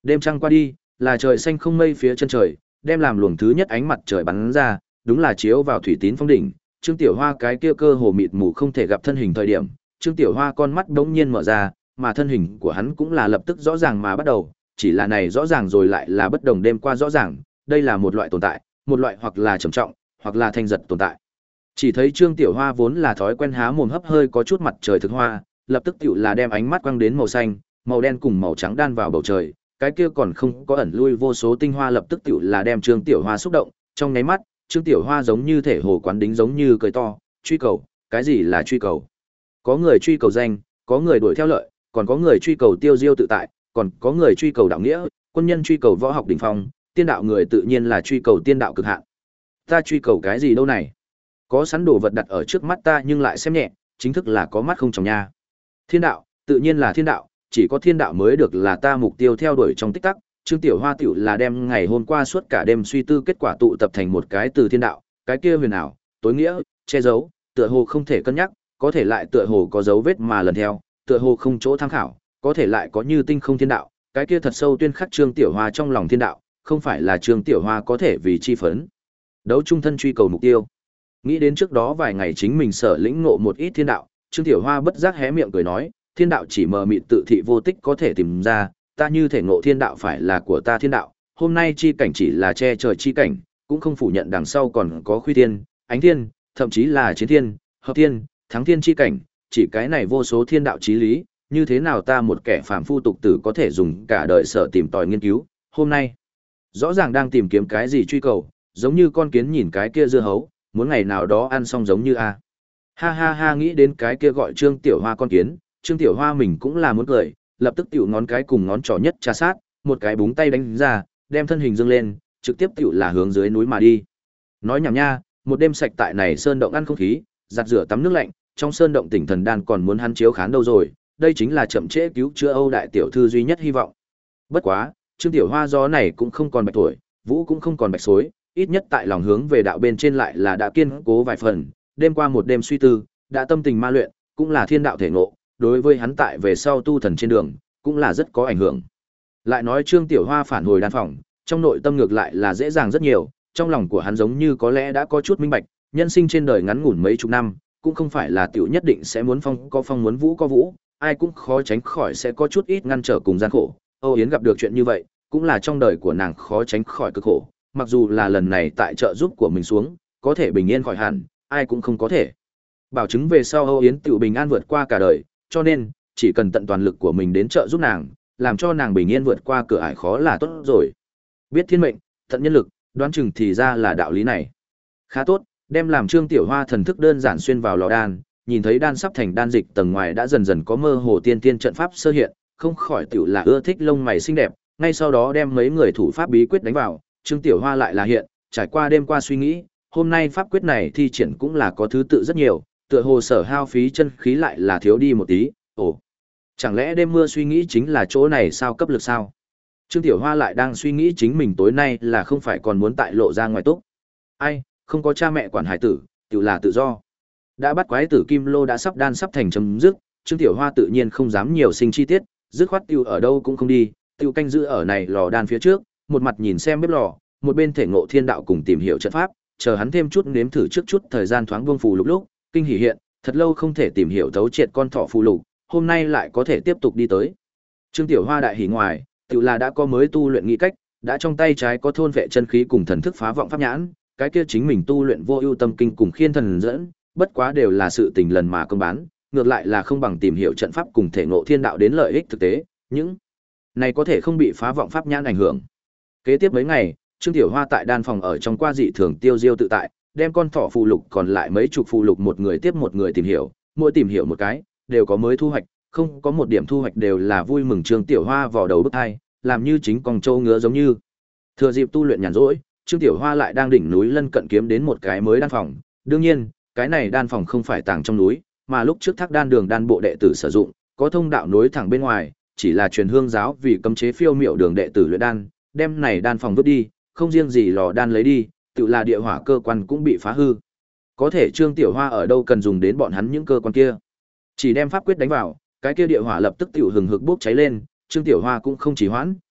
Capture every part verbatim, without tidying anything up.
Đêm trăng qua đi, là trời xanh không mây phía chân trời, đem làm luồng thứ nhất ánh mặt trời bắn ra, đúng là chiếu vào thủy tín phong đỉnh. Trương Tiểu Hoa cái kia cơ hồ mịt mù không thể gặp thân hình thời điểm, Trương Tiểu Hoa con mắt đống nhiên mở ra, mà thân hình của hắn cũng là lập tức rõ ràng mà bắt đầu, chỉ là này rõ ràng rồi lại là bất đồng đêm qua rõ ràng, đây là một loại tồn tại, một loại hoặc là trầm trọng, hoặc là thanh giật tồn tại. Chỉ thấy Trương Tiểu Hoa vốn là thói quen há mồm hấp hơi có chút mặt trời thực hoa, lập tức tiểu là đem ánh mắt quăng đến màu xanh, màu đen cùng màu trắng đan vào bầu trời, cái kia còn không có ẩn lui vô số tinh hoa lập tức tiểu là đem Trương Tiểu Hoa xúc động, trong nháy mắt, Trương Tiểu Hoa giống như thể hồ quán đính giống như cười to, truy cầu, cái gì là truy cầu? Có người truy cầu danh, có người đuổi theo lợi, còn có người truy cầu tiêu diêu tự tại, còn có người truy cầu đạo nghĩa, quân nhân truy cầu võ học đỉnh phong, tiên đạo người tự nhiên là truy cầu tiên đạo cực hạn. Ta truy cầu cái gì đâu này? Có sẵn đồ vật đặt ở trước mắt ta nhưng lại xem nhẹ, chính thức là có mắt không tròng nha. Thiên đạo, tự nhiên là thiên đạo, chỉ có thiên đạo mới được là ta mục tiêu theo đuổi trong tích tắc. Trương Tiểu Hoa tiểu là đem ngày hôm qua suốt cả đêm suy tư kết quả tụ tập thành một cái từ thiên đạo, cái kia huyền ảo, tối nghĩa, che giấu, tựa hồ không thể cân nhắc, có thể lại tựa hồ có dấu vết mà lần theo, tựa hồ không chỗ tham khảo, có thể lại có như tinh không thiên đạo, cái kia thật sâu tuyên khắc Trương Tiểu Hoa trong lòng thiên đạo, không phải là Trương Tiểu Hoa có thể vì chi phấn. Đấu trung thân truy cầu mục tiêu. Nghĩ đến trước đó vài ngày chính mình sở lĩnh ngộ một ít thiên đạo, Trương Tiểu Hoa bất giác hé miệng cười nói, thiên đạo chỉ mờ mịt tự thị vô tích có thể tìm ra, ta như thể ngộ thiên đạo phải là của ta thiên đạo, hôm nay chi cảnh chỉ là che trời chi cảnh, cũng không phủ nhận đằng sau còn có khuy thiên, ánh thiên, thậm chí là chiến thiên, hợp thiên, thắng thiên chi cảnh, chỉ cái này vô số thiên đạo chí lý, như thế nào ta một kẻ phàm phu tục tử có thể dùng cả đời sở tìm tòi nghiên cứu, hôm nay rõ ràng đang tìm kiếm cái gì truy cầu, giống như con kiến nhìn cái kia dưa hấu, muốn ngày nào đó ăn xong giống như a. Ha ha ha, nghĩ đến cái kia gọi Trương Tiểu Hoa con kiến, Trương Tiểu Hoa mình cũng là muốn cười, lập tức tiểu ngón cái cùng ngón trỏ nhất trà sát, một cái búng tay đánh ra, đem thân hình dâng lên, trực tiếp tiểu là hướng dưới núi mà đi. Nói nhảm nha, một đêm sạch tại này sơn động ăn không khí, giặt rửa tắm nước lạnh, trong sơn động tỉnh thần đan còn muốn hắn chiếu khán đâu rồi, đây chính là chậm trễ cứu chữa Âu đại tiểu thư duy nhất hy vọng. Bất quá, Trương Tiểu Hoa gió này cũng không còn bạch tuổi, vũ cũng không còn bạch xối, ít nhất tại lòng hướng về đạo bên trên lại là đã kiên cố vài phần, đêm qua một đêm suy tư, đã tâm tình ma luyện, cũng là thiên đạo thể ngộ, đối với hắn tại về sau tu thần trên đường, cũng là rất có ảnh hưởng. Lại nói Trương Tiểu Hoa phản hồi đan phòng, trong nội tâm ngược lại là dễ dàng rất nhiều, trong lòng của hắn giống như có lẽ đã có chút minh bạch, nhân sinh trên đời ngắn ngủn mấy chục năm, cũng không phải là tiểu nhất định sẽ muốn phong có phong muốn vũ có vũ, ai cũng khó tránh khỏi sẽ có chút ít ngăn trở cùng gian khổ. Âu Yến gặp được chuyện như vậy, cũng là trong đời của nàng khó tránh khỏi cực khổ, mặc dù là lần này tại trợ giúp của mình xuống, có thể bình yên khỏi hẳn, ai cũng không có thể bảo chứng về sau Âu Yến tiểu bình an vượt qua cả đời, cho nên chỉ cần tận toàn lực của mình đến trợ giúp nàng, làm cho nàng bình yên vượt qua cửa ải khó là tốt rồi. Biết thiên mệnh, tận nhân lực, đoán chừng thì ra là đạo lý này. Khá tốt, đem làm Trương Tiểu Hoa thần thức đơn giản xuyên vào lò đan, nhìn thấy đan sắp thành đan dịch tầng ngoài đã dần dần có mơ hồ tiên tiên trận pháp sơ hiện, không khỏi tiểu là ưa thích lông mày xinh đẹp, ngay sau đó đem mấy người thủ pháp bí quyết đánh vào, Trương Tiểu Hoa lại là hiện, trải qua đêm qua suy nghĩ, hôm nay pháp quyết này thi triển cũng là có thứ tự rất nhiều, tựa hồ sở hao phí chân khí lại là thiếu đi một tí. Ồ, chẳng lẽ đêm mưa suy nghĩ chính là chỗ này sao cấp lực sao? Trương Tiểu Hoa lại đang suy nghĩ chính mình tối nay là không phải còn muốn tại lộ ra ngoài túc. Ai, không có cha mẹ quản hải tử, tự là tự do. Đã bắt quái tử kim lô đã sắp đan sắp thành chấm dứt, Trương Tiểu Hoa tự nhiên không dám nhiều sinh chi tiết, dứt khoát tiêu ở đâu cũng không đi, tiêu canh giữ ở này lò đan phía trước, một mặt nhìn xem bếp lò, một bên thể ngộ thiên đạo cùng tìm hiểu trận pháp, chờ hắn thêm chút nếm thử trước chút thời gian thoáng buông phù lục lúc, kinh hỉ hiện, thật lâu không thể tìm hiểu thấu triệt con thỏ phù lục, hôm nay lại có thể tiếp tục đi tới. Trương Tiểu Hoa đại hỉ ngoài, tự là đã có mới tu luyện nghĩ cách, đã trong tay trái có thôn vệ chân khí cùng thần thức phá vọng pháp nhãn, cái kia chính mình tu luyện vô ưu tâm kinh cùng khiên thần dẫn, bất quá đều là sự tình lần mà công bán, ngược lại là không bằng tìm hiểu trận pháp cùng thể ngộ thiên đạo đến lợi ích thực tế, những này có thể không bị phá vọng pháp nhãn ảnh hưởng. Kế tiếp mấy ngày, Trương Tiểu Hoa tại đan phòng ở trong qua dị thường tiêu diêu tự tại, đem con thỏ phù lục còn lại mấy chục phù lục một người tiếp một người tìm hiểu, mỗi tìm hiểu một cái, đều có mới thu hoạch, không có một điểm thu hoạch đều là vui mừng. Trương Tiểu Hoa vò đầu bức hai, làm như chính con trâu ngứa giống như. Thừa dịp tu luyện nhàn rỗi, Trương Tiểu Hoa lại đang đỉnh núi lân cận kiếm đến một cái mới đan phòng, đương nhiên, cái này đan phòng không phải tàng trong núi, mà lúc trước Thác Đan đường đan bộ đệ tử sử dụng, có thông đạo nối thẳng bên ngoài, chỉ là truyền hương giáo vì cấm chế phiêu miểu đường đệ tử luyện đan, đem này đan phòng vứt đi, không riêng gì lò đan lấy đi, tự là địa hỏa cơ quan cũng bị phá hư. Có thể Trương Tiểu Hoa ở đâu cần dùng đến bọn hắn những cơ quan kia, chỉ đem pháp quyết đánh vào, cái kia địa hỏa lập tức tiểu hừng hực bốc cháy lên. Trương Tiểu Hoa cũng không trì hoãn,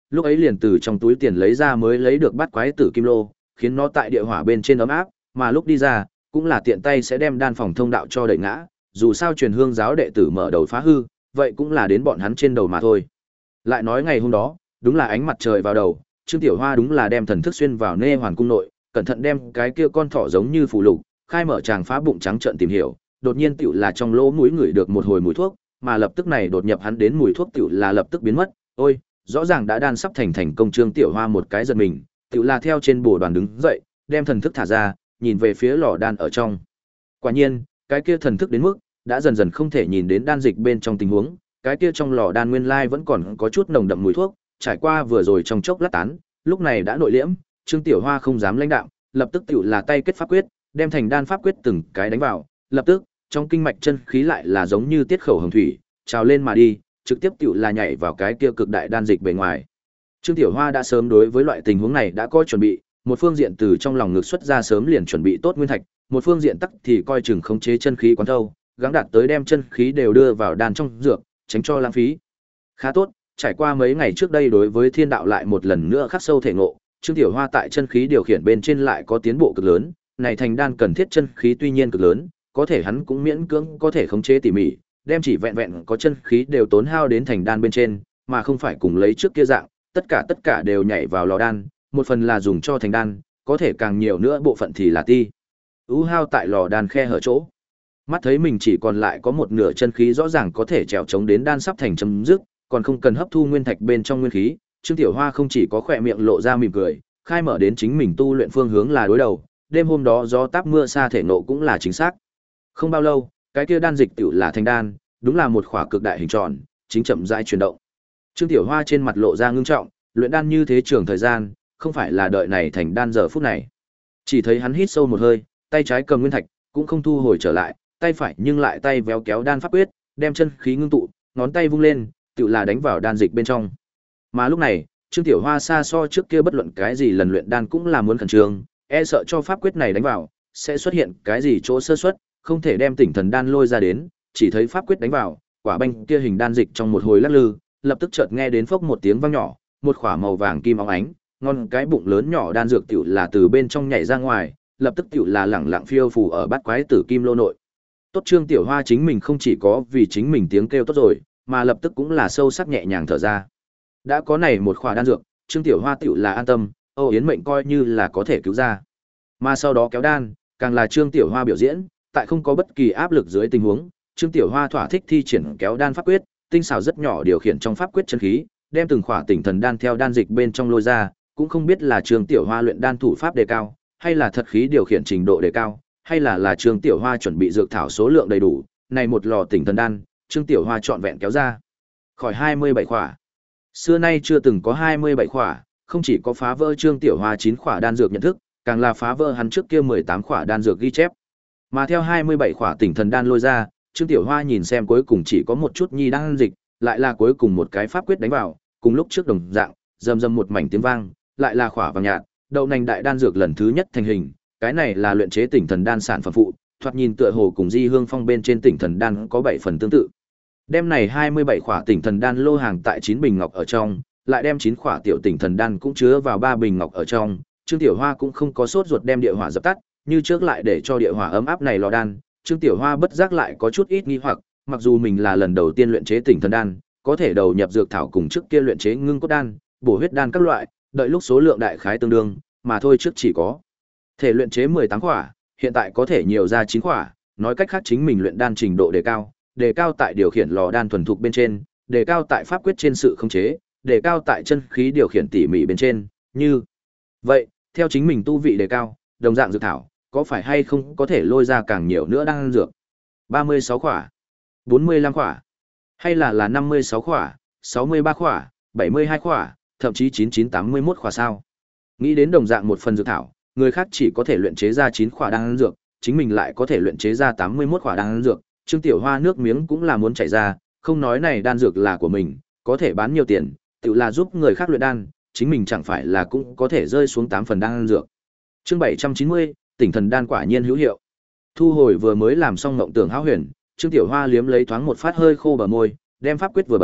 lúc ấy liền từ trong túi tiền lấy ra mới lấy được bát quái tử kim lô, khiến nó tại địa hỏa bên trên ấm áp, mà lúc đi ra, cũng là tiện tay sẽ đem đan phòng thông đạo cho đẩy ngã, dù sao truyền hương giáo đệ tử mở đầu phá hư, vậy cũng là đến bọn hắn trên đầu mà thôi. Lại nói ngày hôm đó, đúng là ánh mặt trời vào đầu, Trương Tiểu Hoa đúng là đem thần thức xuyên vào Nê Hoàn cung nội, cẩn thận đem cái kia con thỏ giống như phù lục, khai mở tràng phá bụng trắng trợn tìm hiểu, đột nhiên tiểu là trong lỗ mũi ngửi được một hồi mùi thuốc, mà lập tức này đột nhập hắn đến mùi thuốc tiểu là lập tức biến mất. Ôi, rõ ràng đã đan sắp thành thành công. Trương Tiểu Hoa một cái giật mình, tiểu là theo trên bồ đoàn đứng dậy, đem thần thức thả ra, nhìn về phía lò đan ở trong. Quả nhiên, cái kia thần thức đến mức đã dần dần không thể nhìn đến đan dịch bên trong tình huống, cái kia trong lò đan nguyên lai vẫn còn có chút nồng đậm mùi thuốc, trải qua vừa rồi trong chốc lát tán, lúc này đã nội liễm. Trương Tiểu Hoa không dám lãnh đạm, lập tức tiểu là tay kết pháp quyết, đem thành đan pháp quyết từng cái đánh vào, lập tức, trong kinh mạch chân khí lại là giống như tiết khẩu hồng thủy, trào lên mà đi, trực tiếp tiểu là nhảy vào cái kia cực đại đan dịch bề ngoài. Trương Tiểu Hoa đã sớm đối với loại tình huống này đã có chuẩn bị, một phương diện từ trong lòng ngực xuất ra sớm liền chuẩn bị tốt nguyên thạch, một phương diện tắc thì coi chừng khống chế chân khí quán thâu, gắng đạt tới đem chân khí đều đưa vào đan trong dược, tránh cho lãng phí. Khá tốt, trải qua mấy ngày trước đây đối với thiên đạo lại một lần nữa khắc sâu thể ngộ, Trương Tiểu Hoa tại chân khí điều khiển bên trên lại có tiến bộ cực lớn, này thành đan cần thiết chân khí tuy nhiên cực lớn, có thể hắn cũng miễn cưỡng có thể khống chế tỉ mỉ, đem chỉ vẹn vẹn có chân khí đều tốn hao đến thành đan bên trên, mà không phải cùng lấy trước kia dạng, tất cả tất cả đều nhảy vào lò đan, một phần là dùng cho thành đan, có thể càng nhiều nữa bộ phận thì là ti. Ú hao tại lò đan khe hở chỗ. Mắt thấy mình chỉ còn lại có một nửa chân khí rõ ràng có thể trèo chống đến đan sắp thành chấm dứt, còn không cần hấp thu nguyên thạch bên trong nguyên khí, Trương Tiểu Hoa không chỉ có khỏe miệng lộ ra mỉm cười, khai mở đến chính mình tu luyện phương hướng là đối đầu, đêm hôm đó gió táp mưa xa thể nộ cũng là chính xác. Không bao lâu, cái kia đan dịch tiểu là thành đan, đúng là một khỏa cực đại hình tròn, chính chậm rãi chuyển động. Trương Tiểu Hoa trên mặt lộ ra ngưng trọng, luyện đan như thế trường thời gian, không phải là đợi này thành đan giờ phút này. Chỉ thấy hắn hít sâu một hơi, tay trái cầm nguyên thạch, cũng không thu hồi trở lại, tay phải nhưng lại tay véo kéo đan pháp quyết, đem chân khí ngưng tụ, ngón tay vung lên, tự là đánh vào đan dịch bên trong. Mà lúc này, Trương Tiểu Hoa xa so trước kia bất luận cái gì lần luyện đan cũng là muốn khẩn trương, e sợ cho pháp quyết này đánh vào, sẽ xuất hiện cái gì chỗ sơ suất, không thể đem tỉnh thần đan lôi ra đến, chỉ thấy pháp quyết đánh vào, quả banh kia hình đan dịch trong một hồi lắc lư, lập tức chợt nghe đến phốc một tiếng vang nhỏ, một khỏa màu vàng kim óng ánh, ngon cái bụng lớn nhỏ đan dược tiểu là từ bên trong nhảy ra ngoài, lập tức tiểu là lẳng lặng phiêu phù ở bát quái tử kim lô nội. Tốt, Trương Tiểu Hoa chính mình không chỉ có vì chính mình tiếng kêu tốt rồi, mà lập tức cũng là sâu sắc nhẹ nhàng thở ra. Đã có này một khỏa đan dược, Trương Tiểu Hoa tiểu là an tâm, Âu Yến mệnh coi như là có thể cứu ra. Mà sau đó kéo đan, càng là Trương Tiểu Hoa biểu diễn, tại không có bất kỳ áp lực dưới tình huống, Trương Tiểu Hoa thỏa thích thi triển kéo đan pháp quyết, tinh xảo rất nhỏ điều khiển trong pháp quyết chân khí, đem từng khỏa tỉnh thần đan theo đan dịch bên trong lôi ra, cũng không biết là Trương Tiểu Hoa luyện đan thủ pháp đề cao, hay là thật khí điều khiển trình độ đề cao, hay là là Trương Tiểu Hoa chuẩn bị dược thảo số lượng đầy đủ, này một lò tỉnh thần đan, Trương Tiểu Hoa trọn vẹn kéo ra khỏi hai mươi bảy khỏa. Xưa nay chưa từng có hai mươi bảy khỏa, không chỉ có phá vỡ Trương Tiểu Hoa chín khỏa đan dược nhận thức, càng là phá vỡ hắn trước kia mười tám khỏa đan dược ghi chép. Mà theo hai mươi bảy khỏa tỉnh thần đan lôi ra, Trương Tiểu Hoa nhìn xem cuối cùng chỉ có một chút nhi đan dịch, lại là cuối cùng một cái pháp quyết đánh vào, cùng lúc trước đồng dạng, rầm rầm một mảnh tiếng vang, lại là khỏa vàng nhạt, đậu nành đại đan dược lần thứ nhất thành hình, cái này là luyện chế tỉnh thần đan sản phẩm phụ, thoạt nhìn tựa hồ cùng Di Hương Phong bên trên tỉnh thần đan có bảy phần tương tự. Đem này hai mươi bảy khỏa tỉnh thần đan lô hàng tại chín bình ngọc ở trong, lại đem chín khỏa tiểu tỉnh thần đan cũng chứa vào ba bình ngọc ở trong, Trương Tiểu Hoa cũng không có sốt ruột đem địa hỏa dập tắt, như trước lại để cho địa hỏa ấm áp này lò đan, Trương Tiểu Hoa bất giác lại có chút ít nghi hoặc, mặc dù mình là lần đầu tiên luyện chế tỉnh thần đan, có thể đầu nhập dược thảo cùng trước kia luyện chế ngưng cốt đan, bổ huyết đan các loại, đợi lúc số lượng đại khái tương đương, mà thôi trước chỉ có thể luyện chế mười tám khỏa, hiện tại có thể nhiều ra chín khỏa, nói cách khác chính mình luyện đan trình độ đề cao, đề cao tại điều khiển lò đan thuần thục bên trên, đề cao tại pháp quyết trên sự khống chế, đề cao tại chân khí điều khiển tỉ mỉ bên trên, như vậy, theo chính mình tu vị đề cao, đồng dạng dược thảo, có phải hay không có thể lôi ra càng nhiều nữa đan dược. ba mươi sáu khỏa, bốn mươi lăm khỏa, hay là là năm mươi sáu khỏa, sáu mươi ba khỏa, bảy mươi hai khỏa, thậm chí chín chín tám mươi mốt khỏa sao? Nghĩ đến đồng dạng một phần dược thảo, người khác chỉ có thể luyện chế ra chín khỏa đan dược, chính mình lại có thể luyện chế ra tám mươi mốt khỏa đan dược, Trương Tiểu Hoa nước miếng cũng là muốn chảy ra, không nói này đan dược là của mình, có thể bán nhiều tiền, tự là giúp người khác luyện đan, chính mình chẳng phải là cũng có thể rơi xuống tám phần đan dược. Chương bảy trăm chín mươi, tỉnh thần đan quả nhiên hữu hiệu. Thu hồi vừa mới làm xong ngộng tưởng hão huyền, Trương Tiểu Hoa liếm lấy thoáng một phát hơi khô bờ môi, đem pháp quyết vừa bấm,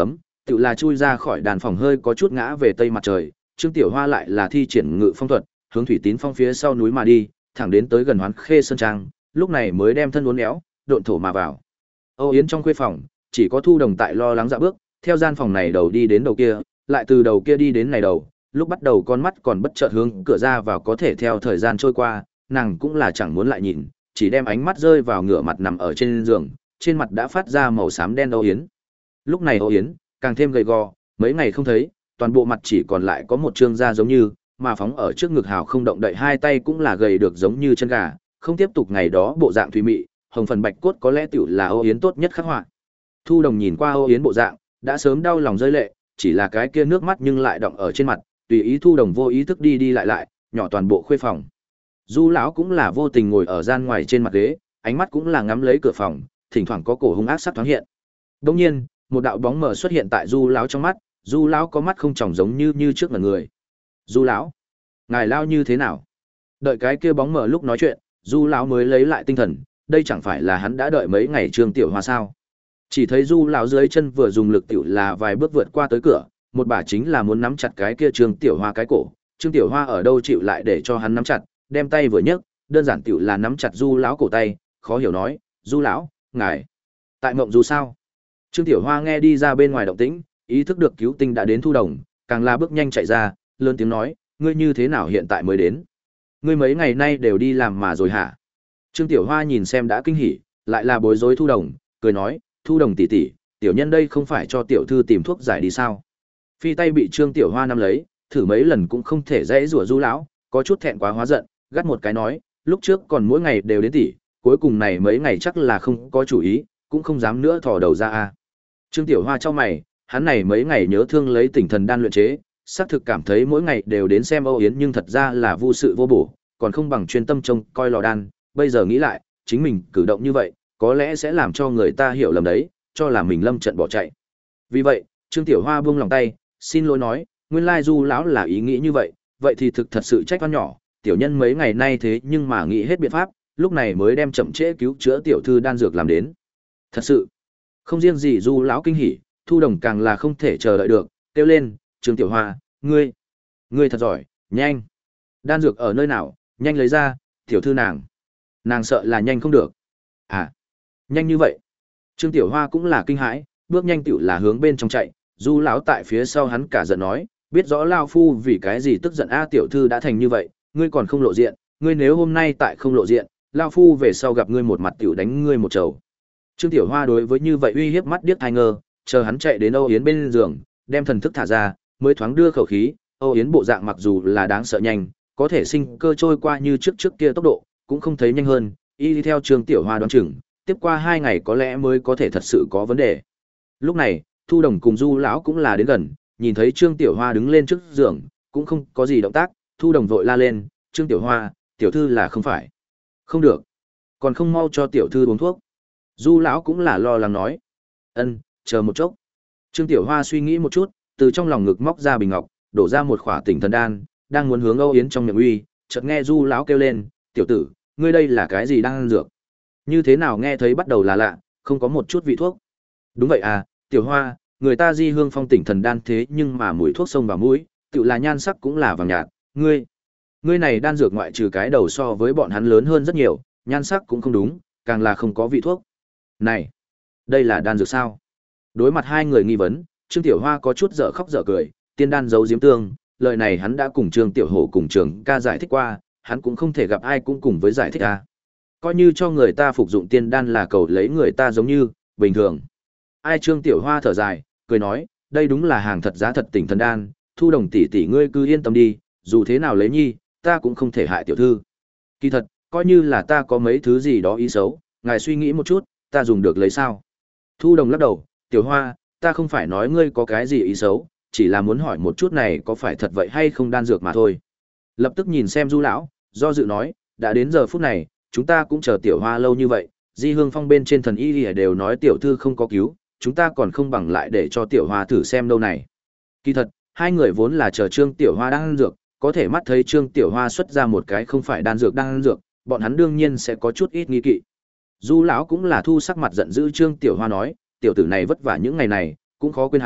Tự là chui ra khỏi đàn phòng hơi có chút ngã về tây mặt trời, Trương Tiểu Hoa lại là thi triển ngự phong thuật, hướng thủy tín phong phía sau núi mà đi, thẳng đến tới gần Hoán Khê sơn trang, lúc này mới đem thân uốn éo, độn thổ mà vào. Âu Yến trong khuê phòng, chỉ có Thu Đồng tại lo lắng dạo bước, theo gian phòng này đầu đi đến đầu kia, lại từ đầu kia đi đến này đầu, lúc bắt đầu con mắt còn bất chợt hướng cửa ra vào có thể theo thời gian trôi qua, nàng cũng là chẳng muốn lại nhìn, chỉ đem ánh mắt rơi vào ngửa mặt nằm ở trên giường, trên mặt đã phát ra màu xám đen Âu Yến. Lúc này Âu Yến càng thêm gầy gò, mấy ngày không thấy, toàn bộ mặt chỉ còn lại có một trương da giống như, mà phóng ở trước ngực hào không động đậy hai tay cũng là gầy được giống như chân gà, không tiếp tục ngày đó bộ dạng thùy mị, hồng phần bạch cốt có lẽ tiểu là Âu Yến tốt nhất khắc họa. Thu Đồng nhìn qua Âu Yến bộ dạng, đã sớm đau lòng rơi lệ, chỉ là cái kia nước mắt nhưng lại đọng ở trên mặt, tùy ý Thu Đồng vô ý thức đi đi lại lại, nhỏ toàn bộ khuê phòng. Du lão cũng là vô tình ngồi ở gian ngoài trên mặt ghế, ánh mắt cũng là ngắm lấy cửa phòng, thỉnh thoảng có cổ hung ác sắc thoáng hiện. Đương nhiên, một đạo bóng mờ xuất hiện tại Du lão trong mắt, Du lão có mắt không tròng giống như như trước mặt người. Du lão, ngài lao như thế nào? Đợi cái kia bóng mờ lúc nói chuyện, Du lão mới lấy lại tinh thần, đây chẳng phải là hắn đã đợi mấy ngày Trương Tiểu Hoa sao? Chỉ thấy Du lão dưới chân vừa dùng lực tiểu là vài bước vượt qua tới cửa, một bà chính là muốn nắm chặt cái kia Trương Tiểu Hoa cái cổ. Trương Tiểu Hoa ở đâu chịu lại để cho hắn nắm chặt, đem tay vừa nhấc, đơn giản tiểu là nắm chặt Du lão cổ tay, khó hiểu nói, "Du lão, ngài tại mộng du sao?" Trương Tiểu Hoa nghe đi ra bên ngoài động tĩnh, ý thức được cứu tinh đã đến Thu Đồng, càng là bước nhanh chạy ra, lớn tiếng nói, "Ngươi như thế nào hiện tại mới đến? Ngươi mấy ngày nay đều đi làm mà rồi hả?" Trương Tiểu Hoa nhìn xem đã kinh hỉ, lại là bối rối Thu Đồng, cười nói, "Thu Đồng tỷ tỷ, tiểu nhân đây không phải cho tiểu thư tìm thuốc giải đi sao?" Phi tay bị Trương Tiểu Hoa nắm lấy, thử mấy lần cũng không thể dễ rủa Du lão, có chút thẹn quá hóa giận, gắt một cái nói, "Lúc trước còn mỗi ngày đều đến tỷ, cuối cùng này mấy ngày chắc là không có chủ ý, cũng không dám nữa thò đầu ra a." Trương Tiểu Hoa chau mày, hắn này mấy ngày nhớ thương lấy Tỉnh Thần đan luyện chế, xác thực cảm thấy mỗi ngày đều đến xem Âu Yến nhưng thật ra là vô sự vô bổ, còn không bằng chuyên tâm trông coi lò đan, bây giờ nghĩ lại, chính mình cử động như vậy, có lẽ sẽ làm cho người ta hiểu lầm đấy, cho là mình lâm trận bỏ chạy. Vì vậy, Trương Tiểu Hoa buông lòng tay, xin lỗi nói, nguyên lai Du lão là ý nghĩ như vậy, vậy thì thực thật sự trách oan nhỏ, tiểu nhân mấy ngày nay thế nhưng mà nghĩ hết biện pháp, lúc này mới đem chậm trễ cứu chữa tiểu thư đan dược làm đến. Thật sự, không riêng gì Du lão kinh hỉ, Thu Đồng càng là không thể chờ đợi được, kêu lên, "Trương Tiểu Hoa, ngươi, ngươi thật giỏi, nhanh. Đan dược ở nơi nào, nhanh lấy ra, tiểu thư nàng." Nàng sợ là nhanh không được. "À, nhanh như vậy?" Trương Tiểu Hoa cũng là kinh hãi, bước nhanh tiểu là hướng bên trong chạy, Du lão tại phía sau hắn cả giận nói, "Biết rõ lao phu vì cái gì tức giận a, tiểu thư đã thành như vậy, ngươi còn không lộ diện, ngươi nếu hôm nay tại không lộ diện, lao phu về sau gặp ngươi một mặt tiểu đánh ngươi một trầu." Trương Tiểu Hoa đối với như vậy uy hiếp mắt điếc tai ngơ, chờ hắn chạy đến Âu Yến bên giường, đem thần thức thả ra, mới thoáng đưa khẩu khí, Âu Yến bộ dạng mặc dù là đáng sợ nhanh, có thể sinh cơ trôi qua như trước trước kia tốc độ, cũng không thấy nhanh hơn, y đi theo Trương Tiểu Hoa đoán chừng, tiếp qua hai ngày có lẽ mới có thể thật sự có vấn đề. Lúc này, Thu Đồng cùng Du lão cũng là đến gần, nhìn thấy Trương Tiểu Hoa đứng lên trước giường, cũng không có gì động tác, Thu Đồng vội la lên, "Trương Tiểu Hoa, tiểu thư là không phải. Không được, còn không mau cho tiểu thư uống thuốc." Du lão cũng là lo lắng nói, "Ân, chờ một chốc." Trương Tiểu Hoa suy nghĩ một chút, từ trong lòng ngực móc ra bình ngọc, đổ ra một khỏa Tỉnh Thần đan, đang muốn hướng Âu Yến trong miệng uy, chợt nghe Du lão kêu lên, "Tiểu tử, ngươi đây là cái gì đang ăn dược? Như thế nào nghe thấy bắt đầu là lạ, không có một chút vị thuốc." "Đúng vậy à, Tiểu Hoa, người ta Di Hương Phong Tỉnh Thần đan thế nhưng mà mùi thuốc sông vào mũi, tự là nhan sắc cũng là vàng nhạt, ngươi, ngươi này đan dược ngoại trừ cái đầu so với bọn hắn lớn hơn rất nhiều, nhan sắc cũng không đúng, càng là không có vị thuốc. Này, đây là đan dược sao?" Đối mặt hai người nghi vấn, Trương Tiểu Hoa có chút dở khóc dở cười, tiên đan giấu giếm tương, lời này hắn đã cùng Trương Tiểu Hổ cùng Trường Ca giải thích qua, hắn cũng không thể gặp ai cũng cùng với giải thích a. Coi như cho người ta phục dụng tiên đan là cầu lấy người ta giống như bình thường. Ai Trương Tiểu Hoa thở dài, cười nói, đây đúng là hàng thật giá thật Tỉnh Thần đan, Thu Đồng tỷ tỷ ngươi cứ yên tâm đi, dù thế nào lấy nhi, ta cũng không thể hại tiểu thư. Kỳ thật, coi như là ta có mấy thứ gì đó ý xấu, ngài suy nghĩ một chút, ta dùng được lấy sao? Thu Đồng lắc đầu, Tiểu Hoa, ta không phải nói ngươi có cái gì ý xấu, chỉ là muốn hỏi một chút này có phải thật vậy hay không đan dược mà thôi. Lập tức nhìn xem Du lão, do dự nói, đã đến giờ phút này, chúng ta cũng chờ Tiểu Hoa lâu như vậy, Di Hương Phong bên trên thần y đều nói tiểu thư không có cứu, chúng ta còn không bằng lại để cho Tiểu Hoa thử xem đâu này. Kỳ thật, hai người vốn là chờ Trương Tiểu Hoa đang ăn dược, có thể mắt thấy Trương Tiểu Hoa xuất ra một cái không phải đan dược đang ăn dược, bọn hắn đương nhiên sẽ có chút ít nghi kỵ. Du lão cũng là thu sắc mặt giận dữ Trương Tiểu Hoa nói, tiểu tử này vất vả những ngày này, cũng khó quên hắn,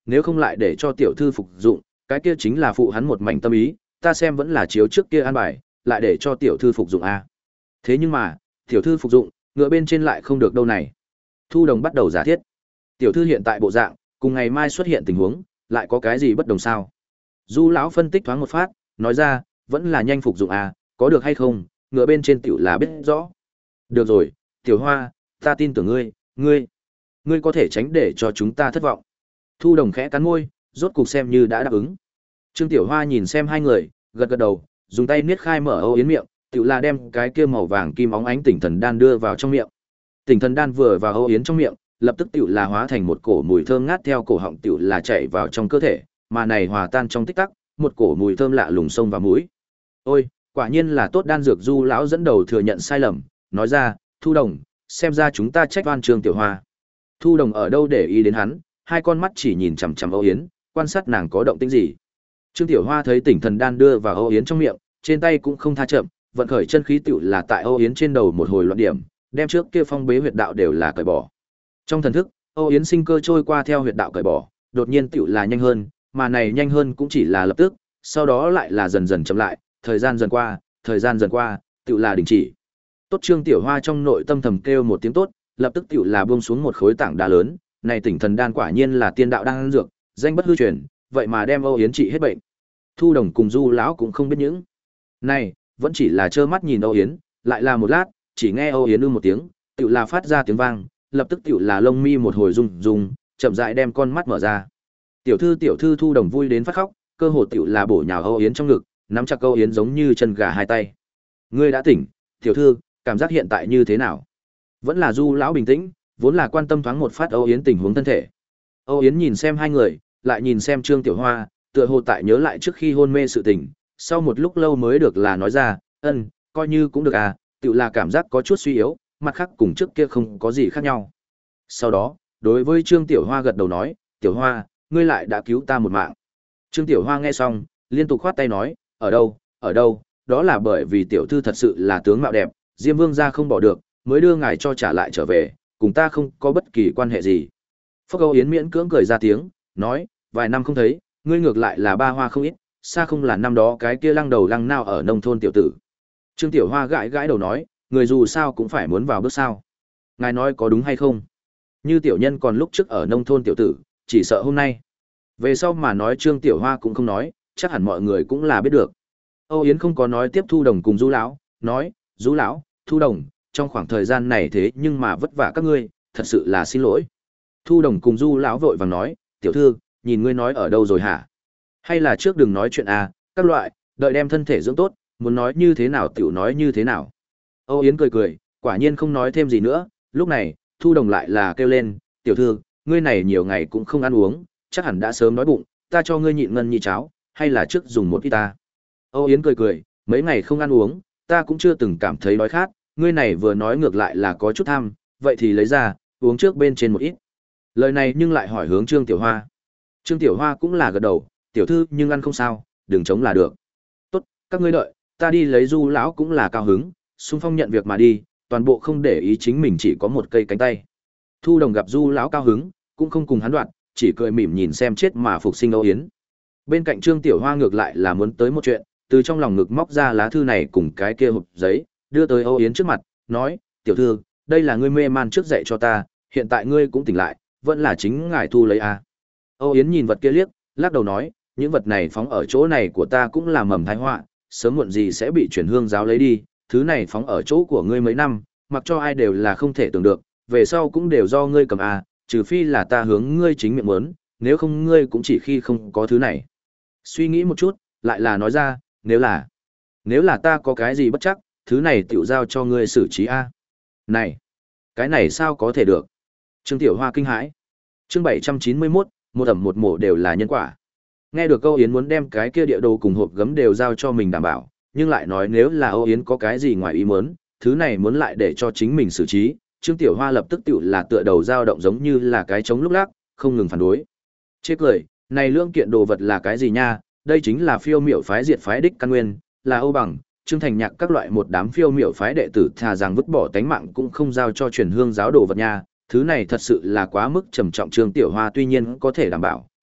nếu không lại để cho tiểu thư phục dụng, cái kia chính là phụ hắn một mảnh tâm ý, ta xem vẫn là chiếu trước kia an bài, lại để cho tiểu thư phục dụng a. Thế nhưng mà, tiểu thư phục dụng, ngựa bên trên lại không được đâu này. Thu Đồng bắt đầu giả thiết. Tiểu thư hiện tại bộ dạng, cùng ngày mai xuất hiện tình huống, lại có cái gì bất đồng sao? Du lão phân tích thoáng một phát, nói ra, vẫn là nhanh phục dụng a, có được hay không, ngựa bên trên tiểu là biết rõ. Được rồi, Tiểu Hoa, ta tin tưởng ngươi, ngươi, ngươi có thể tránh để cho chúng ta thất vọng. Thu Đồng khẽ cắn môi, rốt cục xem như đã đáp ứng. Trương Tiểu Hoa nhìn xem hai người, gật gật đầu, dùng tay niết khai mở Âu Yến miệng, tự là đem cái kia màu vàng kim óng ánh tỉnh thần đan đưa vào trong miệng. Tỉnh thần đan vừa vào Âu Yến trong miệng, lập tức tự là hóa thành một cổ mùi thơm ngát theo cổ họng tự là chảy vào trong cơ thể, mà này hòa tan trong tích tắc, một cổ mùi thơm lạ lùng xông vào mũi. Ôi, quả nhiên là tốt đan dược. Du lão dẫn đầu thừa nhận sai lầm, nói ra, Thu Đồng, xem ra chúng ta trách oan Trương Tiểu Hoa. Thu Đồng ở đâu để ý đến hắn, hai con mắt chỉ nhìn chằm chằm Âu Yến, quan sát nàng có động tĩnh gì. Trương Tiểu Hoa thấy tỉnh thần đan đưa vào Âu Yến trong miệng, trên tay cũng không tha chậm, vận khởi chân khí tựu là tại Âu Yến trên đầu một hồi loạn điểm, đem trước kia phong bế huyệt đạo đều là cởi bỏ. Trong thần thức, Âu Yến sinh cơ trôi qua theo huyệt đạo cởi bỏ, đột nhiên tựu là nhanh hơn, mà này nhanh hơn cũng chỉ là lập tức, sau đó lại là dần dần chậm lại, thời gian dần qua, thời gian dần qua, tựu là đình chỉ. Tốt. Trương Tiểu Hoa trong nội tâm thầm kêu một tiếng tốt, lập tức tựu là buông xuống một khối tảng đá lớn, này tỉnh thần đan quả nhiên là tiên đạo đan dược, danh bất hư truyền, vậy mà đem Âu Yến trị hết bệnh. Thu Đồng cùng Du lão cũng không biết những này, vẫn chỉ là trơ mắt nhìn Âu Yến, lại là một lát, chỉ nghe Âu Yến ư một tiếng, tựu là phát ra tiếng vang, lập tức tựu là lông mi một hồi rung rung, chậm rãi đem con mắt mở ra. Tiểu thư tiểu thư Thu Đồng vui đến phát khóc, cơ hồ tựu là bổ nhào Âu Yến trong ngực, nắm chặt Âu Yến giống như chân gà hai tay. Ngươi đã tỉnh, tiểu thư, cảm giác hiện tại như thế nào? Vẫn là Du lão bình tĩnh, vốn là quan tâm thoáng một phát Âu Yến tình huống thân thể. Âu Yến nhìn xem hai người, lại nhìn xem Trương Tiểu Hoa, tựa hồ tại nhớ lại trước khi hôn mê sự tình, sau một lúc lâu mới được là nói ra, ân, coi như cũng được à, tự là cảm giác có chút suy yếu, mặt khác cùng trước kia không có gì khác nhau. Sau đó, đối với Trương Tiểu Hoa gật đầu nói, Tiểu Hoa, ngươi lại đã cứu ta một mạng. Trương Tiểu Hoa nghe xong, liên tục khoát tay nói, ở đâu, ở đâu, đó là bởi vì tiểu thư thật sự là tướng mạo đẹp, Diêm Vương gia không bỏ được, mới đưa ngài cho trả lại trở về, cùng ta không có bất kỳ quan hệ gì. Phúc Âu Yến miễn cưỡng cười ra tiếng, nói, vài năm không thấy, ngươi ngược lại là ba hoa không ít, xa không là năm đó cái kia lăng đầu lăng nao ở nông thôn tiểu tử. Trương Tiểu Hoa gãi gãi đầu nói, người dù sao cũng phải muốn vào bước sao. Ngài nói có đúng hay không? Như tiểu nhân còn lúc trước ở nông thôn tiểu tử, chỉ sợ hôm nay. Về sau mà nói Trương Tiểu Hoa cũng không nói, chắc hẳn mọi người cũng là biết được. Âu Yến không có nói tiếp Thu Đồng cùng Du lão, nói, Du lão, Thu Đồng, trong khoảng thời gian này thế nhưng mà vất vả các ngươi, thật sự là xin lỗi. Thu Đồng cùng Du lão vội vàng nói, tiểu thư, nhìn ngươi nói ở đâu rồi hả? Hay là trước đừng nói chuyện à, các loại, đợi đem thân thể dưỡng tốt, muốn nói như thế nào tiểu nói như thế nào. Âu Yến cười cười, quả nhiên không nói thêm gì nữa, lúc này, Thu Đồng lại là kêu lên, tiểu thư, ngươi này nhiều ngày cũng không ăn uống, chắc hẳn đã sớm đói bụng, ta cho ngươi nhịn ngân nhị cháo, hay là trước dùng một ít ta. Âu Yến cười cười, mấy ngày không ăn uống, ta cũng chưa từng cảm thấy đói khát, ngươi này vừa nói ngược lại là có chút tham, vậy thì lấy ra, uống trước bên trên một ít. Lời này nhưng lại hỏi hướng Trương Tiểu Hoa. Trương Tiểu Hoa cũng là gật đầu, tiểu thư nhưng ăn không sao, đừng chống là được. Tốt, các ngươi đợi, ta đi lấy Du lão cũng là cao hứng, xung phong nhận việc mà đi, toàn bộ không để ý chính mình chỉ có một cây cánh tay. Thu Đồng gặp Du lão cao hứng, cũng không cùng hắn đoạn, chỉ cười mỉm nhìn xem chết mà phục sinh Âu Yến. Bên cạnh Trương Tiểu Hoa ngược lại là muốn tới một chuyện, từ trong lòng ngực móc ra lá thư này cùng cái kia hộp giấy, đưa tới Âu Yến trước mặt, nói, tiểu thư, đây là ngươi mê man trước dạy cho ta, hiện tại ngươi cũng tỉnh lại, vẫn là chính ngài thu lấy à. Âu Yến nhìn vật kia liếc, lắc đầu nói, những vật này phóng ở chỗ này của ta cũng là mầm tai họa, sớm muộn gì sẽ bị chuyển hương giáo lấy đi, thứ này phóng ở chỗ của ngươi mấy năm, mặc cho ai đều là không thể tưởng được, về sau cũng đều do ngươi cầm à, trừ phi là ta hướng ngươi chính miệng muốn, nếu không ngươi cũng chỉ khi không có thứ này. Suy nghĩ một chút, lại là nói ra, nếu là, nếu là ta có cái gì bất chắc, thứ này tiểu giao cho ngươi xử trí a. Này, cái này sao có thể được? Trương Tiểu Hoa kinh hãi. Chương bảy trăm chín mươi mốt, một ẩm một mổ đều là nhân quả. Nghe được Âu Yến muốn đem cái kia địa đồ cùng hộp gấm đều giao cho mình đảm bảo, nhưng lại nói nếu là Âu Yến có cái gì ngoài ý muốn, thứ này muốn lại để cho chính mình xử trí, Trương Tiểu Hoa lập tức tiểu là tựa đầu dao động giống như là cái trống lúc lắc, không ngừng phản đối. Chê cười, này lương kiện đồ vật là cái gì nha? Đây chính là phiêu miểu phái diệt phái đích căn nguyên, là Âu Bằng, Trương Thành Nhạc các loại một đám phiêu miểu phái đệ tử thà rằng vứt bỏ tánh mạng cũng không giao cho truyền hương giáo đồ vật nha, thứ này thật sự là quá mức trầm trọng. Trương Tiểu Hoa tuy nhiên có thể đảm bảo,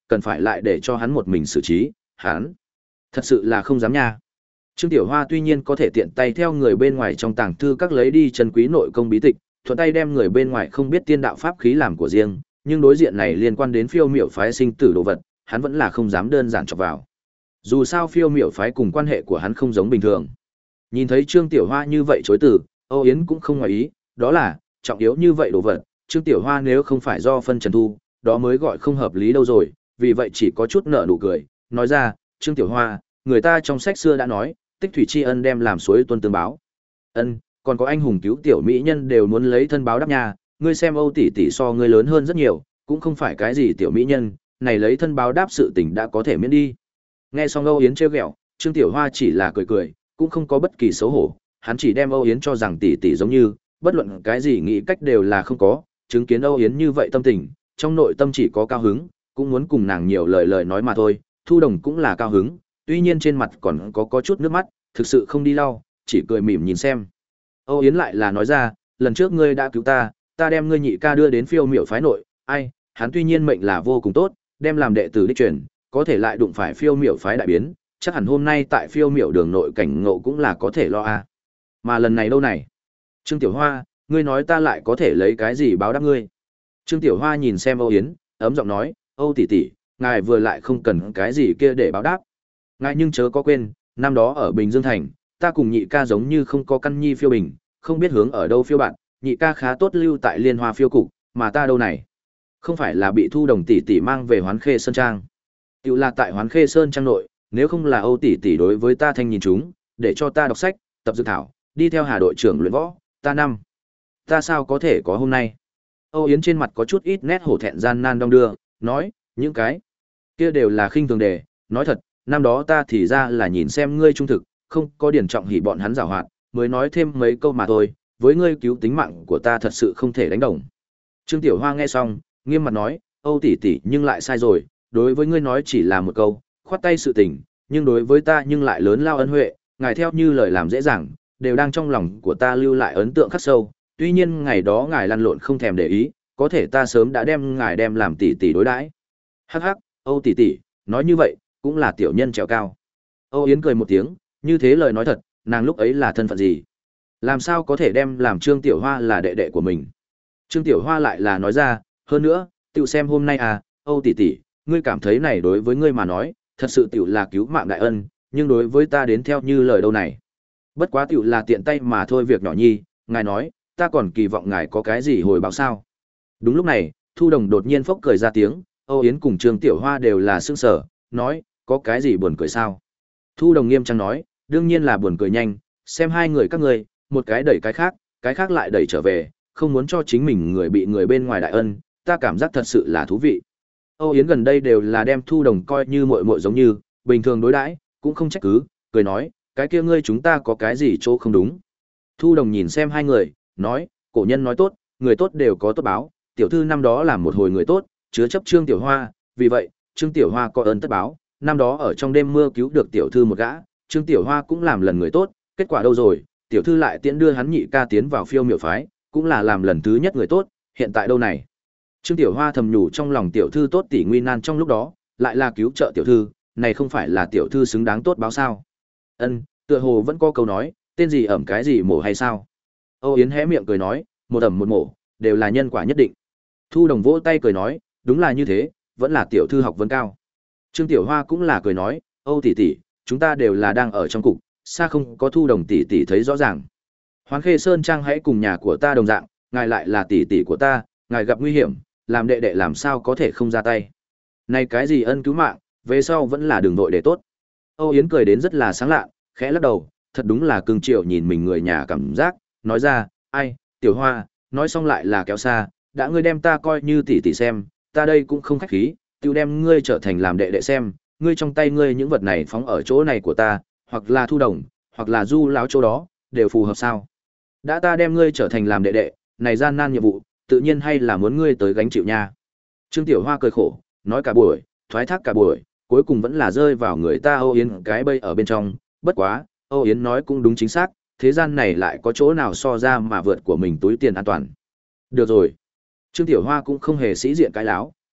cần phải lại để cho hắn một mình xử trí, hắn thật sự là không dám nha. Trương Tiểu Hoa tuy nhiên có thể tiện tay theo người bên ngoài trong tàng thư các lấy đi chân quý nội công bí tịch, thuận tay đem người bên ngoài không biết tiên đạo pháp khí làm của riêng, nhưng đối diện này liên quan đến phiêu miểu phái sinh tử đồ vật, hắn vẫn là không dám đơn giản chọc vào. Dù sao phiêu miểu phái cùng quan hệ của hắn không giống bình thường. Nhìn thấy Trương Tiểu Hoa như vậy chối từ, Âu Yến cũng không ngoài ý, đó là, trọng yếu như vậy đồ vật, Trương Tiểu Hoa nếu không phải do phân trần thu, đó mới gọi không hợp lý đâu rồi, vì vậy chỉ có chút nở nụ cười, nói ra, Trương Tiểu Hoa, người ta trong sách xưa đã nói, tích thủy tri ân đem làm suối tuân tương báo. Ân, còn có anh hùng cứu tiểu mỹ nhân đều muốn lấy thân báo đáp nha, ngươi xem Âu tỷ tỷ so ngươi lớn hơn rất nhiều, cũng không phải cái gì tiểu mỹ nhân, này lấy thân báo đáp sự tình đã có thể miễn đi. Nghe xong Âu Yến trêu ghẹo, Trương Tiểu Hoa chỉ là cười cười, cũng không có bất kỳ xấu hổ, hắn chỉ đem Âu Yến cho rằng tỷ tỷ giống như, bất luận cái gì nghĩ cách đều là không có, chứng kiến Âu Yến như vậy tâm tình, trong nội tâm chỉ có cao hứng, cũng muốn cùng nàng nhiều lời lời nói mà thôi, Thu Đồng cũng là cao hứng, tuy nhiên trên mặt còn có có chút nước mắt, thực sự không đi lau, chỉ cười mỉm nhìn xem. Âu Yến lại là nói ra, lần trước ngươi đã cứu ta, ta đem ngươi nhị ca đưa đến phiêu miểu phái nội, ai, hắn tuy nhiên mệnh là vô cùng tốt, đem làm đệ tử đích truyền, có thể lại đụng phải phiêu miểu phái đại biến, chắc hẳn hôm nay tại phiêu miểu đường nội cảnh ngộ cũng là có thể lo a. À. Mà lần này đâu này? Trương Tiểu Hoa, ngươi nói ta lại có thể lấy cái gì báo đáp ngươi? Trương Tiểu Hoa nhìn xem Âu Yến, ấm giọng nói, Âu tỷ tỷ, ngài vừa lại không cần cái gì kia để báo đáp. Ngài nhưng chớ có quên, năm đó ở Bình Dương Thành, ta cùng nhị ca giống như không có căn nhi phiêu bình, không biết hướng ở đâu phiêu bạn, nhị ca khá tốt lưu tại Liên Hoa phiêu cục, mà ta đâu này? Không phải là bị Thu Đồng tỷ tỷ mang về Hoán Khê Sơn Trang. Tiểu là tại Hoán Khê Sơn Trang nội, nếu không là Âu tỷ tỷ đối với ta thanh nhìn chúng, để cho ta đọc sách, tập dược thảo, đi theo Hà đội trưởng luyện võ, ta năm. Ta sao có thể có hôm nay? Âu Yến trên mặt có chút ít nét hổ thẹn gian nan đong đưa, nói, những cái kia đều là khinh thường đề, nói thật, năm đó ta thì ra là nhìn xem ngươi trung thực, không có điển trọng hỉ bọn hắn giảo hoạt, mới nói thêm mấy câu mà thôi, với ngươi cứu tính mạng của ta thật sự không thể đánh đồng. Trương Tiểu Hoa nghe xong, nghiêm mặt nói, Âu tỷ tỷ nhưng lại sai rồi, đối với ngươi nói chỉ là một câu, khoát tay sự tình, nhưng đối với ta nhưng lại lớn lao ân huệ, ngài theo như lời làm dễ dàng, đều đang trong lòng của ta lưu lại ấn tượng khắc sâu, tuy nhiên ngày đó ngài lăn lộn không thèm để ý, có thể ta sớm đã đem ngài đem làm tỷ tỷ đối đãi. Hắc hắc, Âu tỷ tỷ, nói như vậy, cũng là tiểu nhân trèo cao. Âu Yến cười một tiếng, như thế lời nói thật, nàng lúc ấy là thân phận gì? Làm sao có thể đem làm Trương Tiểu Hoa là đệ đệ của mình? Trương Tiểu Hoa lại là nói ra, hơn nữa, tiểu xem hôm nay à, Âu tỷ tỷ, ngươi cảm thấy này đối với ngươi mà nói, thật sự tiểu là cứu mạng đại ân, nhưng đối với ta đến theo như lời đâu này. Bất quá tiểu là tiện tay mà thôi việc nhỏ nhi, ngài nói, ta còn kỳ vọng ngài có cái gì hồi báo sao. Đúng lúc này, Thu Đồng đột nhiên phốc cười ra tiếng, Âu Yến cùng Trương Tiểu Hoa đều là sững sờ, nói, có cái gì buồn cười sao? Thu Đồng nghiêm trang nói, đương nhiên là buồn cười nhanh, xem hai người các ngươi, một cái đẩy cái khác, cái khác lại đẩy trở về, không muốn cho chính mình người bị người bên ngoài đại ân, ta cảm giác thật sự là thú vị. Âu Yến gần đây đều là đem Thu Đồng coi như muội muội giống như, bình thường đối đãi, cũng không trách cứ, cười nói, cái kia ngươi chúng ta có cái gì chỗ không đúng. Thu Đồng nhìn xem hai người, nói, cổ nhân nói tốt, người tốt đều có tốt báo, tiểu thư năm đó làm một hồi người tốt, chứa chấp Trương Tiểu Hoa, vì vậy, Trương Tiểu Hoa có ơn tất báo, năm đó ở trong đêm mưa cứu được tiểu thư một gã, Trương Tiểu Hoa cũng làm lần người tốt, kết quả đâu rồi, tiểu thư lại tiễn đưa hắn nhị ca tiến vào phiêu miểu phái, cũng là làm lần thứ nhất người tốt, hiện tại đâu này. Trương Tiểu Hoa thầm nhủ trong lòng tiểu thư tốt tỷ nguy nan trong lúc đó, lại là cứu trợ tiểu thư, này không phải là tiểu thư xứng đáng tốt báo sao? Ân, tựa hồ vẫn có câu nói, tên gì ẩm cái gì mổ hay sao? Âu Yến hé miệng cười nói, một ẩm một mổ, đều là nhân quả nhất định. Thu Đồng vỗ tay cười nói, đúng là như thế, vẫn là tiểu thư học vấn cao. Trương Tiểu Hoa cũng là cười nói, Âu tỷ tỷ, chúng ta đều là đang ở trong cục, xa không có Thu Đồng tỷ tỷ thấy rõ ràng. Hoán Khê Sơn Trang hãy cùng nhà của ta đồng dạng, ngài lại là tỷ tỷ của ta, ngài gặp nguy hiểm, làm đệ đệ làm sao có thể không ra tay. Này cái gì ân cứu mạng, về sau vẫn là đường đội để tốt. Âu Yến cười đến rất là sáng lạ, khẽ lắc đầu, thật đúng là cưng chiều nhìn mình người nhà cảm giác, nói ra, ai, Tiểu Hoa, nói xong lại là kéo xa, đã ngươi đem ta coi như tỷ tỷ xem, ta đây cũng không khách khí, tiêu đem ngươi trở thành làm đệ đệ xem, ngươi trong tay ngươi những vật này phóng ở chỗ này của ta, hoặc là Thu Đồng, hoặc là Du lão chỗ đó, đều phù hợp sao? Đã ta đem ngươi trở thành làm đệ đệ, này gian nan nhiệm vụ, tự nhiên hay là muốn ngươi tới gánh chịu nha. Trương Tiểu Hoa cười khổ, nói cả buổi, thoái thác cả buổi, cuối cùng vẫn là rơi vào người ta Âu Yến cái bây ở bên trong, bất quá, Âu Yến nói cũng đúng chính xác, thế gian này lại có chỗ nào so ra mà vượt của mình túi tiền an toàn. Được rồi. Trương Tiểu Hoa cũng không hề sĩ diện cái láo,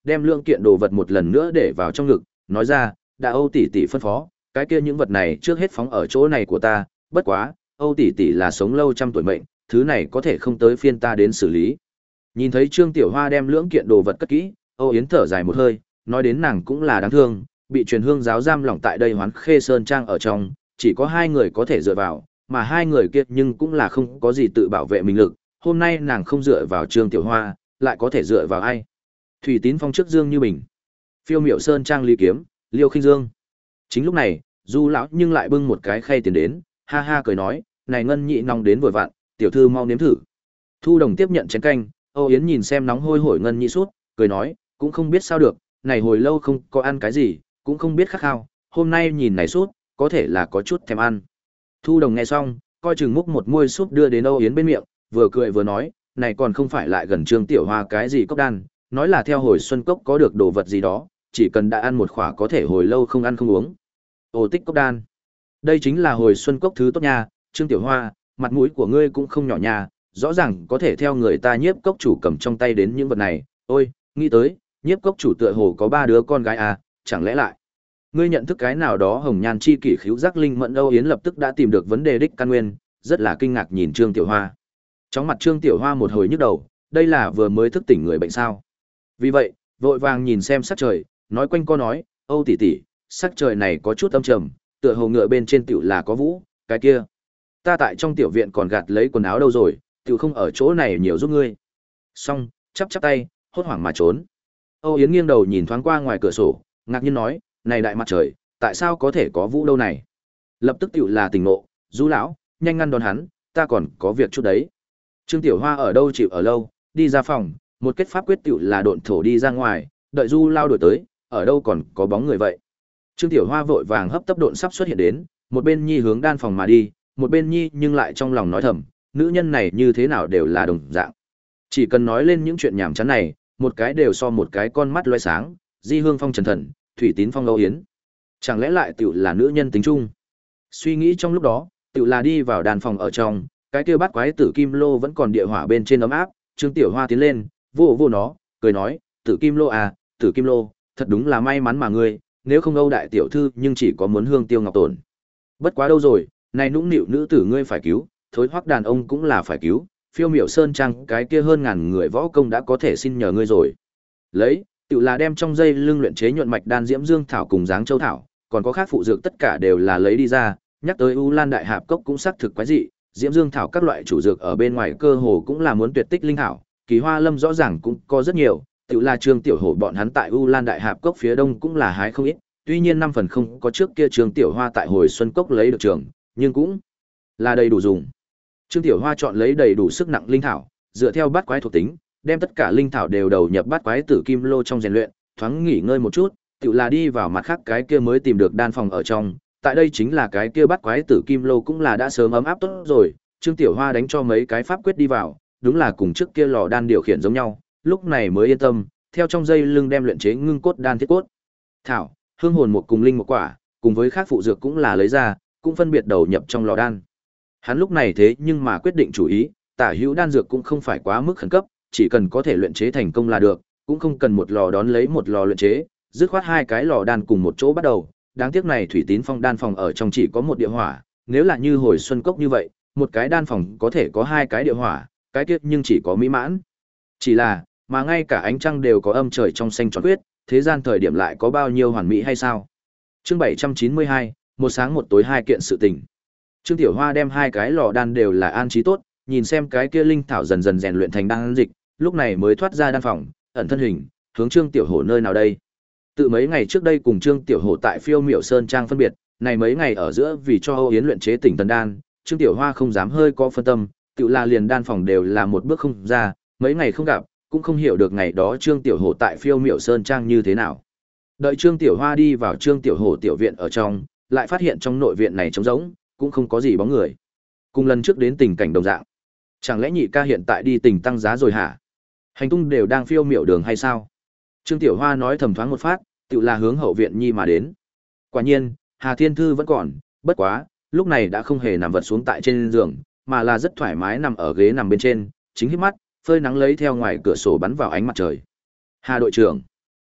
đem lượng kiện đồ vật một lần nữa để vào trong ngực, nói ra, đã Âu tỷ tỷ phân phó, cái kia những vật này trước hết phóng ở chỗ này của ta, bất quá, Âu tỷ tỷ là sống lâu trăm tuổi mệnh, thứ này có thể không tới phiên ta đến xử lý. Nhìn thấy Trương Tiểu Hoa đem lưỡng kiện đồ vật cất kỹ, Âu Yến thở dài một hơi, nói đến nàng cũng là đáng thương, bị truyền hương giáo giam lỏng tại đây Hoán Khê Sơn Trang ở trong, chỉ có hai người có thể dựa vào, mà hai người kia nhưng cũng là không có gì tự bảo vệ mình lực, hôm nay nàng không dựa vào Trương Tiểu Hoa, lại có thể dựa vào ai? Thủy Tín Phong trước Dương Như Bình, Phiêu Miểu Sơn Trang Lý Kiếm, Liêu Khinh Dương. Chính lúc này, Du lão nhưng lại bưng một cái khay tiền đến, ha ha cười nói, này ngân nhị nóng đến vừa vặn, tiểu thư mau nếm thử. Thu Đồng tiếp nhận chén canh, Âu Yến nhìn xem nóng hôi hổi ngân nhị sút, cười nói, cũng không biết sao được, này hồi lâu không có ăn cái gì, cũng không biết khát khao, hôm nay nhìn này sút, có thể là có chút thèm ăn. Thu Đồng nghe xong, coi chừng múc một muôi súp đưa đến Âu Yến bên miệng, vừa cười vừa nói, này còn không phải lại gần Trương Tiểu Hoa cái gì cốc đan, nói là theo hồi xuân cốc có được đồ vật gì đó, chỉ cần đã ăn một khỏa có thể hồi lâu không ăn không uống. Ô tích cốc đan. Đây chính là hồi xuân cốc thứ tốt nha, Trương Tiểu Hoa, mặt mũi của ngươi cũng không nhỏ nha, rõ ràng có thể theo người ta nhiếp cốc chủ cầm trong tay đến những vật này, ôi, nghĩ tới, nhiếp cốc chủ tựa hồ có ba đứa con gái à, chẳng lẽ lại. Ngươi nhận thức cái nào đó hồng nhan chi kỷ khíu giác linh mẫn. Âu Yến lập tức đã tìm được vấn đề đích căn nguyên, rất là kinh ngạc nhìn Trương Tiểu Hoa. Chóng mặt Trương Tiểu Hoa một hồi nhức đầu, đây là vừa mới thức tỉnh người bệnh sao. Vì vậy, vội vàng nhìn xem sắc trời, nói quanh co nói, Âu tỷ tỷ, sắc trời này có chút âm trầm, tựa hồ ngựa bên trên tiểu là có vũ, cái kia. Ta tại trong tiểu viện còn gạt lấy quần áo đâu rồi, tiểu không ở chỗ này nhiều giúp ngươi. Xong, chắp chắp tay, hốt hoảng mà trốn. Âu Yến nghiêng đầu nhìn thoáng qua ngoài cửa sổ, ngạc nhiên nói, này đại mặt trời, tại sao có thể có vũ đâu này? Lập tức tiểu là tỉnh ngộ, Du lão, nhanh ngăn đón hắn, ta còn có việc chút đấy. Trương Tiểu Hoa ở đâu chịu ở lâu, đi ra phòng, một kết pháp quyết tiểu là độn thổ đi ra ngoài, đợi Du lao đổi tới, ở đâu còn có bóng người vậy. Trương Tiểu Hoa vội vàng hấp tấp độn sắp xuất hiện đến, một bên nhi hướng đan phòng mà đi, một bên nhi nhưng lại trong lòng nói thầm, nữ nhân này như thế nào đều là đồng dạng. Chỉ cần nói lên những chuyện nhảm chán này, một cái đều so một cái con mắt loe sáng, Di Hương Phong Trần Thần, Thủy Tín Phong Âu Yến. Chẳng lẽ lại tiểu là nữ nhân tính chung? Suy nghĩ trong lúc đó, tiểu là đi vào đàn phòng ở trong, cái kia bát quái tử kim lô vẫn còn địa hỏa bên trên ấm áp, Trương Tiểu Hoa tiến lên, vô vô nó, cười nói, tử kim lô à, tử kim lô, thật đúng là may mắn mà ngươi, nếu không Âu đại tiểu thư nhưng chỉ có muốn hương tiêu ngọc tổn. Bất quá đâu rồi, này nũng nịu nữ tử ngươi phải cứu, thối hoắc đàn ông cũng là phải cứu, Phiêu Miểu Sơn Trang cái kia hơn ngàn người võ công đã có thể xin nhờ ngươi rồi. Lấy, tự là đem trong dây lưng luyện chế nhuận mạch đan diễm dương thảo cùng dáng châu thảo, còn có khác phụ dược tất cả đều là lấy đi ra, nhắc tới U Lan đại hạp cốc cũng xác thực quái dị, diễm dương thảo các loại chủ dược ở bên ngoài cơ hồ cũng là muốn tuyệt tích linh thảo, Kỳ Hoa Lâm rõ ràng cũng có rất nhiều, tự là Trương Tiểu Hổ bọn hắn tại U Lan đại hạp cốc phía đông cũng là hái không ít, tuy nhiên năm phần không có trước kia Trương Tiểu Hoa tại hồi xuân cốc lấy được trường, nhưng cũng là đầy đủ dùng. Trương Tiểu Hoa chọn lấy đầy đủ sức nặng linh thảo, dựa theo bát quái thuộc tính, đem tất cả linh thảo đều đầu nhập bát quái tử kim lô trong rèn luyện, thoáng nghỉ ngơi một chút, tự là đi vào mặt khác cái kia mới tìm được đan phòng ở trong, tại đây chính là cái kia bát quái tử kim lô cũng là đã sớm ấm áp tốt rồi, Trương Tiểu Hoa đánh cho mấy cái pháp quyết đi vào, đúng là cùng trước kia lò đan điều khiển giống nhau, lúc này mới yên tâm, theo trong dây lưng đem luyện chế ngưng cốt đan thiết cốt. Thảo, hương hồn một cùng linh một quả, cùng với khác phụ dược cũng là lấy ra, cũng phân biệt đầu nhập trong lò đan. Hắn lúc này thế nhưng mà quyết định chủ ý, tả hữu đan dược cũng không phải quá mức khẩn cấp, chỉ cần có thể luyện chế thành công là được, cũng không cần một lò đón lấy một lò luyện chế, dứt khoát hai cái lò đan cùng một chỗ bắt đầu. Đáng tiếc này Thủy Tín Phong đan phòng ở trong chỉ có một địa hỏa, nếu là như hồi xuân cốc như vậy, một cái đan phòng có thể có hai cái địa hỏa, cái kia nhưng chỉ có mỹ mãn. Chỉ là, mà ngay cả ánh trăng đều có âm trời trong xanh tròn quyết, thế gian thời điểm lại có bao nhiêu hoàn mỹ hay sao? Chương bảy trăm chín mươi hai, một sáng một tối hai kiện sự tình. Trương Tiểu Hoa đem hai cái lò đan đều là an trí tốt, nhìn xem cái kia linh thảo dần dần rèn luyện thành đan dịch, lúc này mới thoát ra đan phòng, ẩn thân hình, hướng Trương Tiểu Hổ nơi nào đây? Tự mấy ngày trước đây cùng Trương Tiểu Hổ tại Phiêu Miểu Sơn Trang phân biệt, này mấy ngày ở giữa vì cho Âu Yến luyện chế tỉnh thần đan, Trương Tiểu Hoa không dám hơi có phân tâm, tự là liền đan phòng đều là một bước không ra, mấy ngày không gặp, cũng không hiểu được ngày đó Trương Tiểu Hổ tại Phiêu Miểu Sơn Trang như thế nào. Đợi Trương Tiểu Hoa đi vào Trương Tiểu Hổ tiểu viện ở trong, lại phát hiện trong nội viện này trống rỗng, cũng không có gì bóng người. Cùng lần trước đến tình cảnh đồng dạng. Chẳng lẽ nhị ca hiện tại đi tình tăng giá rồi hả? Hành tung đều đang phiêu miểu đường hay sao? Trương Tiểu Hoa nói thầm thoáng một phát, tự là hướng hậu viện nhi mà đến. Quả nhiên, Hà Thiên Thư vẫn còn, bất quá, lúc này đã không hề nằm vật xuống tại trên giường, mà là rất thoải mái nằm ở ghế nằm bên trên, chính hít mắt, phơi nắng lấy theo ngoài cửa sổ bắn vào ánh mặt trời. Hà đội trưởng,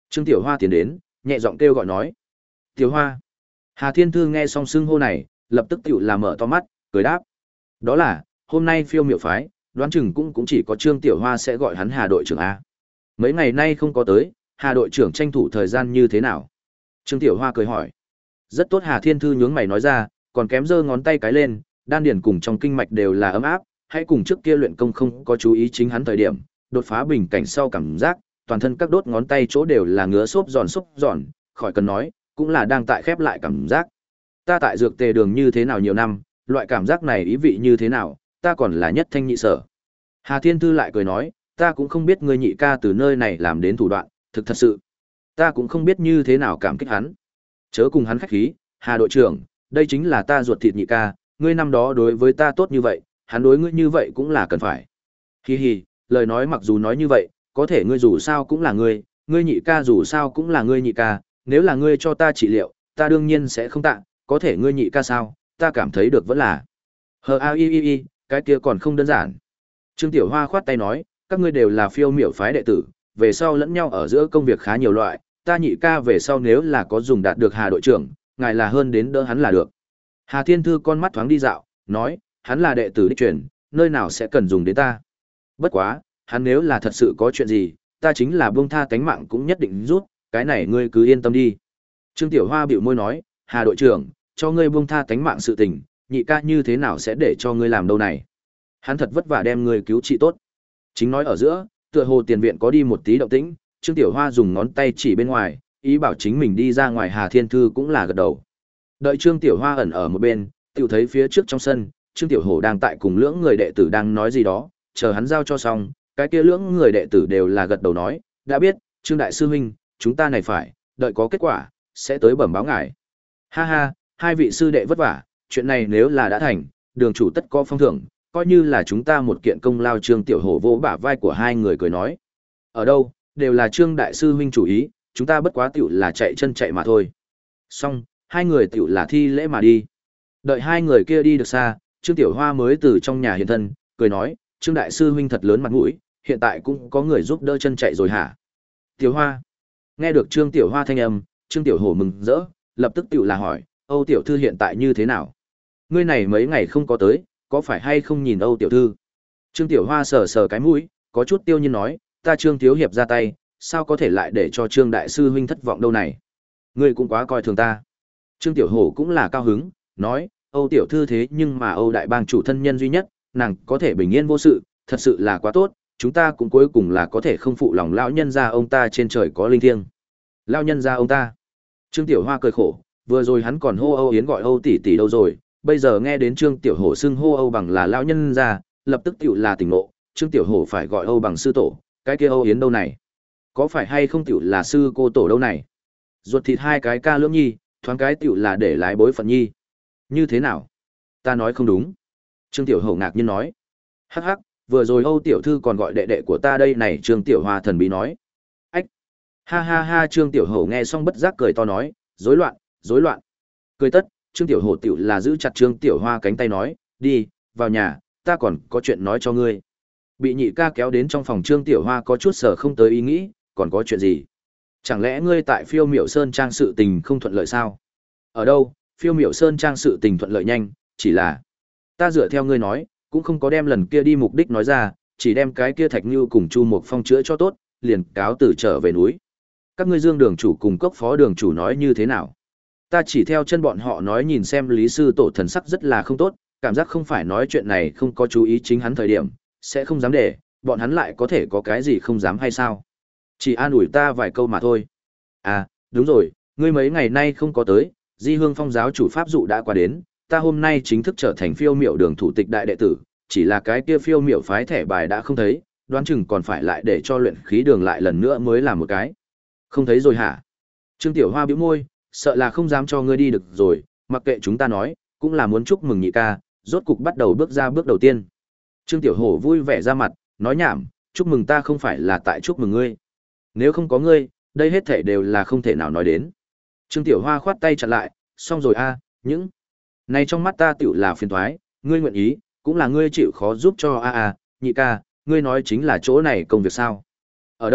Trương Tiểu Hoa tiến đến, nhẹ giọng kêu gọi nói. Tiểu Hoa. Hà Thiên Thư nghe xong xưng hô này, lập tức tiểu là mở to mắt, cười đáp. Đó là, hôm nay phiêu miệu phái, đoán chừng cũng cũng chỉ có Trương Tiểu Hoa sẽ gọi hắn Hà đội trưởng A. Mấy ngày nay không có tới, Hà đội trưởng tranh thủ thời gian như thế nào? Trương Tiểu Hoa cười hỏi. Rất tốt. Hà Thiên Thư nhướng mày nói ra, còn kém giơ ngón tay cái lên, đan điền cùng trong kinh mạch đều là ấm áp, hãy cùng trước kia luyện công không có chú ý chính hắn thời điểm, đột phá bình cảnh sau cảm giác, toàn thân các đốt ngón tay chỗ đều là ngứa xốp giòn xốp giòn, khỏi cần nói, cũng là đang tại khép lại cảm giác. Ta tại dược tề đường như thế nào nhiều năm, loại cảm giác này ý vị như thế nào, ta còn là nhất thanh nhị sở. Hà Thiên Thư lại cười nói, ta cũng không biết ngươi nhị ca từ nơi này làm đến thủ đoạn, thực thật sự. Ta cũng không biết như thế nào cảm kích hắn. Chớ cùng hắn khách khí, Hà đội trưởng, đây chính là ta ruột thịt nhị ca, ngươi năm đó đối với ta tốt như vậy, hắn đối ngươi như vậy cũng là cần phải. Hi hi, lời nói mặc dù nói như vậy, có thể ngươi dù sao cũng là ngươi, ngươi nhị ca dù sao cũng là ngươi nhị ca, nếu là ngươi cho ta trị liệu, ta đương nhiên sẽ không tạ, có thể ngươi nhị ca sao, ta cảm thấy được vẫn là. Hờ a y y y, cái kia còn không đơn giản. Trương Tiểu Hoa khoát tay nói, các ngươi đều là phiêu miểu phái đệ tử, về sau lẫn nhau ở giữa công việc khá nhiều loại, ta nhị ca về sau nếu là có dùng đạt được Hà đội trưởng, ngài là hơn đến đỡ hắn là được. Hà Thiên Thư con mắt thoáng đi dạo, nói, hắn là đệ tử đích truyền, nơi nào sẽ cần dùng đến ta. Bất quá, hắn nếu là thật sự có chuyện gì, ta chính là buông tha tánh mạng cũng nhất định rút, cái này ngươi cứ yên tâm đi. Trương Tiểu Hoa bĩu môi nói, Hà đội trưởng, cho ngươi buông tha tánh mạng sự tình, nhị ca như thế nào sẽ để cho ngươi làm đâu này. Hắn thật vất vả đem ngươi cứu trị tốt. Chính nói ở giữa, tựa hồ tiền viện có đi một tí động tĩnh, Trương Tiểu Hoa dùng ngón tay chỉ bên ngoài, ý bảo chính mình đi ra ngoài. Hà Thiên Thư cũng là gật đầu. Đợi Trương Tiểu Hoa ẩn ở một bên, tiểu thấy phía trước trong sân, Trương Tiểu Hổ đang tại cùng lưỡng người đệ tử đang nói gì đó, chờ hắn giao cho xong, cái kia lưỡng người đệ tử đều là gật đầu nói, đã biết, Trương đại sư huynh, chúng ta này phải, đợi có kết quả, sẽ tới bẩm báo ngài. Ha ha, hai vị sư đệ vất vả, chuyện này nếu là đã thành, đường chủ tất có phong thưởng, coi như là chúng ta một kiện công lao. Trương Tiểu Hổ vỗ bả vai của hai người cười nói, ở đâu, đều là Trương đại sư huynh chủ ý, chúng ta bất quá tiểu là chạy chân chạy mà thôi. Xong, hai người tiểu là thi lễ mà đi. Đợi hai người kia đi được xa, Trương Tiểu Hoa mới từ trong nhà hiện thân, cười nói, Trương đại sư huynh thật lớn mặt mũi, hiện tại cũng có người giúp đỡ chân chạy rồi hả? Tiểu Hoa. Nghe được Trương Tiểu Hoa thanh âm, Trương Tiểu Hổ mừng rỡ, lập tức tiểu là hỏi, Âu tiểu thư hiện tại như thế nào? Ngươi này mấy ngày không có tới, có phải hay không nhìn Âu tiểu thư? Trương Tiểu Hoa sờ sờ cái mũi, có chút tiêu nhiên nói, ta Trương thiếu hiệp ra tay, sao có thể lại để cho Trương đại sư huynh thất vọng đâu này? Ngươi cũng quá coi thường ta. Trương Tiểu Hổ cũng là cao hứng, nói, Âu tiểu thư thế nhưng mà Âu đại bang chủ thân nhân duy nhất, nàng có thể bình yên vô sự, thật sự là quá tốt, chúng ta cũng cuối cùng là có thể không phụ lòng lão nhân gia ông ta trên trời có linh thiêng. Lão nhân gia ông ta. Trương Tiểu Hoa cười khổ, vừa rồi hắn còn hô Âu Yến gọi Âu tỷ tỷ đâu rồi, bây giờ nghe đến Trương Tiểu Hổ xưng hô Âu bằng là lão nhân gia, lập tức tiểu là tỉnh ngộ, Trương Tiểu Hổ phải gọi Âu bằng sư tổ, cái kia Âu Yến đâu này? Có phải hay không tiểu là sư cô tổ đâu này? Ruột thịt hai cái ca lưỡng nhi, thoáng cái tiểu là để lái bối phận nhi. Như thế nào? Ta nói không đúng. Trương Tiểu Hổ ngạc nhiên nói. Hắc hắc, vừa rồi Âu tiểu thư còn gọi đệ đệ của ta đây này. Trương Tiểu Hoa thần bí nói. Ách. Ha ha ha. Trương Tiểu Hổ nghe xong bất giác cười to nói, rối loạn, rối loạn. Cười tất, Trương Tiểu Hổ tiểu là giữ chặt Trương Tiểu Hoa cánh tay nói, đi, vào nhà, ta còn có chuyện nói cho ngươi. Bị nhị ca kéo đến trong phòng, Trương Tiểu Hoa có chút sở không tới ý nghĩ, còn có chuyện gì? Chẳng lẽ ngươi tại Phiêu Miểu Sơn trang sự tình không thuận lợi sao? Ở đâu, Phiêu Miểu Sơn trang sự tình thuận lợi nhanh, chỉ là ta dựa theo ngươi nói, cũng không có đem lần kia đi mục đích nói ra, chỉ đem cái kia Thạch Nưu cùng Chu Mộc Phong chữa cho tốt, liền cáo từ trở về núi. Các ngươi Dương đường chủ cùng Cốc phó đường chủ nói như thế nào? Ta chỉ theo chân bọn họ nói, nhìn xem Lý sư tổ thần sắc rất là không tốt, cảm giác không phải nói chuyện này không có chú ý chính hắn thời điểm, sẽ không dám để, bọn hắn lại có thể có cái gì không dám hay sao? Chỉ an ủi ta vài câu mà thôi. À, đúng rồi, ngươi mấy ngày nay không có tới, Di Hương Phong giáo chủ pháp dụ đã qua đến, ta hôm nay chính thức trở thành Phiêu Miểu đường thủ tịch đại đệ tử, chỉ là cái kia Phiêu Miểu phái thẻ bài đã không thấy, đoán chừng còn phải lại để cho luyện khí đường lại lần nữa mới làm một cái. Không thấy rồi hả? Trương Tiểu Hoa bĩu môi, sợ là không dám cho ngươi đi được rồi, mặc kệ chúng ta nói, cũng là muốn chúc mừng nhị ca, rốt cục bắt đầu bước ra bước đầu tiên. Trương Tiểu Hổ vui vẻ ra mặt, nói nhảm, chúc mừng ta không phải là tại chúc mừng ngươi. Nếu không có ngươi, đây hết thể đều là không thể nào nói đến. Trương Tiểu Hoa khoát tay chặn lại, xong rồi a, những này trong mắt ta tiểu là phiền toái, ngươi nguyện ý, cũng là ngươi chịu khó giúp cho a a, nhị ca, ngươi nói chính là chỗ này công việc sao? Ở đâu,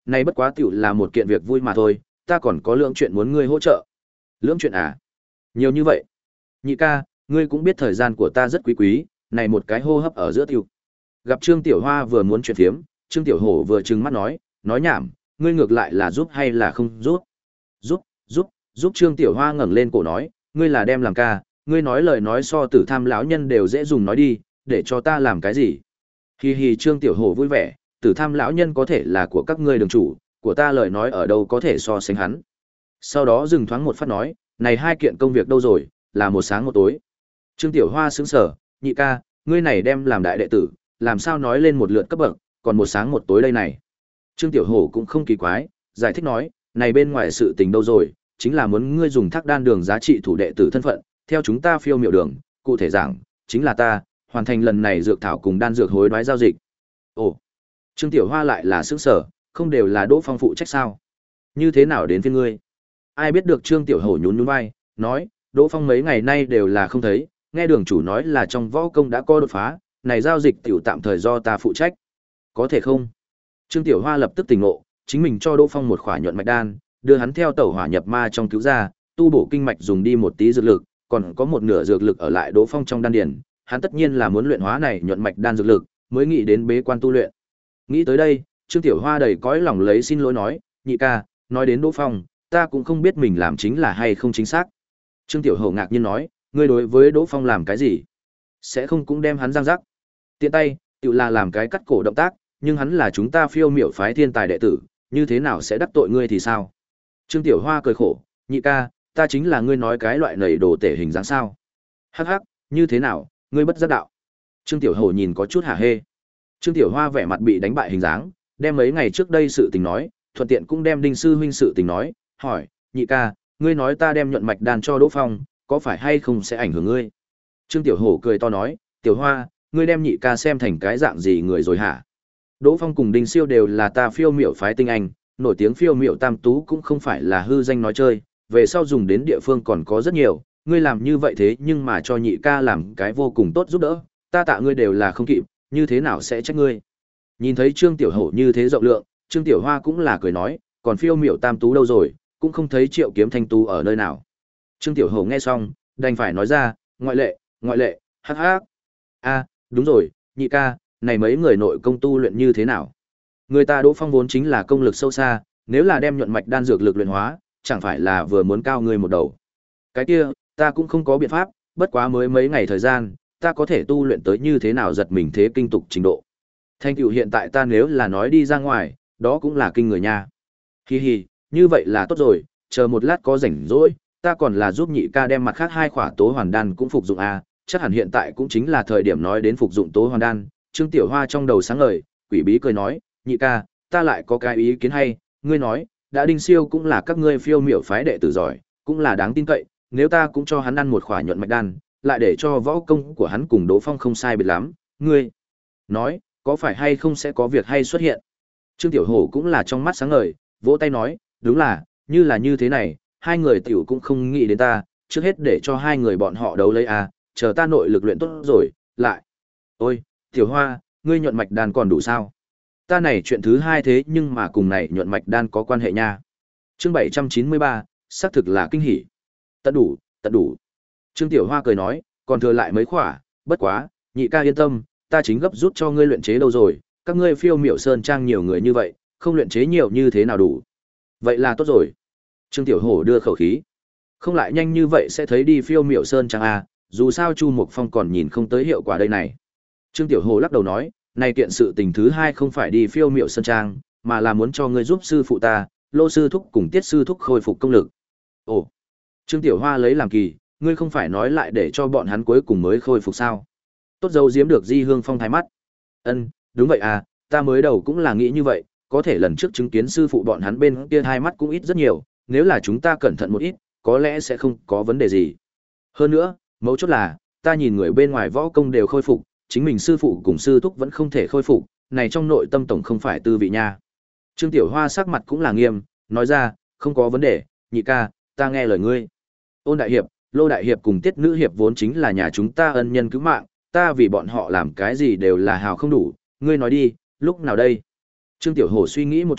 này bất quá tiểu là một kiện việc vui mà thôi, ta còn có lượng chuyện muốn ngươi hỗ trợ. Lưỡng chuyện à? Nhiều như vậy. Nhị ca, ngươi cũng biết thời gian của ta rất quý quý, này một cái hô hấp ở giữa tiêu. Gặp Trương Tiểu Hoa vừa muốn chuyện phiếm, Trương Tiểu Hổ vừa trừng mắt nói, nói nhảm, ngươi ngược lại là giúp hay là không giúp? Giúp, giúp, giúp. Trương Tiểu Hoa ngẩng lên cổ nói, ngươi là đem làm ca, ngươi nói lời nói so tử tham lão nhân đều dễ dùng nói đi, để cho ta làm cái gì? Hi hi. Trương Tiểu Hổ vui vẻ, tử tham lão nhân có thể là của các ngươi đường chủ, của ta lời nói ở đâu có thể so sánh hắn. Sau đó dừng thoáng một phát nói, này hai kiện công việc đâu rồi, là một sáng một tối. Trương Tiểu Hoa sững sờ, nhị ca, ngươi này đem làm đại đệ tử, làm sao nói lên một lượt cấp bậc, còn một sáng một tối đây này. Trương Tiểu Hổ cũng không kỳ quái, giải thích nói, này bên ngoài sự tình đâu rồi, chính là muốn ngươi dùng thác đan đường giá trị thủ đệ tử thân phận, theo chúng ta phiêu miệu đường, cụ thể giảng, chính là ta, hoàn thành lần này dược thảo cùng đan dược hối đoái giao dịch. Ồ, Trương Tiểu Hoa lại là sững sở, không đều là Đỗ Phong phụ trách sao? Như thế nào đến phiên ngươi? Ai biết được. Trương Tiểu Hổ nhún nhún vai, nói, Đỗ Phong mấy ngày nay đều là không thấy, nghe đường chủ nói là trong võ công đã có đột phá, này giao dịch tiểu tạm thời do ta phụ trách. Có thể không? Trương Tiểu Hoa lập tức tỉnh ngộ, chính mình cho Đỗ Phong một khỏa nhuận mạch đan, đưa hắn theo tẩu hỏa nhập ma trong cứu ra, tu bổ kinh mạch dùng đi một tí dược lực, còn có một nửa dược lực ở lại Đỗ Phong trong đan điền, hắn tất nhiên là muốn luyện hóa này nhuận mạch đan dược lực, mới nghĩ đến bế quan tu luyện. Nghĩ tới đây, Trương Tiểu Hoa đầy cõi lòng lấy xin lỗi nói, nhị ca, nói đến Đỗ Phong, ta cũng không biết mình làm chính là hay không chính xác. Trương Tiểu Hổ ngạc nhiên nói, ngươi đối với Đỗ Phong làm cái gì? Sẽ không cũng đem hắn giang rắc. Tiện tay, tự là làm cái cắt cổ động tác, nhưng hắn là chúng ta phiêu miểu phái thiên tài đệ tử, như thế nào sẽ đắc tội ngươi thì sao? Trương Tiểu Hoa cười khổ, nhị ca, ta chính là ngươi nói cái loại nầy đồ tể hình dáng sao? Hắc hắc, như thế nào, ngươi bất giác đạo. Trương Tiểu Hổ nhìn có chút hả hê. Trương Tiểu Hoa vẻ mặt bị đánh bại hình dáng, đem mấy ngày trước đây sự tình nói, thuận tiện cũng đem Đinh sư huynh sự tình nói, hỏi, nhị ca, ngươi nói ta đem nhuận mạch đan cho Đỗ Phong, có phải hay không sẽ ảnh hưởng ngươi? Trương Tiểu Hổ cười to nói, Tiểu Hoa, ngươi đem nhị ca xem thành cái dạng gì người rồi hả? Đỗ Phong cùng Đinh Siêu đều là ta phiêu miểu phái tinh anh, nổi tiếng phiêu miểu tam tú cũng không phải là hư danh nói chơi, về sau dùng đến địa phương còn có rất nhiều, ngươi làm như vậy thế nhưng mà cho nhị ca làm cái vô cùng tốt giúp đỡ, ta tạ ngươi đều là không kịp, như thế nào sẽ trách ngươi? Nhìn thấy Trương Tiểu Hổ như thế rộng lượng, Trương Tiểu Hoa cũng là cười nói, còn phiêu miểu tam tú đâu rồi, cũng không thấy Triệu Kiếm Thanh tú ở nơi nào. Trương Tiểu Hổ nghe xong, đành phải nói ra, ngoại lệ, ngoại lệ, hắc hắc. A, đúng rồi, nhị ca, này mấy người nội công tu luyện như thế nào? Người ta Đỗ Phong vốn chính là công lực sâu xa, nếu là đem nhuận mạch đan dược lực luyện hóa, chẳng phải là vừa muốn cao người một đầu. Cái kia, ta cũng không có biện pháp, bất quá mới mấy ngày thời gian, ta có thể tu luyện tới như thế nào giật mình thế kinh tục trình độ. Thành tựu hiện tại ta nếu là nói đi ra ngoài, đó cũng là kinh người nha. Hi hi, như vậy là tốt rồi, chờ một lát có rảnh rỗi, ta còn là giúp nhị ca đem mặt khác hai khỏa tố hoàn đan cũng phục dụng a, chắc hẳn hiện tại cũng chính là thời điểm nói đến phục dụng tố hoàn đan. Trương Tiểu Hoa trong đầu sáng ngời, quỷ bí cười nói, nhị ca, ta lại có cái ý kiến hay, ngươi nói, đã Đinh Siêu cũng là các ngươi phiêu miểu phái đệ tử giỏi, cũng là đáng tin cậy, nếu ta cũng cho hắn ăn một khỏa nhuận mạch đan, lại để cho võ công của hắn cùng Đỗ Phong không sai biệt lắm, ngươi nói, có phải hay không sẽ có việc hay xuất hiện? Trương Tiểu Hổ cũng là trong mắt sáng ngời, vỗ tay nói, đúng là, như là như thế này, hai người tiểu cũng không nghĩ đến ta, trước hết để cho hai người bọn họ đấu lấy a, chờ ta nội lực luyện tốt rồi, lại. Ôi, Tiểu Hoa, ngươi nhuận mạch đan còn đủ sao? Ta này chuyện thứ hai thế nhưng mà cùng này nhuận mạch đan có quan hệ nha. Chương bảy trăm chín mươi ba, xác thực là kinh hỉ. Tận đủ, tận đủ. Trương Tiểu Hoa cười nói, còn thừa lại mấy khỏa, bất quá, nhị ca yên tâm, ta chính gấp rút cho ngươi luyện chế đâu rồi, các ngươi phiêu miểu sơn trang nhiều người như vậy, không luyện chế nhiều như thế nào đủ. Vậy là tốt rồi. Trương Tiểu Hổ đưa khẩu khí. Không lại nhanh như vậy sẽ thấy đi phiêu miểu sơn trang à, dù sao Chu Mục Phong còn nhìn không tới hiệu quả đây này. Trương Tiểu Hổ lắc đầu nói, này kiện sự tình thứ hai không phải đi phiêu miểu sơn trang, mà là muốn cho ngươi giúp sư phụ ta, Lô sư thúc cùng Tiết sư thúc khôi phục công lực. Ồ. Trương Tiểu Hoa lấy làm kỳ, ngươi không phải nói lại để cho bọn hắn cuối cùng mới khôi phục sao? Tốt dấu giếm được Di Hương Phong thái mắt. Ân, đúng vậy à, ta mới đầu cũng là nghĩ như vậy, có thể lần trước chứng kiến sư phụ bọn hắn bên kia hai mắt cũng ít rất nhiều, nếu là chúng ta cẩn thận một ít, có lẽ sẽ không có vấn đề gì. Hơn nữa, mấu chốt là, ta nhìn người bên ngoài võ công đều khôi phục, chính mình sư phụ cùng sư thúc vẫn không thể khôi phục, này trong nội tâm tổng không phải tư vị nha. Trương Tiểu Hoa sắc mặt cũng là nghiêm, nói ra, không có vấn đề, nhị ca, ta nghe lời ngươi. Ôn đại hiệp, Lô đại hiệp cùng Tiết nữ hiệp vốn chính là nhà chúng ta ân nhân cứu mạng, ta vì bọn họ làm cái gì đều là hào không đủ, ngươi nói đi, lúc nào đây? Trương Tiểu Hổ suy nghĩ một chút,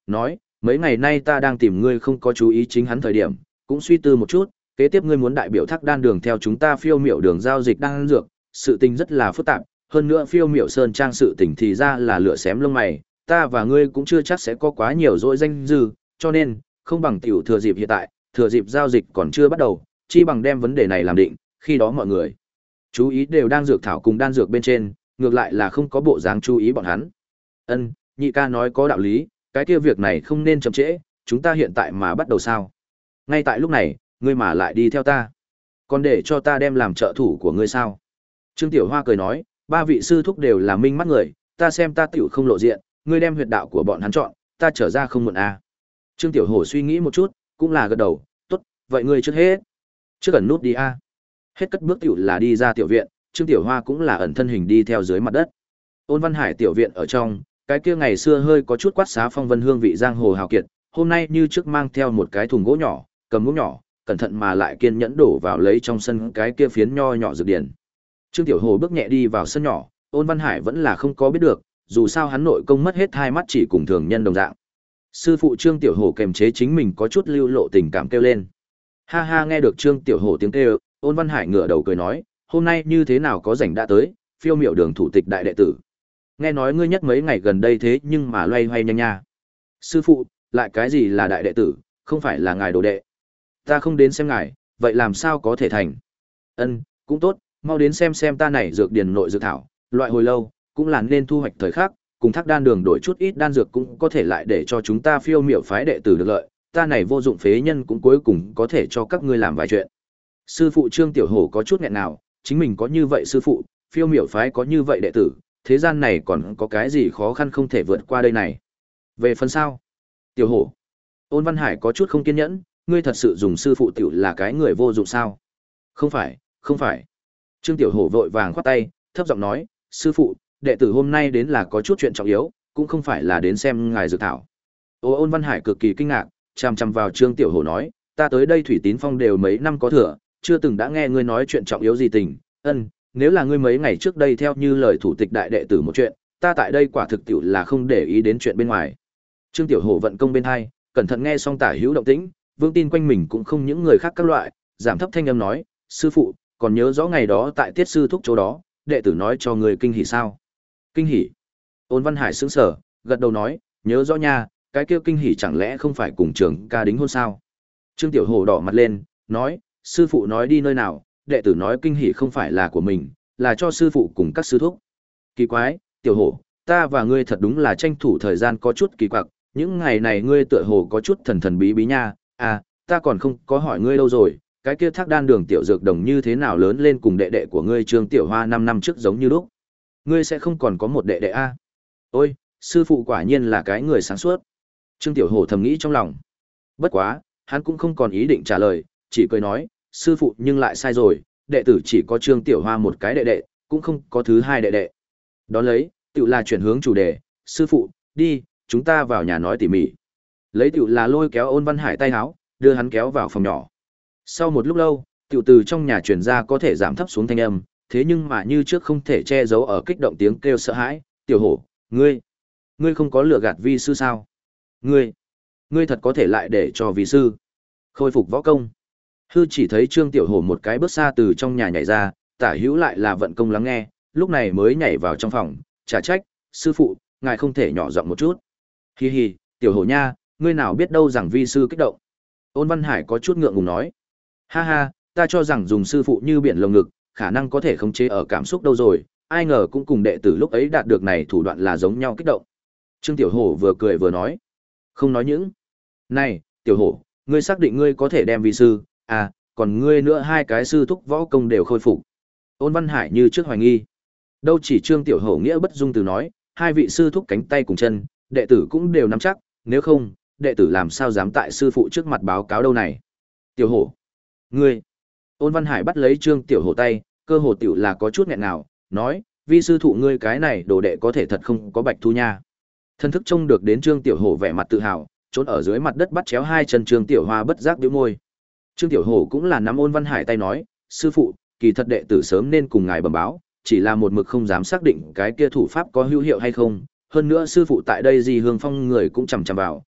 nói, mấy ngày nay ta đang tìm ngươi không có chú ý chính hắn thời điểm, cũng suy tư một chút, kế tiếp ngươi muốn đại biểu Thác Đan đường theo chúng ta phiêu miểu đường giao dịch đan dược, sự tình rất là phức tạp, hơn nữa phiêu miểu sơn trang sự tình thì ra là lửa xém lông mày, ta và ngươi cũng chưa chắc sẽ có quá nhiều dỗi danh dư, cho nên, không bằng tiểu thừa dịp hiện tại, thừa dịp giao dịch còn chưa bắt đầu, chi bằng đem vấn đề này làm định, khi đó mọi người chú ý đều đang dược thảo cùng đan dược bên trên, ngược lại là không có bộ dáng chú ý bọn hắn. Ân, nhị ca nói có đạo lý, cái kia việc này không nên chậm trễ, chúng ta hiện tại mà bắt đầu sao? Ngay tại lúc này, ngươi mà lại đi theo ta, còn để cho ta đem làm trợ thủ của ngươi sao? Trương Tiểu Hoa cười nói, ba vị sư thúc đều là minh mắt người, ta xem ta tiểu không lộ diện, ngươi đem huyệt đạo của bọn hắn chọn, ta trở ra không muộn à. Trương Tiểu Hổ suy nghĩ một chút, cũng là gật đầu, tốt, vậy ngươi trước hết. Trước ẩn nút đi a. À. Hết cất bước tiểu là đi ra tiểu viện, Trương Tiểu Hoa cũng là ẩn thân hình đi theo dưới mặt đất. Ôn Văn Hải tiểu viện ở trong, cái kia ngày xưa hơi có chút quát xá phong vân hương vị giang hồ hào kiệt, hôm nay như trước mang theo một cái thùng gỗ nhỏ, cầm muỗng nhỏ, cẩn thận mà lại kiên nhẫn đổ vào lấy trong sân cái kia phiến nho nhỏ dược điển. Trương Tiểu Hồ bước nhẹ đi vào sân nhỏ, Ôn Văn Hải vẫn là không có biết được, dù sao hắn nội công mất hết hai mắt chỉ cùng thường nhân đồng dạng. Sư phụ Trương Tiểu Hồ kềm chế chính mình có chút lưu lộ tình cảm kêu lên. Ha ha, nghe được Trương Tiểu Hồ tiếng kêu, Ôn Văn Hải ngửa đầu cười nói, hôm nay như thế nào có rảnh đã tới, phiêu miểu đường thủ tịch đại đệ tử. Nghe nói ngươi nhất mấy ngày gần đây thế nhưng mà loay hoay nhanh nha. Sư phụ, lại cái gì là đại đệ tử, không phải là ngài đồ đệ. Ta không đến xem ngài, vậy làm sao có thể thành? Ân, cũng tốt, mau đến xem xem ta này dược điền nội dược thảo, loại hồi lâu, cũng là nên thu hoạch thời khắc, cùng Thác Đan đường đổi chút ít đan dược cũng có thể lại để cho chúng ta phiêu miểu phái đệ tử được lợi, ta này vô dụng phế nhân cũng cuối cùng có thể cho các ngươi làm vài chuyện. Sư phụ Trương Tiểu Hổ có chút nghẹn nào, chính mình có như vậy sư phụ, phiêu miểu phái có như vậy đệ tử, thế gian này còn có cái gì khó khăn không thể vượt qua đây này. Về phần sau, Tiểu Hổ, Ôn Văn Hải có chút không kiên nhẫn, ngươi thật sự dùng sư phụ tiểu là cái người vô dụng sao? Không phải, không phải. Trương Tiểu Hổ vội vàng khoát tay, thấp giọng nói, sư phụ, đệ tử hôm nay đến là có chút chuyện trọng yếu, cũng không phải là đến xem ngài dược thảo. Ô Ôn Văn Hải cực kỳ kinh ngạc, chằm chằm vào Trương Tiểu Hổ nói, ta tới đây Thủy Tín Phong đều mấy năm có thừa, chưa từng đã nghe ngươi nói chuyện trọng yếu gì tình. Ân, nếu là ngươi mấy ngày trước đây theo như lời thủ tịch đại đệ tử một chuyện, ta tại đây quả thực tiểu là không để ý đến chuyện bên ngoài. Trương Tiểu Hổ vận công bên hai, cẩn thận nghe xong tả hữu động tĩnh, vững tin quanh mình cũng không những người khác các loại, giảm thấp thanh âm nói, sư phụ, còn nhớ rõ ngày đó tại tiết sư thúc chỗ đó, đệ tử nói cho người kinh hỉ sao? Kinh hỉ? Ôn Văn Hải sững sờ, gật đầu nói, nhớ rõ nha, cái kia kinh hỉ chẳng lẽ không phải cùng trường ca đính hôn sao? Trương Tiểu Hổ đỏ mặt lên, nói, sư phụ nói đi nơi nào, đệ tử nói kinh hỉ không phải là của mình, là cho sư phụ cùng các sư thúc. Kỳ quái, Tiểu Hổ, ta và ngươi thật đúng là tranh thủ thời gian có chút kỳ quặc, những ngày này ngươi tựa hồ có chút thần thần bí bí nha, à, ta còn không có hỏi ngươi đâu rồi, cái kia Thác Đan đường tiểu dược đồng như thế nào lớn lên cùng đệ đệ của ngươi Trương Tiểu Hoa năm năm trước giống như lúc. Ngươi sẽ không còn có một đệ đệ a? À? Ôi, sư phụ quả nhiên là cái người sáng suốt. Trương Tiểu Hổ thầm nghĩ trong lòng. Bất quá, hắn cũng không còn ý định trả lời, chỉ cười nói, sư phụ nhưng lại sai rồi, đệ tử chỉ có Trương Tiểu Hoa một cái đệ đệ, cũng không có thứ hai đệ đệ. Đón lấy, tự là chuyển hướng chủ đề, sư phụ, đi, chúng ta vào nhà nói tỉ mỉ. Lấy tự là lôi kéo Ôn Văn Hải tay háo, đưa hắn kéo vào phòng nhỏ. Sau một lúc lâu, tiểu từ trong nhà truyền ra có thể giảm thấp xuống thanh âm, thế nhưng mà như trước không thể che giấu ở kích động tiếng kêu sợ hãi, Tiểu Hổ, ngươi, ngươi không có lừa gạt vi sư sao? Ngươi, ngươi thật có thể lại để cho vi sư khôi phục võ công. Hư chỉ thấy Trương Tiểu Hổ một cái bước xa từ trong nhà nhảy ra, tả hữu lại là vận công lắng nghe, lúc này mới nhảy vào trong phòng, trả trách, sư phụ, ngài không thể nhỏ giọng một chút. Hi hi, Tiểu Hổ nha, ngươi nào biết đâu rằng vi sư kích động. Ôn Văn Hải có chút ngượng ngùng nói. Ha ha, ta cho rằng dùng sư phụ như biển lồng ngực, khả năng có thể khống chế ở cảm xúc đâu rồi, ai ngờ cũng cùng đệ tử lúc ấy đạt được này thủ đoạn là giống nhau kích động. Trương Tiểu Hổ vừa cười vừa nói. Không nói những. Này, Tiểu Hổ, ngươi xác định ngươi có thể đem vi sư, à, còn ngươi nữa hai cái sư thúc võ công đều khôi phục. Ôn Văn Hải như trước hoài nghi. Đâu chỉ Trương Tiểu Hổ nghĩa bất dung từ nói, hai vị sư thúc cánh tay cùng chân, đệ tử cũng đều nắm chắc, nếu không, đệ tử làm sao dám tại sư phụ trước mặt báo cáo đâu này. Tiểu Hổ, ngươi. Ôn Văn Hải bắt lấy Trương Tiểu Hổ tay, cơ hồ tiểu là có chút nghẹn nào, nói, vi sư thụ ngươi cái này đồ đệ có thể thật không có bạch thu nha. Thân thức trông được đến Trương Tiểu Hổ vẻ mặt tự hào, trốn ở dưới mặt đất bắt chéo hai chân Trương Tiểu Hoa bất giác bĩu môi. Trương Tiểu Hổ cũng là nắm Ôn Văn Hải tay nói, sư phụ, kỳ thật đệ tử sớm nên cùng ngài bẩm báo, chỉ là một mực không dám xác định cái kia thủ pháp có hữu hiệu hay không. Hơn nữa sư phụ tại đây gì Hương Phong người cũng chằm chằm vào,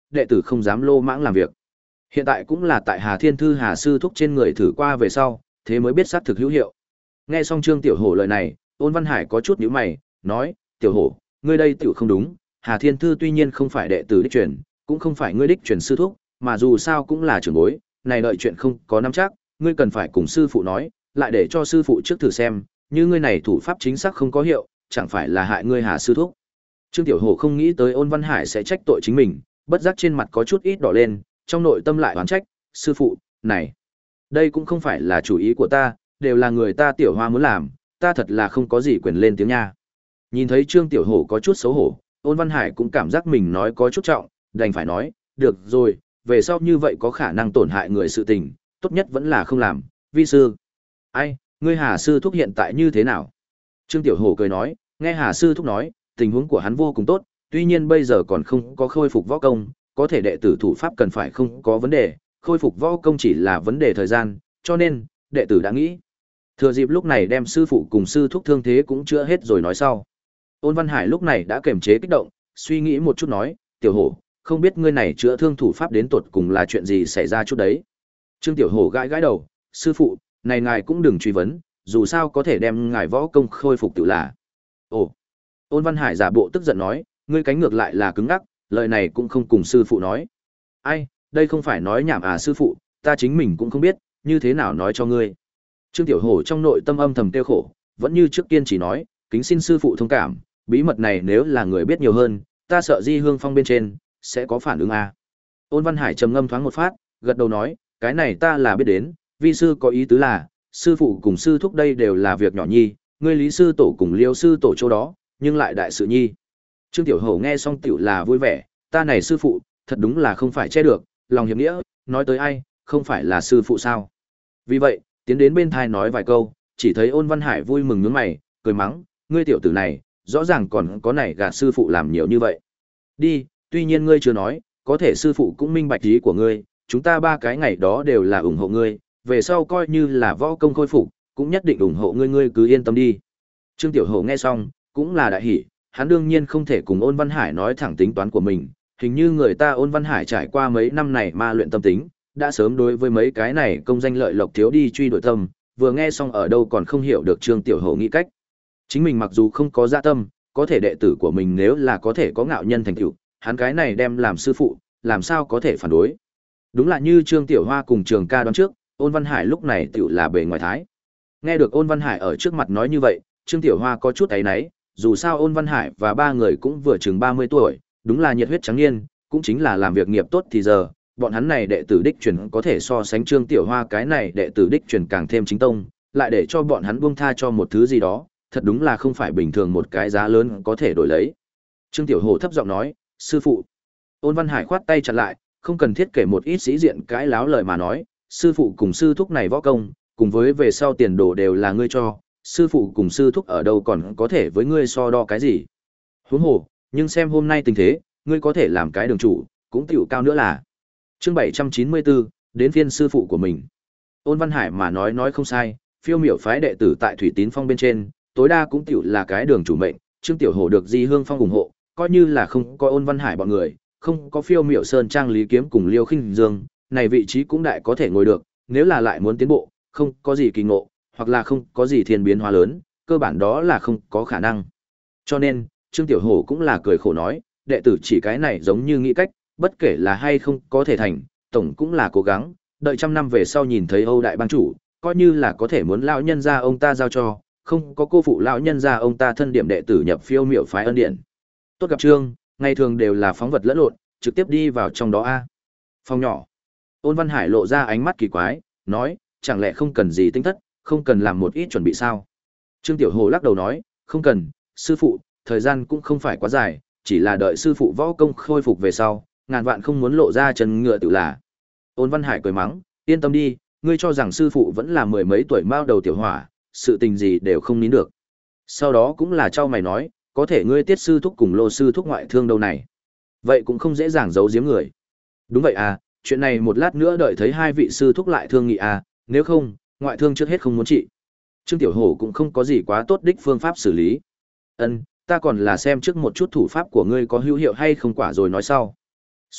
đệ tử không dám lô mãng làm việc. Hiện tại cũng là tại Hà Thiên Thư Hà sư thúc trên người thử qua về sau, thế mới biết xác thực hữu hiệu. Nghe xong Trương Tiểu Hổ lời này, Ôn Văn Hải có chút nhíu mày, nói: "Tiểu Hổ, ngươi đây tiểu không đúng, Hà Thiên Thư tuy nhiên không phải đệ tử đích truyền, cũng không phải ngươi đích truyền sư thúc, mà dù sao cũng là trưởng bối, này đợi chuyện không có nắm chắc, ngươi cần phải cùng sư phụ nói, lại để cho sư phụ trước thử xem, như ngươi này thủ pháp chính xác không có hiệu, chẳng phải là hại ngươi Hà sư thúc." Trương Tiểu Hổ không nghĩ tới Ôn Văn Hải sẽ trách tội chính mình, bất giác trên mặt có chút ít đỏ lên, trong nội tâm lại oán trách: "Sư phụ, này, đây cũng không phải là chủ ý của ta, đều là người ta Tiểu Hoa muốn làm, ta thật là không có gì quyền lên tiếng nha." Nhìn thấy Trương Tiểu Hổ có chút xấu hổ, Ôn Văn Hải cũng cảm giác mình nói có chút trọng, đành phải nói: "Được rồi, về sau như vậy có khả năng tổn hại người sự tình, tốt nhất vẫn là không làm, vi sư." "Ai, ngươi Hà sư thúc hiện tại như thế nào?" Trương Tiểu Hổ cười nói, nghe Hà sư thúc nói, tình huống của hắn vô cùng tốt, tuy nhiên bây giờ còn không có khôi phục võ công, có thể đệ tử thủ pháp cần phải không có vấn đề, khôi phục võ công chỉ là vấn đề thời gian, cho nên, đệ tử đã nghĩ. Thừa dịp lúc này đem sư phụ cùng sư thúc thương thế cũng chữa hết rồi nói sau. Ôn Văn Hải lúc này đã kiềm chế kích động, suy nghĩ một chút nói: "Tiểu Hổ, không biết ngươi này chữa thương thủ pháp đến tột cùng là chuyện gì xảy ra chút đấy." Trương Tiểu Hổ gãi gãi đầu: "Sư phụ, này ngài cũng đừng truy vấn, dù sao có thể đem ngài võ công khôi phục tự là." Ồ. Ôn Văn Hải giả bộ tức giận nói: "Ngươi cánh ngược lại là cứng ngắc, lời này cũng không cùng sư phụ nói." "Ai, đây không phải nói nhảm à sư phụ, ta chính mình cũng không biết, như thế nào nói cho ngươi." Trương Tiểu Hổ trong nội tâm âm thầm tiêu khổ, vẫn như trước kiên chỉ nói: "Kính xin sư phụ thông cảm, bí mật này nếu là người biết nhiều hơn, ta sợ Di Hương Phong bên trên sẽ có phản ứng à." Ôn Văn Hải trầm ngâm thoáng một phát, gật đầu nói: "Cái này ta là biết đến, vi sư có ý tứ là, sư phụ cùng sư thúc đây đều là việc nhỏ nhi, ngươi Lý sư tổ cùng Liêu sư tổ chỗ đó, nhưng lại đại sự nhi." Trương Tiểu Hổ nghe xong tiểu là vui vẻ, ta này sư phụ, thật đúng là không phải che được, lòng hiệp nghĩa, nói tới ai, không phải là sư phụ sao. Vì vậy, tiến đến bên thai nói vài câu, chỉ thấy Ôn Văn Hải vui mừng nhướng mày, cười mắng: "Ngươi tiểu tử này, rõ ràng còn có này gạt sư phụ làm nhiều như vậy. Đi, tuy nhiên ngươi chưa nói, có thể sư phụ cũng minh bạch ý của ngươi, chúng ta ba cái ngày đó đều là ủng hộ ngươi, về sau coi như là võ công khôi phục, cũng nhất định ủng hộ ngươi, ngươi cứ yên tâm đi." Trương Tiểu Hổ nghe xong, cũng là đại hỉ, hắn đương nhiên không thể cùng Ôn Văn Hải nói thẳng tính toán của mình, hình như người ta Ôn Văn Hải trải qua mấy năm này ma luyện tâm tính, đã sớm đối với mấy cái này công danh lợi lộc thiếu đi truy đuổi tâm, vừa nghe xong ở đâu còn không hiểu được Trương Tiểu Hổ nghĩ cách. Chính mình mặc dù không có dạ tâm, có thể đệ tử của mình nếu là có thể có ngạo nhân thành tựu, hắn cái này đem làm sư phụ, làm sao có thể phản đối. Đúng là như Trương Tiểu Hoa cùng Trường Ca đoán trước, Ôn Văn Hải lúc này tựu là bề ngoài thái. Nghe được Ôn Văn Hải ở trước mặt nói như vậy, Trương Tiểu Hoa có chút áy náy, dù sao Ôn Văn Hải và ba người cũng vừa chừng ba mươi tuổi, đúng là nhiệt huyết trắng niên, cũng chính là làm việc nghiệp tốt thì giờ, bọn hắn này đệ tử đích truyền có thể so sánh Trương Tiểu Hoa cái này đệ tử đích truyền càng thêm chính tông, lại để cho bọn hắn buông tha cho một thứ gì đó, thật đúng là không phải bình thường một cái giá lớn có thể đổi lấy. Trương Tiểu Hổ thấp giọng nói: "Sư phụ." Ôn Văn Hải khoát tay chặn lại, không cần thiết kể một ít sĩ diện cãi láo lời mà nói, sư phụ cùng sư thúc này võ công, cùng với về sau tiền đồ đều là ngươi cho, sư phụ cùng sư thúc ở đâu còn có thể với ngươi so đo cái gì. Huống hồ, nhưng xem hôm nay tình thế, ngươi có thể làm cái đường chủ, cũng tiểu cao nữa là. Chương bảy trăm chín mươi tư, đến phiên sư phụ của mình. Ôn Văn Hải mà nói nói không sai, phiêu miểu phái đệ tử tại Thủy Tín Phong bên trên, tối đa cũng tiểu là cái đường chủ mệnh, Trương Tiểu Hổ được Di Hương Phong ủng hộ, coi như là không có Ôn Văn Hải bọn người, không có phiêu miểu sơn trang Lý Kiếm cùng Liêu Khinh Dương, này vị trí cũng đại có thể ngồi được, nếu là lại muốn tiến bộ, không có gì kỳ ngộ, hoặc là không có gì thiên biến hóa lớn, cơ bản đó là không có khả năng. Cho nên, Trương Tiểu Hổ cũng là cười khổ nói, đệ tử chỉ cái này giống như nghĩ cách, bất kể là hay không có thể thành, tổng cũng là cố gắng, đợi trăm năm về sau nhìn thấy Âu đại bang chủ, coi như là có thể muốn lão nhân gia ông ta giao cho, không có cô phụ lão nhân gia ông ta thân điểm đệ tử nhập phiêu miểu phái ân điện. Tốt gặp Trương, ngày thường đều là phóng vật lẫn lộn, trực tiếp đi vào trong đó a. Phòng nhỏ. Ôn Văn Hải lộ ra ánh mắt kỳ quái, nói, chẳng lẽ không cần gì tinh thất, không cần làm một ít chuẩn bị sao? Trương Tiểu Hồ lắc đầu nói, không cần, sư phụ, thời gian cũng không phải quá dài, chỉ là đợi sư phụ võ công khôi phục về sau, ngàn vạn không muốn lộ ra chân ngựa tự là. Ôn Văn Hải cười mắng, yên tâm đi, ngươi cho rằng sư phụ vẫn là mười mấy tuổi mao đầu tiểu hỏa, sự tình gì đều không nín được. Sau đó cũng là trao mày nói, có thể ngươi tiết sư thúc cùng lô sư thúc ngoại thương đâu này. Vậy cũng không dễ dàng giấu giếm người. Đúng vậy à, chuyện này một lát nữa đợi thấy hai vị sư thúc lại thương nghị à, nếu không, ngoại thương trước hết không muốn trị. Trương Tiểu Hổ cũng không có gì quá tốt đích phương pháp xử lý. Ân, ta còn là xem trước một chút thủ pháp của ngươi có hữu hiệu hay không quả rồi nói sau. Xong,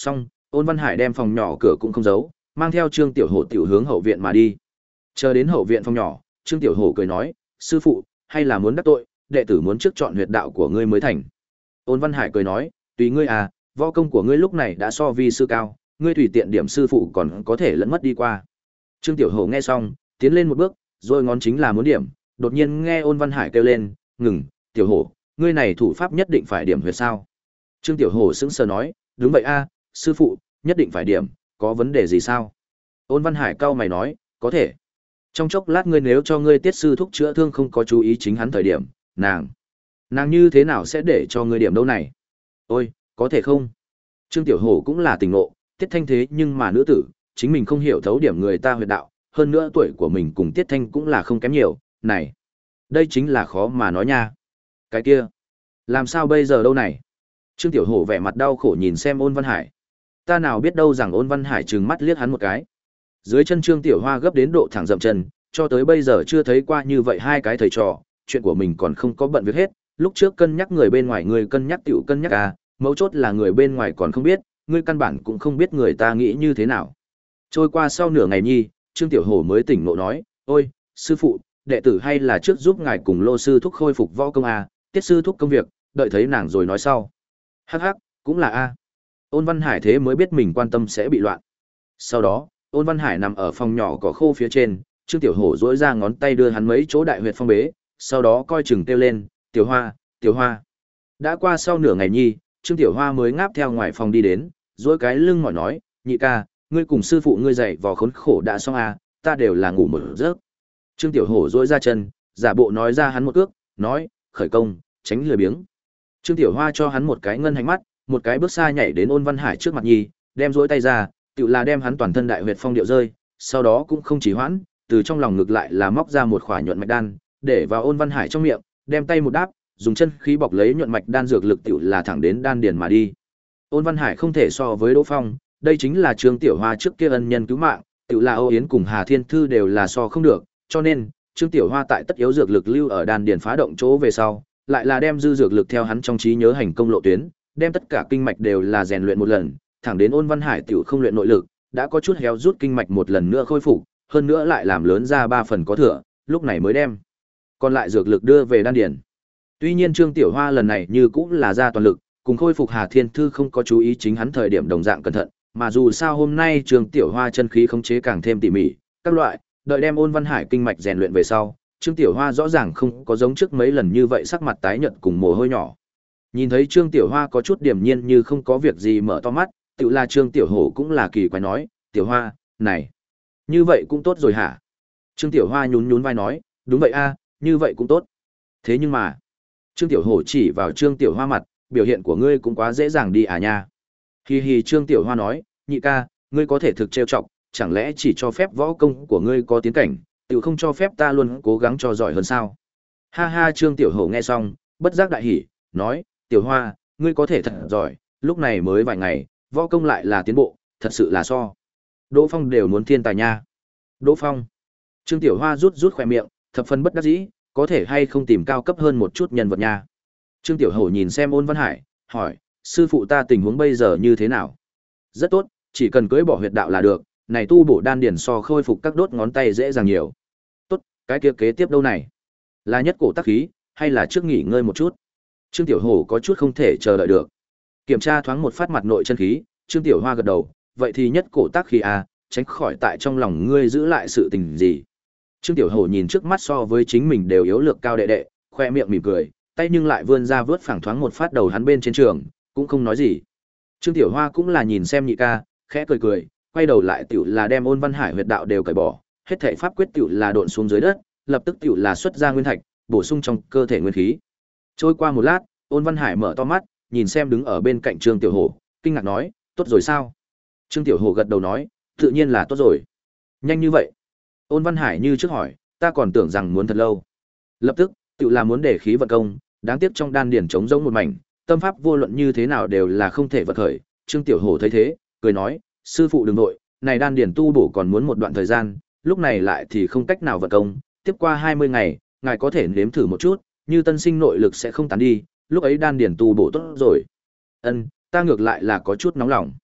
Ôn Văn Hải đem phòng nhỏ cửa cũng không giấu, mang theo Trương Tiểu Hổ tiểu hướng hậu viện mà đi. Chờ đến hậu viện phòng nhỏ, Trương Tiểu Hổ cười nói, sư phụ, hay là muốn đắc tội, đệ tử muốn trước chọn huyệt đạo của ngươi mới thành. Ôn Văn Hải cười nói, tùy ngươi à, võ công của ngươi lúc này đã so vi sư cao, ngươi tùy tiện điểm sư phụ còn có thể lẫn mất đi qua. Trương Tiểu Hổ nghe xong, tiến lên một bước, rồi ngón chính là muốn điểm, đột nhiên nghe Ôn Văn Hải kêu lên, ngừng, Tiểu Hổ, ngươi này thủ pháp nhất định phải điểm huyệt sao? Trương Tiểu Hổ sững sờ nói, đúng vậy a, sư phụ, nhất định phải điểm, có vấn đề gì sao? Ôn Văn Hải cau mày nói, có thể. Trong chốc lát ngươi nếu cho ngươi tiết sư thúc chữa thương không có chú ý chính hắn thời điểm, nàng, nàng như thế nào sẽ để cho ngươi điểm đâu này? Ôi, có thể không? Trương Tiểu Hổ cũng là tình ngộ, Tiết Thanh thế nhưng mà nữ tử, chính mình không hiểu thấu điểm người ta huyệt đạo, hơn nữa tuổi của mình cùng Tiết Thanh cũng là không kém nhiều, này, đây chính là khó mà nói nha. Cái kia, làm sao bây giờ đâu này? Trương Tiểu Hổ vẻ mặt đau khổ nhìn xem Ôn Văn Hải. Ta nào biết đâu rằng Ôn Văn Hải trừng mắt liếc hắn một cái. Dưới chân Trương Tiểu Hoa gấp đến độ thẳng dậm chân, cho tới bây giờ chưa thấy qua như vậy hai cái thầy trò, chuyện của mình còn không có bận việc hết, lúc trước cân nhắc người bên ngoài người cân nhắc tiểu cân nhắc à, mấu chốt là người bên ngoài còn không biết, ngươi căn bản cũng không biết người ta nghĩ như thế nào. Trôi qua sau nửa ngày nhi, Trương Tiểu Hổ mới tỉnh ngộ nói, ôi, sư phụ, đệ tử hay là trước giúp ngài cùng Lô sư thúc khôi phục võ công à, Tiết sư thúc công việc, đợi thấy nàng rồi nói sau. Hắc hắc, cũng là a. Ôn Văn Hải thế mới biết mình quan tâm sẽ bị loạn. Sau đó, Ôn Văn Hải nằm ở phòng nhỏ cỏ khô phía trên, Trương Tiểu Hổ duỗi ra ngón tay đưa hắn mấy chỗ đại huyệt phong bế, sau đó coi chừng kêu lên, "Tiểu Hoa, Tiểu Hoa." Đã qua sau nửa ngày nhi, Trương Tiểu Hoa mới ngáp theo ngoài phòng đi đến, duỗi cái lưng mỏi nói, "Nhị ca, ngươi cùng sư phụ ngươi dạy vò khốn khổ đã xong à, ta đều là ngủ một giấc." Trương Tiểu Hổ duỗi ra chân, giả bộ nói ra hắn một cước, nói, "Khởi công, tránh lười biếng." Trương Tiểu Hoa cho hắn một cái ngân hành mắt, một cái bước xa nhảy đến Ôn Văn Hải trước mặt nhi, đem duỗi tay ra, tự là đem hắn toàn thân đại huyệt phong điệu rơi, sau đó cũng không chỉ hoãn, từ trong lòng ngực lại là móc ra một khỏa nhuận mạch đan, để vào Ôn Văn Hải trong miệng, đem tay một đáp, dùng chân khí bọc lấy nhuận mạch đan dược lực tự là thẳng đến đan điền mà đi. Ôn Văn Hải không thể so với Đỗ Phong, đây chính là Trương Tiểu Hoa trước kia ân nhân cứu mạng, tự là Âu Yến cùng Hà Thiên Thư đều là so không được, cho nên Trương Tiểu Hoa tại tất yếu dược lực lưu ở đan điền phá động chỗ về sau, lại là đem dư dược lực theo hắn trong trí nhớ hành công lộ tuyến, đem tất cả kinh mạch đều là rèn luyện một lần, thẳng đến Ôn Văn Hải tiểu không luyện nội lực, đã có chút héo rút kinh mạch một lần nữa khôi phục, hơn nữa lại làm lớn ra ba phần có thừa, lúc này mới đem còn lại dược lực đưa về đan điền. Tuy nhiên Trương Tiểu Hoa lần này như cũng là ra toàn lực, cùng khôi phục Hà Thiên Thư không có chú ý chính hắn thời điểm đồng dạng cẩn thận, mà dù sao hôm nay Trương Tiểu Hoa chân khí khống chế càng thêm tỉ mỉ, các loại, đợi đem Ôn Văn Hải kinh mạch rèn luyện về sau, Trương Tiểu Hoa rõ ràng không có giống trước mấy lần như vậy sắc mặt tái nhợt cùng mồ hôi nhỏ. Nhìn thấy Trương Tiểu Hoa có chút điềm nhiên như không có việc gì mở to mắt, tự là Trương Tiểu Hổ cũng là kỳ quái nói, "Tiểu Hoa, này, như vậy cũng tốt rồi hả?" Trương Tiểu Hoa nhún nhún vai nói, "Đúng vậy a, như vậy cũng tốt." Thế nhưng mà, Trương Tiểu Hổ chỉ vào Trương Tiểu Hoa mặt, "Biểu hiện của ngươi cũng quá dễ dàng đi à nha." Hi hi, Trương Tiểu Hoa nói, "Nhị ca, ngươi có thể thực trêu chọc, chẳng lẽ chỉ cho phép võ công của ngươi có tiến cảnh, tự không cho phép ta luôn cố gắng cho giỏi hơn sao?" Ha ha, Trương Tiểu Hổ nghe xong, bất giác đại hỉ, nói, "Tiểu Hoa, ngươi có thể thật giỏi, lúc này mới vài ngày, võ công lại là tiến bộ, thật sự là so Đỗ Phong đều muốn thiên tài nha." Đỗ Phong. Trương Tiểu Hoa rút rút khóe miệng, thập phần bất đắc dĩ, có thể hay không tìm cao cấp hơn một chút nhân vật nha. Trương Tiểu Hổ nhìn xem Ôn Văn Hải, hỏi, "Sư phụ ta tình huống bây giờ như thế nào?" "Rất tốt, chỉ cần cưỡi bỏ huyệt đạo là được, này tu bổ đan điền so khôi phục các đốt ngón tay dễ dàng nhiều." "Tốt, cái kia kế tiếp đâu này? Là nhất cổ tác khí, hay là trước nghỉ ngơi một chút?" Trương Tiểu Hổ có chút không thể chờ đợi được. Kiểm tra thoáng một phát mặt nội chân khí, Trương Tiểu Hoa gật đầu, "Vậy thì nhất cổ tác khí à, tránh khỏi tại trong lòng ngươi giữ lại sự tình gì." Trương Tiểu Hổ nhìn trước mắt so với chính mình đều yếu lược cao đệ đệ, khoe miệng mỉm cười, tay nhưng lại vươn ra vớt phẳng thoáng một phát đầu hắn bên trên trường, cũng không nói gì. Trương Tiểu Hoa cũng là nhìn xem nhị ca, khẽ cười cười, quay đầu lại tiểu là đem Ôn Văn Hải huyệt đạo đều cởi bỏ, hết thảy pháp quyết tiểu là độn xuống dưới đất, lập tức tiểu là xuất ra nguyên thạch, bổ sung trong cơ thể nguyên khí. Trôi qua một lát, Ôn Văn Hải mở to mắt, nhìn xem đứng ở bên cạnh Trương Tiểu Hổ, kinh ngạc nói, "Tốt rồi sao?" Trương Tiểu Hổ gật đầu nói, "Tự nhiên là tốt rồi." "Nhanh như vậy?" Ôn Văn Hải như trước hỏi, "Ta còn tưởng rằng muốn thật lâu." Lập tức, tự là muốn để khí vận công, đáng tiếc trong đan điển trống rỗng một mảnh, tâm pháp vô luận như thế nào đều là không thể vật khởi. Trương Tiểu Hổ thấy thế, cười nói, "Sư phụ đừng nội, này đan điển tu bổ còn muốn một đoạn thời gian, lúc này lại thì không cách nào vận công, tiếp qua hai mươi ngày, ngài có thể nếm thử một chút, như tân sinh nội lực sẽ không tán đi, lúc ấy đan điển tu bổ tốt rồi." "Ân, ta ngược lại là có chút nóng lòng."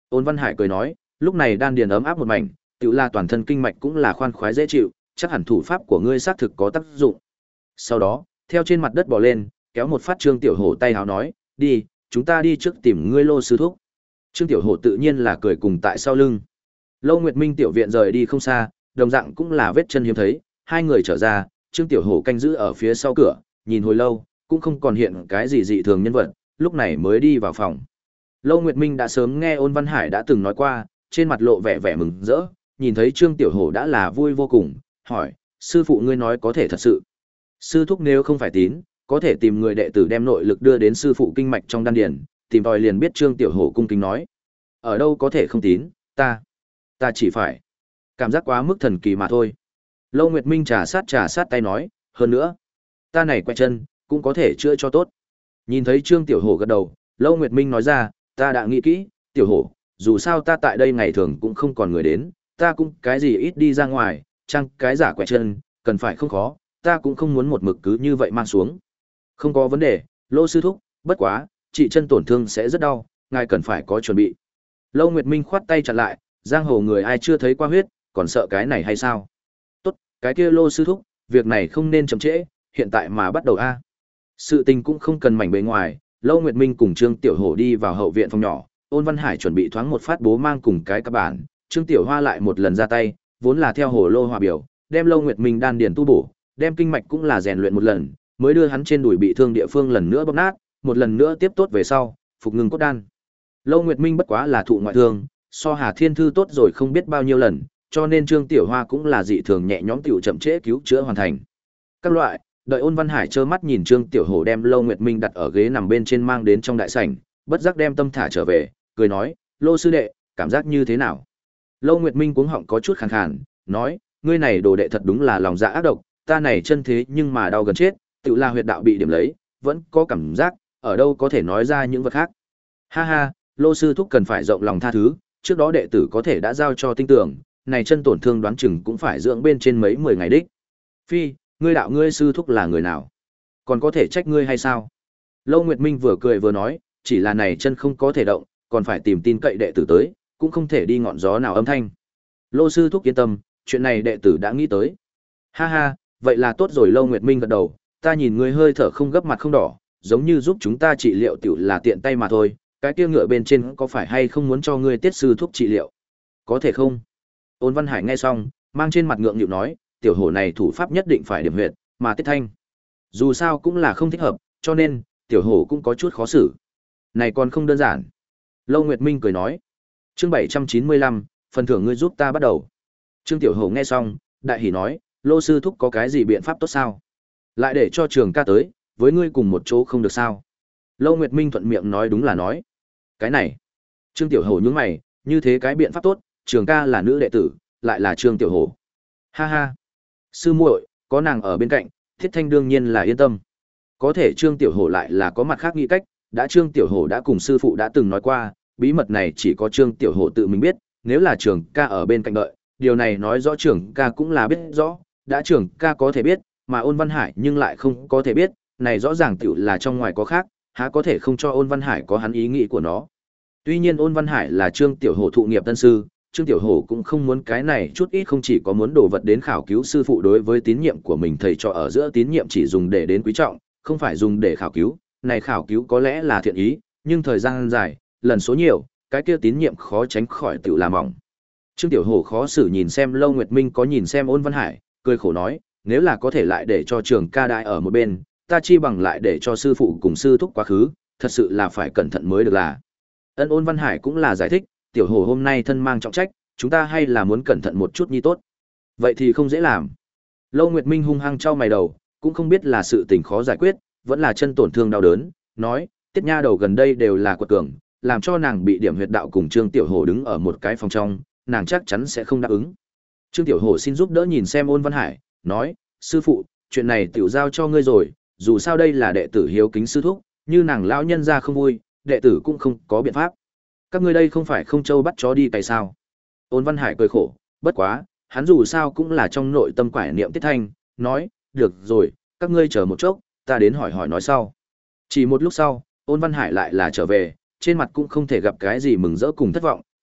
Ôn Văn Hải cười nói, lúc này đan điền ấm áp một mảnh, tự là toàn thân kinh mạch cũng là khoan khoái dễ chịu, chắc hẳn thủ pháp của ngươi xác thực có tác dụng. Sau đó, theo trên mặt đất bò lên, kéo một phát Trương Tiểu Hổ tay háo nói, đi, chúng ta đi trước tìm ngươi Lô sư thúc. Trương Tiểu Hổ tự nhiên là cười cùng tại sau lưng. Lâu Nguyệt Minh tiểu viện rời đi không xa, đồng dạng cũng là vết chân hiếm thấy, hai người trở ra, Trương Tiểu Hổ canh giữ ở phía sau cửa, nhìn hồi lâu, cũng không còn hiện cái gì dị thường nhân vật, lúc này mới đi vào phòng. Lâu Nguyệt Minh đã sớm nghe Ôn Văn Hải đã từng nói qua, trên mặt lộ vẻ vẻ mừng rỡ, nhìn thấy Trương Tiểu Hổ đã là vui vô cùng, hỏi, sư phụ ngươi nói có thể thật sự. Sư thúc nếu không phải tín, có thể tìm người đệ tử đem nội lực đưa đến sư phụ kinh mạch trong đan điền, tìm tòi liền biết Trương Tiểu Hổ cung kính nói. Ở đâu có thể không tín, ta, ta chỉ phải, cảm giác quá mức thần kỳ mà thôi. Lâu Nguyệt Minh trà sát trà sát tay nói, hơn nữa, ta này quay chân, cũng có thể chữa cho tốt. Nhìn thấy Trương Tiểu Hổ gật đầu, Lâu Nguyệt Minh nói ra, ta đã nghĩ kỹ, Tiểu Hổ, dù sao ta tại đây ngày thường cũng không còn người đến, ta cũng cái gì ít đi ra ngoài, chăng cái giả quẹt chân, cần phải không khó, ta cũng không muốn một mực cứ như vậy mang xuống. Không có vấn đề, Lô sư thúc, bất quá, trị chân tổn thương sẽ rất đau, ngài cần phải có chuẩn bị. Lâu Nguyệt Minh khoát tay chặn lại, giang hồ người ai chưa thấy qua huyết, còn sợ cái này hay sao? Tốt, cái kia Lô sư thúc, việc này không nên chậm trễ, hiện tại mà bắt đầu a. Sự tình cũng không cần mảnh bề ngoài, Lâu Nguyệt Minh cùng Trương Tiểu Hổ đi vào hậu viện phòng nhỏ, Ôn Văn Hải chuẩn bị thoáng một phát bố mang cùng cái các bản, Trương Tiểu Hoa lại một lần ra tay, vốn là theo hồ lô hòa biểu, đem Lâu Nguyệt Minh đan điền tu bổ, đem kinh mạch cũng là rèn luyện một lần, mới đưa hắn trên đùi bị thương địa phương lần nữa bóp nát, một lần nữa tiếp tốt về sau, phục ngừng cốt đan. Lâu Nguyệt Minh bất quá là thụ ngoại thương, so Hà Thiên Thư tốt rồi không biết bao nhiêu lần, cho nên Trương Tiểu Hoa cũng là dị thường nhẹ nhõm tiểu chậm trễ cứu chữa hoàn thành. Các loại, đợi Ôn Văn Hải trơ mắt nhìn Trương Tiểu Hổ đem Lâu Nguyệt Minh đặt ở ghế nằm bên trên mang đến trong đại sảnh, bất giác đem tâm thả trở về, cười nói, Lô sư đệ, cảm giác như thế nào? Lâu Nguyệt Minh cuống họng có chút khàn khàn, nói, ngươi này đồ đệ thật đúng là lòng dạ ác độc, ta này chân thế nhưng mà đau gần chết, tự là huyệt đạo bị điểm lấy, vẫn có cảm giác, ở đâu có thể nói ra những vật khác. Ha ha, Lô sư thúc cần phải rộng lòng tha thứ, trước đó đệ tử có thể đã giao cho tinh tưởng, này chân tổn thương đoán chừng cũng phải dưỡng bên trên mấy mười ngày đích. Phi, ngươi đạo ngươi sư thúc là người nào? Còn có thể trách ngươi hay sao? Lâu Nguyệt Minh vừa cười vừa nói, chỉ là này chân không có thể động, còn phải tìm tin cậy đệ tử tới, cũng không thể đi ngọn gió nào âm thanh. Lô sư thúc yên tâm, chuyện này đệ tử đã nghĩ tới. Ha ha, vậy là tốt rồi. Lâu Nguyệt Minh gật đầu, ta nhìn ngươi hơi thở không gấp mặt không đỏ, giống như giúp chúng ta trị liệu tiểu là tiện tay mà thôi, cái kia ngựa bên trên có phải hay không muốn cho ngươi tiết sư thúc trị liệu? Có thể không? Ôn Văn Hải nghe xong, mang trên mặt ngượng nghịu nói, tiểu hổ này thủ pháp nhất định phải điểm huyệt, mà tiết thanh. Dù sao cũng là không thích hợp, cho nên, tiểu hổ cũng có chút khó xử. Này còn không đơn giản. Lâu Nguyệt Minh cười nói, chương bảy trăm chín mươi lăm, phần thưởng ngươi giúp ta bắt đầu. Trương Tiểu Hổ nghe xong, đại hỉ nói, Lô sư thúc có cái gì biện pháp tốt sao? Lại để cho Trường ca tới, với ngươi cùng một chỗ không được sao? Lâu Nguyệt Minh thuận miệng nói đúng là nói. Cái này, Trương Tiểu Hổ nhướng mày, như thế cái biện pháp tốt, Trường ca là nữ đệ tử, lại là Trương Tiểu Hổ. Ha ha, sư muội, có nàng ở bên cạnh, Thiết Thanh đương nhiên là yên tâm. Có thể Trương Tiểu Hổ lại là có mặt khác nghĩ cách, đã Trương Tiểu Hổ đã cùng sư phụ đã từng nói qua, bí mật này chỉ có Trương Tiểu Hổ tự mình biết, nếu là Trường ca ở bên cạnh đợi, điều này nói rõ Trường ca cũng là biết rõ, đã Trường ca có thể biết, mà Ôn Văn Hải nhưng lại không có thể biết, này rõ ràng tiểu là trong ngoài có khác, há có thể không cho Ôn Văn Hải có hắn ý nghĩ của nó. Tuy nhiên Ôn Văn Hải là Trương Tiểu Hổ thụ nghiệp tân sư, Trương Tiểu Hổ cũng không muốn cái này chút ít không chỉ có muốn đồ vật đến khảo cứu sư phụ đối với tín nhiệm của mình thầy trò ở giữa tín nhiệm chỉ dùng để đến quý trọng, không phải dùng để khảo cứu, này khảo cứu có lẽ là thiện ý, nhưng thời gian dài, lần số nhiều, cái kia tín nhiệm khó tránh khỏi tiểu làm mỏng. Trương Tiểu Hổ khó xử nhìn xem Lâu Nguyệt Minh có nhìn xem Ôn Văn Hải, cười khổ nói, nếu là có thể lại để cho Trường ca đại ở một bên, ta chi bằng lại để cho sư phụ cùng sư thúc quá khứ, thật sự là phải cẩn thận mới được là. Ân Ôn Văn Hải cũng là giải thích, Tiểu Hổ hôm nay thân mang trọng trách, chúng ta hay là muốn cẩn thận một chút nhi tốt. Vậy thì không dễ làm. Lâu Nguyệt Minh hung hăng trao mày đầu, cũng không biết là sự tình khó giải quyết, vẫn là chân tổn thương đau đớn, nói, Tiết Nha đầu gần đây đều là quật cường, làm cho nàng bị điểm huyệt đạo cùng Trương Tiểu Hổ đứng ở một cái phòng trong, nàng chắc chắn sẽ không đáp ứng. Trương Tiểu Hổ xin giúp đỡ nhìn xem Ôn Văn Hải, nói, sư phụ, chuyện này tiểu giao cho ngươi rồi, dù sao đây là đệ tử hiếu kính sư thúc, như nàng lão nhân ra không vui, đệ tử cũng không có biện pháp. Các ngươi đây không phải không châu bắt chó đi cày sao? Ôn Văn Hải cười khổ, bất quá, hắn dù sao cũng là trong nội tâm quải niệm Tiết Thanh, nói, được rồi, các ngươi chờ một chốc, ta đến hỏi hỏi nói sau. Chỉ một lúc sau, Ôn Văn Hải lại là trở về, trên mặt cũng không thể gặp cái gì mừng rỡ cùng thất vọng,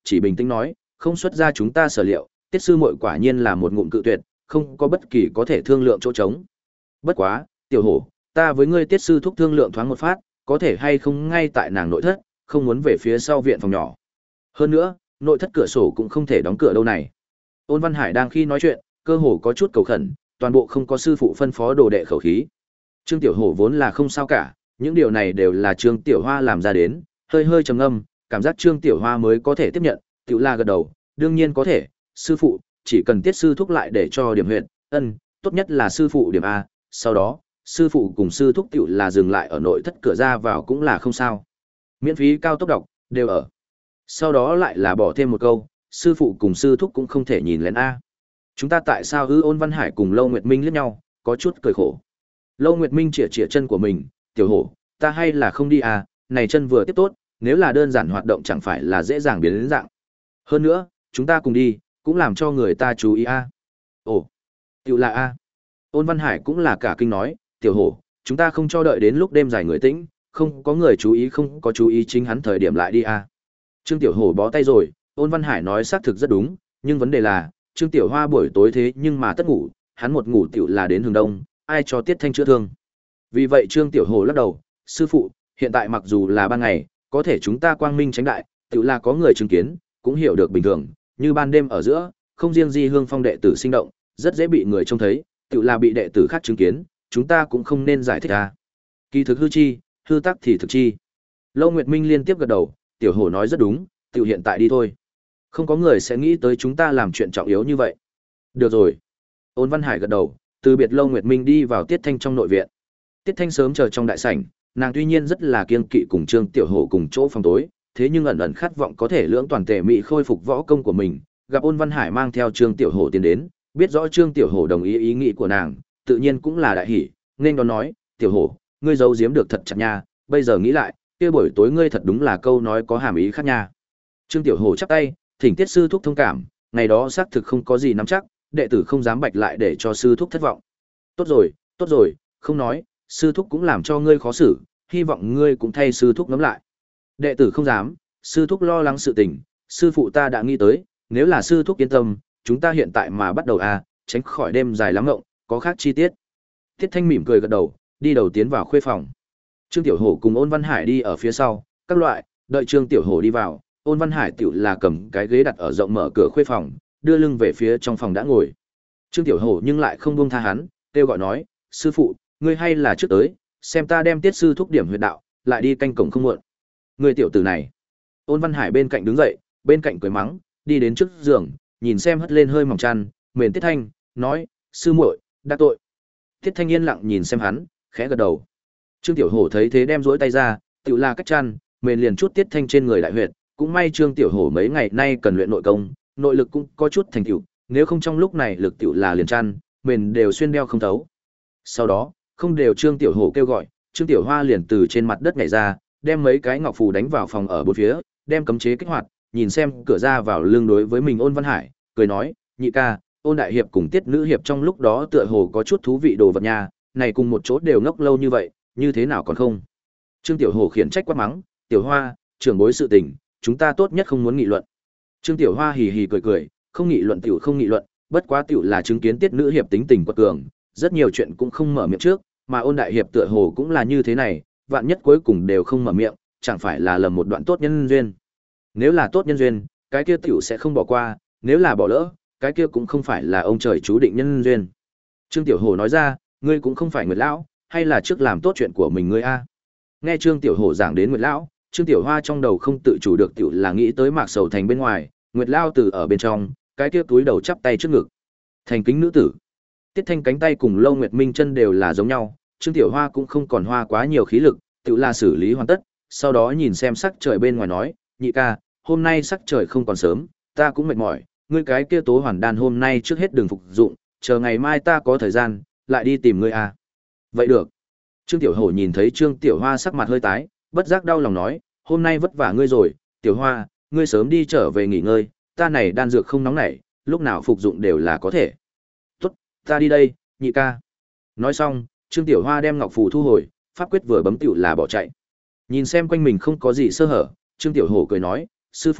chỉ bình tĩnh nói, không xuất ra chúng ta sở liệu, tiết sư muội quả nhiên là một ngụm cự tuyệt, không có bất kỳ có thể thương lượng chỗ trống. Bất quá, tiểu hổ, ta với ngươi tiết sư thúc thương lượng thoáng một phát, có thể hay không ngay tại nàng nội thất, không muốn về phía sau viện phòng nhỏ. Hơn nữa, nội thất cửa sổ cũng không thể đóng cửa đâu này. Ôn Văn Hải đang khi nói chuyện, cơ hồ có chút cầu khẩn, toàn bộ không có sư phụ phân phó đồ đệ khẩu khí. Trương Tiểu Hổ vốn là không sao cả, những điều này đều là Trương Tiểu Hoa làm ra đến, hơi hơi trầm ngâm, cảm giác Trương Tiểu Hoa mới có thể tiếp nhận, Tiểu La gật đầu, đương nhiên có thể, sư phụ, chỉ cần tiết sư thúc lại để cho điểm huyện, ân, tốt nhất là sư phụ điểm A, sau đó, sư phụ cùng sư thúc Tiểu là dừng lại ở nội thất cửa ra vào cũng là không sao. Miễn phí cao tốc đọc, đều ở. Sau đó lại là bỏ thêm một câu, sư phụ cùng sư thúc cũng không thể nhìn lén A. Chúng ta tại sao ư? Ôn Văn Hải cùng Lâu Nguyệt Minh liếc nhau, có chút cười khổ. Lâu Nguyệt Minh chĩa chĩa chân của mình, tiểu hổ, ta hay là không đi à, này chân vừa tiếp tốt, nếu là đơn giản hoạt động chẳng phải là dễ dàng biến đến dạng. Hơn nữa, chúng ta cùng đi, cũng làm cho người ta chú ý a. Ồ, tiểu là a. Ôn Văn Hải cũng là cả kinh nói, tiểu hổ, chúng ta không cho đợi đến lúc đêm dài người tĩnh, không có người chú ý không có chú ý chính hắn thời điểm lại đi a. Trương Tiểu Hổ bó tay rồi, Ôn Văn Hải nói xác thực rất đúng, nhưng vấn đề là, Trương Tiểu Hoa buổi tối thế nhưng mà tất ngủ, hắn một ngủ tiểu là đến hướng đông, ai cho Tiết Thanh chữa thương. Vì vậy Trương Tiểu Hổ lắc đầu, sư phụ, hiện tại mặc dù là ban ngày, có thể chúng ta quang minh tránh đại, tiểu là có người chứng kiến, cũng hiểu được bình thường, như ban đêm ở giữa, không riêng Di Hương Phong đệ tử sinh động, rất dễ bị người trông thấy, tiểu là bị đệ tử khác chứng kiến, chúng ta cũng không nên giải thích ra. Kỳ thực hư chi, hư tắc thì thực chi. Lâu Nguyệt Minh liên tiếp gật đầu, Tiểu Hổ nói rất đúng, tiểu hiện tại đi thôi. Không có người sẽ nghĩ tới chúng ta làm chuyện trọng yếu như vậy. Được rồi. Ôn Văn Hải gật đầu, từ biệt Lâu Nguyệt Minh đi vào Tiết Thanh trong nội viện. Tiết Thanh sớm chờ trong đại sảnh, nàng tuy nhiên rất là kiêng kỵ cùng Trương Tiểu Hổ cùng chỗ phòng tối, thế nhưng ẩn ẩn khát vọng có thể lưỡng toàn tề mỹ khôi phục võ công của mình, gặp Ôn Văn Hải mang theo Trương Tiểu Hổ tiến đến, biết rõ Trương Tiểu Hổ đồng ý ý nghĩ của nàng, tự nhiên cũng là đại hỉ, nên đó nói, "Tiểu Hổ, ngươi giấu giếm được thật chặt nha, bây giờ nghĩ lại, kia buổi tối ngươi thật đúng là câu nói có hàm ý khác nha." Trương Tiểu Hổ chắp tay, thỉnh Tiết sư thúc thông cảm, ngày đó xác thực không có gì nắm chắc, đệ tử không dám bạch lại để cho sư thúc thất vọng. Tốt rồi, tốt rồi, không nói, sư thúc cũng làm cho ngươi khó xử, hy vọng ngươi cũng thay sư thúc ngẫm lại. Đệ tử không dám, sư thúc lo lắng sự tình, sư phụ ta đã nghĩ tới, nếu là sư thúc yên tâm, chúng ta hiện tại mà bắt đầu à, tránh khỏi đêm dài lắm ngộng, có khác chi tiết. Tiết Thanh mỉm cười gật đầu, đi đầu tiến vào khuê phòng. Trương Tiểu Hổ cùng Ôn Văn Hải đi ở phía sau, các loại, đợi Trương Tiểu Hổ đi vào, Ôn Văn Hải tiểu là cầm cái ghế đặt ở rộng mở cửa khuê phòng, đưa lưng về phía trong phòng đã ngồi. Trương Tiểu Hổ nhưng lại không buông tha hắn, kêu gọi nói, sư phụ, ngươi hay là trước tới, xem ta đem Tiết sư thúc điểm huyệt đạo, lại đi canh cổng không muộn. Ngươi tiểu tử này. Ôn Văn Hải bên cạnh đứng dậy, bên cạnh cười mắng, đi đến trước giường, nhìn xem hất lên hơi mỏng chăn, mền Tiết Thanh, nói, sư muội, đã tội. Tiết Thanh yên lặng nhìn xem hắn, khẽ gật đầu. Trương Tiểu Hổ thấy thế đem duỗi tay ra, tiểu là cách chăn, mền liền chút Tiết Thanh trên người đại huyệt, cũng may Trương Tiểu Hổ mấy ngày nay cần luyện nội công, nội lực cũng có chút thành tựu, nếu không trong lúc này lực tiểu là liền chăn, mền đều xuyên đeo không thấu. Sau đó, không đều Trương Tiểu Hổ kêu gọi, Trương Tiểu Hoa liền từ trên mặt đất nhảy ra, đem mấy cái ngọc phù đánh vào phòng ở bốn phía, đem cấm chế kích hoạt, nhìn xem cửa ra vào lưng đối với mình Ôn Văn Hải, cười nói, nhị ca, Ôn đại hiệp cùng Tiết nữ hiệp trong lúc đó tựa hồ có chút thú vị đồ vật nha, này cùng một chỗ đều ngốc lâu như vậy, như thế nào còn không? Trương Tiểu Hổ khiển trách quát mắng, Tiểu Hoa, trưởng bối sự tình, chúng ta tốt nhất không muốn nghị luận. Trương Tiểu Hoa hì hì cười cười, không nghị luận tiểu không nghị luận, bất quá tiểu là chứng kiến Tiết nữ hiệp tính tình quật cường, rất nhiều chuyện cũng không mở miệng trước, mà Ôn đại hiệp tựa hồ cũng là như thế này, vạn nhất cuối cùng đều không mở miệng, chẳng phải là lầm một đoạn tốt nhân duyên. Nếu là tốt nhân duyên, cái kia tiểu sẽ không bỏ qua, nếu là bỏ lỡ, cái kia cũng không phải là ông trời chú định nhân duyên. Trương Tiểu Hổ nói ra, ngươi cũng không phải Nguyệt lão, hay là trước làm tốt chuyện của mình ngươi a. Nghe Trương Tiểu Hổ giảng đến Nguyệt lão, Trương Tiểu Hoa trong đầu không tự chủ được tiểu là nghĩ tới Mạc Sầu Thành bên ngoài, Nguyệt lão từ ở bên trong, cái kia túi đầu chắp tay trước ngực. Thành kính nữ tử. Tiết Thanh cánh tay cùng Lâu Nguyệt Minh chân đều là giống nhau, Trương Tiểu Hoa cũng không còn hoa quá nhiều khí lực, tiểu là xử lý hoàn tất, sau đó nhìn xem sắc trời bên ngoài nói, nhị ca, hôm nay sắc trời không còn sớm, ta cũng mệt mỏi, ngươi cái kia tố hoàn đan hôm nay trước hết đừng phục dụng, chờ ngày mai ta có thời gian, lại đi tìm ngươi à. Vậy được. Trương Tiểu Hổ nhìn thấy Trương Tiểu Hoa sắc mặt hơi tái, bất giác đau lòng nói, hôm nay vất vả ngươi rồi, Tiểu Hoa, ngươi sớm đi trở về nghỉ ngơi, ta này đan dược không nóng nảy, lúc nào phục dụng đều là có thể. Tốt, ta đi đây, nhị ca. Nói xong, Trương Tiểu Hoa đem ngọc phù thu hồi, pháp quyết vừa bấm tiểu là bỏ chạy. Nhìn xem quanh mình không có gì sơ hở, Trương Tiểu Hổ cười nói, sư phụ,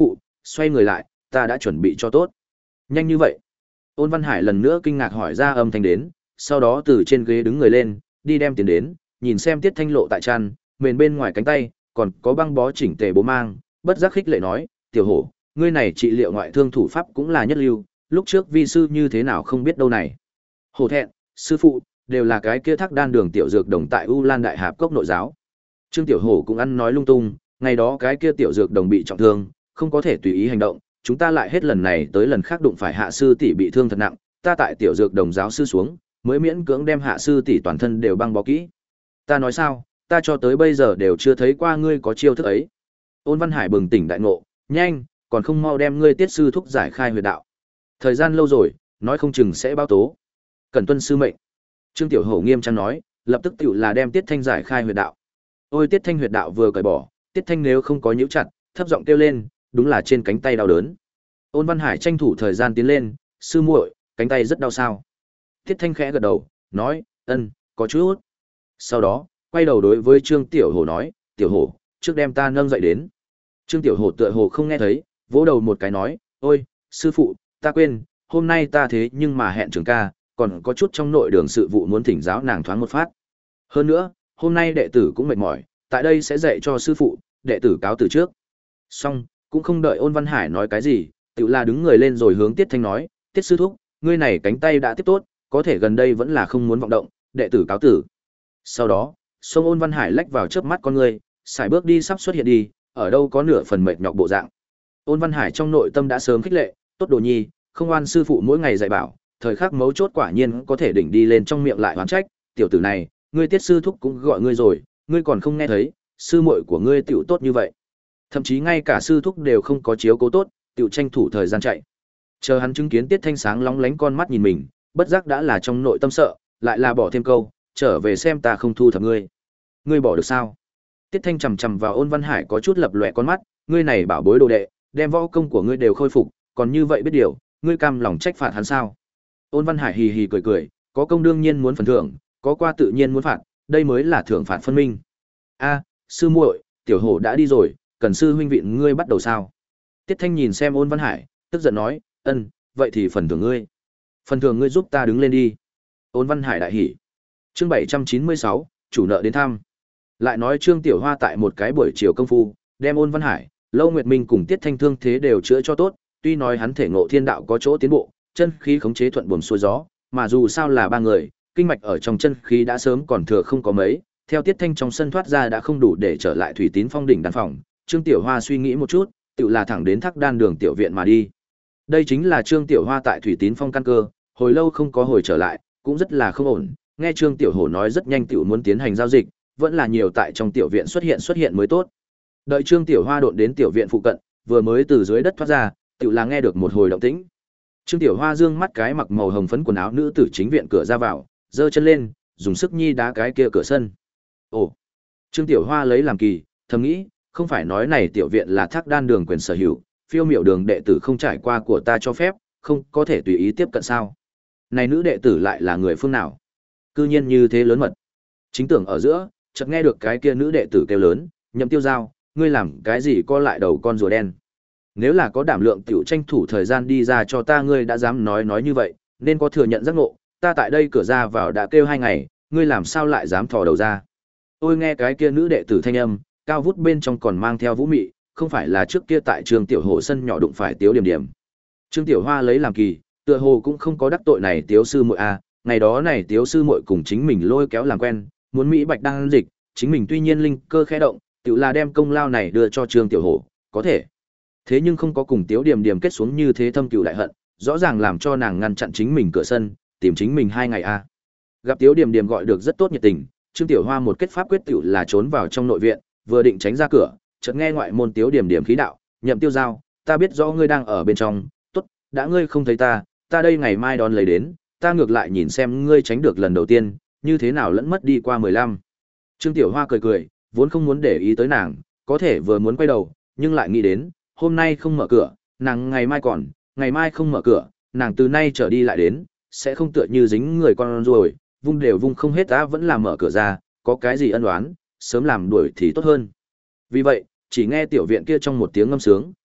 xoay người lại, ta đã chuẩn bị cho tốt. Nhanh như vậy. Ôn Văn Hải lần nữa kinh ngạc hỏi ra âm thanh đến, sau đó từ trên ghế đứng người lên, đi đem tiền đến, nhìn xem Tiết Thanh lộ tại chăn, mền bên ngoài cánh tay, còn có băng bó chỉnh tề bố mang, bất giác khích lệ nói, tiểu hổ, ngươi này trị liệu ngoại thương thủ pháp cũng là nhất lưu, lúc trước vi sư như thế nào không biết đâu này. Hổ thẹn, sư phụ, đều là cái kia thác đan đường tiểu dược đồng tại U Lan Đại Hạp Cốc nội giáo. Trương Tiểu Hổ cũng ăn nói lung tung, ngày đó cái kia tiểu dược đồng bị trọng thương, không có thể tùy ý hành động, chúng ta lại hết lần này tới lần khác đụng phải hạ sư tỷ bị thương thật nặng, ta tại tiểu dược đồng giáo sư xuống, mới miễn cưỡng đem hạ sư tỷ toàn thân đều băng bó kỹ. Ta nói sao, ta cho tới bây giờ đều chưa thấy qua ngươi có chiêu thức ấy. Ôn Văn Hải bừng tỉnh đại ngộ, nhanh, còn không mau đem ngươi tiết sư thúc giải khai huyệt đạo. Thời gian lâu rồi, nói không chừng sẽ báo tố. Cần tuân sư mệnh. Trương Tiểu Hổ nghiêm trang nói, lập tức tiểu là đem Tiết Thanh giải khai huyệt đạo. Ôi Tiết Thanh huyệt đạo vừa cởi bỏ, Tiết Thanh nếu không có nhíu chặt, thấp giọng kêu lên, đúng là trên cánh tay đau đớn. Ôn Văn Hải tranh thủ thời gian tiến lên, sư muội, cánh tay rất đau sao? Tiết Thanh khẽ gật đầu, nói, ân, có chút. Sau đó, quay đầu đối với Trương Tiểu Hổ nói, Tiểu Hổ, trước đem ta nâng dậy đến. Trương Tiểu Hổ tựa hồ không nghe thấy, vỗ đầu một cái nói, ôi, sư phụ, ta quên, hôm nay ta thế nhưng mà hẹn trường ca, còn có chút trong nội đường sự vụ muốn thỉnh giáo nàng thoáng một phát. Hơn nữa, hôm nay đệ tử cũng mệt mỏi, tại đây sẽ dạy cho sư phụ, đệ tử cáo từ trước. Xong, cũng không đợi Ôn Văn Hải nói cái gì, tự là đứng người lên rồi hướng Tiết Thanh nói, Tiết sư thúc, ngươi này cánh tay đã tiếp tốt, có thể gần đây vẫn là không muốn vọng động, đệ tử cáo tử. Sau đó, sông Ôn Văn Hải lách vào chớp mắt con người, xài bước đi sắp xuất hiện đi, ở đâu có nửa phần mệt nhọc bộ dạng. Ôn Văn Hải trong nội tâm đã sớm khích lệ, tốt đồ nhi, không oan sư phụ mỗi ngày dạy bảo, thời khắc mấu chốt quả nhiên có thể đỉnh đi lên trong miệng lại oán trách, tiểu tử này, ngươi Tiết sư thúc cũng gọi ngươi rồi, ngươi còn không nghe thấy, sư muội của ngươi tiểu tốt như vậy. Thậm chí ngay cả sư thúc đều không có chiếu cố tốt, tiểu tranh thủ thời gian chạy. Chờ hắn chứng kiến Tiết Thanh sáng lóng lánh con mắt nhìn mình, bất giác đã là trong nội tâm sợ, lại là bỏ thêm câu, trở về xem ta không thu thập ngươi. Ngươi bỏ được sao? Tiết Thanh chằm chằm vào Ôn Văn Hải có chút lập lòe con mắt, ngươi này bảo bối đồ đệ, đem võ công của ngươi đều khôi phục, còn như vậy biết điều, ngươi cam lòng trách phạt hắn sao? Ôn Văn Hải hì hì cười cười, có công đương nhiên muốn phần thưởng, có qua tự nhiên muốn phạt, đây mới là thưởng phạt phân minh. A, sư muội, tiểu hổ đã đi rồi, cần sư huynh vịn ngươi bắt đầu sao? Tiết Thanh nhìn xem Ôn Văn Hải, tức giận nói, ân, vậy thì phần thưởng ngươi. Phần thưởng ngươi giúp ta đứng lên đi. Ôn Văn Hải đại hỉ. Chương bảy trăm chín mươi sáu, chủ nợ đến thăm. Lại nói Trương Tiểu Hoa tại một cái buổi chiều công phu, đem Ôn Văn Hải, Lâu Nguyệt Minh cùng Tiết Thanh thương thế đều chữa cho tốt, tuy nói hắn thể ngộ thiên đạo có chỗ tiến bộ, chân khí khống chế thuận buồm xuôi gió, mà dù sao là ba người, kinh mạch ở trong chân khí đã sớm còn thừa không có mấy, theo Tiết Thanh trong sân thoát ra đã không đủ để trở lại Thủy Tín Phong đỉnh đan phòng, Trương Tiểu Hoa suy nghĩ một chút, tự là thẳng đến Thác Đan đường tiểu viện mà đi. Đây chính là Trương Tiểu Hoa tại Thủy Tín Phong căn cơ, hồi lâu không có hồi trở lại, cũng rất là không ổn, nghe Trương Tiểu Hổ nói rất nhanh tiểu muốn tiến hành giao dịch, vẫn là nhiều tại trong tiểu viện xuất hiện xuất hiện mới tốt. Đợi Trương Tiểu Hoa độn đến tiểu viện phụ cận, vừa mới từ dưới đất thoát ra, tiểu là nghe được một hồi động tĩnh. Trương Tiểu Hoa dương mắt cái mặc màu hồng phấn quần áo nữ tử chính viện cửa ra vào, giơ chân lên, dùng sức nhi đá cái kia cửa sân. Ồ. Trương Tiểu Hoa lấy làm kỳ, thầm nghĩ, không phải nói này tiểu viện là Thác Đan đường quyền sở hữu, phiêu miểu đường đệ tử không trải qua của ta cho phép, không có thể tùy ý tiếp cận sao? Này nữ đệ tử lại là người phương nào? Cư nhiên như thế lớn mật. Chính tưởng ở giữa, chợt nghe được cái kia nữ đệ tử kêu lớn, Nhậm Tiêu Giao, ngươi làm cái gì co lại đầu con rùa đen? Nếu là có đảm lượng tiểu tranh thủ thời gian đi ra cho ta, ngươi đã dám nói nói như vậy, nên có thừa nhận giác ngộ, ta tại đây cửa ra vào đã kêu hai ngày, ngươi làm sao lại dám thò đầu ra? Ôi nghe cái kia nữ đệ tử thanh âm, cao vút bên trong còn mang theo vũ mị, không phải là trước kia tại Trường Tiểu Hồ sân nhỏ đụng phải Tiếu Điểm Điểm. Trương Tiểu Hoa lấy làm kỳ, tựa hồ cũng không có đắc tội này Tiếu sư muội a, ngày đó này Tiếu sư muội cùng chính mình lôi kéo làm quen, muốn Mỹ Bạch đang dịch, chính mình tuy nhiên linh cơ khẽ động, tự là đem công lao này đưa cho Trương Tiểu Hồ, có thể. Thế nhưng không có cùng Tiếu Điểm Điểm kết xuống như thế thâm cừu đại hận, rõ ràng làm cho nàng ngăn chặn chính mình cửa sân, tìm chính mình hai ngày a. Gặp Tiếu Điểm Điểm gọi được rất tốt nhiệt tình, Trương Tiểu Hoa một kết pháp quyết tiểu là trốn vào trong nội viện, vừa định tránh ra cửa, chợt nghe ngoại môn Tiếu Điểm Điểm khí đạo, Nhậm Tiêu Giao, ta biết rõ ngươi đang ở bên trong, tốt, đã ngươi không thấy ta, ta đây ngày mai đón lấy đến, ta ngược lại nhìn xem ngươi tránh được lần đầu tiên, như thế nào lẫn mất đi qua mười lăm. Trương Tiểu Hoa cười cười, vốn không muốn để ý tới nàng, có thể vừa muốn quay đầu, nhưng lại nghĩ đến, hôm nay không mở cửa, nàng ngày mai còn, ngày mai không mở cửa, nàng từ nay trở đi lại đến, sẽ không tựa như dính người con rồi, vung đều vung không hết ta vẫn làm mở cửa ra, có cái gì ân oán, sớm làm đuổi thì tốt hơn. Vì vậy, chỉ nghe tiểu viện kia trong một tiếng ngâm sướng,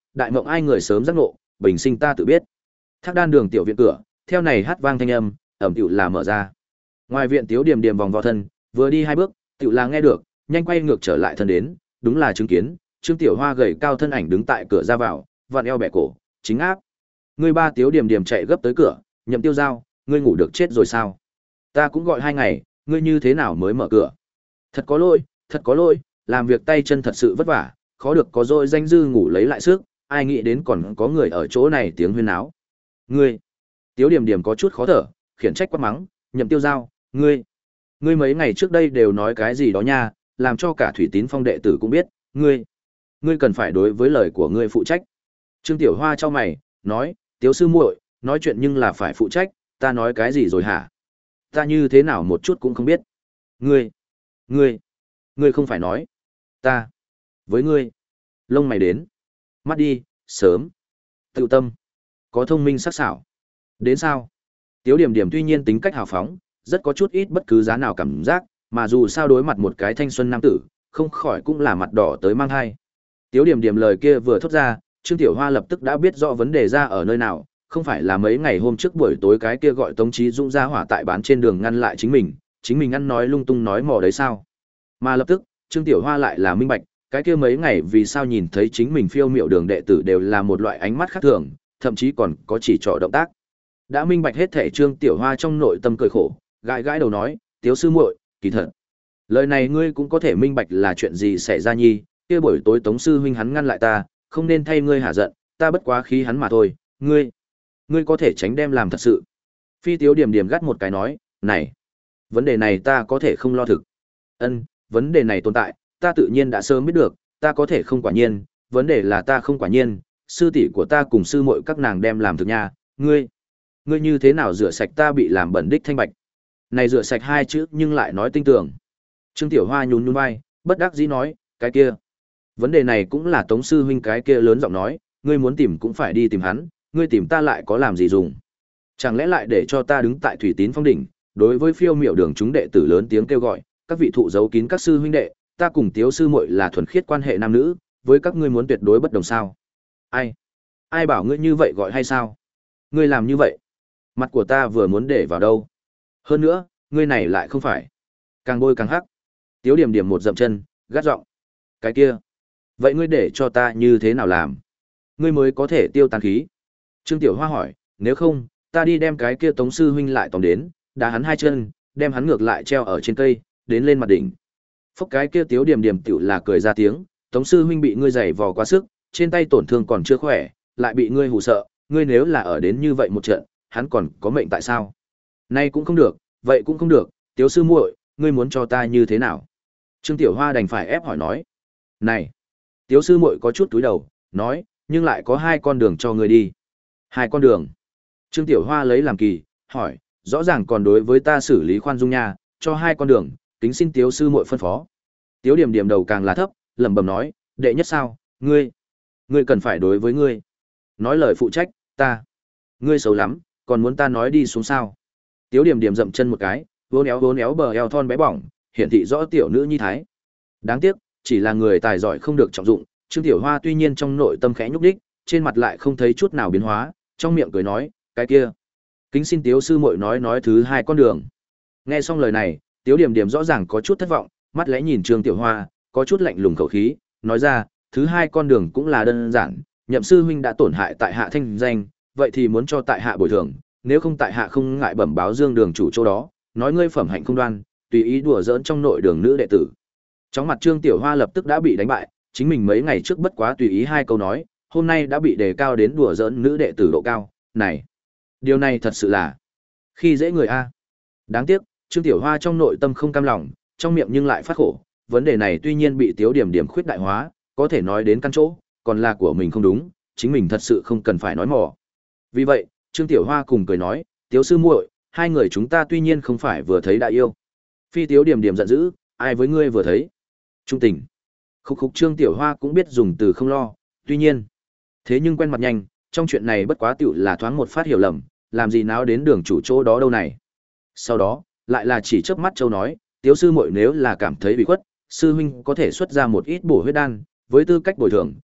đại mộng ai người sớm giác ngộ, bình sinh ta tự biết. Thác đan đường tiểu viện cửa, theo này hát vang thanh âm, ẩm tiểu là mở ra. Ngoài viện Tiếu Điềm Điềm vòng vào thân, vừa đi hai bước, tiểu là nghe được, nhanh quay ngược trở lại thân đến, đúng là chứng kiến, Trương Tiểu Hoa gầy cao thân ảnh đứng tại cửa ra vào, vặn eo bẻ cổ, chính áp. Ngươi ba Tiếu Điềm Điềm chạy gấp tới cửa, Nhậm Tiêu Giao, ngươi ngủ được chết rồi sao? Ta cũng gọi hai ngày, ngươi như thế nào mới mở cửa? Thật có lỗi, thật có lỗi, làm việc tay chân thật sự vất vả, khó được có dội danh dư ngủ lấy lại sức, ai nghĩ đến còn có người ở chỗ này tiếng huyên náo. Ngươi, Tiếu Điềm Điềm có chút khó thở, khiển trách quát mắng, Nhậm Tiêu Giao, ngươi, ngươi mấy ngày trước đây đều nói cái gì đó nha, làm cho cả Thủy Tín Phong đệ tử cũng biết, ngươi, ngươi cần phải đối với lời của ngươi phụ trách. Trương Tiểu Hoa chau mày, nói, Tiếu sư muội, nói chuyện nhưng là phải phụ trách, ta nói cái gì rồi hả? Ta như thế nào một chút cũng không biết. Ngươi, ngươi, ngươi không phải nói, ta, với ngươi, lông mày đến, mắt đi, sớm, tự tâm, có thông minh sắc sảo. Đến sao? Tiếu Điểm Điểm tuy nhiên tính cách hào phóng, rất có chút ít bất cứ giá nào cảm giác, mà dù sao đối mặt một cái thanh xuân nam tử, không khỏi cũng là mặt đỏ tới mang hai. Tiếu Điểm Điểm lời kia vừa thốt ra, Trương Tiểu Hoa lập tức đã biết rõ vấn đề ra ở nơi nào, không phải là mấy ngày hôm trước buổi tối cái kia gọi Tống Chí Dũng ra hỏa tại bán trên đường ngăn lại chính mình, chính mình ăn nói lung tung nói mò đấy sao? Mà lập tức, Trương Tiểu Hoa lại là minh bạch, cái kia mấy ngày vì sao nhìn thấy chính mình phiêu miệu đường đệ tử đều là một loại ánh mắt khác thường, thậm chí còn có chỉ trỏ động tác. Đã minh bạch hết thể Trương Tiểu Hoa trong nội tâm cười khổ, gãi gãi đầu nói, Tiếu sư muội, kỳ thật. Lời này ngươi cũng có thể minh bạch là chuyện gì xảy ra nhi, kia buổi tối Tống sư huynh hắn ngăn lại ta, không nên thay ngươi hả giận, ta bất quá khí hắn mà thôi, ngươi, ngươi có thể tránh đem làm thật sự. Phi Tiếu Điểm Điểm gắt một cái nói, này, vấn đề này ta có thể không lo thực. Ân, vấn đề này tồn tại, ta tự nhiên đã sớm biết được, ta có thể không quả nhiên, vấn đề là ta không quả nhiên, sư tỷ của ta cùng sư muội các nàng đem làm thực nha, ngươi, ngươi như thế nào rửa sạch ta bị làm bẩn đích thanh bạch. Này rửa sạch hai chữ nhưng lại nói tinh tường. Trương Tiểu Hoa nhún nhún vai, bất đắc dĩ nói, cái kia, vấn đề này cũng là Tống sư huynh cái kia lớn giọng nói, ngươi muốn tìm cũng phải đi tìm hắn, ngươi tìm ta lại có làm gì dùng? Chẳng lẽ lại để cho ta đứng tại Thủy Tín Phong đỉnh, đối với phiêu miểu đường chúng đệ tử lớn tiếng kêu gọi, các vị thụ giấu kín các sư huynh đệ, ta cùng Tiếu sư muội là thuần khiết quan hệ nam nữ, với các ngươi muốn tuyệt đối bất đồng sao? Ai? Ai bảo ngươi như vậy gọi hay sao? Ngươi làm như vậy, mặt của ta vừa muốn để vào đâu? Hơn nữa, ngươi này lại không phải càng bôi càng hắc. Tiếu Điểm Điểm một dậm chân, gắt giọng, cái kia, vậy ngươi để cho ta như thế nào làm? Ngươi mới có thể tiêu tán khí. Trương Tiểu Hoa hỏi, nếu không, ta đi đem cái kia Tống sư huynh lại tóm đến, đá hắn hai chân, đem hắn ngược lại treo ở trên cây, đến lên mặt đỉnh. Phốc cái kia Tiếu Điểm Điểm tiểu là cười ra tiếng, Tống sư huynh bị ngươi giày vò quá sức, trên tay tổn thương còn chưa khỏe, lại bị ngươi hù sợ, ngươi nếu là ở đến như vậy một trận, hắn còn có mệnh tại sao? Nay cũng không được, vậy cũng không được, Tiếu sư muội, ngươi muốn cho ta như thế nào? Trương Tiểu Hoa đành phải ép hỏi nói. Này, Tiếu sư muội có chút túi đầu, nói, nhưng lại có hai con đường cho ngươi đi. Hai con đường. Trương Tiểu Hoa lấy làm kỳ, hỏi, rõ ràng còn đối với ta xử lý khoan dung nha, cho hai con đường, kính xin Tiếu sư muội phân phó. Tiếu Điểm Điểm đầu càng là thấp, lẩm bẩm nói, đệ nhất sao, ngươi, ngươi cần phải đối với ngươi. Nói lời phụ trách, ta, ngươi xấu lắm, còn muốn ta nói đi xuống sao? Tiếu Điểm Điểm dậm chân một cái, vốn éo vốn éo bờ eo thon bé bỏng, hiển thị rõ tiểu nữ nhi thái. Đáng tiếc, chỉ là người tài giỏi không được trọng dụng, Trương Tiểu Hoa tuy nhiên trong nội tâm khẽ nhúc đích, trên mặt lại không thấy chút nào biến hóa, trong miệng cười nói, cái kia, kính xin Tiếu sư muội nói nói thứ hai con đường. Nghe xong lời này, Tiếu Điểm Điểm rõ ràng có chút thất vọng, mắt lẽ nhìn Trương Tiểu Hoa, có chút lạnh lùng khẩu khí, nói ra, thứ hai con đường cũng là đơn giản, Nhậm sư huynh đã tổn hại tại hạ thanh danh, vậy thì muốn cho tại hạ bồi thường, nếu không tại hạ không ngại bẩm báo Dương đường chủ chỗ đó, nói ngươi phẩm hạnh không đoan, tùy ý đùa giỡn trong nội đường nữ đệ tử. Trong mặt Trương Tiểu Hoa lập tức đã bị đánh bại, chính mình mấy ngày trước bất quá tùy ý hai câu nói, hôm nay đã bị đề cao đến đùa giỡn nữ đệ tử độ cao, này, điều này thật sự là khi dễ người a. Đáng tiếc, Trương Tiểu Hoa trong nội tâm không cam lòng, trong miệng nhưng lại phát khổ, vấn đề này tuy nhiên bị Tiếu Điểm Điểm khuyết đại hóa, có thể nói đến căn chỗ, còn là của mình không đúng, chính mình thật sự không cần phải nói mỏ. Vì vậy, Trương Tiểu Hoa cùng cười nói, Tiếu sư muội, hai người chúng ta tuy nhiên không phải vừa thấy đã yêu. Phi Tiếu Điểm Điểm giận dữ, ai với ngươi vừa thấy? Trung tình. Khúc khúc Trương Tiểu Hoa cũng biết dùng từ không lo, tuy nhiên, thế nhưng quen mặt nhanh, trong chuyện này bất quá tiểu là thoáng một phát hiểu lầm, làm gì náo đến đường chủ chỗ đó đâu này. Sau đó, lại là chỉ chớp mắt châu nói, Tiếu sư muội nếu là cảm thấy bị khuất, sư huynh có thể xuất ra một ít bổ huyết đan, với tư cách bồi thường,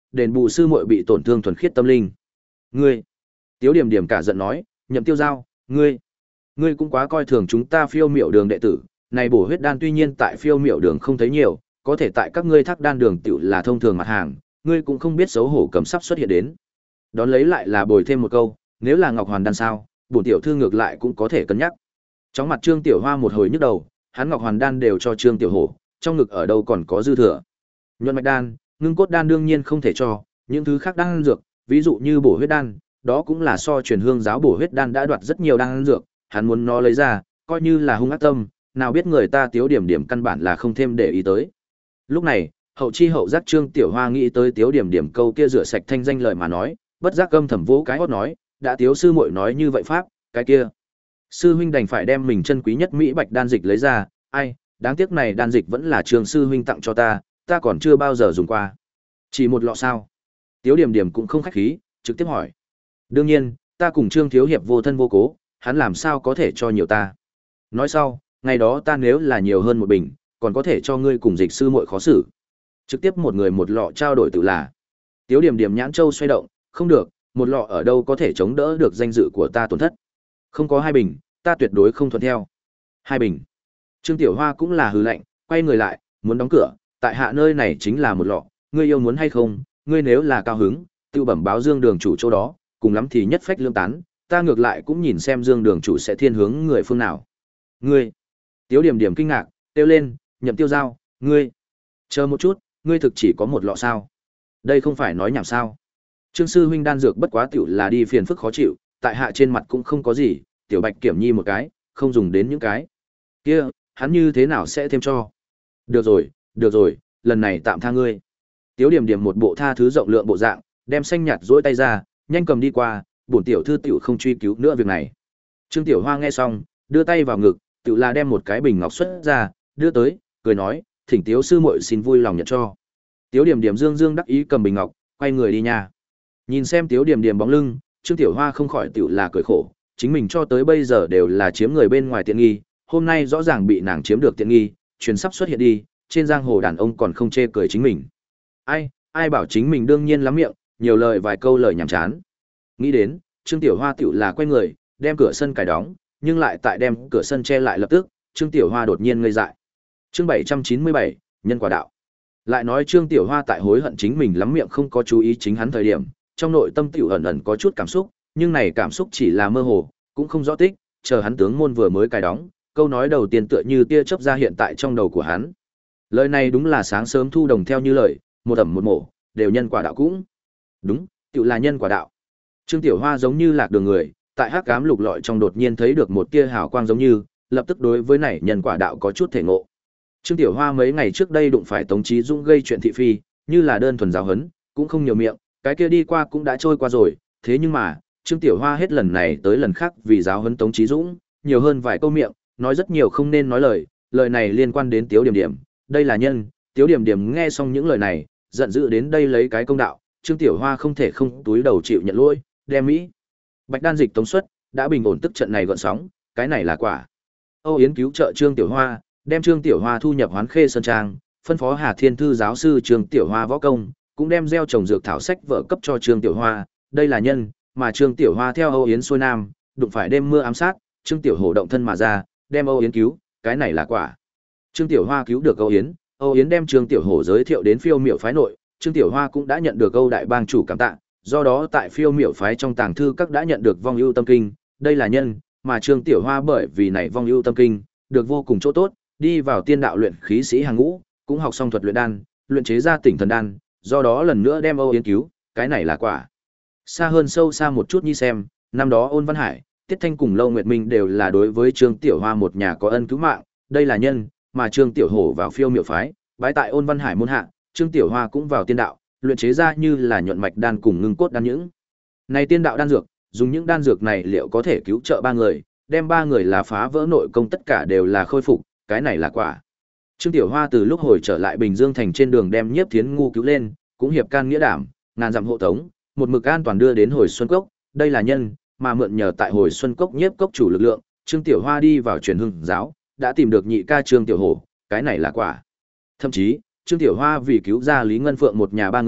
đền bù sư muội bị tổn thương thuần khiết tâm linh. Ngươi, Tiếu Điểm Điểm cả giận nói, Nhậm Tiêu Giao, ngươi, ngươi cũng quá coi thường chúng ta Phiêu Miểu Đường đệ tử, này bổ huyết đan tuy nhiên tại Phiêu Miểu Đường không thấy nhiều, có thể tại các ngươi Thác Đan Đường tiểu là thông thường mặt hàng, ngươi cũng không biết xấu hổ cầm sắp xuất hiện đến. Đón lấy lại là bồi thêm một câu, nếu là Ngọc Hoàn đan sao, bổn tiểu thư ngược lại cũng có thể cân nhắc. Chóng mặt Trương Tiểu Hoa một hồi nhức đầu, hắn Ngọc Hoàn đan đều cho Trương Tiểu Hổ, trong ngực ở đâu còn có dư thừa. Nhuận mạch đan, ngưng cốt đan đương nhiên không thể cho, những thứ khác đan dược, ví dụ như bổ huyết đan, đó cũng là so truyền hương giáo bổ huyết đan đã đoạt rất nhiều đan dược, hắn muốn nó lấy ra, coi như là hung ác tâm, nào biết người ta Tiếu Điểm Điểm căn bản là không thêm để ý tới. Lúc này, hậu chi hậu giác Trương Tiểu Hoa nghĩ tới Tiếu Điểm Điểm câu kia rửa sạch thanh danh lời mà nói, bất giác âm thầm vỗ cái hót nói, đã Tiếu sư muội nói như vậy pháp, cái kia sư huynh đành phải đem mình chân quý nhất mỹ bạch đan dịch lấy ra, ai, đáng tiếc này đan dịch vẫn là Trương sư huynh tặng cho ta, ta còn chưa bao giờ dùng qua. Chỉ một lọ sao? Tiếu Điểm Điểm cũng không khách khí, trực tiếp hỏi. Đương nhiên, ta cùng Trương thiếu hiệp vô thân vô cố, hắn làm sao có thể cho nhiều ta. Nói sau, ngày đó ta nếu là nhiều hơn một bình, còn có thể cho ngươi cùng dịch sư muội khó xử. Trực tiếp một người một lọ trao đổi tự là. Tiếu Điểm Điểm nhãn châu xoay động, không được, một lọ ở đâu có thể chống đỡ được danh dự của ta tổn thất. Không có hai bình, ta tuyệt đối không thuận theo. Hai bình. Trương Tiểu Hoa cũng là hừ lạnh, quay người lại, muốn đóng cửa, tại hạ nơi này chính là một lọ, ngươi yêu muốn hay không, ngươi nếu là cao hứng, tự bẩm báo Dương đường chủ chỗ đó, cùng lắm thì nhất phách lương tán, ta ngược lại cũng nhìn xem Dương đường chủ sẽ thiên hướng người phương nào. Ngươi. Tiếu Điểm Điểm kinh ngạc, kêu lên, Nhậm Tiêu Giao, ngươi. Chờ một chút, ngươi thực chỉ có một lọ sao? Đây không phải nói nhảm sao? Trương sư huynh đan dược bất quá tiểu là đi phiền phức khó chịu, tại hạ trên mặt cũng không có gì, tiểu Bạch Kiểm Nhi một cái, không dùng đến những cái. Kia, hắn như thế nào sẽ thêm cho? Được rồi, được rồi, lần này tạm tha ngươi. Tiếu Điểm Điểm một bộ tha thứ rộng lượng bộ dạng, đem xanh nhạt duỗi tay ra, nhanh cầm đi qua, bổn tiểu thư tiểu không truy cứu nữa việc này. Trương Tiểu Hoa nghe xong, đưa tay vào ngực, tiểu là đem một cái bình ngọc xuất ra, đưa tới, cười nói, thỉnh Tiếu sư muội xin vui lòng nhận cho. Tiếu Điểm Điểm dương dương đắc ý cầm bình ngọc, quay người đi nha. Nhìn xem Tiếu Điểm Điểm bóng lưng, Trương Tiểu Hoa không khỏi tiểu là cười khổ, chính mình cho tới bây giờ đều là chiếm người bên ngoài tiện nghi, hôm nay rõ ràng bị nàng chiếm được tiện nghi, truyền sắp xuất hiện đi, trên giang hồ đàn ông còn không chê cười chính mình. Ai, ai bảo chính mình đương nhiên lắm miệng, nhiều lời vài câu lời nhảm chán. Nghĩ đến, Trương Tiểu Hoa tiểu là quay người, đem cửa sân cài đóng, nhưng lại tại đem cửa sân che lại lập tức, Trương Tiểu Hoa đột nhiên ngây dại. Chương bảy trăm chín mươi bảy, nhân quả đạo. Lại nói Trương Tiểu Hoa tại hối hận chính mình lắm miệng không có chú ý chính hắn thời điểm, trong nội tâm tiểu ẩn ẩn có chút cảm xúc, nhưng này cảm xúc chỉ là mơ hồ, cũng không rõ tích, chờ hắn tướng môn vừa mới cài đóng, câu nói đầu tiên tựa như tia chớp ra hiện tại trong đầu của hắn. Lời này đúng là sáng sớm thu đồng theo như lời, một ẩm một mổ, đều nhân quả đạo cũng. Đúng, tiểu là nhân quả đạo. Trương Tiểu Hoa giống như lạc đường người, tại hắc ám lục lọi trong đột nhiên thấy được một tia hào quang giống như, lập tức đối với này nhân quả đạo có chút thể ngộ. Trương Tiểu Hoa mấy ngày trước đây đụng phải Tống Chí Dũng gây chuyện thị phi, như là đơn thuần giáo huấn, cũng không nhiều miệng, cái kia đi qua cũng đã trôi qua rồi, thế nhưng mà, Trương Tiểu Hoa hết lần này tới lần khác vì giáo huấn Tống Chí Dũng, nhiều hơn vài câu miệng, nói rất nhiều không nên nói lời, lời này liên quan đến Tiếu Điểm Điểm, đây là nhân, Tiếu Điểm Điểm nghe xong những lời này, giận dữ đến đây lấy cái công đạo, Trương Tiểu Hoa không thể không túi đầu chịu nhận lỗi, đem Mỹ Bạch đan dịch tống xuất, đã bình ổn tức trận này gợn sóng, cái này là quả. Âu Yến cứu trợ Trương Tiểu Hoa, đem Trương Tiểu Hoa thu nhập Hoán Khê Sơn Trang, phân phó Hà Thiên Thư giáo sư Trương Tiểu Hoa võ công, cũng đem gieo trồng dược thảo sách vợ cấp cho Trương Tiểu Hoa, đây là nhân, mà Trương Tiểu Hoa theo Âu Yến xuôi nam, đụng phải đêm mưa ám sát, Trương Tiểu Hổ động thân mà ra, đem Âu Yến cứu, cái này là quả. Trương Tiểu Hoa cứu được Âu Yến, Âu Yến đem Trương Tiểu Hổ giới thiệu đến Phiêu Miểu phái nội, Trương Tiểu Hoa cũng đã nhận được Âu đại bang chủ cảm tạ, do đó tại Phiêu Miểu phái trong tàng thư các đã nhận được Vong Ưu Tâm Kinh, đây là nhân, mà Trương Tiểu Hoa bởi vì này Vong Ưu Tâm Kinh, được vô cùng chỗ tốt, đi vào tiên đạo luyện khí sĩ hàng ngũ, cũng học xong thuật luyện đan, luyện chế ra tỉnh thần đan, do đó lần nữa đem Âu Yến cứu, cái này là quả. Xa hơn sâu xa một chút nhi xem, năm đó Ôn Văn Hải, Tiết Thanh cùng Lâu Nguyệt Minh đều là đối với Trương Tiểu Hoa một nhà có ân cứu mạng, đây là nhân, mà Trương Tiểu Hổ vào Phiêu Miểu phái, bái tại Ôn Văn Hải môn hạ, Trương Tiểu Hoa cũng vào tiên đạo, luyện chế ra như là nhuận mạch đan cùng ngưng cốt đan những. Này tiên đạo đan dược, dùng những đan dược này liệu có thể cứu trợ ba người, đem ba người là phá vỡ nội công tất cả đều là khôi phục, cái này là quả. Trương Tiểu Hoa từ lúc hồi trở lại Bình Dương thành trên đường đem Nhiếp Thiến Ngu cứu lên, cũng hiệp can nghĩa đảm, ngàn dặm hộ tống, một mực an toàn đưa đến Hồi Xuân Cốc, đây là nhân, mà mượn nhờ tại Hồi Xuân Cốc Nhiếp Cốc chủ lực lượng, Trương Tiểu Hoa đi vào Truyền Hưng giáo, đã tìm được nhị ca Trương Tiểu Hổ, cái này là quả. Thậm chí, Trương Tiểu Hoa vì cứu ra Lý Ngân Phượng một nhà ba người,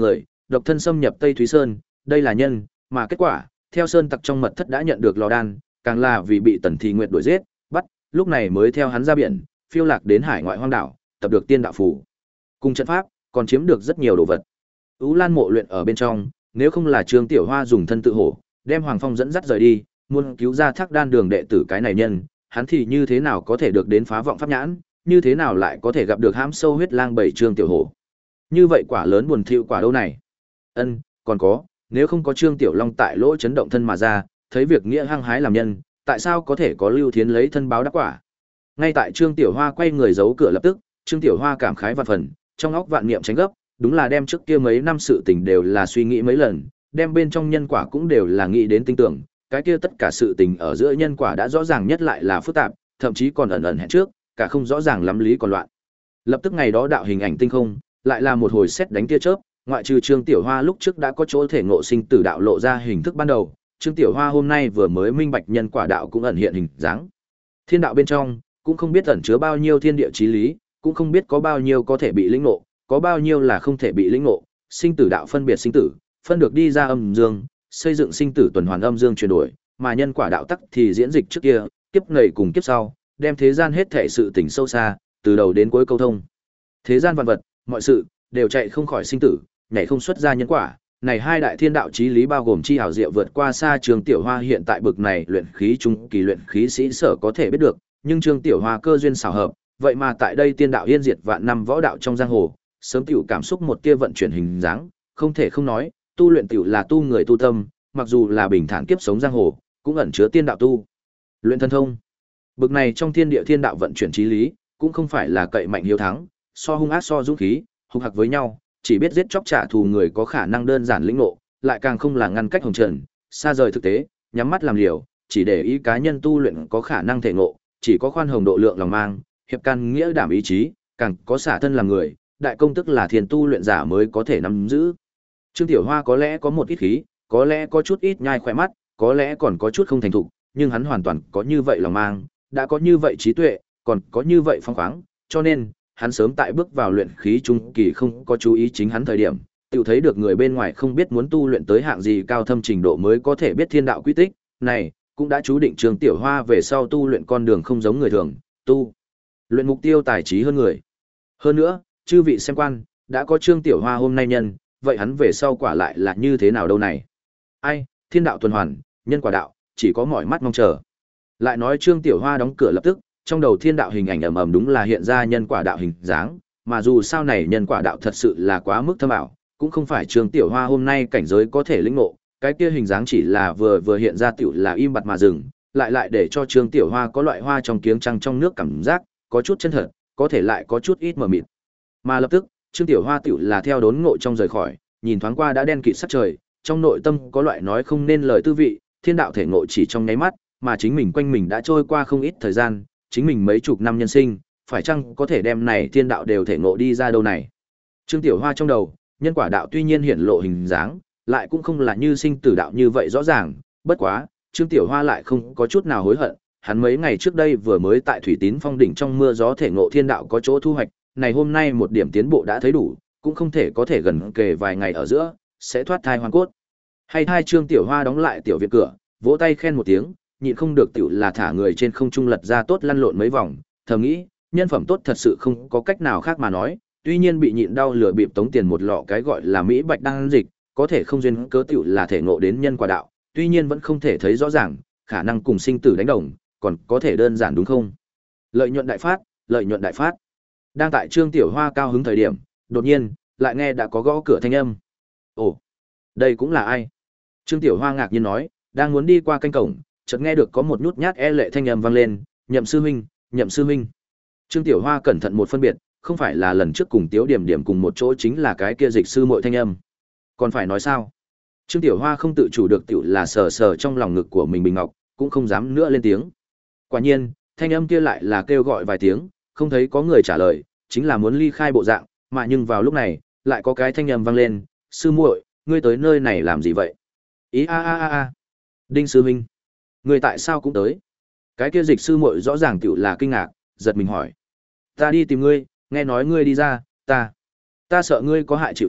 độc thân xâm nhập Tây Thúy Sơn, đây là nhân, mà kết quả, theo sơn tặc trong mật thất đã nhận được lò đan, càng là vì bị Tần Thị Nguyệt đuổi giết, bắt, lúc này mới theo hắn ra biển, phiêu lạc đến hải ngoại hoang đảo, tập được tiên đạo phù. Cùng trận pháp, còn chiếm được rất nhiều đồ vật. Ú Lan mộ luyện ở bên trong, nếu không là Trương Tiểu Hoa dùng thân tự hổ, đem Hoàng Phong dẫn dắt rời đi, muốn cứu ra Thác Đan Đường đệ tử cái này nhân, hắn thì như thế nào có thể được đến phá vọng pháp nhãn, như thế nào lại có thể gặp được hãm sâu huyết lang bảy Trương Tiểu Hổ. Như vậy quả lớn buồn thiu quả đâu này. Ân, còn có, nếu không có Trương Tiểu Long tại lỗ chấn động thân mà ra, thấy việc nghĩa hăng hái làm nhân, tại sao có thể có Lưu Thiến lấy thân báo đáp quả. Ngay tại Trương Tiểu Hoa quay người giấu cửa lập tức, Trương Tiểu Hoa cảm khái vạn phần, trong óc vạn niệm tránh gấp, đúng là đem trước kia mấy năm sự tình đều là suy nghĩ mấy lần, đem bên trong nhân quả cũng đều là nghĩ đến tinh tưởng, cái kia tất cả sự tình ở giữa nhân quả đã rõ ràng nhất lại là phức tạp, thậm chí còn ẩn ẩn hẹn trước, cả không rõ ràng lắm lý còn loạn. Lập tức ngày đó đạo hình ảnh tinh không, lại là một hồi xét đánh tia chớp, ngoại trừ Trương Tiểu Hoa lúc trước đã có chỗ thể ngộ sinh tử đạo lộ ra hình thức ban đầu, Trương Tiểu Hoa hôm nay vừa mới minh bạch nhân quả đạo cũng ẩn hiện hình dáng. Thiên đạo bên trong, cũng không biết ẩn chứa bao nhiêu thiên địa chí lý, cũng không biết có bao nhiêu có thể bị lĩnh ngộ, có bao nhiêu là không thể bị lĩnh ngộ, sinh tử đạo phân biệt sinh tử, phân được đi ra âm dương, xây dựng sinh tử tuần hoàn âm dương chuyển đổi, mà nhân quả đạo tắc thì diễn dịch trước kia, kiếp này cùng kiếp sau, đem thế gian hết thảy sự tình sâu xa, từ đầu đến cuối câu thông. Thế gian vạn vật, mọi sự đều chạy không khỏi sinh tử, nhảy không xuất ra nhân quả. Này hai đại thiên đạo chí lý bao gồm chi hảo diệu vượt qua xa Trương Tiểu Hoa hiện tại bực này luyện khí trung kỳ luyện khí sĩ sở có thể biết được, nhưng Trương Tiểu Hoa cơ duyên xảo hợp, vậy mà tại đây tiên đạo yên diệt vạn năm võ đạo trong giang hồ, sớm tiểu cảm xúc một tia vận chuyển hình dáng, không thể không nói, tu luyện tiểu là tu người tu tâm, mặc dù là bình thản kiếp sống giang hồ, cũng ẩn chứa tiên đạo tu luyện thân thông. Bực này trong thiên địa thiên đạo vận chuyển chí lý, cũng không phải là cậy mạnh hiếu thắng, so hung ác so dũng khí, hung hạc với nhau, chỉ biết giết chóc trả thù người có khả năng đơn giản lĩnh ngộ, lại càng không là ngăn cách hồng trần, xa rời thực tế, nhắm mắt làm liều, chỉ để ý cá nhân tu luyện có khả năng thể ngộ, chỉ có khoan hồng độ lượng lòng mang, hiệp can nghĩa đảm ý chí, càng có xả thân làm người, đại công tức là thiền tu luyện giả mới có thể nắm giữ. Trương Tiểu Hoa có lẽ có một ít khí, có lẽ có chút ít nhai khỏe mắt, có lẽ còn có chút không thành thục, nhưng hắn hoàn toàn có như vậy lòng mang, đã có như vậy trí tuệ, còn có như vậy phong khoáng, cho nên, hắn sớm tại bước vào luyện khí trung kỳ không có chú ý chính hắn thời điểm, tự thấy được người bên ngoài không biết muốn tu luyện tới hạng gì cao thâm trình độ mới có thể biết thiên đạo quy tích, này, cũng đã chú định Trương Tiểu Hoa về sau tu luyện con đường không giống người thường, tu luyện mục tiêu tài trí hơn người. Hơn nữa, chư vị xem quan, đã có Trương Tiểu Hoa hôm nay nhân, vậy hắn về sau quả lại là như thế nào đâu này? Ai, thiên đạo tuần hoàn, nhân quả đạo, chỉ có mỏi mắt mong chờ. Lại nói Trương Tiểu Hoa đóng cửa lập tức, trong đầu thiên đạo hình ảnh ầm ầm đúng là hiện ra nhân quả đạo hình dáng, mà dù sao này nhân quả đạo thật sự là quá mức thâm ảo, cũng không phải Trương Tiểu Hoa hôm nay cảnh giới có thể lĩnh ngộ, cái kia hình dáng chỉ là vừa vừa hiện ra tiểu là im bặt mà dừng, lại lại để cho Trương Tiểu Hoa có loại hoa trong kiếng trăng trong nước cảm giác, có chút chân thật, có thể lại có chút ít mờ mịt. Mà lập tức, Trương Tiểu Hoa tiểu là theo đốn ngộ trong rời khỏi, nhìn thoáng qua đã đen kịt sắc trời, trong nội tâm có loại nói không nên lời tư vị, thiên đạo thể ngộ chỉ trong nháy mắt, mà chính mình quanh mình đã trôi qua không ít thời gian, chính mình mấy chục năm nhân sinh, phải chăng có thể đem này thiên đạo đều thể ngộ đi ra đâu này. Trương Tiểu Hoa trong đầu, nhân quả đạo tuy nhiên hiển lộ hình dáng, lại cũng không là như sinh tử đạo như vậy rõ ràng, bất quá, Trương Tiểu Hoa lại không có chút nào hối hận, hắn mấy ngày trước đây vừa mới tại Thủy Tín Phong đỉnh trong mưa gió thể ngộ thiên đạo có chỗ thu hoạch, này hôm nay một điểm tiến bộ đã thấy đủ, cũng không thể có thể gần kề vài ngày ở giữa, sẽ thoát thai hoàn cốt. Hay hai Trương Tiểu Hoa đóng lại tiểu viện cửa, vỗ tay khen một tiếng, nhịn không được tiểu là thả người trên không trung lật ra tốt lăn lộn mấy vòng, thầm nghĩ, nhân phẩm tốt thật sự không có cách nào khác mà nói, tuy nhiên bị nhịn đau lừa bịp tống tiền một lọ cái gọi là Mỹ Bạch đan dịch, có thể không duyên cớ tiểu là thể ngộ đến nhân quả đạo, tuy nhiên vẫn không thể thấy rõ ràng, khả năng cùng sinh tử đánh đồng, còn có thể đơn giản đúng không? Lợi nhuận đại phát, lợi nhuận đại phát. Đang tại Trương Tiểu Hoa cao hứng thời điểm, đột nhiên, lại nghe đã có gõ cửa thanh âm. Ồ, đây cũng là ai? Trương Tiểu Hoa ngạc nhiên nói, đang muốn đi qua canh cổng, chợt nghe được có một nút nhát e lệ thanh âm vang lên, "Nhậm sư huynh, Nhậm sư huynh." Trương Tiểu Hoa cẩn thận một phân biệt, không phải là lần trước cùng Tiếu Điểm Điểm cùng một chỗ chính là cái kia dịch sư muội thanh âm. Còn phải nói sao? Trương Tiểu Hoa không tự chủ được tiểu là sờ sờ trong lòng ngực của mình bình ngọc, cũng không dám nữa lên tiếng. Quả nhiên, thanh âm kia lại là kêu gọi vài tiếng, không thấy có người trả lời, chính là muốn ly khai bộ dạng, mà nhưng vào lúc này, lại có cái thanh âm vang lên, "Sư muội, ngươi tới nơi này làm gì vậy?" Ý a a a a. Đinh sư huynh, ngươi tại sao cũng tới? Cái kia dịch sư muội rõ ràng tiểu là kinh ngạc, giật mình hỏi. "Ta đi tìm ngươi, nghe nói ngươi đi ra, ta, ta sợ ngươi có hại chịu thiệt,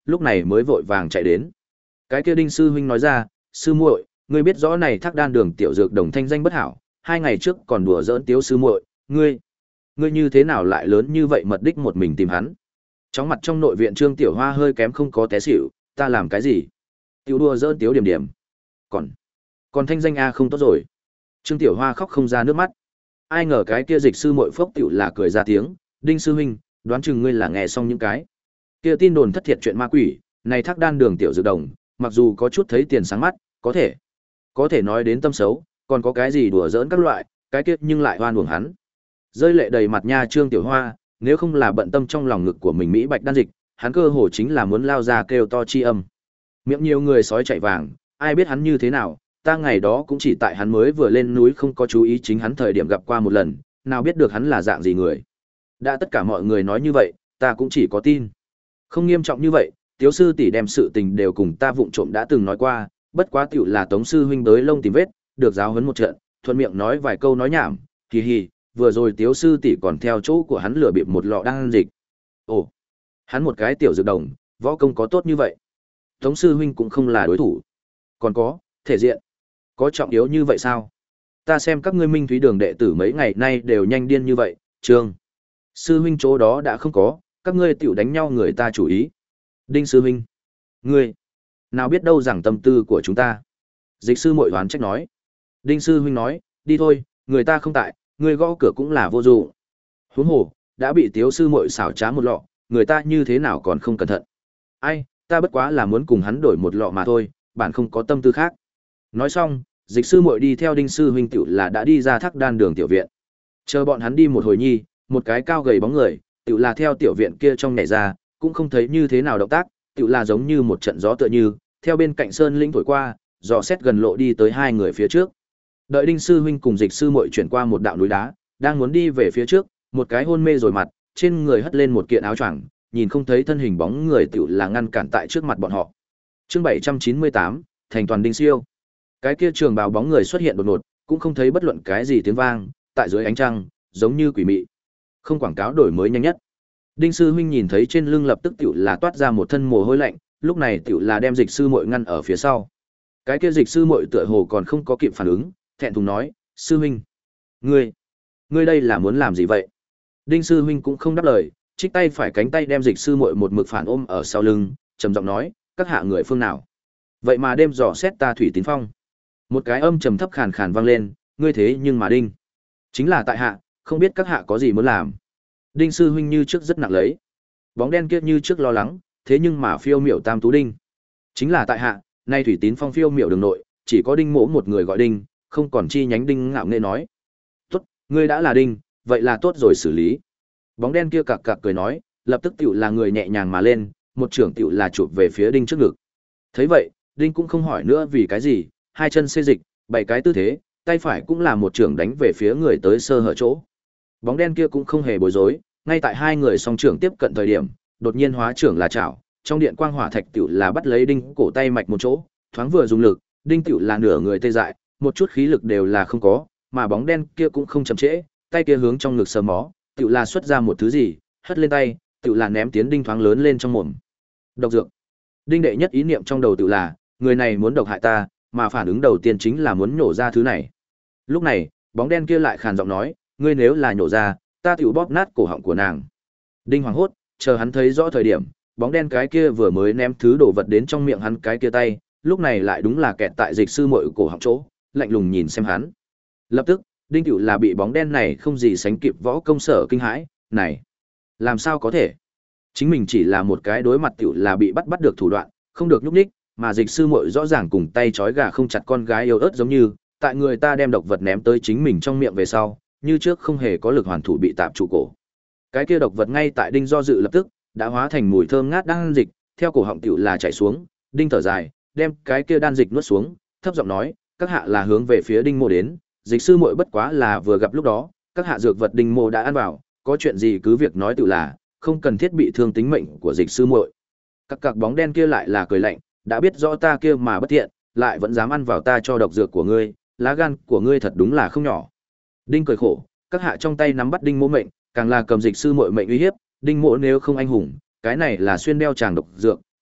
lúc này mới vội vàng chạy đến. Cái kia Đinh sư huynh nói ra, sư muội, ngươi biết rõ này Thác Đan đường tiểu dược đồng thanh danh bất hảo, hai ngày trước còn đùa giỡn Tiếu sư muội, ngươi, ngươi như thế nào lại lớn như vậy mật đích một mình tìm hắn? Chóng mặt trong nội viện Trương Tiểu Hoa hơi kém không có té xỉu, ta làm cái gì? Tiểu đùa giỡn Tiếu Điểm Điểm. Còn, còn thanh danh a không tốt rồi. Trương Tiểu Hoa khóc không ra nước mắt. Ai ngờ cái kia Dịch sư muội phốc tiểu là cười ra tiếng, Đinh sư huynh, đoán chừng ngươi là nghe xong những cái kia tin đồn thất thiệt chuyện ma quỷ, này Thác Đan đường tiểu dược đồng, mặc dù có chút thấy tiền sáng mắt, có thể có thể nói đến tâm xấu, còn có cái gì đùa giỡn các loại, cái kia nhưng lại hoan uổng hắn. Rơi lệ đầy mặt nha Trương Tiểu Hoa, nếu không là bận tâm trong lòng ngực của mình Mỹ Bạch đan dịch, hắn cơ hồ chính là muốn lao ra kêu to chi âm. Miệng nhiều người sói chạy vàng, ai biết hắn như thế nào, ta ngày đó cũng chỉ tại hắn mới vừa lên núi không có chú ý chính hắn thời điểm gặp qua một lần, nào biết được hắn là dạng gì người. Đã tất cả mọi người nói như vậy, ta cũng chỉ có tin. Không nghiêm trọng như vậy, Tiếu sư tỷ đem sự tình đều cùng ta vụng trộm đã từng nói qua, bất quá tiểu là Tống sư huynh tới lông tìm vết, được giáo huấn một trận, thuận miệng nói vài câu nói nhảm, hì hì, vừa rồi Tiếu sư tỷ còn theo chỗ của hắn lừa bịp một lọ đan dịch. Ồ, hắn một cái tiểu dược đồng, võ công có tốt như vậy. Tống sư huynh cũng không là đối thủ. Còn có, thể diện. Có trọng yếu như vậy sao? Ta xem các ngươi Minh Thúy đường đệ tử mấy ngày nay đều nhanh điên như vậy, Trương sư huynh chỗ đó đã không có, các ngươi tiểu đánh nhau người ta chủ ý. Đinh sư huynh, ngươi nào biết đâu rằng tâm tư của chúng ta. Dịch sư muội đoán trách nói. Đinh sư huynh nói, đi thôi, người ta không tại, ngươi gõ cửa cũng là vô dụng. Huống hồ, đã bị Tiếu sư muội xảo trá một lọ, người ta như thế nào còn không cẩn thận. Ai, ta bất quá là muốn cùng hắn đổi một lọ mà thôi, bạn không có tâm tư khác. Nói xong, Dịch sư muội đi theo Đinh sư huynh tiểu là đã đi ra Thác Đan đường tiểu viện. Chờ bọn hắn đi một hồi nhi, một cái cao gầy bóng người, tiểu là theo tiểu viện kia trong nhảy ra, cũng không thấy như thế nào động tác, tiểu là giống như một trận gió tựa như, theo bên cạnh sơn lĩnh thổi qua, dò xét gần lộ đi tới hai người phía trước. Đợi Đinh sư huynh cùng Dịch sư muội chuyển qua một đạo núi đá, đang muốn đi về phía trước, một cái hôn mê rồi mặt, trên người hất lên một kiện áo choàng, nhìn không thấy thân hình bóng người tiểu là ngăn cản tại trước mặt bọn họ. Chương bảy trăm chín mươi tám, thành toàn Đinh siêu. Cái kia trường bào bóng người xuất hiện đột ngột, cũng không thấy bất luận cái gì tiếng vang, tại dưới ánh trăng, giống như quỷ mị. Không quảng cáo đổi mới nhanh nhất. Đinh sư huynh nhìn thấy trên lưng lập tức tiểu là toát ra một thân mồ hôi lạnh, lúc này tiểu là đem Dịch sư muội ngăn ở phía sau. Cái kia Dịch sư muội tựa hồ còn không có kịp phản ứng, thẹn thùng nói, sư huynh, ngươi, ngươi đây là muốn làm gì vậy? Đinh sư huynh cũng không đáp lời, trích tay phải cánh tay đem Dịch sư muội một mực phản ôm ở sau lưng, trầm giọng nói, các hạ người phương nào? Vậy mà đêm dò xét ta Thủy Tín Phong. Một cái âm trầm thấp khàn khàn vang lên, ngươi thế nhưng mà Đinh, chính là tại hạ, không biết các hạ có gì muốn làm. Đinh sư huynh như trước rất nặng lấy. Bóng đen kia như trước lo lắng, thế nhưng mà phiêu miểu Tam Tú Đinh. Chính là tại hạ, nay Thủy Tín Phong phiêu miểu đường nội, chỉ có Đinh Mỗ một người gọi Đinh, không còn chi nhánh Đinh ngạo nghệ nói. Tốt, ngươi đã là Đinh, vậy là tốt rồi xử lý. Bóng đen kia cặc cặc cười nói, lập tức tiểu là người nhẹ nhàng mà lên, một trưởng tiểu là chụp về phía Đinh trước ngực. Thấy vậy, Đinh cũng không hỏi nữa vì cái gì, hai chân xê dịch, bảy cái tư thế, tay phải cũng là một trưởng đánh về phía người tới sơ hở chỗ. Bóng đen kia cũng không hề bối rối, ngay tại hai người song trưởng tiếp cận thời điểm, đột nhiên hóa trưởng là chảo, trong điện quang hỏa thạch tiểu là bắt lấy Đinh cổ tay mạch một chỗ, thoáng vừa dùng lực, Đinh tiểu là nửa người tê dại, một chút khí lực đều là không có, mà bóng đen kia cũng không chậm trễ, tay kia hướng trong ngực sờ mó, tiểu là xuất ra một thứ gì, hất lên tay, tiểu là ném tiến Đinh thoáng lớn lên trong mồm. Độc dược. Đinh đệ nhất ý niệm trong đầu tiểu là, người này muốn độc hại ta, mà phản ứng đầu tiên chính là muốn nhổ ra thứ này. Lúc này, bóng đen kia lại khàn giọng nói, ngươi nếu là nhổ ra, ta tiểu bóp nát cổ họng của nàng. Đinh hoảng hốt, chờ hắn thấy rõ thời điểm, bóng đen cái kia vừa mới ném thứ đồ vật đến trong miệng hắn cái kia tay, lúc này lại đúng là kẹt tại Dịch sư muội cổ họng chỗ, lạnh lùng nhìn xem hắn. Lập tức, Đinh tiểu là bị bóng đen này không gì sánh kịp võ công sở kinh hãi, này, làm sao có thể? Chính mình chỉ là một cái đối mặt tiểu là bị bắt bắt được thủ đoạn, không được nhúc nhích, mà Dịch sư muội rõ ràng cùng tay trói gà không chặt con gái yêu ớt giống như, tại người ta đem độc vật ném tới chính mình trong miệng về sau, như trước không hề có lực hoàn thủ bị tạm trụ cổ. Cái kia độc vật ngay tại Đinh do dự lập tức, đã hóa thành mùi thơm ngát đan dịch, theo cổ họng tiểu là chảy xuống, Đinh thở dài, đem cái kia đan dịch nuốt xuống, thấp giọng nói, các hạ là hướng về phía Đinh Mô đến, Dịch sư muội bất quá là vừa gặp lúc đó, các hạ dược vật Đinh Mô đã ăn vào, có chuyện gì cứ việc nói tự là, không cần thiết bị thương tính mệnh của Dịch sư muội. Các cặc bóng đen kia lại là cười lạnh, đã biết rõ ta kia mà bất thiện, lại vẫn dám ăn vào ta cho độc dược của ngươi, lá gan của ngươi thật đúng là không nhỏ. Đinh cười khổ, các hạ trong tay nắm bắt Đinh Mỗ mệnh, càng là cầm Dịch sư muội mệnh uy hiếp, Đinh Mỗ nếu không anh hùng, cái này là xuyên đeo chàng độc dược,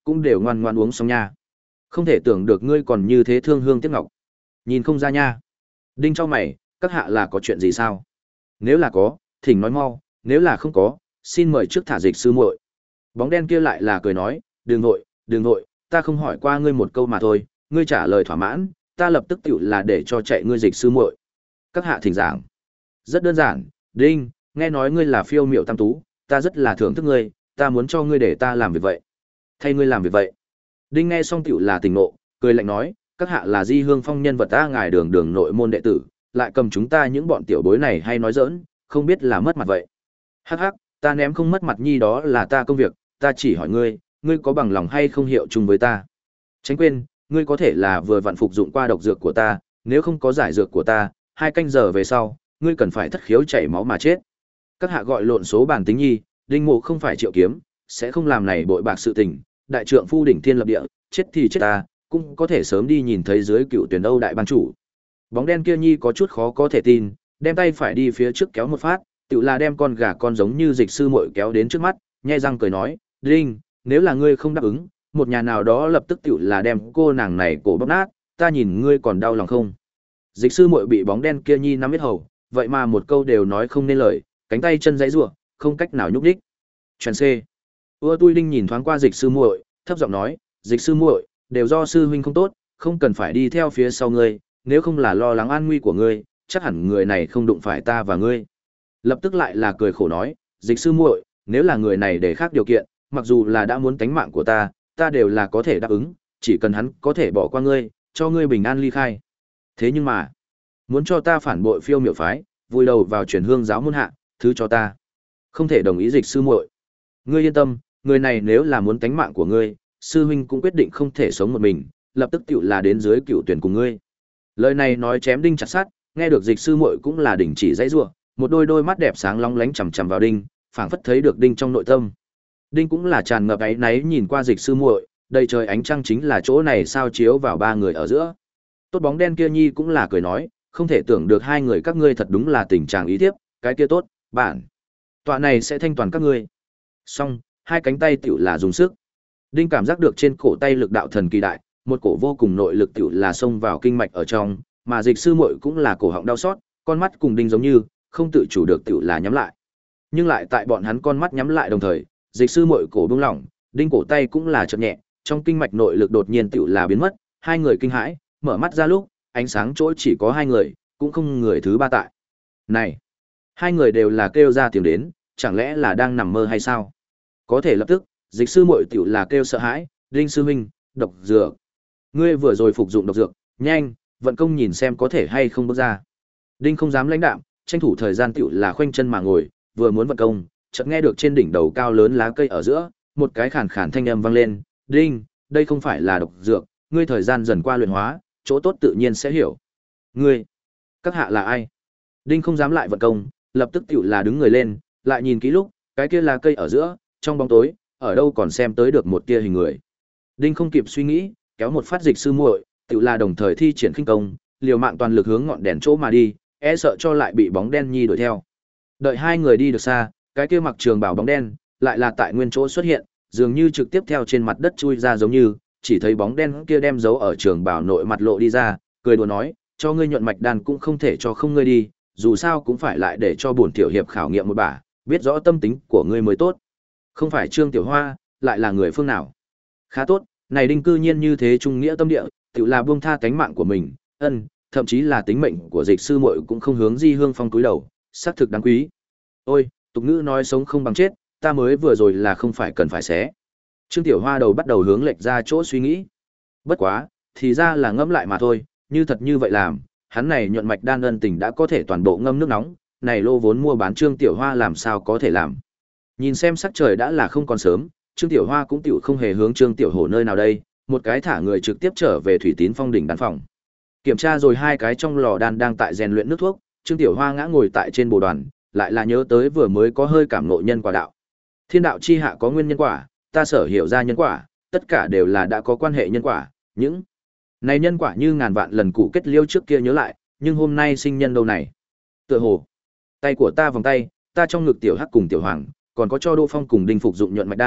cũng đều ngoan ngoan uống xong nha. Không thể tưởng được ngươi còn như thế thương hương tiếc ngọc. Nhìn không ra nha. Đinh cho mày, các hạ là có chuyện gì sao? Nếu là có, thỉnh nói mau, nếu là không có, xin mời trước thả dịch sư muội. Bóng đen kia lại là cười nói, đừng nội, đừng nội, ta không hỏi qua ngươi một câu mà thôi, ngươi trả lời thỏa mãn, ta lập tức tiểu là để cho chạy ngươi dịch sư muội. Các hạ thỉnh giảng. Rất đơn giản, Đinh, nghe nói ngươi là phiêu miệu tam tú, ta rất là thưởng thức ngươi, ta muốn cho ngươi để ta làm việc vậy. Thay ngươi làm việc vậy. Đinh nghe xong tiểu là tỉnh nộ, cười lạnh nói, các hạ là Di Hương Phong nhân vật ta ngài đường đường nội môn đệ tử, lại cầm chúng ta những bọn tiểu bối này hay nói giỡn, không biết là mất mặt vậy. Hắc hắc, ta ném không mất mặt nhi đó là ta công việc, ta chỉ hỏi ngươi, ngươi có bằng lòng hay không hiệu chung với ta. Tránh quên, ngươi có thể là vừa vặn phục dụng qua độc dược của ta, nếu không có giải dược của ta, hai canh giờ về sau, ngươi cần phải thất khiếu chảy máu mà chết. Các hạ gọi lộn số bản tính nhi, Đinh Mộ không phải Triệu Kiếm, sẽ không làm này bội bạc sự tình, đại trượng phu đỉnh thiên lập địa, chết thì chết ta, cũng có thể sớm đi nhìn thấy dưới cựu tuyển Âu đại ban chủ. Bóng đen kia nhi có chút khó có thể tin, đem tay phải đi phía trước kéo một phát, tự là đem con gà con giống như dịch sư muội kéo đến trước mắt, nhe răng cười nói, Đinh, nếu là ngươi không đáp ứng, một nhà nào đó lập tức tự là đem cô nàng này cổ bóp nát, ta nhìn ngươi còn đau lòng không. Dịch sư muội bị bóng đen kia nhi nắm biết hầu, vậy mà một câu đều nói không nên lời, cánh tay chân giãy giụa, không cách nào nhúc nhích. Truyền C. Ưa Tui Đinh nhìn thoáng qua dịch sư muội, thấp giọng nói, dịch sư muội, đều do sư huynh không tốt, không cần phải đi theo phía sau ngươi, nếu không là lo lắng an nguy của ngươi, chắc hẳn người này không đụng phải ta và ngươi. Lập tức lại là cười khổ nói, dịch sư muội, nếu là người này để khác điều kiện, mặc dù là đã muốn tánh mạng của ta, ta đều là có thể đáp ứng, chỉ cần hắn có thể bỏ qua ngươi, cho ngươi bình an ly khai. Thế nhưng mà, muốn cho ta phản bội phiêu miểu phái, vùi đầu vào truyền hương giáo môn hạ, thứ cho ta. Không thể đồng ý dịch sư muội. Ngươi yên tâm, người này nếu là muốn tánh mạng của ngươi, sư huynh cũng quyết định không thể sống một mình, lập tức tựu là đến dưới cựu tuyển cùng ngươi. Lời này nói chém đinh chặt sắt, nghe được dịch sư muội cũng là đình chỉ dãy rủa, một đôi đôi mắt đẹp sáng long lánh chằm chằm vào đinh, phảng phất thấy được đinh trong nội tâm. Đinh cũng là tràn ngập áy náy nhìn qua dịch sư muội, đầy trời ánh trăng chính là chỗ này sao chiếu vào ba người ở giữa. Tốt bóng đen kia nhi cũng là cười nói, không thể tưởng được hai người các ngươi thật đúng là tình trạng ý thiếp, cái kia tốt, bản tọa này sẽ thanh toàn các ngươi. Xong, hai cánh tay tiểu là dùng sức. Đinh cảm giác được trên cổ tay lực đạo thần kỳ đại, một cổ vô cùng nội lực tiểu là xông vào kinh mạch ở trong, mà dịch sư muội cũng là cổ họng đau xót, con mắt cùng đinh giống như, không tự chủ được tiểu là nhắm lại. Nhưng lại tại bọn hắn con mắt nhắm lại đồng thời, dịch sư muội cổ buông lỏng, đinh cổ tay cũng là chợt nhẹ, trong kinh mạch nội lực đột nhiên tiểu là biến mất, hai người kinh hãi, mở mắt ra lúc, ánh sáng chỗ chỉ có hai người, cũng không người thứ ba tại. Này, hai người đều là kêu ra tiếng đến, chẳng lẽ là đang nằm mơ hay sao? Có thể lập tức, dịch sư muội tiểu là kêu sợ hãi, Đinh sư huynh, độc dược. Ngươi vừa rồi phục dụng độc dược, nhanh, vận công nhìn xem có thể hay không bước ra. Đinh không dám lãnh đạm, tranh thủ thời gian tiểu là khoanh chân mà ngồi, vừa muốn vận công, chợt nghe được trên đỉnh đầu cao lớn lá cây ở giữa, một cái khàn khàn thanh âm vang lên, "Đinh, đây không phải là độc dược, ngươi thời gian dần qua luyện hóa, chỗ tốt tự nhiên sẽ hiểu." "Ngươi, các hạ là ai?" Đinh không dám lại vận công, lập tức tiểu là đứng người lên, lại nhìn kỹ lúc, cái kia lá cây ở giữa, trong bóng tối, ở đâu còn xem tới được một tia hình người. Đinh không kịp suy nghĩ, kéo một phát dịch sư muội, tiểu là đồng thời thi triển khinh công, liều mạng toàn lực hướng ngọn đèn chỗ mà đi, e sợ cho lại bị bóng đen nhi đuổi theo. Đợi hai người đi được xa, cái kia mặc trường bào bóng đen lại là tại nguyên chỗ xuất hiện, dường như trực tiếp theo trên mặt đất chui ra giống như, chỉ thấy bóng đen kia đem dấu ở trường bào nội mặt lộ đi ra, cười đùa nói, cho ngươi nhuận mạch đan cũng không thể cho không ngươi đi, dù sao cũng phải lại để cho bổn tiểu hiệp khảo nghiệm một bả, biết rõ tâm tính của ngươi mới tốt. Không phải Trương Tiểu Hoa, lại là người phương nào? Khá tốt, này Đinh cư nhiên như thế trung nghĩa tâm địa, tự là buông tha cánh mạng của mình, ân, thậm chí là tính mệnh của dịch sư muội cũng không hướng Di Hương Phong cúi đầu, xác thực đáng quý. Ôi, tục ngữ nói sống không bằng chết, ta mới vừa rồi là không phải cần phải xé. Trương Tiểu Hoa đầu bắt đầu hướng lệch ra chỗ suy nghĩ. Bất quá, thì ra là ngẫm lại mà thôi, như thật như vậy làm, hắn này nhuận mạch đan ân tình đã có thể toàn bộ ngâm nước nóng, này lô vốn mua bán Trương Tiểu Hoa làm sao có thể làm. Nhìn xem sắc trời đã là không còn sớm, Trương Tiểu Hoa cũng tiểu không hề hướng Trương Tiểu Hổ nơi nào đây, một cái thả người trực tiếp trở về Thủy Tín Phong đỉnh đan phòng. Kiểm tra rồi hai cái trong lò đan đang tại rèn luyện nước thuốc, Trương Tiểu Hoa ngã ngồi tại trên bồ đoàn, lại là nhớ tới vừa mới có hơi cảm ngộ nhân quả đạo. Thiên đạo chi hạ có nguyên nhân quả, ta sở hiểu ra nhân quả, tất cả đều là đã có quan hệ nhân quả, những này nhân quả như ngàn vạn lần cụ kết liêu trước kia nhớ lại, nhưng hôm nay sinh nhân đâu này. Tựa hồ, tay của ta vòng tay, ta trong ngực tiểu hắc cùng tiểu hoàng, còn có cho Đỗ Phong cùng Đinh phục dụng nhuận mạch đan,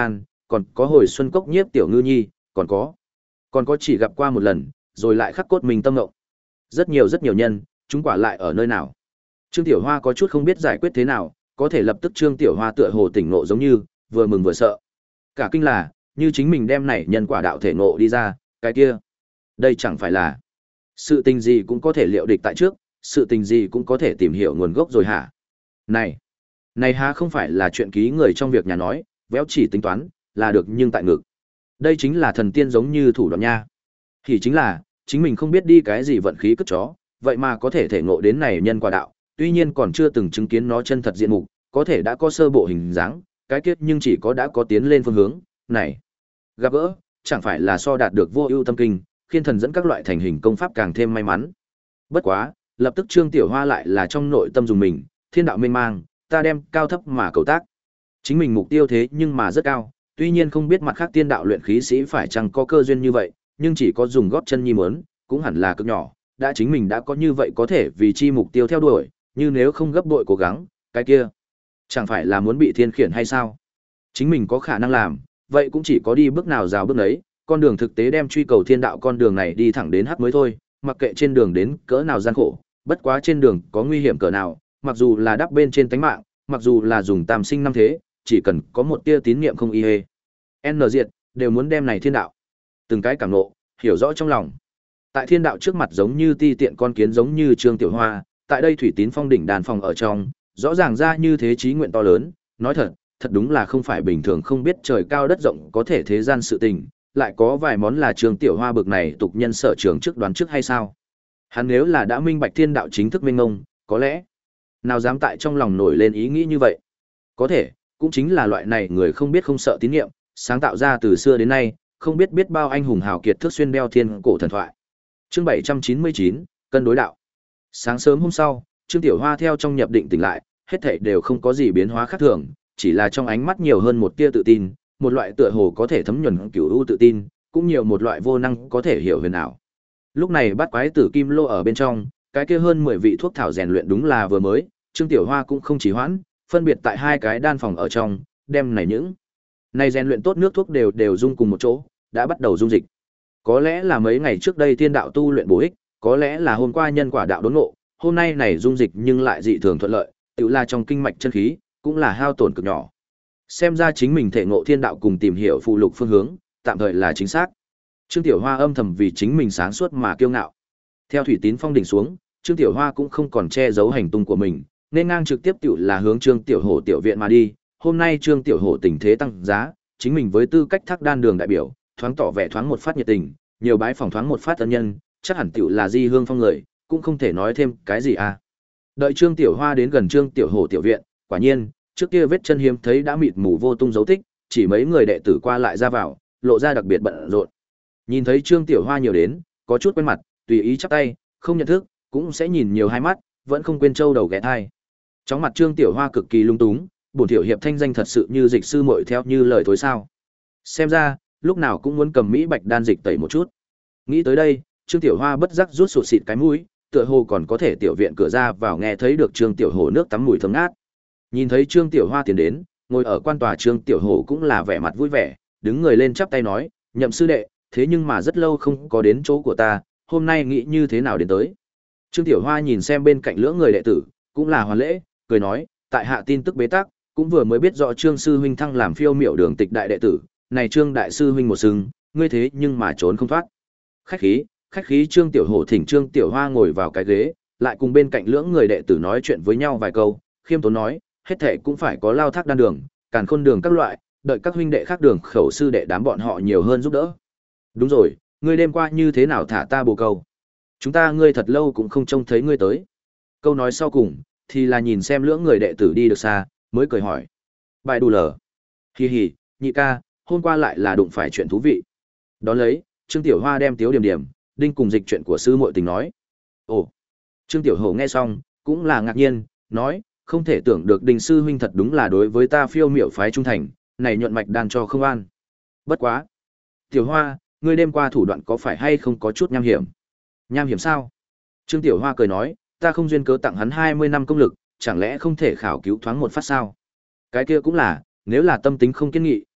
còn có hồi xuân cốc nhiếp tiểu ngư nhi, còn có còn có chỉ gặp qua một lần, rồi lại khắc cốt mình tâm ngộng. Rất nhiều rất nhiều nhân, chúng quả lại ở nơi nào? Trương Tiểu Hoa có chút không biết giải quyết thế nào, có thể lập tức Trương Tiểu Hoa tựa hồ tỉnh ngộ giống như, vừa mừng vừa sợ. Cả kinh là, như chính mình đem này nhân quả đạo thể ngộ đi ra, cái kia. Đây chẳng phải là sự tình gì cũng có thể liệu địch tại trước, sự tình gì cũng có thể tìm hiểu nguồn gốc rồi hả? Này, này há không phải là chuyện ký người trong việc nhà nói, véo chỉ tính toán, là được nhưng tại ngực. Đây chính là thần tiên giống như thủ đoạn nha. Thì chính là, chính mình không biết đi cái gì vận khí cất chó, vậy mà có thể thể ngộ đến này nhân quả đạo, tuy nhiên còn chưa từng chứng kiến nó chân thật diện mục, có thể đã có sơ bộ hình dáng, cái kết nhưng chỉ có đã có tiến lên phương hướng, này. Gặp gỡ, chẳng phải là so đạt được vô ưu tâm kinh, khiên thần dẫn các loại thành hình công pháp càng thêm may mắn. Bất quá, lập tức Trương Tiểu Hoa lại là trong nội tâm dùng mình, thiên đạo mênh mang, ta đem cao thấp mà cầu tác. Chính mình mục tiêu thế nhưng mà rất cao, tuy nhiên không biết mặt khác tiên đạo luyện khí sĩ phải chăng có cơ duyên như vậy, nhưng chỉ có dùng gót chân nhi mớn, cũng hẳn là cực nhỏ, đã chính mình đã có như vậy có thể vì chi mục tiêu theo đuổi, như nếu không gấp bội cố gắng, cái kia, chẳng phải là muốn bị thiên khiển hay sao? Chính mình có khả năng làm, vậy cũng chỉ có đi bước nào rào bước ấy, con đường thực tế đem truy cầu thiên đạo con đường này đi thẳng đến hắc mới thôi, mặc kệ trên đường đến cỡ nào gian khổ, bất quá trên đường có nguy hiểm cỡ nào, mặc dù là đắp bên trên tánh mạng, mặc dù là dùng tam sinh năm thế, chỉ cần có một tia tín niệm không y hê. N diệt, đều muốn đem này thiên đạo. Từng cái cảm nộ, hiểu rõ trong lòng. Tại thiên đạo trước mặt giống như ti tiện con kiến giống như Trương Tiểu Hoa, tại đây thủy tín phong đỉnh đàn phòng ở trong, rõ ràng ra như thế chí nguyện to lớn, nói thật, thật đúng là không phải bình thường không biết trời cao đất rộng có thể thế gian sự tình, lại có vài món là Trương Tiểu Hoa bực này tục nhân sở trường trước đoán trước hay sao? Hắn nếu là đã minh bạch thiên đạo chính thức minh ngông, có lẽ nào dám tại trong lòng nổi lên ý nghĩ như vậy? Có thể, cũng chính là loại này người không biết không sợ tín niệm, sáng tạo ra từ xưa đến nay, không biết biết bao anh hùng hào kiệt thước xuyên đeo thiên cổ thần thoại. Chương bảy trăm chín mươi chín, cân đối đạo. Sáng sớm hôm sau, Trương Tiểu Hoa theo trong nhập định tỉnh lại, hết thảy đều không có gì biến hóa khác thường, chỉ là trong ánh mắt nhiều hơn một tia tự tin, một loại tựa hồ có thể thấm nhuần cửu u tự tin, cũng nhiều một loại vô năng có thể hiểu huyền ảo. Lúc này bắt quái tử kim lô ở bên trong, cái kia hơn mười vị thuốc thảo rèn luyện đúng là vừa mới, Trương Tiểu Hoa cũng không chỉ hoãn, phân biệt tại hai cái đan phòng ở trong, đem này những này rèn luyện tốt nước thuốc đều đều dung cùng một chỗ, đã bắt đầu dung dịch. Có lẽ là mấy ngày trước đây thiên đạo tu luyện bổ ích, có lẽ là hôm qua nhân quả đạo đốn ngộ, hôm nay này dung dịch nhưng lại dị thường thuận lợi, tựu là trong kinh mạch chân khí, cũng là hao tổn cực nhỏ. Xem ra chính mình thể ngộ thiên đạo cùng tìm hiểu phụ lục phương hướng, tạm thời là chính xác. Trương Tiểu Hoa âm thầm vì chính mình sáng suốt mà kiêu ngạo. Theo thủy tín phong đỉnh xuống, Trương Tiểu Hoa cũng không còn che giấu hành tung của mình, nên ngang trực tiếp tựu là hướng Trương Tiểu Hổ tiểu viện mà đi. Hôm nay Trương Tiểu Hổ tình thế tăng giá, chính mình với tư cách thác đan đường đại biểu, thoáng tỏ vẻ thoáng một phát nhiệt tình, nhiều bái phòng thoáng một phát ân nhân, chắc hẳn tiểu là di hương phong người, cũng không thể nói thêm cái gì à. Đợi Trương Tiểu Hoa đến gần Trương Tiểu Hổ tiểu viện, quả nhiên, trước kia vết chân hiếm thấy đã mịt mù vô tung dấu tích, chỉ mấy người đệ tử qua lại ra vào, lộ ra đặc biệt bận rộn. Nhìn thấy Trương Tiểu Hoa nhiều đến, có chút quen mặt, tùy ý chắp tay, không nhận thức, cũng sẽ nhìn nhiều hai mắt, vẫn không quên trâu đầu ghé thai. Trong mặt Trương Tiểu Hoa cực kỳ lung túng, bổn tiểu hiệp thanh danh thật sự như dịch sư muội theo như lời thối sao? Xem ra, lúc nào cũng muốn cầm mỹ bạch đan dịch tẩy một chút. Nghĩ tới đây, Trương Tiểu Hoa bất giác rút sụt xịt cái mũi, tựa hồ còn có thể tiểu viện cửa ra vào nghe thấy được Trương Tiểu Hổ nước tắm mùi thơm ngát. Nhìn thấy Trương Tiểu Hoa tiến đến, ngồi ở quan tòa Trương Tiểu Hổ cũng là vẻ mặt vui vẻ, đứng người lên chắp tay nói, nhậm sư đệ, thế nhưng mà rất lâu không có đến chỗ của ta, hôm nay nghĩ như thế nào đến tới. Trương Tiểu Hoa nhìn xem bên cạnh lưỡng người đệ tử, cũng là hoàn lễ, cười nói, tại hạ tin tức bế tắc, cũng vừa mới biết rõ Trương sư huynh thăng làm phiêu miểu đường tịch đại đệ tử, này Trương đại sư huynh một sừng, ngươi thế nhưng mà trốn không thoát. Khách khí, khách khí. Trương Tiểu Hổ thỉnh Trương Tiểu Hoa ngồi vào cái ghế, lại cùng bên cạnh lưỡng người đệ tử nói chuyện với nhau vài câu, khiêm tốn nói, hết thệ cũng phải có lao thác đan đường, càn khôn đường các loại, đợi các huynh đệ khác đường khẩu sư đệ đám bọn họ nhiều hơn giúp đỡ. Đúng rồi, ngươi đêm qua như thế nào thả ta bồ câu? Chúng ta ngươi thật lâu cũng không trông thấy ngươi tới. Câu nói sau cùng, thì là nhìn xem lưỡng người đệ tử đi được xa, mới cười hỏi. Bài đù lờ. Hì hì, nhị ca, hôm qua lại là đụng phải chuyện thú vị. Đón lấy, Trương Tiểu Hoa đem Tiếu Điểm Điểm, đinh cùng dịch chuyện của sư muội tình nói. Ồ. Trương Tiểu Hổ nghe xong, cũng là ngạc nhiên, nói, không thể tưởng được Đinh sư huynh thật đúng là đối với ta phiêu miểu phái trung thành, này nhuận mạch đan cho không an. Bất quá. Tiểu Hoa, ngươi đêm qua thủ đoạn có phải hay không có chút nham hiểm? Nham hiểm sao? Trương Tiểu Hoa cười nói, ta không duyên cớ tặng hắn hai mươi năm công lực, chẳng lẽ không thể khảo cứu thoáng một phát sao? Cái kia cũng là, nếu là tâm tính không kiên nghị,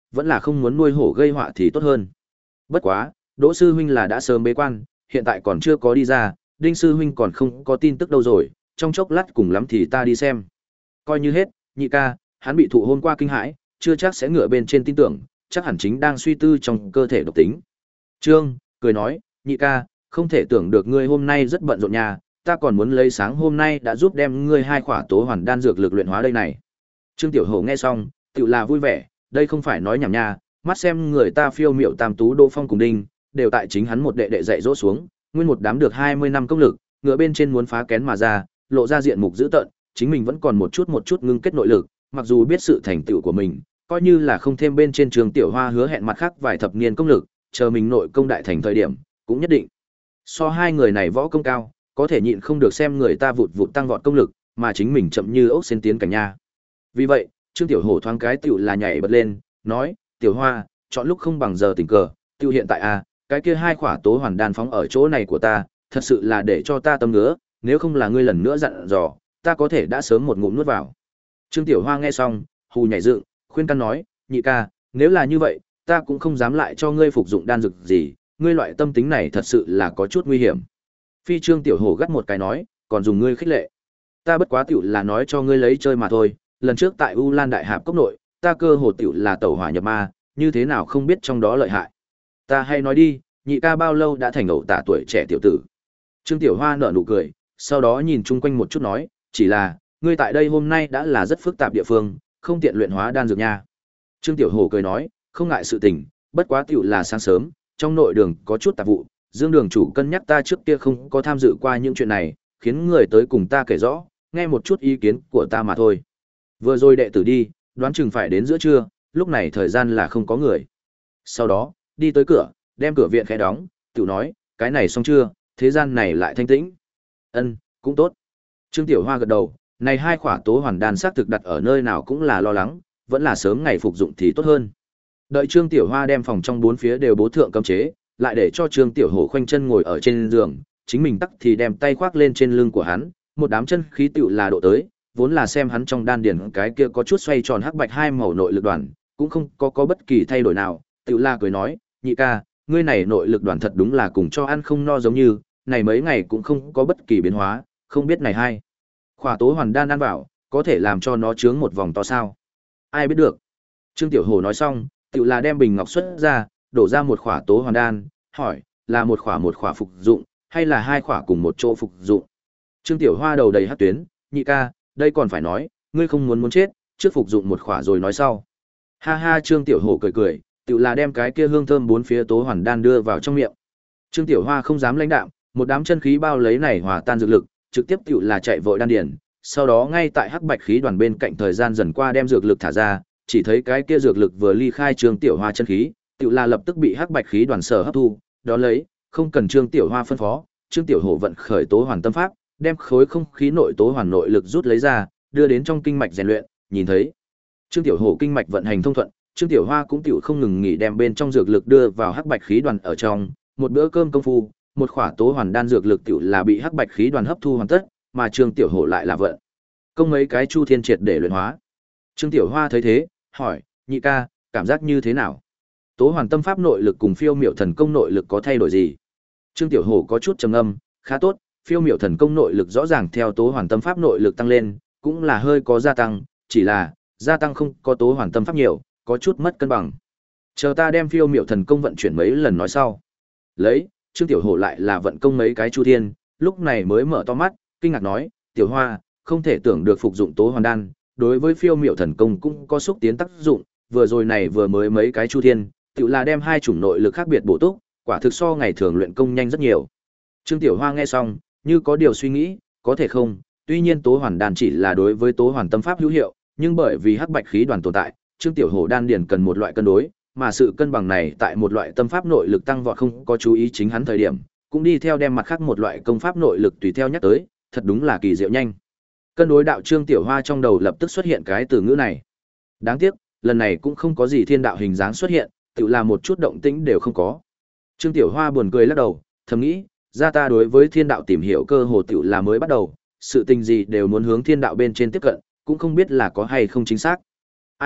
vẫn là không muốn nuôi hổ gây họa thì tốt hơn. Bất quá, Đỗ sư huynh là đã sớm bế quan, hiện tại còn chưa có đi ra, Đinh sư huynh còn không có tin tức đâu rồi, trong chốc lát cùng lắm thì ta đi xem. Coi như hết, nhị ca, hắn bị thụ hôm qua kinh hãi, chưa chắc sẽ ngựa bên trên tin tưởng, chắc hẳn chính đang suy tư trong cơ thể độc tính. Trương, cười nói, nhị ca, không thể tưởng được ngươi hôm nay rất bận rộn nhà, ta còn muốn lấy sáng hôm nay đã giúp đem ngươi hai khỏa tố hoàn đan dược lực luyện hóa đây này. Trương Tiểu Hổ nghe xong, tự là vui vẻ, đây không phải nói nhảm nha, mắt xem người ta phiêu miệu tam tú Đỗ Phong cùng Đinh, đều tại chính hắn một đệ đệ dạy dỗ xuống, nguyên một đám được hai mươi năm công lực, ngựa bên trên muốn phá kén mà ra, lộ ra diện mục dữ tợn, chính mình vẫn còn một chút một chút ngưng kết nội lực, mặc dù biết sự thành tựu của mình, coi như là không thêm bên trên Trường Tiểu Hoa hứa hẹn mặt khác vài thập niên công lực, chờ mình nội công đại thành thời điểm, cũng nhất định. So hai người này võ công cao, có thể nhịn không được xem người ta vụt vụt tăng vọt công lực, mà chính mình chậm như ốc sen tiến cảnh nha. Vì vậy, Trương Tiểu Hổ thoáng cái tiểu là nhảy bật lên, nói, Tiểu Hoa, chọn lúc không bằng giờ tình cờ, tiêu hiện tại a, cái kia hai khỏa tố hoàn đan phóng ở chỗ này của ta, thật sự là để cho ta tâm ngứa, nếu không là ngươi lần nữa dặn dò, ta có thể đã sớm một ngụm nuốt vào. Trương Tiểu Hoa nghe xong, hù nhảy dựng, khuyên can nói, nhị ca, nếu là như vậy, ta cũng không dám lại cho ngươi phục dụng đan dược gì, ngươi loại tâm tính này thật sự là có chút nguy hiểm. Phi Trương Tiểu Hổ gắt một cái nói, còn dùng ngươi khích lệ. Ta bất quá tiểu là nói cho ngươi lấy chơi mà thôi, lần trước tại U Lan Đại Hạp cốc nội, ta cơ hồ tiểu là tẩu hỏa nhập ma, như thế nào không biết trong đó lợi hại. Ta hay nói đi, nhị ca bao lâu đã thành ẩu tả tuổi trẻ tiểu tử. Trương Tiểu Hoa nở nụ cười, sau đó nhìn chung quanh một chút nói, chỉ là, ngươi tại đây hôm nay đã là rất phức tạp địa phương, không tiện luyện hóa đan dược nha. Trương Tiểu Hổ cười nói, không ngại sự tình, bất quá tiểu là sáng sớm, trong nội đường có chút tạp vụ, Dương đường chủ cân nhắc ta trước kia không có tham dự qua những chuyện này, khiến người tới cùng ta kể rõ, nghe một chút ý kiến của ta mà thôi. Vừa rồi đệ tử đi, đoán chừng phải đến giữa trưa, lúc này thời gian là không có người. Sau đó, đi tới cửa, đem cửa viện khẽ đóng, tiểu nói, cái này xong chưa, thế gian này lại thanh tĩnh. Ân, cũng tốt. Trương Tiểu Hoa gật đầu, này hai khỏa tố hoàn đan xác thực đặt ở nơi nào cũng là lo lắng, vẫn là sớm ngày phục dụng thì tốt hơn. Đợi Trương Tiểu Hoa đem phòng trong bốn phía đều bố thượng cấm chế, lại để cho Trương Tiểu Hổ khoanh chân ngồi ở trên giường, chính mình tắc thì đem tay khoác lên trên lưng của hắn, một đám chân khí tựu là độ tới, vốn là xem hắn trong đan điển cái kia có chút xoay tròn hắc bạch hai màu nội lực đoàn, cũng không có có bất kỳ thay đổi nào, tựu la cười nói, nhị ca, ngươi này nội lực đoàn thật đúng là cùng cho ăn không no giống như, này mấy ngày cũng không có bất kỳ biến hóa, không biết này hay. Khỏa tố hoàn đan ăn vào, có thể làm cho nó trướng một vòng to sao? Ai biết được. Trương Tiểu Hổ nói xong, tựu là đem bình ngọc xuất ra, đổ ra một khỏa tố hoàn đan, hỏi, là một khỏa một khỏa phục dụng, hay là hai khỏa cùng một chỗ phục dụng? Trương Tiểu Hoa đầu đầy hắc tuyến, nhị ca, đây còn phải nói, ngươi không muốn muốn chết, trước phục dụng một khỏa rồi nói sau. Ha ha, Trương Tiểu Hổ cười cười, tựu là đem cái kia hương thơm bốn phía tố hoàn đan đưa vào trong miệng. Trương Tiểu Hoa không dám lãnh đạm, một đám chân khí bao lấy này hòa tan dược lực, trực tiếp tựu là chạy vội đan điền, sau đó ngay tại hắc bạch khí đoàn bên cạnh thời gian dần qua đem dược lực thả ra, chỉ thấy cái kia dược lực vừa ly khai Trương Tiểu Hoa chân khí, tựu là lập tức bị hắc bạch khí đoàn sở hấp thu, đó lấy, không cần Trương Tiểu Hoa phân phó, Trương Tiểu Hổ vận khởi tố hoàn tâm pháp, đem khối không khí nội tố hoàn nội lực rút lấy ra, đưa đến trong kinh mạch rèn luyện, nhìn thấy Trương Tiểu Hổ kinh mạch vận hành thông thuận, Trương Tiểu Hoa cũng tiểu không ngừng nghỉ đem bên trong dược lực đưa vào hắc bạch khí đoàn ở trong, một bữa cơm công phu, một khỏa tố hoàn đan dược lực tiểu là bị hắc bạch khí đoàn hấp thu hoàn tất, mà Trương Tiểu Hổ lại là vận công mấy cái chu thiên triệt để luyện hóa. Trương Tiểu Hoa thấy thế, hỏi, nhị ca, cảm giác như thế nào? Tố hoàn tâm pháp nội lực cùng phiêu miểu thần công nội lực có thay đổi gì? Trương Tiểu Hổ có chút trầm ngâm, khá tốt, phiêu miểu thần công nội lực rõ ràng theo tố hoàn tâm pháp nội lực tăng lên, cũng là hơi có gia tăng, chỉ là gia tăng không có tố hoàn tâm pháp nhiều, có chút mất cân bằng. Chờ ta đem phiêu miểu thần công vận chuyển mấy lần nói sau. Lấy, Trương Tiểu Hổ lại là vận công mấy cái chu thiên, lúc này mới mở to mắt, kinh ngạc nói, Tiểu Hoa, không thể tưởng được phục dụng tố hoàn đan, đối với phiêu miểu thần công cũng có xúc tiến tác dụng, vừa rồi này vừa mới mấy cái chu thiên, tự là đem hai chủng nội lực khác biệt bổ túc, quả thực so ngày thường luyện công nhanh rất nhiều. Trương Tiểu Hoa nghe xong, như có điều suy nghĩ, có thể không, tuy nhiên tố hoàn đan chỉ là đối với tố hoàn tâm pháp hữu hiệu, nhưng bởi vì hắc bạch khí đoàn tồn tại, Trương Tiểu Hổ đan điền cần một loại cân đối, mà sự cân bằng này tại một loại tâm pháp nội lực tăng vọt không có chú ý chính hắn thời điểm, cũng đi theo đem mặt khác một loại công pháp nội lực tùy theo nhắc tới, thật đúng là kỳ diệu nhanh. Cân đối đạo Trương Tiểu Hoa trong đầu lập tức xuất hiện cái từ ngữ này. Đáng tiếc, lần này cũng không có gì thiên đạo hình dáng xuất hiện, tự là một chút động tĩnh đều không có. Trương Tiểu Hoa buồn cười lắc đầu, thầm nghĩ, ra ta đối với thiên đạo tìm hiểu cơ hồ tự là mới bắt đầu, sự tình gì đều muốn hướng thiên đạo bên trên tiếp cận, cũng không biết là có hay không chính xác. Ai,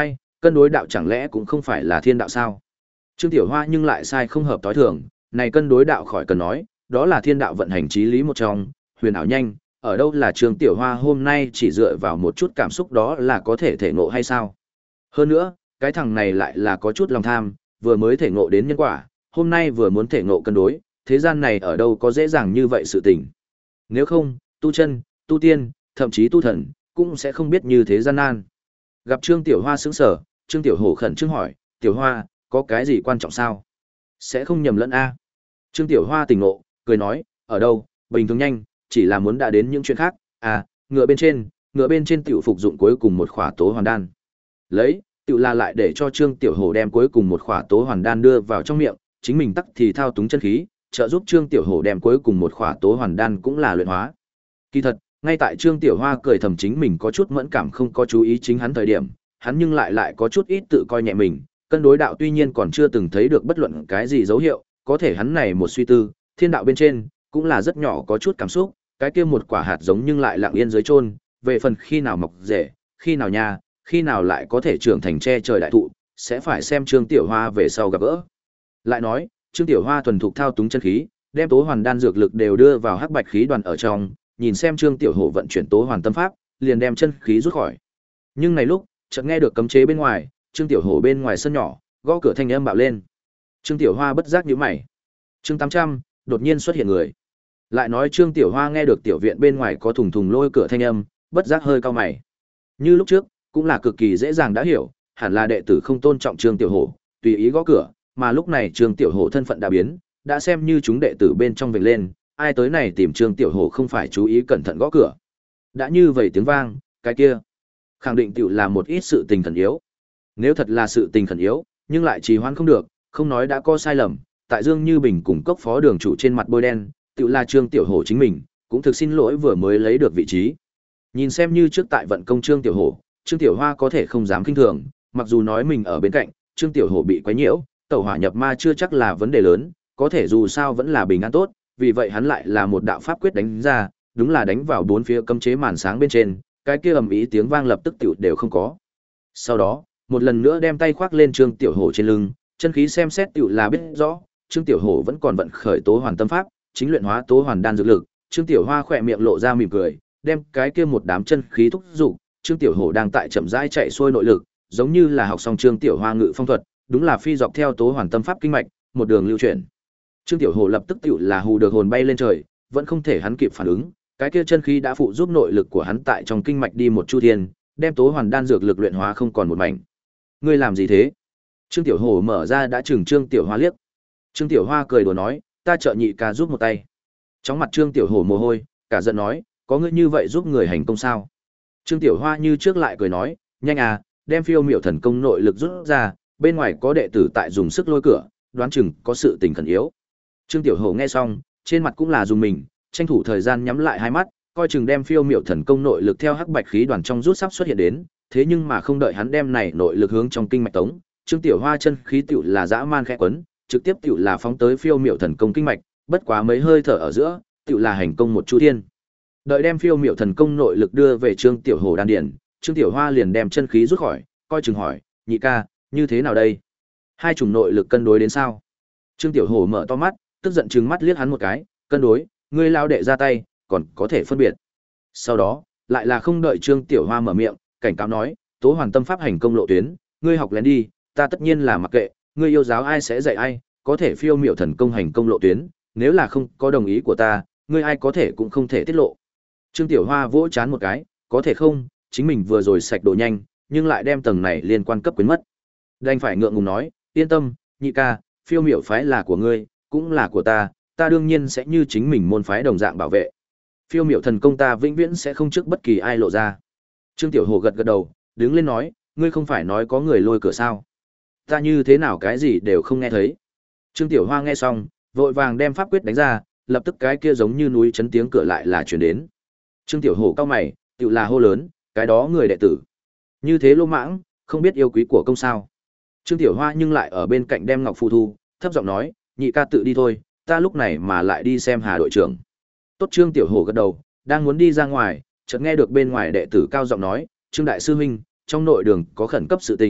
Cân đối đạo chẳng lẽ cũng không phải là thiên đạo sao? Trương Tiểu Hoa nhưng lại sai không hợp tối thường, này cân đối đạo khỏi cần nói, đó là thiên đạo vận hành trí lý một trong, huyền ảo nhanh, ở đâu là Trương Tiểu Hoa hôm nay chỉ dựa vào một chút cảm xúc đó là có thể thể ngộ hay sao? Hơn nữa, cái thằng này lại là có chút lòng tham, vừa mới thể ngộ đến nhân quả, hôm nay vừa muốn thể ngộ cân đối, thế gian này ở đâu có dễ dàng như vậy sự tình. Nếu không, tu chân, tu tiên, thậm chí tu thần, cũng sẽ không biết như thế gian nan. Gặp Trương Tiểu Hoa sững sờ, Trương Tiểu Hổ khẩn trương hỏi, Tiểu Hoa, có cái gì quan trọng sao? Sẽ không nhầm lẫn a? Trương Tiểu Hoa tỉnh ngộ, cười nói, ở đâu, bình thường nhanh, chỉ là muốn đã đến những chuyện khác, à, ngựa bên trên, ngựa bên trên tiểu phục dụng cuối cùng một khỏa tố hoàn đan. Lấy, tiểu là lại để cho Trương Tiểu Hổ đem cuối cùng một khỏa tố hoàn đan đưa vào trong miệng, chính mình tắc thì thao túng chân khí, trợ giúp Trương Tiểu Hổ đem cuối cùng một khỏa tố hoàn đan cũng là luyện hóa. Kỳ thật, ngay tại Trương Tiểu Hoa cười thầm chính mình có chút mẫn cảm không có chú ý chính hắn thời điểm, hắn nhưng lại lại có chút ít tự coi nhẹ mình, cân đối đạo tuy nhiên còn chưa từng thấy được bất luận cái gì dấu hiệu, có thể hắn này một suy tư, thiên đạo bên trên cũng là rất nhỏ có chút cảm xúc, cái kia một quả hạt giống nhưng lại lặng yên dưới chôn, về phần khi nào mọc rễ, khi nào nha, khi nào lại có thể trưởng thành che trời đại thụ, sẽ phải xem Trương Tiểu Hoa về sau gặp gỡ. Lại nói, Trương Tiểu Hoa thuần thục thao túng chân khí, đem tố hoàn đan dược lực đều đưa vào hắc bạch khí đoàn ở trong, nhìn xem Trương Tiểu Hổ vận chuyển tố hoàn tâm pháp, liền đem chân khí rút khỏi. Nhưng này lúc, chợt nghe được cấm chế bên ngoài, Trương Tiểu Hổ bên ngoài sân nhỏ, gõ cửa thanh âm bạo lên. Trương Tiểu Hoa bất giác nhíu mày. Chương tám trăm, đột nhiên xuất hiện người. Lại nói Trương Tiểu Hoa nghe được tiểu viện bên ngoài có thùng thùng lôi cửa thanh âm, bất giác hơi cau mày. Như lúc trước, cũng là cực kỳ dễ dàng đã hiểu, hẳn là đệ tử không tôn trọng Trương Tiểu Hổ, tùy ý gõ cửa, mà lúc này Trương Tiểu Hổ thân phận đã biến, đã xem như chúng đệ tử bên trong vểnh lên, ai tới này tìm Trương Tiểu Hổ không phải chú ý cẩn thận gõ cửa. Đã như vậy tiếng vang, cái kia khẳng định tiểu là một ít sự tình khẩn yếu. Nếu thật là sự tình khẩn yếu, nhưng lại trì hoãn không được, không nói đã có sai lầm, tại Dương Như Bình cùng cốc phó đường chủ trên mặt bôi đen, tiểu là Trương Tiểu Hổ chính mình, cũng thực xin lỗi vừa mới lấy được vị trí. Nhìn xem như trước tại vận công Trương Tiểu Hổ, Trương Tiểu Hoa có thể không dám kinh thường, mặc dù nói mình ở bên cạnh, Trương Tiểu Hổ bị quấy nhiễu, tẩu hỏa nhập ma chưa chắc là vấn đề lớn, có thể dù sao vẫn là bình an tốt, vì vậy hắn lại là một đạo pháp quyết đánh ra, đúng là đánh vào bốn phía cấm chế màn sáng bên trên, cái kia ầm ĩ tiếng vang lập tức tiểu đều không có. Sau đó, một lần nữa đem tay khoác lên Trương Tiểu Hổ trên lưng, chân khí xem xét tiểu là biết rõ, Trương Tiểu Hổ vẫn còn vận khởi tố hoàn tâm pháp, chính luyện hóa tố hoàn đan dược lực, Trương Tiểu Hoa khỏe miệng lộ ra mỉm cười, đem cái kia một đám chân khí thúc dục, Trương Tiểu Hổ đang tại chậm rãi chạy xuôi nội lực, giống như là học xong Trương Tiểu Hoa ngự phong thuật, đúng là phi dọc theo tố hoàn tâm pháp kinh mạch, một đường lưu chuyển. Trương Tiểu Hổ lập tức tiểu là hù được hồn bay lên trời, vẫn không thể hắn kịp phản ứng, cái kia chân khí đã phụ giúp nội lực của hắn tại trong kinh mạch đi một chu thiên, đem tố hoàn đan dược lực luyện hóa không còn một mảnh. Ngươi làm gì thế? Trương Tiểu Hổ mở ra đã chừng Trương Tiểu Hoa liếc. Trương Tiểu Hoa cười đùa nói, ta trợ nhị ca giúp một tay. Chóng mặt Trương Tiểu Hổ mồ hôi, cả giận nói, có ngươi như vậy giúp người hành công sao? Trương Tiểu Hoa như trước lại cười nói, nhanh à, đem phiêu miểu thần công nội lực rút ra, bên ngoài có đệ tử tại dùng sức lôi cửa, đoán chừng có sự tình khẩn yếu. Trương Tiểu Hổ nghe xong, trên mặt cũng là dùng mình, tranh thủ thời gian nhắm lại hai mắt, coi chừng đem phiêu miểu thần công nội lực theo hắc bạch khí đoàn trong rút sắp xuất hiện đến, thế nhưng mà không đợi hắn đem này nội lực hướng trong kinh mạch tống, Trương Tiểu Hoa chân khí tiểu là dã man khẽ quấn, trực tiếp tiểu là phóng tới phiêu miểu thần công kinh mạch, bất quá mấy hơi thở ở giữa, tiểu là hành công một chu thiên. Đợi đem phiêu miểu thần công nội lực đưa về Trương Tiểu Hổ đan điền, Trương Tiểu Hoa liền đem chân khí rút khỏi, coi chừng hỏi, nhị ca, như thế nào đây? Hai chủng nội lực cân đối đến sao? Trương Tiểu Hổ mở to mắt, tức giận trừng mắt liếc hắn một cái, cân đối, ngươi lao đệ ra tay, còn có thể phân biệt. Sau đó, lại là không đợi Trương Tiểu Hoa mở miệng, cảnh cáo nói, tố hoàn tâm pháp hành công lộ tuyến, ngươi học lén đi, ta tất nhiên là mặc kệ, ngươi yêu giáo ai sẽ dạy ai, có thể phiêu miểu thần công hành công lộ tuyến, nếu là không có đồng ý của ta, ngươi ai có thể cũng không thể tiết lộ. Trương Tiểu Hoa vỗ chán một cái, có thể không, chính mình vừa rồi sạch đồ nhanh, nhưng lại đem tầng này liên quan cấp quyến mất. Đành phải ngượng ngùng nói, yên tâm, nhị ca, phiêu miểu phái là của ngươi, cũng là của ta, ta đương nhiên sẽ như chính mình môn phái đồng dạng bảo vệ. Phiêu miểu thần công ta vĩnh viễn sẽ không trước bất kỳ ai lộ ra. Trương Tiểu Hổ gật gật đầu, đứng lên nói, ngươi không phải nói có người lôi cửa sao? Ta như thế nào cái gì đều không nghe thấy. Trương Tiểu Hoa nghe xong, vội vàng đem pháp quyết đánh ra, lập tức cái kia giống như núi chấn tiếng cửa lại là chuyển đến. Trương Tiểu Hổ cao mày, tự là hô lớn, cái đó người đệ tử. Như thế lô mãng, không biết yêu quý của công sao. Trương Tiểu Hoa nhưng lại ở bên cạnh đem ngọc phù thu, thấp giọng nói, nhị ca tự đi thôi, ta lúc này mà lại đi xem Hà đội trưởng. Tốt. Trương Tiểu Hổ gật đầu, đang muốn đi ra ngoài, chợt nghe được bên ngoài đệ tử cao giọng nói, Trương đại sư huynh, trong nội đường có khẩn cấp sự tình,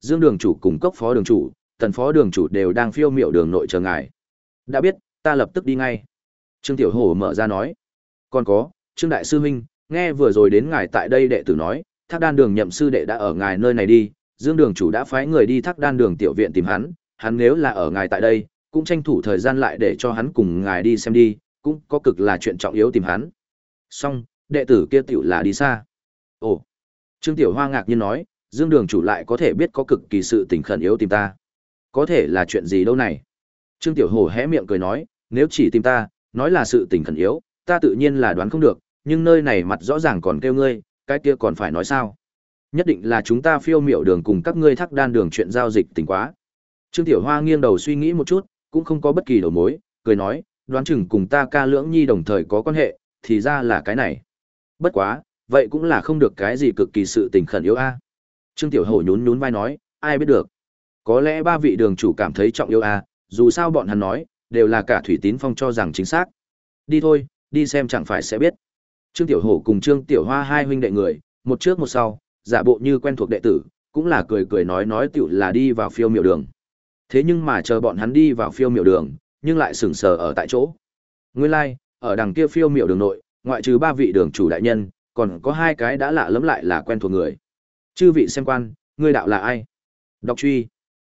Dương đường chủ cùng Cốc phó đường chủ, Tần phó đường chủ đều đang phiêu miểu đường nội chờ ngài. Đã biết, ta lập tức đi ngay. Trương Tiểu Hổ mở ra nói. Còn có, Trương đại sư huynh, nghe vừa rồi đến ngài tại đây đệ tử nói, Thác Đan đường nhậm sư đệ đã ở ngài nơi này đi, Dương đường chủ đã phái người đi Thác Đan đường tiểu viện tìm hắn, hắn nếu là ở ngài tại đây, cũng tranh thủ thời gian lại để cho hắn cùng ngài đi xem đi, cũng có cực là chuyện trọng yếu tìm hắn. Xong, đệ tử kia tiểu là đi xa. Ồ. Trương Tiểu Hoa ngạc nhiên nói, Dương đường chủ lại có thể biết có cực kỳ sự tình khẩn yếu tìm ta. Có thể là chuyện gì đâu này? Trương Tiểu Hổ hé miệng cười nói, nếu chỉ tìm ta, nói là sự tình khẩn yếu, ta tự nhiên là đoán không được, nhưng nơi này mặt rõ ràng còn kêu ngươi, cái kia còn phải nói sao? Nhất định là chúng ta phiêu miểu đường cùng các ngươi Thác Đan đường chuyện giao dịch tình quá. Trương Tiểu Hoa nghiêng đầu suy nghĩ một chút, cũng không có bất kỳ đầu mối, cười nói, đoán chừng cùng ta ca lưỡng nhi đồng thời có quan hệ, thì ra là cái này. Bất quá, vậy cũng là không được cái gì cực kỳ sự tình khẩn yếu a. Trương Tiểu Hổ nhún nhún vai nói, ai biết được. Có lẽ ba vị đường chủ cảm thấy trọng yếu a, dù sao bọn hắn nói, đều là cả Thủy Tín Phong cho rằng chính xác. Đi thôi, đi xem chẳng phải sẽ biết. Trương Tiểu Hổ cùng Trương Tiểu Hoa hai huynh đệ người, một trước một sau, giả bộ như quen thuộc đệ tử, cũng là cười cười nói nói tiểu là đi vào phiêu miểu đường. Thế nhưng mà chờ bọn hắn đi vào phiêu miểu đường, nhưng lại sững sờ ở tại chỗ. Nguyên lai, like, ở đằng kia phiêu miểu đường nội, ngoại trừ ba vị đường chủ đại nhân, còn có hai cái đã lạ lẫm lại là quen thuộc người. Chư vị xem quan, ngươi đạo là ai? Đọc truy.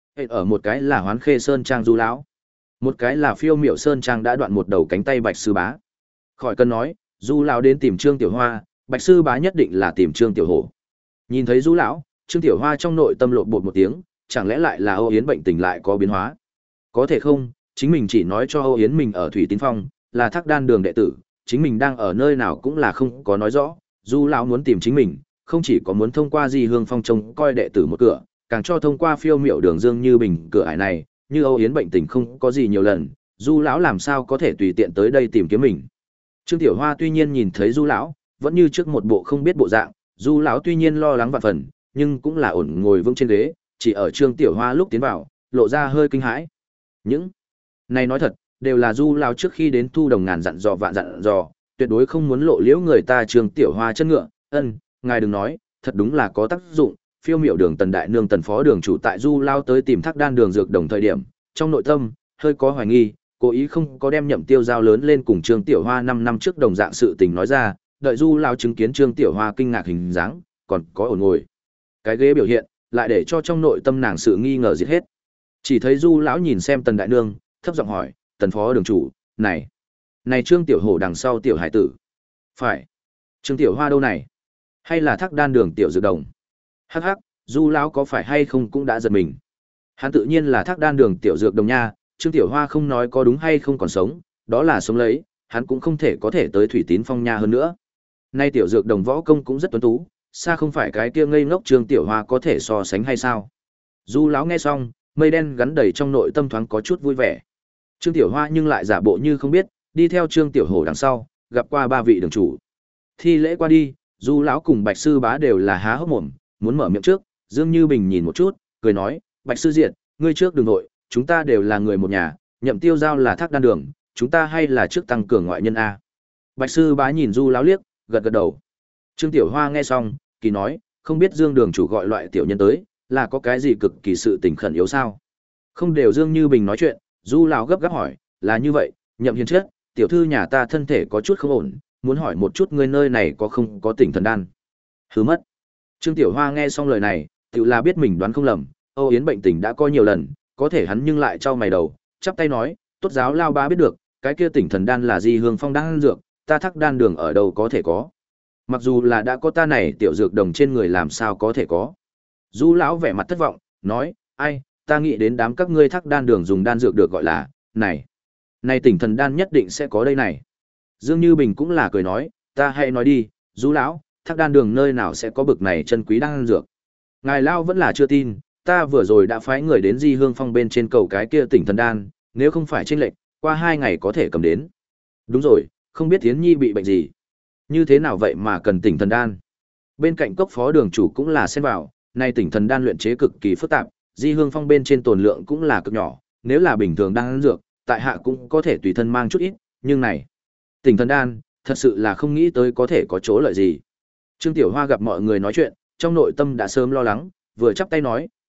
Ở một cái là Hoán Khê Sơn Trang Du lão, một cái là Phiêu Miểu Sơn Trang đã đoạn một đầu cánh tay Bạch sư bá. Khỏi cần nói, Du lão đến tìm Trương Tiểu Hoa, Bạch sư bá nhất định là tìm Trương Tiểu Hổ. Nhìn thấy Du lão, Trương Tiểu Hoa trong nội tâm lộn bột một tiếng, chẳng lẽ lại là Âu Yến bệnh tình lại có biến hóa? Có thể không, chính mình chỉ nói cho Âu Yến mình ở Thủy Tín Phong, là Thác Đan đường đệ tử, chính mình đang ở nơi nào cũng là không có nói rõ. Du lão muốn tìm chính mình, không chỉ có muốn thông qua Di Hương Phong trông coi đệ tử một cửa, càng cho thông qua phiêu miểu đường Dương Như Bình cửa ải này, như Âu Yến bệnh tình không có gì nhiều lần, Du lão làm sao có thể tùy tiện tới đây tìm kiếm mình. Trương Tiểu Hoa tuy nhiên nhìn thấy Du lão, vẫn như trước một bộ không biết bộ dạng, Du lão tuy nhiên lo lắng vạn phần, nhưng cũng là ổn ngồi vững trên ghế, chỉ ở Trương Tiểu Hoa lúc tiến vào, lộ ra hơi kinh hãi. Những này nói thật, đều là Du lão trước khi đến thu đồng ngàn dặn dò vạn dặn dò, tuyệt đối không muốn lộ liễu người ta Trương Tiểu Hoa chân ngựa. Ân, ngài đừng nói, thật đúng là có tác dụng. Phiêu miểu đường Tần đại nương Tần phó đường chủ tại Du lao tới tìm Thác Đan đường dược đồng thời điểm, trong nội tâm hơi có hoài nghi, cố ý không có đem Nhậm Tiêu giao lớn lên cùng Trương Tiểu Hoa năm năm trước đồng dạng sự tình nói ra, đợi Du lao chứng kiến Trương Tiểu Hoa kinh ngạc hình dáng, còn có ổn ngồi cái ghế biểu hiện, lại để cho trong nội tâm nàng sự nghi ngờ diệt hết. Chỉ thấy Du lão nhìn xem Tần đại nương, thấp giọng hỏi, Tần phó đường chủ, này, này Trương Tiểu Hổ đằng sau tiểu hải tử, phải Trương Tiểu Hoa đâu này, hay là Thác Đan đường tiểu dược đồng? Hắc hắc, Du lão có phải hay không cũng đã giật mình. Hắn tự nhiên là Thác Đan đường tiểu dược đồng nha, Trương Tiểu Hoa không nói có đúng hay không còn sống, đó là sống lấy, hắn cũng không thể có thể tới Thủy Tín Phong nha hơn nữa. Nay tiểu dược đồng võ công cũng rất tuấn tú, xa không phải cái kia ngây ngốc Trương Tiểu Hoa có thể so sánh hay sao? Du lão nghe xong, mây đen gắn đầy trong nội tâm thoáng có chút vui vẻ. Trương Tiểu Hoa nhưng lại giả bộ như không biết, đi theo Trương Tiểu Hổ đằng sau, gặp qua ba vị đường chủ. Thi lễ qua đi, Du lão cùng Bạch sư bá đều là há hốc mồm, muốn mở miệng trước, Dương Như Bình nhìn một chút, cười nói, Bạch sư diện, ngươi trước đừng nội, chúng ta đều là người một nhà, Nhậm Tiêu giao là Thác Đan đường, chúng ta hay là trước tăng cường ngoại nhân a. Bạch sư bá nhìn Du lão liếc, gật gật đầu. Trương Tiểu Hoa nghe xong, kỳ nói, không biết Dương đường chủ gọi loại tiểu nhân tới, là có cái gì cực kỳ sự tình khẩn yếu sao? Không đều Dương Như Bình nói chuyện, Du lão gấp gáp hỏi, là như vậy, Nhậm hiền chết, tiểu thư nhà ta thân thể có chút không ổn, muốn hỏi một chút ngươi nơi này có không có tỉnh thần đan. Hứ mất. Trương Tiểu Hoa nghe xong lời này, tự là biết mình đoán không lầm, Âu Yến bệnh tình đã có nhiều lần, có thể hắn nhưng lại trao mày đầu, chắp tay nói, tốt giáo lao ba biết được, cái kia tỉnh thần đan là Di Hương Phong đan dược, ta Thác Đan đường ở đâu có thể có. Mặc dù là đã có ta này tiểu dược đồng trên người làm sao có thể có. Du lão vẻ mặt thất vọng, nói, ai, ta nghĩ đến đám các ngươi Thác Đan đường dùng đan dược được gọi là, này, này tỉnh thần đan nhất định sẽ có đây này. Dương Như Bình cũng là cười nói, ta hãy nói đi, Du lão, Thác Đan đường nơi nào sẽ có bực này chân quý đan dược. Ngài lao vẫn là chưa tin, ta vừa rồi đã phái người đến Di Hương Phong bên trên cầu cái kia tỉnh thần đan, nếu không phải chênh lệch, qua hai ngày có thể cầm đến. Đúng rồi, không biết Thiến Nhi bị bệnh gì. Như thế nào vậy mà cần tỉnh thần đan? Bên cạnh Cốc phó đường chủ cũng là xen vào, nay tỉnh thần đan luyện chế cực kỳ phức tạp, Di Hương Phong bên trên tồn lượng cũng là cực nhỏ, nếu là bình thường đan dược, tại hạ cũng có thể tùy thân mang chút ít, nhưng này, tỉnh thần đan, thật sự là không nghĩ tới có thể có chỗ lợi gì. Trương Tiểu Hoa gặp mọi người nói chuyện, trong nội tâm đã sớm lo lắng, vừa chắp tay nói,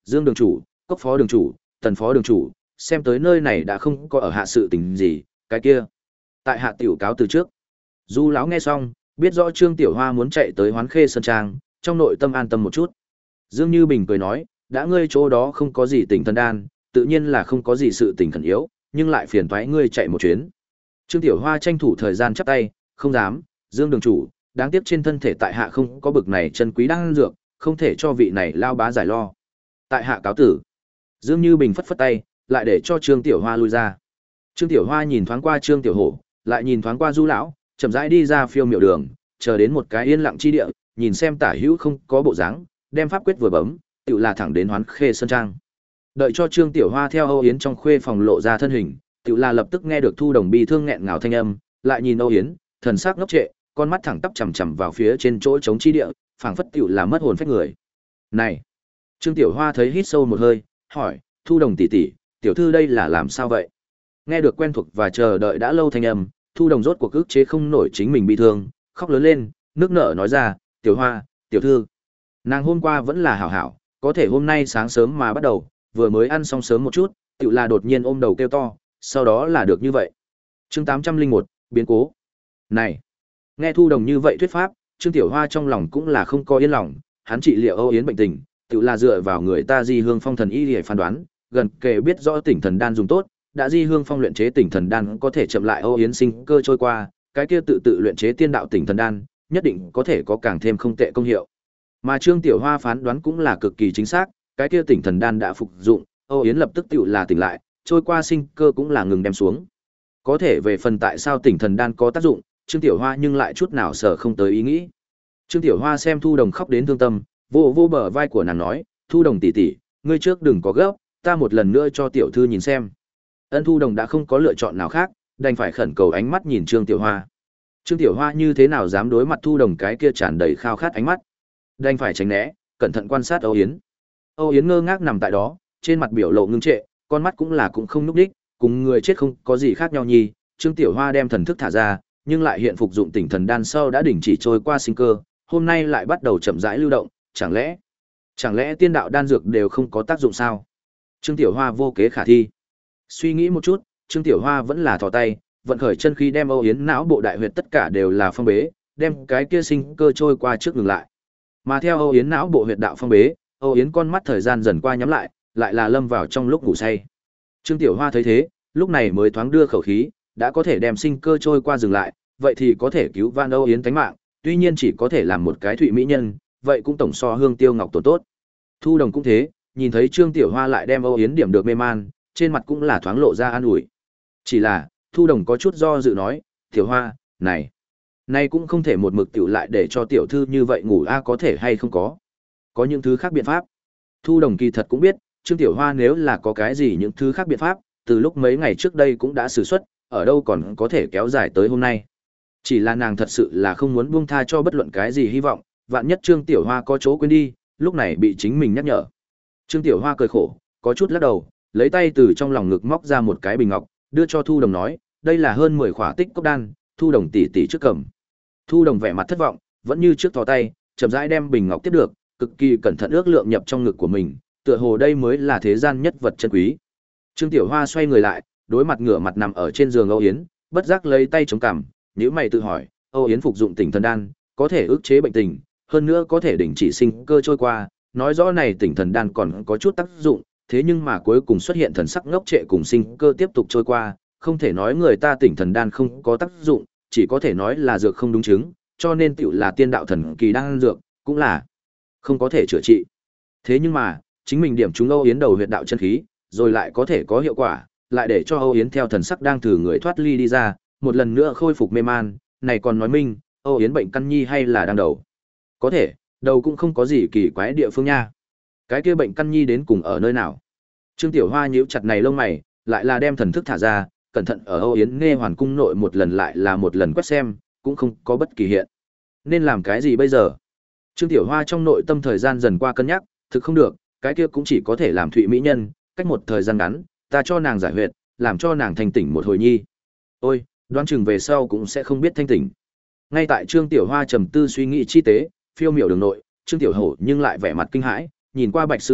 Dương đường chủ, Cốc phó đường chủ, Tần phó đường chủ, xem tới nơi này đã không có ở hạ sự tình gì, cái kia. Tại hạ tiểu cáo từ trước. Du lão nghe xong, biết rõ Trương Tiểu Hoa muốn chạy tới Hoán Khê Sơn Trang, trong nội tâm an tâm một chút. Dương Như Bình cười nói, đã ngươi chỗ đó không có gì tỉnh thần đan, tự nhiên là không có gì sự tình khẩn yếu, nhưng lại phiền toái ngươi chạy một chuyến. Trương Tiểu Hoa tranh thủ thời gian chắp tay, không dám, Dương đường chủ, đáng tiếc trên thân thể tại hạ không có bực này chân quý đan dược, không thể cho vị này lao bá giải lo. Tại hạ cáo tử. Dương Như Bình phất phất tay, lại để cho Trương Tiểu Hoa lui ra. Trương Tiểu Hoa nhìn thoáng qua Trương Tiểu Hổ, lại nhìn thoáng qua Du lão, chậm rãi đi ra phiêu miệu đường, chờ đến một cái yên lặng chi địa, nhìn xem tả hữu không có bộ dáng, đem pháp quyết vừa bấm, tựu là thẳng đến Hoán Khê Sơn Trang. Đợi cho Trương Tiểu Hoa theo Âu Yến trong khuê phòng lộ ra thân hình, tựu là lập tức nghe được Thu Đồng bi thương nghẹn ngào thanh âm, lại nhìn Âu Yến, thần sắc ngốc trệ, con mắt thẳng tắp chằm chằm vào phía trên chỗ trống chi địa, phảng phất tựu là mất hồn phách người. Này, Trương Tiểu Hoa thấy hít sâu một hơi, hỏi, Thu Đồng tỷ tỷ, tiểu thư đây là làm sao vậy? Nghe được quen thuộc và chờ đợi đã lâu thanh âm, Thu Đồng rốt cuộc ức chế không nổi chính mình bị thương, khóc lớn lên, nước nở nói ra, Tiểu Hoa, tiểu thư. Nàng hôm qua vẫn là hảo hảo, có thể hôm nay sáng sớm mà bắt đầu, vừa mới ăn xong sớm một chút, tựu là đột nhiên ôm đầu kêu to, sau đó là được như vậy. Chương tám trăm linh một, biến cố. Này, nghe Thu Đồng như vậy thuyết pháp, Trương Tiểu Hoa trong lòng cũng là không có yên lòng, hắn trị liệu Âu Yến bệnh tình, tựu là dựa vào người ta Di Hương Phong thần y để phán đoán, gần kề biết rõ tỉnh thần đan dùng tốt, đã Di Hương Phong luyện chế tỉnh thần đan có thể chậm lại Âu Yến sinh cơ trôi qua, cái kia tự tự luyện chế tiên đạo tỉnh thần đan, nhất định có thể có càng thêm không tệ công hiệu. Mà Trương Tiểu Hoa phán đoán cũng là cực kỳ chính xác, cái kia tỉnh thần đan đã phục dụng, Âu Yến lập tức tựu là tỉnh lại, trôi qua sinh cơ cũng là ngừng đem xuống. Có thể về phần tại sao tỉnh thần đan có tác dụng, Trương Tiểu Hoa nhưng lại chút nào sợ không tới ý nghĩ. Trương Tiểu Hoa xem Thu Đồng khóc đến thương tâm, vô vô bờ vai của nàng nói, Thu Đồng tỷ tỷ, ngươi trước đừng có gấp, ta một lần nữa cho tiểu thư nhìn xem. Ân Thu Đồng đã không có lựa chọn nào khác, đành phải khẩn cầu ánh mắt nhìn Trương Tiểu Hoa. Trương Tiểu Hoa như thế nào dám đối mặt Thu Đồng cái kia tràn đầy khao khát ánh mắt, đành phải tránh né, cẩn thận quan sát Âu Yến. Âu Yến ngơ ngác nằm tại đó, trên mặt biểu lộ ngưng trệ, con mắt cũng là cũng không núc đích, cùng người chết không có gì khác nhau nhì. Trương Tiểu Hoa đem thần thức thả ra, nhưng lại hiện phục dụng tỉnh thần đan sau đã đình chỉ trôi qua sinh cơ, hôm nay lại bắt đầu chậm rãi lưu động, chẳng lẽ chẳng lẽ tiên đạo đan dược đều không có tác dụng sao? Trương Tiểu Hoa vô kế khả thi. Suy nghĩ một chút, Trương Tiểu Hoa vẫn là thò tay, vận khởi chân khí đem Âu Yến não bộ đại huyệt tất cả đều là phong bế, đem cái kia sinh cơ trôi qua trước ngừng lại. Mà theo Âu Yến não bộ huyệt đạo phong bế, Âu Yến con mắt thời gian dần qua nhắm lại, lại là lâm vào trong lúc ngủ say. Trương Tiểu Hoa thấy thế, lúc này mới thoáng đưa khẩu khí, đã có thể đem sinh cơ trôi qua dừng lại, vậy thì có thể cứu van Âu Yến tánh mạng, tuy nhiên chỉ có thể làm một cái thụy mỹ nhân, vậy cũng tổng so Hương Tiêu Ngọc tổn tốt. Thu Đồng cũng thế, nhìn thấy Trương Tiểu Hoa lại đem Âu Yến điểm được mê man, trên mặt cũng là thoáng lộ ra an ủi. Chỉ là, Thu Đồng có chút do dự nói, Tiểu Hoa, này, này cũng không thể một mực tiểu lại để cho tiểu thư như vậy ngủ a có thể hay không có. Có những thứ khác biện pháp. Thu Đồng kỳ thật cũng biết, Trương Tiểu Hoa nếu là có cái gì những thứ khác biện pháp, từ lúc mấy ngày trước đây cũng đã sử xuất, ở đâu còn có thể kéo dài tới hôm nay. Chỉ là nàng thật sự là không muốn buông tha cho bất luận cái gì hy vọng, vạn nhất Trương Tiểu Hoa có chỗ quên đi, lúc này bị chính mình nhắc nhở. Trương Tiểu Hoa cười khổ, có chút lắc đầu, lấy tay từ trong lòng ngực móc ra một cái bình ngọc, đưa cho Thu Đồng nói, đây là hơn mười khỏa tích cốc đan, Thu Đồng tỷ tỷ trước cầm. Thu Đồng vẻ mặt thất vọng, vẫn như trước thò tay, chậm rãi đem bình ngọc tiếp được, cực kỳ cẩn thận ước lượng nhập trong ngực của mình, tựa hồ đây mới là thế gian nhất vật chân quý. Trương Tiểu Hoa xoay người lại, đối mặt ngửa mặt nằm ở trên giường Âu Yến, bất giác lấy tay chống cằm, nhíu mày tự hỏi, Âu Yến phục dụng tỉnh thần đan, có thể ức chế bệnh tình, hơn nữa có thể đình chỉ sinh cơ trôi qua, nói rõ này tỉnh thần đan còn có chút tác dụng, thế nhưng mà cuối cùng xuất hiện thần sắc ngốc trệ cùng sinh cơ tiếp tục trôi qua, không thể nói người ta tỉnh thần đan không có tác dụng, chỉ có thể nói là dược không đúng chứng, cho nên tiểu là tiên đạo thần kỳ đan dược, cũng là không có thể chữa trị. Thế nhưng mà, chính mình điểm trúng Âu Yến đầu huyệt đạo chân khí, rồi lại có thể có hiệu quả, lại để cho Âu Yến theo thần sắc đang thử người thoát ly đi ra, một lần nữa khôi phục mê man, này còn nói minh, Âu Yến bệnh căn nhi hay là đang đầu. Có thể, đầu cũng không có gì kỳ quái địa phương nha. Cái kia bệnh căn nhi đến cùng ở nơi nào? Trương Tiểu Hoa nhíu chặt này lông mày, lại là đem thần thức thả ra, cẩn thận ở Âu Yến nghe hoàn cung nội một lần lại là một lần quét xem, cũng không có bất kỳ hiện. Nên làm cái gì bây giờ? Trương Tiểu Hoa trong nội tâm thời gian dần qua cân nhắc, thực không được, cái kia cũng chỉ có thể làm thụy mỹ nhân, cách một thời gian ngắn, ta cho nàng giải huyệt, làm cho nàng thanh tỉnh một hồi nhi. Ôi, đoán chừng về sau cũng sẽ không biết thanh tỉnh. Ngay tại Trương Tiểu Hoa trầm tư suy nghĩ chi tế, phiêu miểu đường nội, Trương Tiểu Hổ nhưng lại vẻ mặt kinh hãi, nhìn qua Bạch sư bá,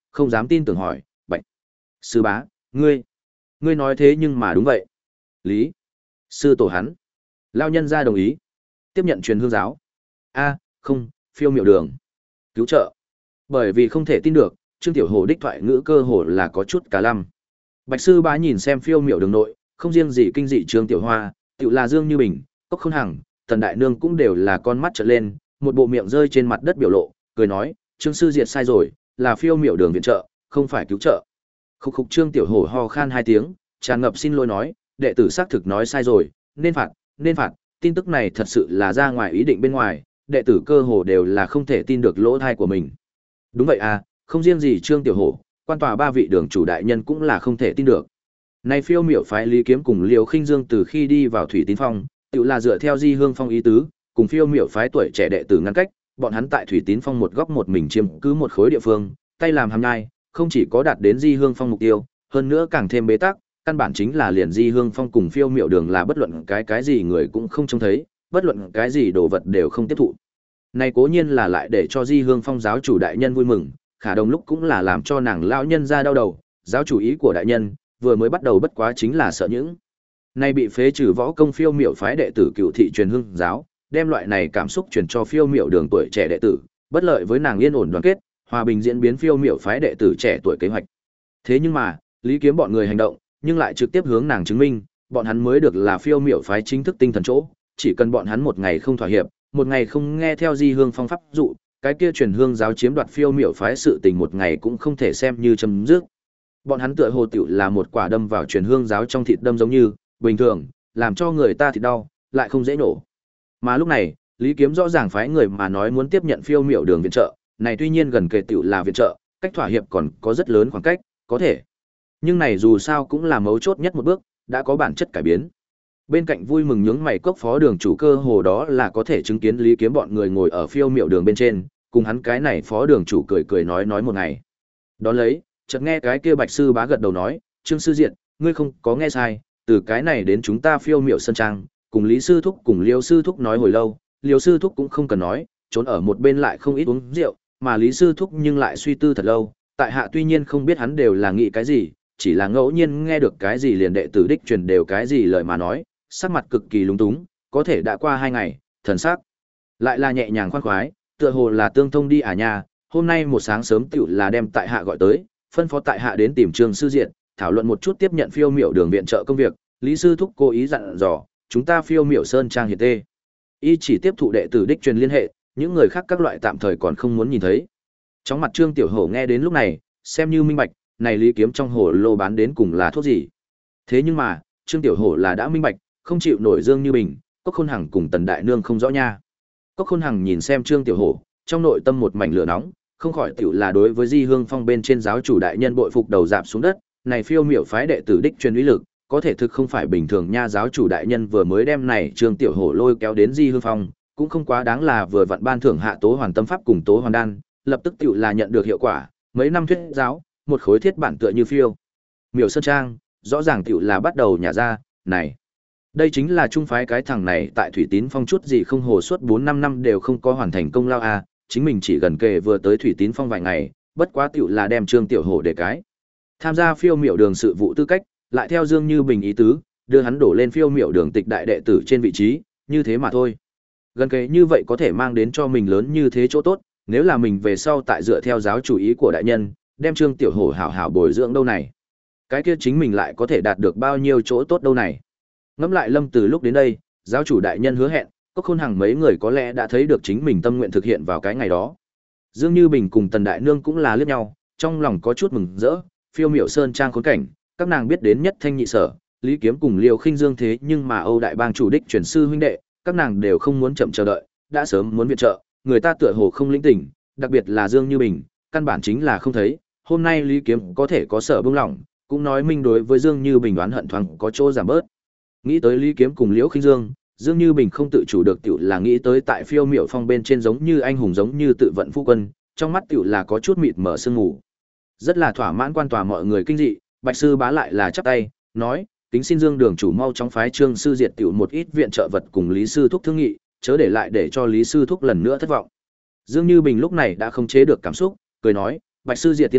không dám tin tưởng hỏi, Bạch sư bá, ngươi, ngươi nói thế nhưng mà đúng vậy. Lý sư tổ hắn, lao nhân ra đồng ý, tiếp nhận truyền hương giáo. A, không, phiêu miệu đường, cứu trợ. Bởi vì không thể tin được, Trương Tiểu Hồ đích thoại ngữ cơ hồ là có chút cả lăm. Bạch sư bá nhìn xem phiêu miệu đường nội, không riêng gì kinh dị Trương Tiểu Hoa, tiểu là Dương Như Bình, Cốc Khôn Hằng, Tần Đại Nương cũng đều là con mắt trợn lên, một bộ miệng rơi trên mặt đất biểu lộ, cười nói, Trương sư diệt sai rồi, là phiêu miệu đường viện trợ, không phải cứu trợ. Khục khục Trương Tiểu Hổ ho khan hai tiếng, tràn ngập xin lỗi nói, đệ tử xác thực nói sai rồi, nên phạt, nên phạt, tin tức này thật sự là ra ngoài ý định bên ngoài, đệ tử cơ hồ đều là không thể tin được lỗ thai của mình. Đúng vậy à, không riêng gì Trương Tiểu Hổ, quan tòa ba vị đường chủ đại nhân cũng là không thể tin được. Này phiêu miểu phái Lý Kiếm cùng Liều Khinh Dương từ khi đi vào Thủy Tín Phong, tự là dựa theo Di Hương Phong ý tứ, cùng phiêu miểu phái tuổi trẻ đệ tử ngăn cách, bọn hắn tại Thủy Tín Phong một góc một mình chiếm cứ một khối địa phương, tay làm hàm nhai, không chỉ có đạt đến Di Hương Phong mục tiêu, hơn nữa càng thêm bế tắc, căn bản chính là liền Di Hương Phong cùng phiêu miểu đường là bất luận cái cái gì người cũng không trông thấy, bất luận cái gì đồ vật đều không tiếp thụ. Này cố nhiên là lại để cho Di Hương Phong giáo chủ đại nhân vui mừng, khả đồng lúc cũng là làm cho nàng lão nhân ra đau đầu, giáo chủ ý của đại nhân, vừa mới bắt đầu bất quá chính là sợ những nay bị phế trừ võ công phiêu miểu phái đệ tử cựu thị truyền hương giáo, đem loại này cảm xúc truyền cho phiêu miểu đường tuổi trẻ đệ tử, bất lợi với nàng yên ổn đoàn kết, hòa bình diễn biến phiêu miểu phái đệ tử trẻ tuổi kế hoạch. Thế nhưng mà, Lý Kiếm bọn người hành động, nhưng lại trực tiếp hướng nàng chứng minh, bọn hắn mới được là phiêu miểu phái chính thức tinh thần chỗ, chỉ cần bọn hắn một ngày không thỏa hiệp, một ngày không nghe theo Di Hương Phong pháp dụ, cái kia truyền hương giáo chiếm đoạt phiêu miểu phái sự tình một ngày cũng không thể xem như chấm dứt. Bọn hắn tựa hồ tiểu là một quả đâm vào truyền hương giáo trong thịt đâm giống như, bình thường, làm cho người ta thịt đau, lại không dễ nổ. Mà lúc này, Lý Kiếm rõ ràng phái người mà nói muốn tiếp nhận phiêu miểu đường viện trợ, này tuy nhiên gần kề tiểu là viện trợ, cách thỏa hiệp còn có rất lớn khoảng cách, có thể. Nhưng này dù sao cũng là mấu chốt nhất một bước, đã có bản chất cải biến. Bên cạnh vui mừng nhướng mày cốc phó đường chủ cơ hồ đó là có thể chứng kiến Lý Kiếm bọn người ngồi ở phiêu miểu đường bên trên, cùng hắn cái này phó đường chủ cười cười nói nói một ngày. Đón lấy, chợt nghe cái kia Bạch sư bá gật đầu nói, Trương sư diện, ngươi không có nghe sai, từ cái này đến chúng ta phiêu miểu sân trang, cùng Lý sư thúc cùng Liêu sư thúc nói hồi lâu, Liêu sư thúc cũng không cần nói, trốn ở một bên lại không ít uống rượu, mà Lý sư thúc nhưng lại suy tư thật lâu, tại hạ tuy nhiên không biết hắn đều là nghĩ cái gì, chỉ là ngẫu nhiên nghe được cái gì liền đệ tử đích truyền đều cái gì lời mà nói, sắc mặt cực kỳ lúng túng, có thể đã qua hai ngày, thần sắc lại là nhẹ nhàng khoan khoái, tựa hồ là tương thông đi à nhà, hôm nay một sáng sớm tiểu là đem tại hạ gọi tới, phân phó tại hạ đến tìm Trương sư diện, thảo luận một chút tiếp nhận phiêu miểu đường viện trợ công việc, Lý sư thúc cố ý dặn dò, chúng ta phiêu miểu sơn trang hiệt tê. Y chỉ tiếp thụ đệ tử đích truyền liên hệ, những người khác các loại tạm thời còn không muốn nhìn thấy. Trong mặt Trương Tiểu Hổ nghe đến lúc này, xem như minh bạch, này Lý Kiếm trong hồ lô bán đến cùng là thuốc gì. Thế nhưng mà, Trương Tiểu Hổ là đã minh bạch, không chịu nổi Dương Như Bình, Cốc Khôn Hằng cùng Tần Đại Nương không rõ nha. Cốc Khôn Hằng nhìn xem Trương Tiểu Hổ, trong nội tâm một mảnh lửa nóng, không khỏi tiểu là đối với Di Hương Phong bên trên giáo chủ đại nhân bội phục đầu dạp xuống đất, này phiêu miểu phái đệ tử đích truyền uy lực, có thể thực không phải bình thường nha, giáo chủ đại nhân vừa mới đem này Trương Tiểu Hổ lôi kéo đến Di Hương Phong, cũng không quá đáng là vừa vặn ban thưởng hạ Tố Hoàn Tâm Pháp cùng Tố Hoàn Đan, lập tức tiểu là nhận được hiệu quả, mấy năm thuyết giáo, một khối thiết bản tựa như phiêu miểu sơn trang, rõ ràng tiểu là bắt đầu nhả ra, này đây chính là trung phái cái thằng này tại Thủy Tín Phong chút gì không hồ suốt bốn năm năm đều không có hoàn thành công lao a, chính mình chỉ gần kề vừa tới Thủy Tín Phong vài ngày, bất quá tiểu là đem Trương Tiểu Hổ để cái tham gia phiêu miểu đường sự vụ tư cách, lại theo Dương Như Bình ý tứ, đưa hắn đổ lên phiêu miểu đường tịch đại đệ tử trên vị trí, như thế mà thôi. Gần kề như vậy có thể mang đến cho mình lớn như thế chỗ tốt, nếu là mình về sau tại dựa theo giáo chủ ý của đại nhân, đem Trương Tiểu Hổ hảo hảo bồi dưỡng đâu này. Cái kia chính mình lại có thể đạt được bao nhiêu chỗ tốt đâu này. Ngẫm lại Lâm từ lúc đến đây, giáo chủ đại nhân hứa hẹn, Cốc Khôn Hằng mấy người có lẽ đã thấy được chính mình tâm nguyện thực hiện vào cái ngày đó. Dương Như Bình cùng Tần Đại Nương cũng là liếc nhau, trong lòng có chút mừng rỡ, phiêu miểu sơn trang khốn cảnh, các nàng biết đến nhất thanh nhị sở, Lý Kiếm cùng Liêu Khinh Dương thế nhưng mà Âu đại bang chủ đích truyền sư huynh đệ, các nàng đều không muốn chậm chờ đợi, đã sớm muốn viện trợ, người ta tựa hồ không lĩnh tỉnh, đặc biệt là Dương Như Bình, căn bản chính là không thấy, hôm nay Lý Kiếm có thể có sở bông lỏng, cũng nói minh đối với Dương Như Bình đoán hận thoáng có chỗ giảm bớt. Nghĩ tới Lý Kiếm cùng Liễu Khinh Dương, Dương Như Bình không tự chủ được tiểu là nghĩ tới tại phiêu miểu phong bên trên giống như anh hùng giống như tự vận phu quân, trong mắt tiểu là có chút mịt mở sương mù. Rất là thỏa mãn quan tòa mọi người kinh dị, Bạch sư bá lại là chắp tay, nói, kính xin Dương đường chủ mau chóng phái Trương sư diệt tiểu một ít viện trợ vật cùng Lý sư thúc thương nghị, chớ để lại để cho Lý sư thúc lần nữa thất vọng. Dương Như Bình lúc này đã không chế được cảm xúc, cười nói, Bạch sư diệt yên tâm,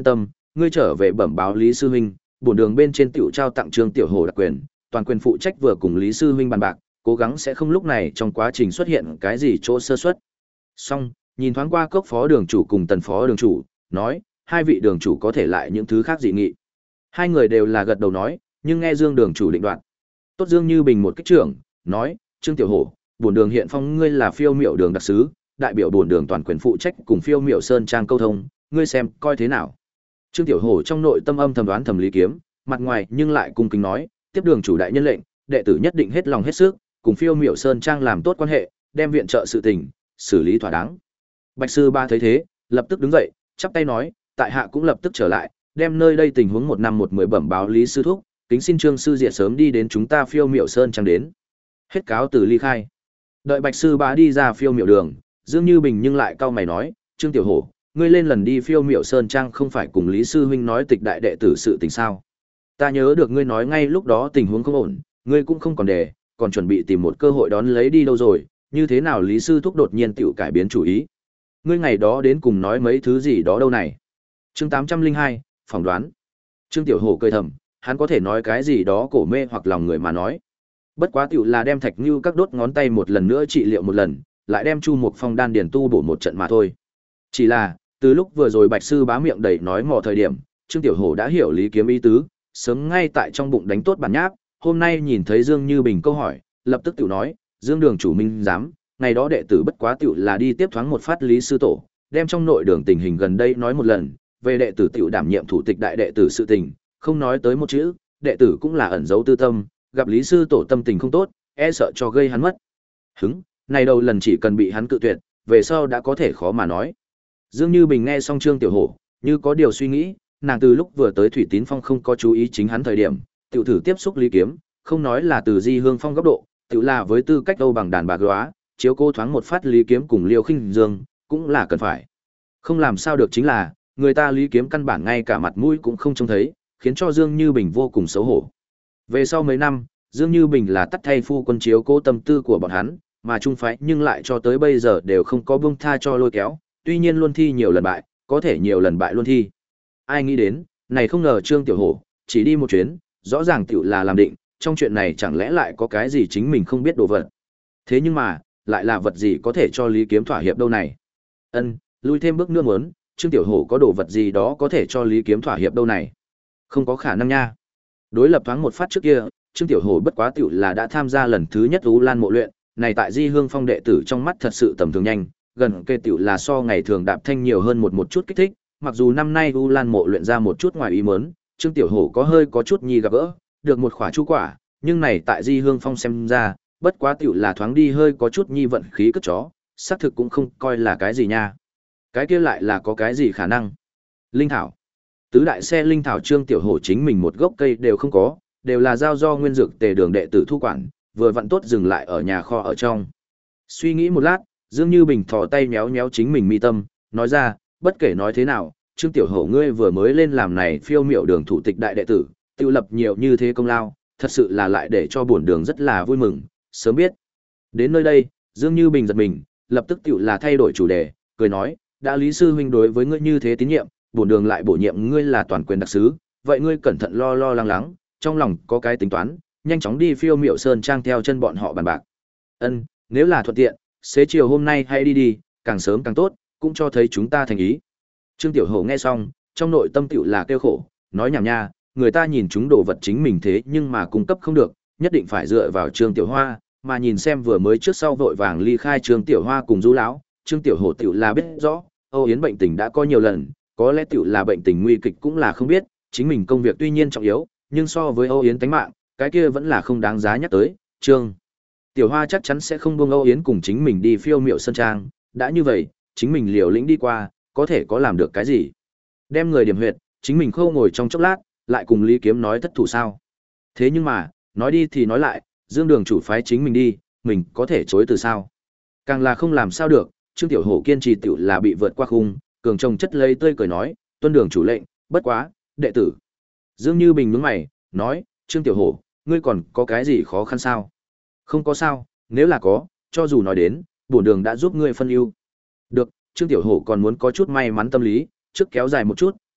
ngươi trở về bẩm báo Lý sư huynh, bổn đường bên trên tiểu trao tặng Trương Tiểu Hổ đặc quyền, toàn quyền phụ trách vừa cùng Lý sư huynh bàn bạc, cố gắng sẽ không lúc này trong quá trình xuất hiện cái gì chỗ sơ suất. Xong, nhìn thoáng qua cốc phó đường chủ cùng tần phó đường chủ, nói, hai vị đường chủ có thể lại những thứ khác dị nghị. Hai người đều là gật đầu nói, nhưng nghe Dương đường chủ định đoạt. Tốt Dương Như Bình một kích trưởng, nói, Trương Tiểu Hổ, bổn đường hiện phong ngươi là phiêu miểu đường đặc sứ, đại biểu bổn đường toàn quyền phụ trách cùng phiêu miểu sơn trang câu thông, ngươi xem coi thế nào. Trương Tiểu Hổ trong nội tâm âm thầm đoán thầm Lý Kiếm, mặt ngoài nhưng lại cung kính nói, tiếp đường chủ đại nhân lệnh, đệ tử nhất định hết lòng hết sức, cùng phiêu miểu sơn trang làm tốt quan hệ, đem viện trợ sự tình, xử lý thỏa đáng. Bạch sư ba thấy thế, lập tức đứng dậy, chắp tay nói, tại hạ cũng lập tức trở lại, đem nơi đây tình huống một năm một mười bẩm báo Lý sư thúc, kính xin Trương sư diệt sớm đi đến chúng ta phiêu miểu sơn trang đến. Hết cáo từ ly khai. Đợi Bạch sư bá đi ra phiêu miểu đường, Dương Như Bình nhưng lại cau mày nói, Trương Tiểu Hổ, ngươi lên lần đi phiêu miểu sơn trang không phải cùng Lý sư huynh nói tịch đại đệ tử sự tình sao? Ta nhớ được ngươi nói ngay lúc đó tình huống không ổn, ngươi cũng không còn đề, còn chuẩn bị tìm một cơ hội đón lấy đi đâu rồi, như thế nào Lý sư thúc đột nhiên tiểu cải biến chủ ý? Ngươi ngày đó đến cùng nói mấy thứ gì đó đâu này? Chương tám trăm linh hai, phỏng đoán. Trương Tiểu Hổ cười thầm, hắn có thể nói cái gì đó cổ mê hoặc lòng người mà nói. Bất quá tiểu là đem Thạch Nưu các đốt ngón tay một lần nữa trị liệu một lần, lại đem Chu Mục Phong đan điền tu bổ một trận mà thôi. Chỉ là, từ lúc vừa rồi Bạch sư bá miệng đầy nói mò thời điểm, Trương Tiểu Hổ đã hiểu Lý Kiếm ý tứ, sớm ngay tại trong bụng đánh tốt bản nháp, hôm nay nhìn thấy Dương Như Bình câu hỏi, lập tức tiểu nói, Dương đường chủ minh dám, ngày đó đệ tử bất quá tiểu là đi tiếp thoáng một phát Lý sư tổ, đem trong nội đường tình hình gần đây nói một lần, về đệ tử tiểu đảm nhiệm thủ tịch đại đệ tử sự tình, không nói tới một chữ, đệ tử cũng là ẩn giấu tư tâm, gặp Lý sư tổ tâm tình không tốt, e sợ cho gây hắn mất hứng, này đầu lần chỉ cần bị hắn cự tuyệt, về sau đã có thể khó mà nói. Dương Như Bình nghe xong Trương Tiểu Hổ, như có điều suy nghĩ, nàng từ lúc vừa tới Thủy Tín Phong không có chú ý chính hắn thời điểm, tiểu thử tiếp xúc Lý Kiếm, không nói là từ Di Hương Phong góc độ, tiểu là với tư cách Âu bằng đàn bà góa, chiếu cô thoáng một phát Lý Kiếm cùng Liêu Khinh Dương, cũng là cần phải. Không làm sao được chính là, người ta Lý Kiếm căn bản ngay cả mặt mũi cũng không trông thấy, khiến cho Dương Như Bình vô cùng xấu hổ. Về sau mấy năm, Dương Như Bình là tắt thay phu quân chiếu cố tâm tư của bọn hắn, mà trung phái nhưng lại cho tới bây giờ đều không có buông tha cho lôi kéo, tuy nhiên luôn thi nhiều lần bại, có thể nhiều lần bại luôn thi. Ai nghĩ đến, này không ngờ Trương Tiểu Hổ, chỉ đi một chuyến, rõ ràng tiểu là làm định, trong chuyện này chẳng lẽ lại có cái gì chính mình không biết đồ vật. Thế nhưng mà, lại là vật gì có thể cho Lý Kiếm thỏa hiệp đâu này? Ân, lui thêm bước nữa muốn, Trương Tiểu Hổ có đồ vật gì đó có thể cho Lý Kiếm thỏa hiệp đâu này? Không có khả năng nha. Đối lập thoáng một phát trước kia, Trương Tiểu Hổ bất quá tiểu là đã tham gia lần thứ nhất U Lan mộ luyện, này tại Di Hương Phong đệ tử trong mắt thật sự tầm thường nhanh, gần kê tiểu là so ngày thường đạp thanh nhiều hơn một một chút kích thích, mặc dù năm nay U Lan mộ luyện ra một chút ngoài ý muốn, Trương Tiểu Hổ có hơi có chút nhi gặp gỡ, được một khỏa chu quả, nhưng này tại Di Hương Phong xem ra, bất quá tiểu là thoáng đi hơi có chút nhi vận khí cất chó, xác thực cũng không coi là cái gì nha. Cái kia lại là có cái gì khả năng? Linh thảo. Tứ đại xe linh thảo Trương Tiểu Hổ chính mình một gốc cây đều không có, đều là giao do nguyên dược tề đường đệ tử thu quản, vừa vặn tốt dừng lại ở nhà kho ở trong. Suy nghĩ một lát, Dương Như Bình thò tay méo méo chính mình mi tâm, nói ra, bất kể nói thế nào, Trương Tiểu Hổ ngươi vừa mới lên làm này phiêu miểu đường thủ tịch đại đệ tử, tiêu lập nhiều như thế công lao, thật sự là lại để cho bổn đường rất là vui mừng, sớm biết. Đến nơi đây, Dương Như Bình giật mình, lập tức tiểu là thay đổi chủ đề, cười nói, đã Lý sư huynh đối với ngươi như thế tín nhiệm, bổn đường lại bổ nhiệm ngươi là toàn quyền đặc sứ, vậy ngươi cẩn thận lo lo lắng lắng, trong lòng có cái tính toán, nhanh chóng đi phiêu miểu sơn trang theo chân bọn họ bàn bạc. Ân, nếu là thuận tiện, xế chiều hôm nay hãy đi đi, càng sớm càng tốt, cũng cho thấy chúng ta thành ý. Trương Tiểu Hổ nghe xong, trong nội tâm tiểu là kêu khổ, nói nhảm nha, người ta nhìn chúng đồ vật chính mình thế nhưng mà cung cấp không được, nhất định phải dựa vào Trương Tiểu Hoa, mà nhìn xem vừa mới trước sau vội vàng ly khai Trương Tiểu Hoa cùng Du lão, Trương Tiểu Hổ tiểu là biết rõ, Âu Yến bệnh tình đã có nhiều lần, có lẽ tiểu là bệnh tình nguy kịch cũng là không biết, chính mình công việc tuy nhiên trọng yếu, nhưng so với Âu Yến tánh mạng, cái kia vẫn là không đáng giá nhắc tới. Trương Tiểu Hoa chắc chắn sẽ không buông Âu Yến cùng chính mình đi phiêu miểu sơn trang, đã như vậy, chính mình liều lĩnh đi qua, có thể có làm được cái gì? Đem người điểm huyệt, chính mình khâu ngồi trong chốc lát, lại cùng Lý Kiếm nói thất thủ sao? Thế nhưng mà, nói đi thì nói lại, Dương đường chủ phái chính mình đi, mình có thể chối từ sao? Càng là không làm sao được, Trương Tiểu Hổ kiên trì tiểu là bị vượt qua khung, cường trông chất lấy tươi cười nói, tuân đường chủ lệnh, bất quá, đệ tử. Dương Như Bình nhướng mày, nói, Trương Tiểu Hổ, ngươi còn có cái gì khó khăn sao? Không có sao, nếu là có, cho dù nói đến, bổn đường đã giúp ngươi phân ưu. Được, Trương Tiểu Hổ còn muốn có chút may mắn tâm lý, trước kéo dài một chút,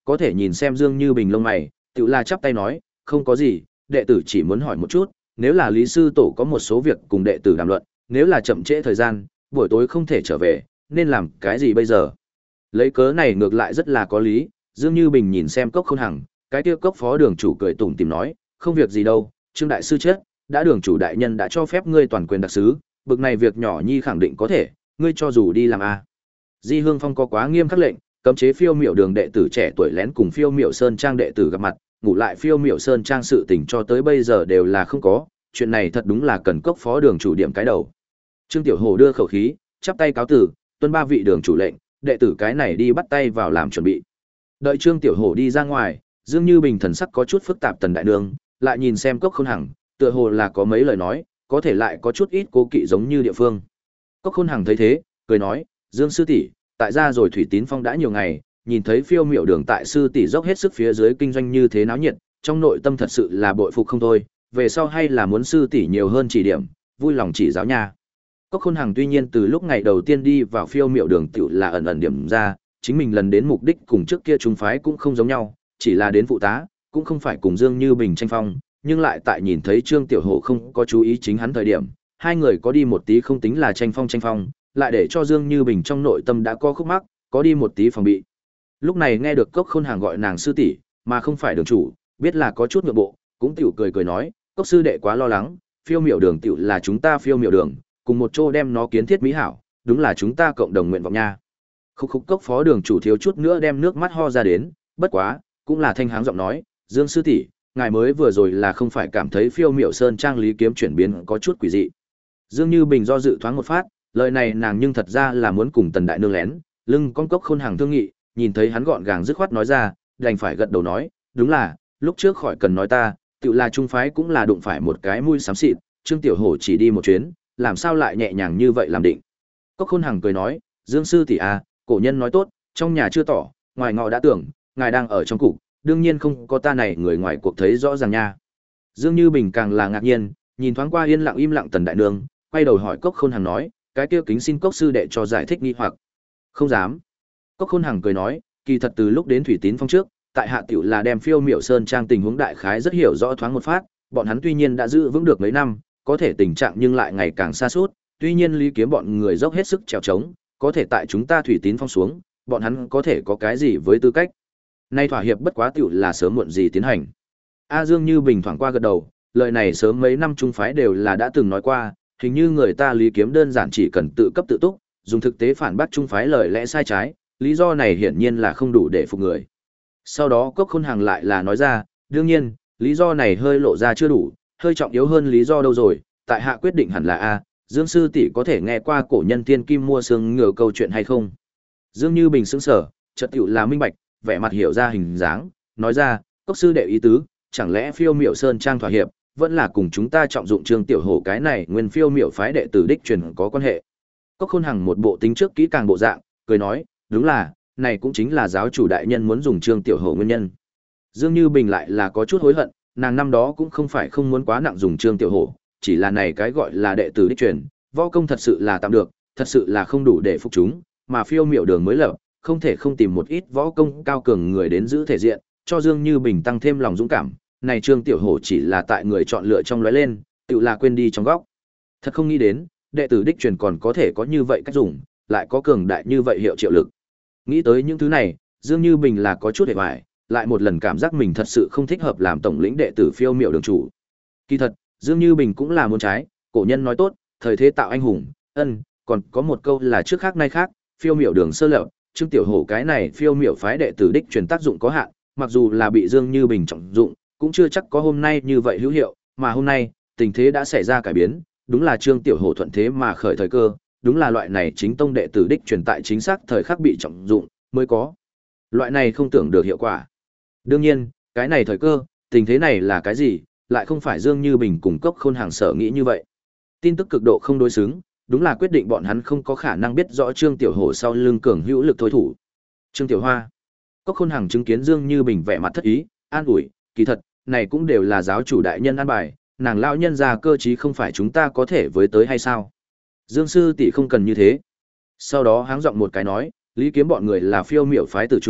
có thể nhìn xem Dương Như Bình lông mày, tự là chắp tay nói, không có gì, đệ tử chỉ muốn hỏi một chút, nếu là Lý sư tổ có một số việc cùng đệ tử đàm luận, nếu là chậm trễ thời gian, buổi tối không thể trở về, nên làm cái gì bây giờ? Lấy cớ này ngược lại rất là có lý, Dương Như Bình nhìn xem Cốc Khôn Hằng, cái kia Cốc phó đường chủ cười tủm tỉm nói, không việc gì đâu, Trương đại sư chết, đã đường chủ đại nhân đã cho phép ngươi toàn quyền đặc sứ, bực này việc nhỏ nhi khẳng định có thể, ngươi cho dù đi làm a. Di Hương Phong có quá nghiêm khắc lệnh, cấm chế Phiêu Miểu Đường đệ tử trẻ tuổi lén cùng Phiêu Miểu Sơn Trang đệ tử gặp mặt, ngủ lại Phiêu Miểu Sơn Trang sự tình cho tới bây giờ đều là không có, chuyện này thật đúng là cần Cốc phó đường chủ điểm cái đầu. Trương Tiểu Hổ đưa khẩu khí, chắp tay cáo từ, tuân ba vị đường chủ lệnh, đệ tử cái này đi bắt tay vào làm chuẩn bị. Đợi Trương Tiểu Hổ đi ra ngoài, Dương Như Bình thần sắc có chút phức tạp tần đại nương, lại nhìn xem Cốc Khôn Hằng, tựa hồ là có mấy lời nói, có thể lại có chút ít cố kỵ giống như địa phương. Cốc Khôn Hằng thấy thế, cười nói, Dương sư tỷ, tại gia rồi Thủy Tín Phong đã nhiều ngày, nhìn thấy Phiêu Miểu Đường tại sư tỷ dốc hết sức phía dưới kinh doanh như thế náo nhiệt, trong nội tâm thật sự là bội phục không thôi, về sau hay là muốn sư tỷ nhiều hơn chỉ điểm, vui lòng chỉ giáo nha. Cốc Khôn Hằng tuy nhiên từ lúc ngày đầu tiên đi vào Phiêu Miểu Đường tiểu là ẩn ẩn điểm ra, chính mình lần đến mục đích cùng trước kia chúng phái cũng không giống nhau, chỉ là đến phụ tá, cũng không phải cùng Dương Như Bình tranh phong, nhưng lại tại nhìn thấy Trương Tiểu Hổ không có chú ý chính hắn thời điểm, hai người có đi một tí không tính là tranh phong tranh phong, lại để cho Dương Như Bình trong nội tâm đã có khúc mắc, có đi một tí phòng bị. Lúc này nghe được Cốc Khôn Hằng gọi nàng sư tỷ, mà không phải đường chủ, biết là có chút ngượng bộ, cũng tiểu cười cười nói, Cốc sư đệ quá lo lắng, Phiêu Miểu Đường tiểu là chúng ta Phiêu Miểu Đường, cùng một chỗ đem nó kiến thiết mỹ hảo, đúng là chúng ta cộng đồng nguyện vọng nha. Khúc khúc Cốc phó đường chủ thiếu chút nữa đem nước mắt ho ra đến, bất quá, cũng là thanh háng giọng nói, Dương sư tỷ, ngài mới vừa rồi là không phải cảm thấy Phiêu Miểu Sơn Trang lý kiếm chuyển biến có chút quỷ dị. Dương Như Bình do dự thoáng một phát, lời này nàng nhưng thật ra là muốn cùng Tần đại nương lén, lưng con Cốc Khôn Hằng thương nghị, nhìn thấy hắn gọn gàng dứt khoát nói ra, đành phải gật đầu nói, đúng là, lúc trước khỏi cần nói ta, tự là trung phái cũng là đụng phải một cái mũi xám xịt, Trương Tiểu Hổ chỉ đi một chuyến, làm sao lại nhẹ nhàng như vậy làm định. Cốc Khôn Hằng cười nói, Dương sư tỷ à, cổ nhân nói tốt, trong nhà chưa tỏ, ngoài ngọ đã tưởng, ngài đang ở trong cục, đương nhiên không có ta này người ngoài cuộc thấy rõ ràng nha. Dương Như Bình càng là ngạc nhiên, nhìn thoáng qua yên lặng im lặng Tần đại nương, quay đầu hỏi Cốc Khôn Hằng nói, cái kia kính xin Cốc sư đệ cho giải thích nghi hoặc. Không dám. Cốc Khôn Hằng cười nói, kỳ thật từ lúc đến Thủy Tín Phong trước, tại hạ tiểu là đem Phiêu Miểu Sơn Trang tình huống đại khái rất hiểu rõ thoáng một phát, bọn hắn tuy nhiên đã giữ vững được mấy năm, có thể tình trạng nhưng lại ngày càng xa suốt, tuy nhiên Lý Kiếm bọn người dốc hết sức trèo trống, có thể tại chúng ta Thủy Tín Phong xuống, bọn hắn có thể có cái gì với tư cách. Nay thỏa hiệp bất quá tiểu là sớm muộn gì tiến hành. A Dương Như Bình thoảng qua gật đầu, lời này sớm mấy năm trung phái đều là đã từng nói qua, hình như người ta Lý Kiếm đơn giản chỉ cần tự cấp tự túc, dùng thực tế phản bác trung phái lời lẽ sai trái, lý do này hiển nhiên là không đủ để phục người. Sau đó Cốc Khôn Hằng lại là nói ra, đương nhiên, lý do này hơi lộ ra chưa đủ, hơi trọng yếu hơn lý do đâu rồi, tại hạ quyết định hẳn là A, Dương sư tỷ có thể nghe qua cổ nhân tiên kim mua xương ngựa câu chuyện hay không? Dương Như Bình sững sờ, chợt tiểu là minh bạch, vẻ mặt hiểu ra hình dáng, nói ra, Cốc sư đệ ý tứ, chẳng lẽ Phiêu Miểu Sơn Trang thỏa hiệp, vẫn là cùng chúng ta trọng dụng Trương Tiểu Hổ cái này nguyên Phiêu Miểu phái đệ tử đích truyền có quan hệ. Cốc Khôn Hằng một bộ tính trước kỹ càng bộ dạng, cười nói, đúng là, này cũng chính là giáo chủ đại nhân muốn dùng Trương Tiểu Hổ nguyên nhân. Dương Như Bình lại là có chút hối hận, nàng năm đó cũng không phải không muốn quá nặng dùng Trương Tiểu Hổ, chỉ là này cái gọi là đệ tử đích truyền, võ công thật sự là tạm được, thật sự là không đủ để phục chúng, mà Phiêu Miểu Đường mới lập, không thể không tìm một ít võ công cao cường người đến giữ thể diện, cho Dương Như Bình tăng thêm lòng dũng cảm. Này Trương Tiểu Hổ chỉ là tại người chọn lựa trong lóe lên, tự là quên đi trong góc. Thật không nghĩ đến, đệ tử đích truyền còn có thể có như vậy cách dùng, lại có cường đại như vậy hiệu triệu lực. Nghĩ tới những thứ này, Dương Như Bình là có chút hề bại, lại một lần cảm giác mình thật sự không thích hợp làm tổng lĩnh đệ tử Phiêu Miểu Đường chủ. Kỳ thật, Dương Như Bình cũng là muốn trái, cổ nhân nói tốt, thời thế tạo anh hùng, ân, còn có một câu là trước khác nay khác, Phiêu Miểu Đường sơ lập, Trương Tiểu Hổ cái này Phiêu Miểu phái đệ tử đích truyền tác dụng có hạn, mặc dù là bị Dương Như Bình trọng dụng, cũng chưa chắc có hôm nay như vậy hữu hiệu, mà hôm nay, tình thế đã xảy ra cải biến, đúng là Trương Tiểu Hổ thuận thế mà khởi thời cơ, đúng là loại này chính tông đệ tử đích truyền tại chính xác thời khắc bị trọng dụng, mới có. Loại này không tưởng được hiệu quả. Đương nhiên, cái này thời cơ, tình thế này là cái gì, lại không phải Dương Như Bình cùng Cốc Khôn Hằng sở nghĩ như vậy. Tin tức cực độ không đối xứng, đúng là quyết định bọn hắn không có khả năng biết rõ Trương Tiểu Hổ sau lưng cường hữu lực thôi thủ. Trương Tiểu Hoa. Cốc Khôn Hằng chứng kiến Dương Như Bình vẻ mặt thất ý, an ủi, kỳ thật, này cũng đều là giáo chủ đại nhân an bài, nàng lão nhân già cơ trí không phải chúng ta có thể với tới hay sao? Dương sư tỷ không cần như thế. Sau đó háng giọng một cái nói, Lý Kiếm bọn người là Phiêu Miểu phái tử trung,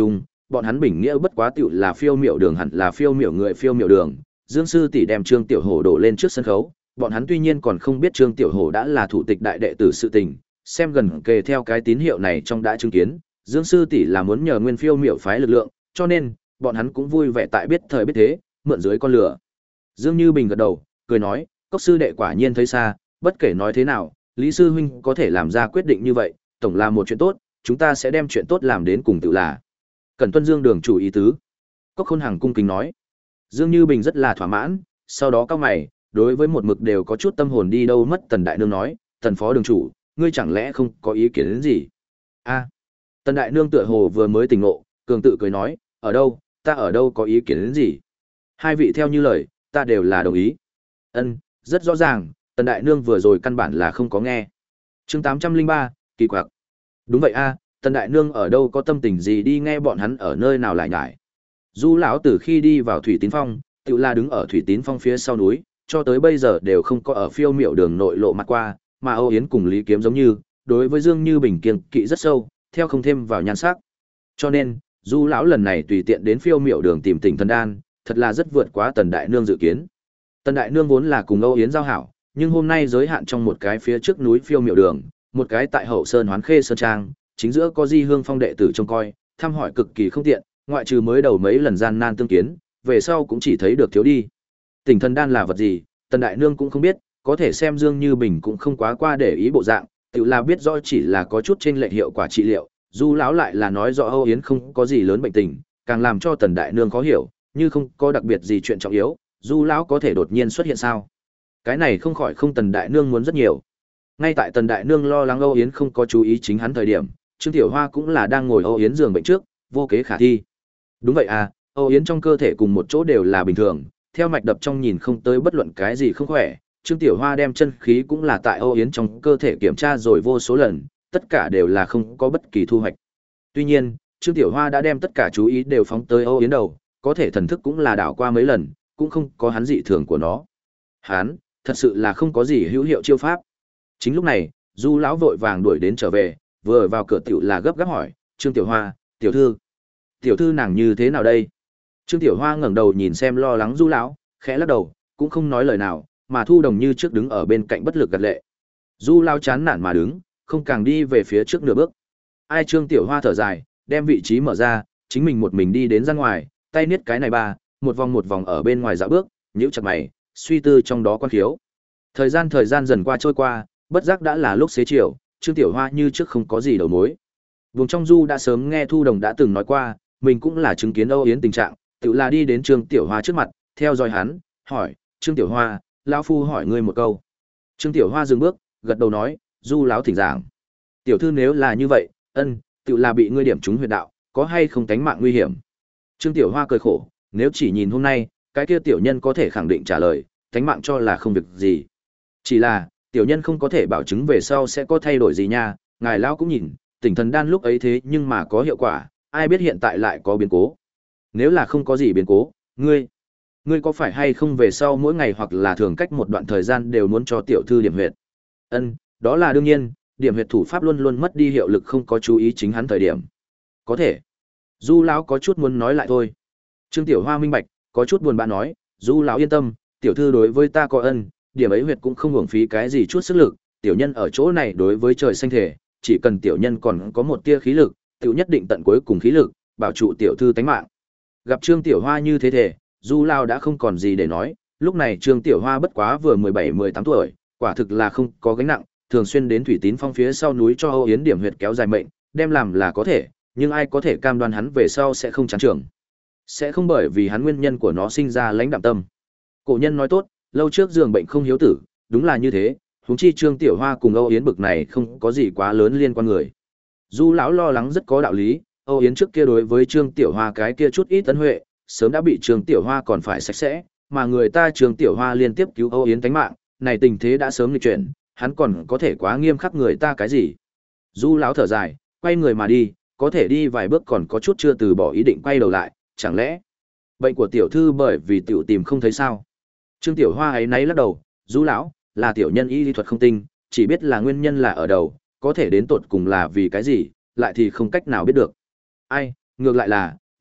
bọn hắn bình nghĩa bất quá tiểu là phiêu miểu đường, hẳn là phiêu miểu người phiêu miểu đường. Dương sư tỷ đem Trương Tiểu Hổ đổ lên trước sân khấu, bọn hắn tuy nhiên còn không biết Trương Tiểu Hổ đã là thủ tịch đại đệ tử sự tình, xem gần kề theo cái tín hiệu này trong đã chứng kiến, Dương sư tỷ là muốn nhờ Nguyên Phiêu Miểu phái lực lượng, cho nên bọn hắn cũng vui vẻ tại biết thời biết thế, mượn dưới con lửa. Dương Như Bình gật đầu, cười nói, Cốc sư đệ quả nhiên thấy xa, bất kể nói thế nào, Lý sư huynh có thể làm ra quyết định như vậy, tổng là một chuyện tốt, chúng ta sẽ đem chuyện tốt làm đến cùng tự là. Cần tuân Dương đường chủ ý tứ. Cốc Khôn Hằng cung kính nói. Dương Như Bình rất là thỏa mãn, sau đó cao mày, đối với một mực đều có chút tâm hồn đi đâu mất Tần Đại Nương nói, Tần phó đường chủ, ngươi chẳng lẽ không có ý kiến đến gì? A, Tần Đại Nương tựa hồ vừa mới tỉnh ngộ, cường tự cười nói, ở đâu, ta ở đâu có ý kiến đến gì? Hai vị theo như lời, ta đều là đồng ý. Ân, rất rõ ràng, Tần Đại Nương vừa rồi căn bản là không có nghe. Chương tám trăm linh ba, kỳ quặc. Đúng vậy a, Tần Đại Nương ở đâu có tâm tình gì đi nghe bọn hắn ở nơi nào lại nhải. Du lão từ khi đi vào Thủy Tín Phong, tự là đứng ở Thủy Tín Phong phía sau núi, cho tới bây giờ đều không có ở phiêu miểu đường nội lộ mặt qua, mà Âu Yến cùng Lý Kiếm giống như, đối với Dương Như Bình kiêng kỵ rất sâu, theo không thêm vào nhan sắc. Cho nên, Du lão lần này tùy tiện đến phiêu miểu đường tìm Tỉnh Thần Đan, thật là rất vượt quá Tần Đại Nương dự kiến. Tần Đại Nương vốn là cùng Âu Yến giao hảo, nhưng hôm nay giới hạn trong một cái phía trước núi phiêu miểu đường, một cái tại hậu sơn Hoán Khê sơn trang, chính giữa có Di Hương Phong đệ tử trông coi, thăm hỏi cực kỳ không tiện, ngoại trừ mới đầu mấy lần gian nan tương kiến, về sau cũng chỉ thấy được thiếu đi. Tỉnh Thần Đan là vật gì, Tần Đại Nương cũng không biết, có thể xem Dương Như Bình cũng không quá qua để ý bộ dạng, tự là biết rõ chỉ là có chút trên lệch hiệu quả trị liệu. Du lão lại là nói rõ Âu Yến không có gì lớn bệnh tình, càng làm cho Tần Đại Nương khó hiểu, như không có đặc biệt gì chuyện trọng yếu, Du lão có thể đột nhiên xuất hiện sao? Cái này không khỏi không Tần Đại Nương muốn rất nhiều. Ngay tại Tần Đại Nương lo lắng Âu Yến không có chú ý chính hắn thời điểm, Trương Tiểu Hoa cũng là đang ngồi Âu Yến giường bệnh trước, vô kế khả thi. Đúng vậy à, Âu Yến trong cơ thể cùng một chỗ đều là bình thường, theo mạch đập trong nhìn không tới bất luận cái gì không khỏe. Trương Tiểu Hoa đem chân khí cũng là tại Âu Yến trong cơ thể kiểm tra rồi vô số lần, tất cả đều là không có bất kỳ thu hoạch. Tuy nhiên, Trương Tiểu Hoa đã đem tất cả chú ý đều phóng tới Âu Yến đầu, có thể thần thức cũng là đảo qua mấy lần, cũng không có hắn dị thường của nó. Hắn, thật sự là không có gì hữu hiệu chiêu pháp. Chính lúc này, Du lão vội vàng đuổi đến trở về, vừa vào cửa tiểu là gấp gáp hỏi, "Trương Tiểu Hoa, tiểu thư, tiểu thư nàng như thế nào đây?" Trương Tiểu Hoa ngẩng đầu nhìn xem lo lắng Du lão, khẽ lắc đầu, cũng không nói lời nào, mà Thu Đồng như trước đứng ở bên cạnh bất lực gật lệ. Du lão chán nản mà đứng, không càng đi về phía trước nửa bước. Ai Trương Tiểu Hoa thở dài, đem vị trí mở ra, chính mình một mình đi đến ra ngoài, tay niết cái này ba, một vòng một vòng ở bên ngoài dạo bước, nhíu chặt mày, suy tư trong đó quan khiếu. Thời gian thời gian dần qua trôi qua, bất giác đã là lúc xế chiều, Trương Tiểu Hoa như trước không có gì đầu mối. Vùng trong Du đã sớm nghe Thu Đồng đã từng nói qua, mình cũng là chứng kiến Âu Yến tình trạng, tự là đi đến Trương Tiểu Hoa trước mặt, theo dõi hắn, hỏi, "Trương Tiểu Hoa, lão phu hỏi ngươi một câu." Trương Tiểu Hoa dừng bước, gật đầu nói, "Du lão thỉnh giảng." "Tiểu thư nếu là như vậy, ân, tự là bị ngươi điểm trúng huyệt đạo, có hay không tánh mạng nguy hiểm?" Trương Tiểu Hoa cười khổ, nếu chỉ nhìn hôm nay, cái kia tiểu nhân có thể khẳng định trả lời, tánh mạng cho là không việc gì. Chỉ là, tiểu nhân không có thể bảo chứng về sau sẽ có thay đổi gì nha, ngài lão cũng nhìn, Tỉnh Thần Đan lúc ấy thế nhưng mà có hiệu quả, ai biết hiện tại lại có biến cố. Nếu là không có gì biến cố, ngươi, ngươi có phải hay không về sau mỗi ngày hoặc là thường cách một đoạn thời gian đều muốn cho tiểu thư điểm huyệt? Ân, đó là đương nhiên, điểm huyệt thủ pháp luôn luôn mất đi hiệu lực không có chú ý chính hắn thời điểm. Có thể. Du lão có chút muốn nói lại thôi. Trương Tiểu Hoa minh bạch, có chút buồn bã nói, "Du lão yên tâm, tiểu thư đối với ta có ân, điểm ấy huyệt cũng không hưởng phí cái gì chút sức lực, tiểu nhân ở chỗ này đối với trời xanh thể, chỉ cần tiểu nhân còn có một tia khí lực, tiểu nhất định tận cuối cùng khí lực, bảo trụ tiểu thư tánh mạng." Gặp Trương Tiểu Hoa như thế thể, Du lão đã không còn gì để nói, lúc này Trương Tiểu Hoa bất quá vừa mười bảy mười tám tuổi, quả thực là không có gánh nặng, thường xuyên đến Thủy Tín Phong phía sau núi cho Âu Yến điểm huyệt kéo dài mệnh, đem làm là có thể, nhưng ai có thể cam đoan hắn về sau sẽ không chán trường, sẽ không bởi vì hắn nguyên nhân của nó sinh ra lãnh đạm tâm. Cổ nhân nói tốt, lâu trước giường bệnh không hiếu tử, đúng là như thế, huống chi Trương Tiểu Hoa cùng Âu Yến bực này không có gì quá lớn liên quan người. Du lão lo lắng rất có đạo lý, Âu Yến trước kia đối với Trương Tiểu Hoa cái kia chút ít ân huệ, sớm đã bị Trương Tiểu Hoa còn phải sạch sẽ, mà người ta Trương Tiểu Hoa liên tiếp cứu Âu Yến tánh mạng, này tình thế đã sớm nghịch chuyển, hắn còn có thể quá nghiêm khắc người ta cái gì? Du lão thở dài, quay người mà đi, có thể đi vài bước còn có chút chưa từ bỏ ý định quay đầu lại, chẳng lẽ bệnh của tiểu thư bởi vì tiểu tìm không thấy sao? Trương Tiểu Hoa ấy náy lắc đầu, "Du lão, là tiểu nhân y lý thuật không tinh, chỉ biết là nguyên nhân là ở đầu, có thể đến tột cùng là vì cái gì, lại thì không cách nào biết được." Ai, ngược lại là,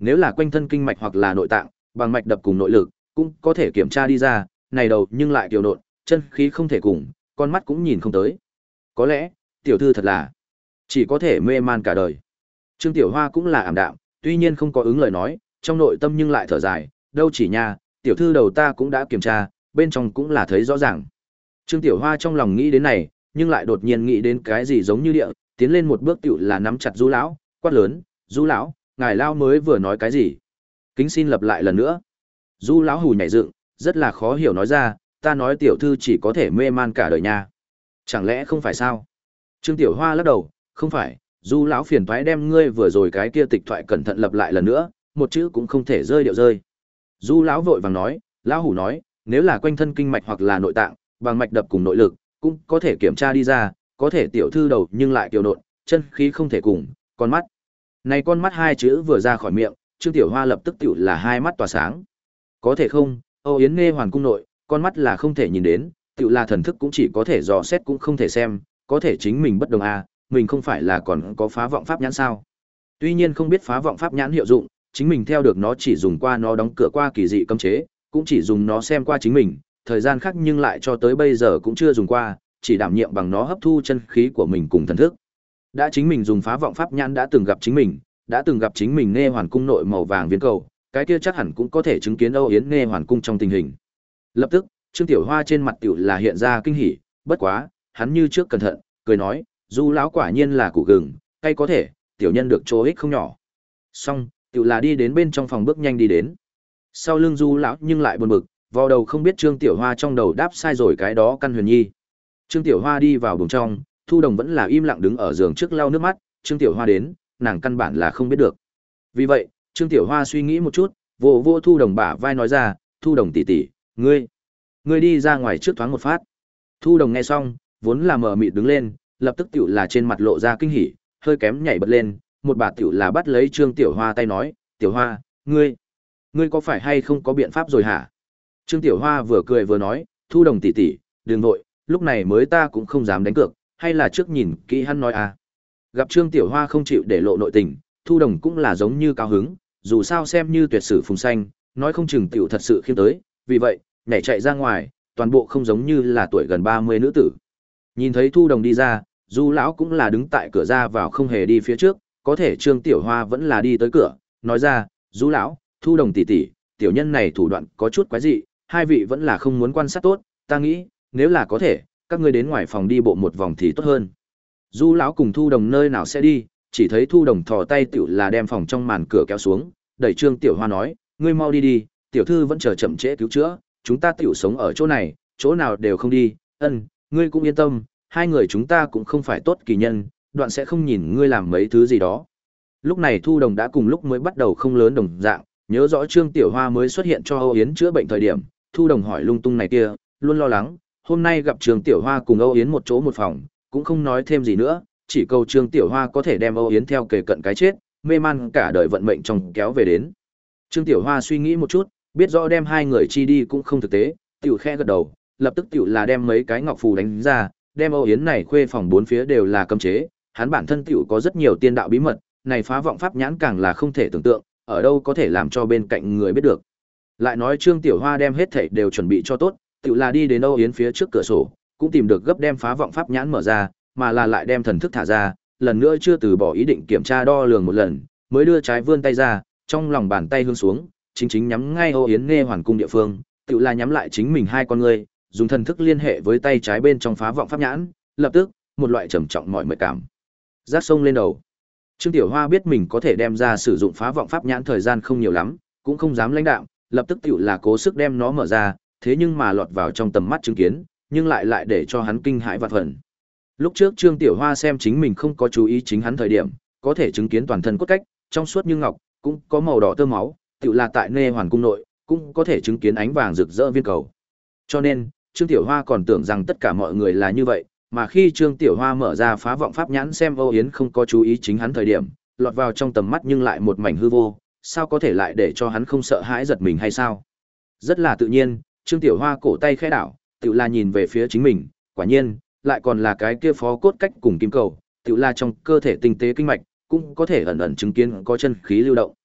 nếu là quanh thân kinh mạch hoặc là nội tạng, bằng mạch đập cùng nội lực, cũng có thể kiểm tra đi ra, này đầu nhưng lại kiều nộn, chân khí không thể cùng, con mắt cũng nhìn không tới. Có lẽ, tiểu thư thật là chỉ có thể mê man cả đời. Trương Tiểu Hoa cũng là ảm đạm, tuy nhiên không có ứng lời nói, trong nội tâm nhưng lại thở dài, đâu chỉ nha, tiểu thư đầu ta cũng đã kiểm tra, bên trong cũng là thấy rõ ràng. Trương Tiểu Hoa trong lòng nghĩ đến này, nhưng lại đột nhiên nghĩ đến cái gì giống như địa, tiến lên một bước tiểu là nắm chặt Du lão, quát lớn, "Du lão, ngài lao mới vừa nói cái gì? Kính xin lặp lại lần nữa." Du lão hù nhảy dựng, rất là khó hiểu nói ra, "Ta nói tiểu thư chỉ có thể mê man cả đời nha. Chẳng lẽ không phải sao?" Trương Tiểu Hoa lắc đầu, "Không phải, Du lão phiền toái đem ngươi vừa rồi cái kia tịch thoại cẩn thận lặp lại lần nữa, một chữ cũng không thể rơi điệu rơi." Du lão vội vàng nói, lão hủ nói, nếu là quanh thân kinh mạch hoặc là nội tạng, bằng mạch đập cùng nội lực, cũng có thể kiểm tra đi ra, có thể tiểu thư đầu nhưng lại tiểu nộn, chân khí không thể cùng, con mắt. Này con mắt hai chữ vừa ra khỏi miệng, Trương Tiểu Hoa lập tức tiểu là hai mắt tỏa sáng. Có thể không, Âu Yến nghe hoàn cung nội, con mắt là không thể nhìn đến, tiểu là thần thức cũng chỉ có thể dò xét cũng không thể xem, có thể chính mình bất đồng à, mình không phải là còn có phá vọng pháp nhãn sao? Tuy nhiên không biết phá vọng pháp nhãn hiệu dụng, chính mình theo được nó chỉ dùng qua nó đóng cửa qua kỳ dị cấm chế, cũng chỉ dùng nó xem qua chính mình, thời gian khác nhưng lại cho tới bây giờ cũng chưa dùng qua, chỉ đảm nhiệm bằng nó hấp thu chân khí của mình cùng thần thức. Đã chính mình dùng phá vọng pháp nhãn đã từng gặp chính mình, đã từng gặp chính mình nghe hoàn cung nội màu vàng viên cầu, cái kia chắc hẳn cũng có thể chứng kiến Âu Yến nghe hoàn cung trong tình hình. Lập tức, Trương Tiểu Hoa trên mặt tiểu là hiện ra kinh hỉ, bất quá, hắn như trước cẩn thận, cười nói, Du lão quả nhiên là củ gừng, hay có thể, tiểu nhân được chỗ ích không nhỏ. Xong, tiểu là đi đến bên trong phòng bước nhanh đi đến. Sau lưng Du lão nhưng lại buồn bực, vào đầu không biết Trương Tiểu Hoa trong đầu đáp sai rồi cái đó căn huyền nhi. Trương Tiểu Hoa đi vào buồng trong, Thu Đồng vẫn là im lặng đứng ở giường trước lau nước mắt, Trương Tiểu Hoa đến, nàng căn bản là không biết được. Vì vậy, Trương Tiểu Hoa suy nghĩ một chút, vô vô Thu Đồng bả vai nói ra, Thu Đồng tỷ tỷ, ngươi, ngươi đi ra ngoài trước thoáng một phát. Thu Đồng nghe xong, vốn là mờ mịt đứng lên, lập tức tiểu là trên mặt lộ ra kinh hỉ, hơi kém nhảy bật lên, một bà tiểu là bắt lấy Trương Tiểu Hoa tay nói, Tiểu Hoa, ngươi, ngươi có phải hay không có biện pháp rồi hả? Trương Tiểu Hoa vừa cười vừa nói, Thu Đồng tỷ tỷ, đừng nội, lúc này mới ta cũng không dám đánh cược, hay là trước nhìn kỹ hắn nói à. Gặp Trương Tiểu Hoa không chịu để lộ nội tình, Thu Đồng cũng là giống như cao hứng, dù sao xem như tuyệt sử phùng xanh, nói không chừng tiểu thật sự khiêm tới, vì vậy, nhảy chạy ra ngoài, toàn bộ không giống như là tuổi gần ba mươi nữ tử. Nhìn thấy Thu Đồng đi ra, Du lão cũng là đứng tại cửa ra vào không hề đi phía trước, có thể Trương Tiểu Hoa vẫn là đi tới cửa, nói ra, Du lão, Thu Đồng tỷ tỷ, tiểu nhân này thủ đoạn có chút quái dị, hai vị vẫn là không muốn quan sát tốt, ta nghĩ, nếu là có thể, các ngươi đến ngoài phòng đi bộ một vòng thì tốt hơn. Du lão cùng Thu Đồng nơi nào sẽ đi, chỉ thấy Thu Đồng thò tay tiểu là đem phòng trong màn cửa kéo xuống, đẩy Trương Tiểu Hoa nói, ngươi mau đi đi, tiểu thư vẫn chờ chậm trễ cứu chữa, chúng ta tiểu sống ở chỗ này, chỗ nào đều không đi, ân, ngươi cũng yên tâm, hai người chúng ta cũng không phải tốt kỳ nhân, đoạn sẽ không nhìn ngươi làm mấy thứ gì đó. Lúc này Thu Đồng đã cùng lúc mới bắt đầu không lớn đồng dạng, nhớ rõ Trương Tiểu Hoa mới xuất hiện cho Âu Yến chữa bệnh thời điểm, Thu Đồng hỏi lung tung này kia, luôn lo lắng, hôm nay gặp Trương Tiểu Hoa cùng Âu Yến một chỗ một phòng, cũng không nói thêm gì nữa, chỉ cầu Trương Tiểu Hoa có thể đem Âu Yến theo kề cận cái chết, mê man cả đời vận mệnh trong kéo về đến. Trương Tiểu Hoa suy nghĩ một chút, biết rõ đem hai người chi đi cũng không thực tế, tiểu khẽ gật đầu, lập tức tiểu là đem mấy cái ngọc phù đánh ra, đem Âu Yến này khuê phòng bốn phía đều là cấm chế, hắn bản thân tiểu có rất nhiều tiên đạo bí mật, này phá vọng pháp nhãn càng là không thể tưởng tượng, ở đâu có thể làm cho bên cạnh người biết được. Lại nói Trương Tiểu Hoa đem hết thảy đều chuẩn bị cho tốt, tiểu là đi đến Âu Yến phía trước cửa sổ, cũng tìm được gấp đem phá vọng pháp nhãn mở ra, mà là lại đem thần thức thả ra, lần nữa chưa từ bỏ ý định kiểm tra đo lường một lần, mới đưa trái vươn tay ra, trong lòng bàn tay hướng xuống, chính chính nhắm ngay Âu Yến nghe hoàn cung địa phương, tiểu là nhắm lại chính mình hai con ngươi, dùng thần thức liên hệ với tay trái bên trong phá vọng pháp nhãn, lập tức, một loại trầm trọng mọi mệt cảm rát sông lên đầu. Trương Tiểu Hoa biết mình có thể đem ra sử dụng phá vọng pháp nhãn thời gian không nhiều lắm, cũng không dám lãnh đạm, lập tức tiểu là cố sức đem nó mở ra, thế nhưng mà lọt vào trong tầm mắt chứng kiến, nhưng lại lại để cho hắn kinh hãi vạn phần. Lúc trước Trương Tiểu Hoa xem chính mình không có chú ý chính hắn thời điểm, có thể chứng kiến toàn thân cốt cách, trong suốt như ngọc, cũng có màu đỏ tơ máu, tiểu là tại nê hoàn cung nội, cũng có thể chứng kiến ánh vàng rực rỡ viên cầu. Cho nên, Trương Tiểu Hoa còn tưởng rằng tất cả mọi người là như vậy, mà khi Trương Tiểu Hoa mở ra phá vọng pháp nhãn xem Âu Yến không có chú ý chính hắn thời điểm, lọt vào trong tầm mắt nhưng lại một mảnh hư vô, sao có thể lại để cho hắn không sợ hãi giật mình hay sao? Rất là tự nhiên, Trương Tiểu Hoa cổ tay khẽ đảo, tự là nhìn về phía chính mình, quả nhiên, lại còn là cái kia phó cốt cách cùng kim cầu, tự là trong cơ thể tinh tế kinh mạch, cũng có thể ẩn ẩn chứng kiến có chân khí lưu động.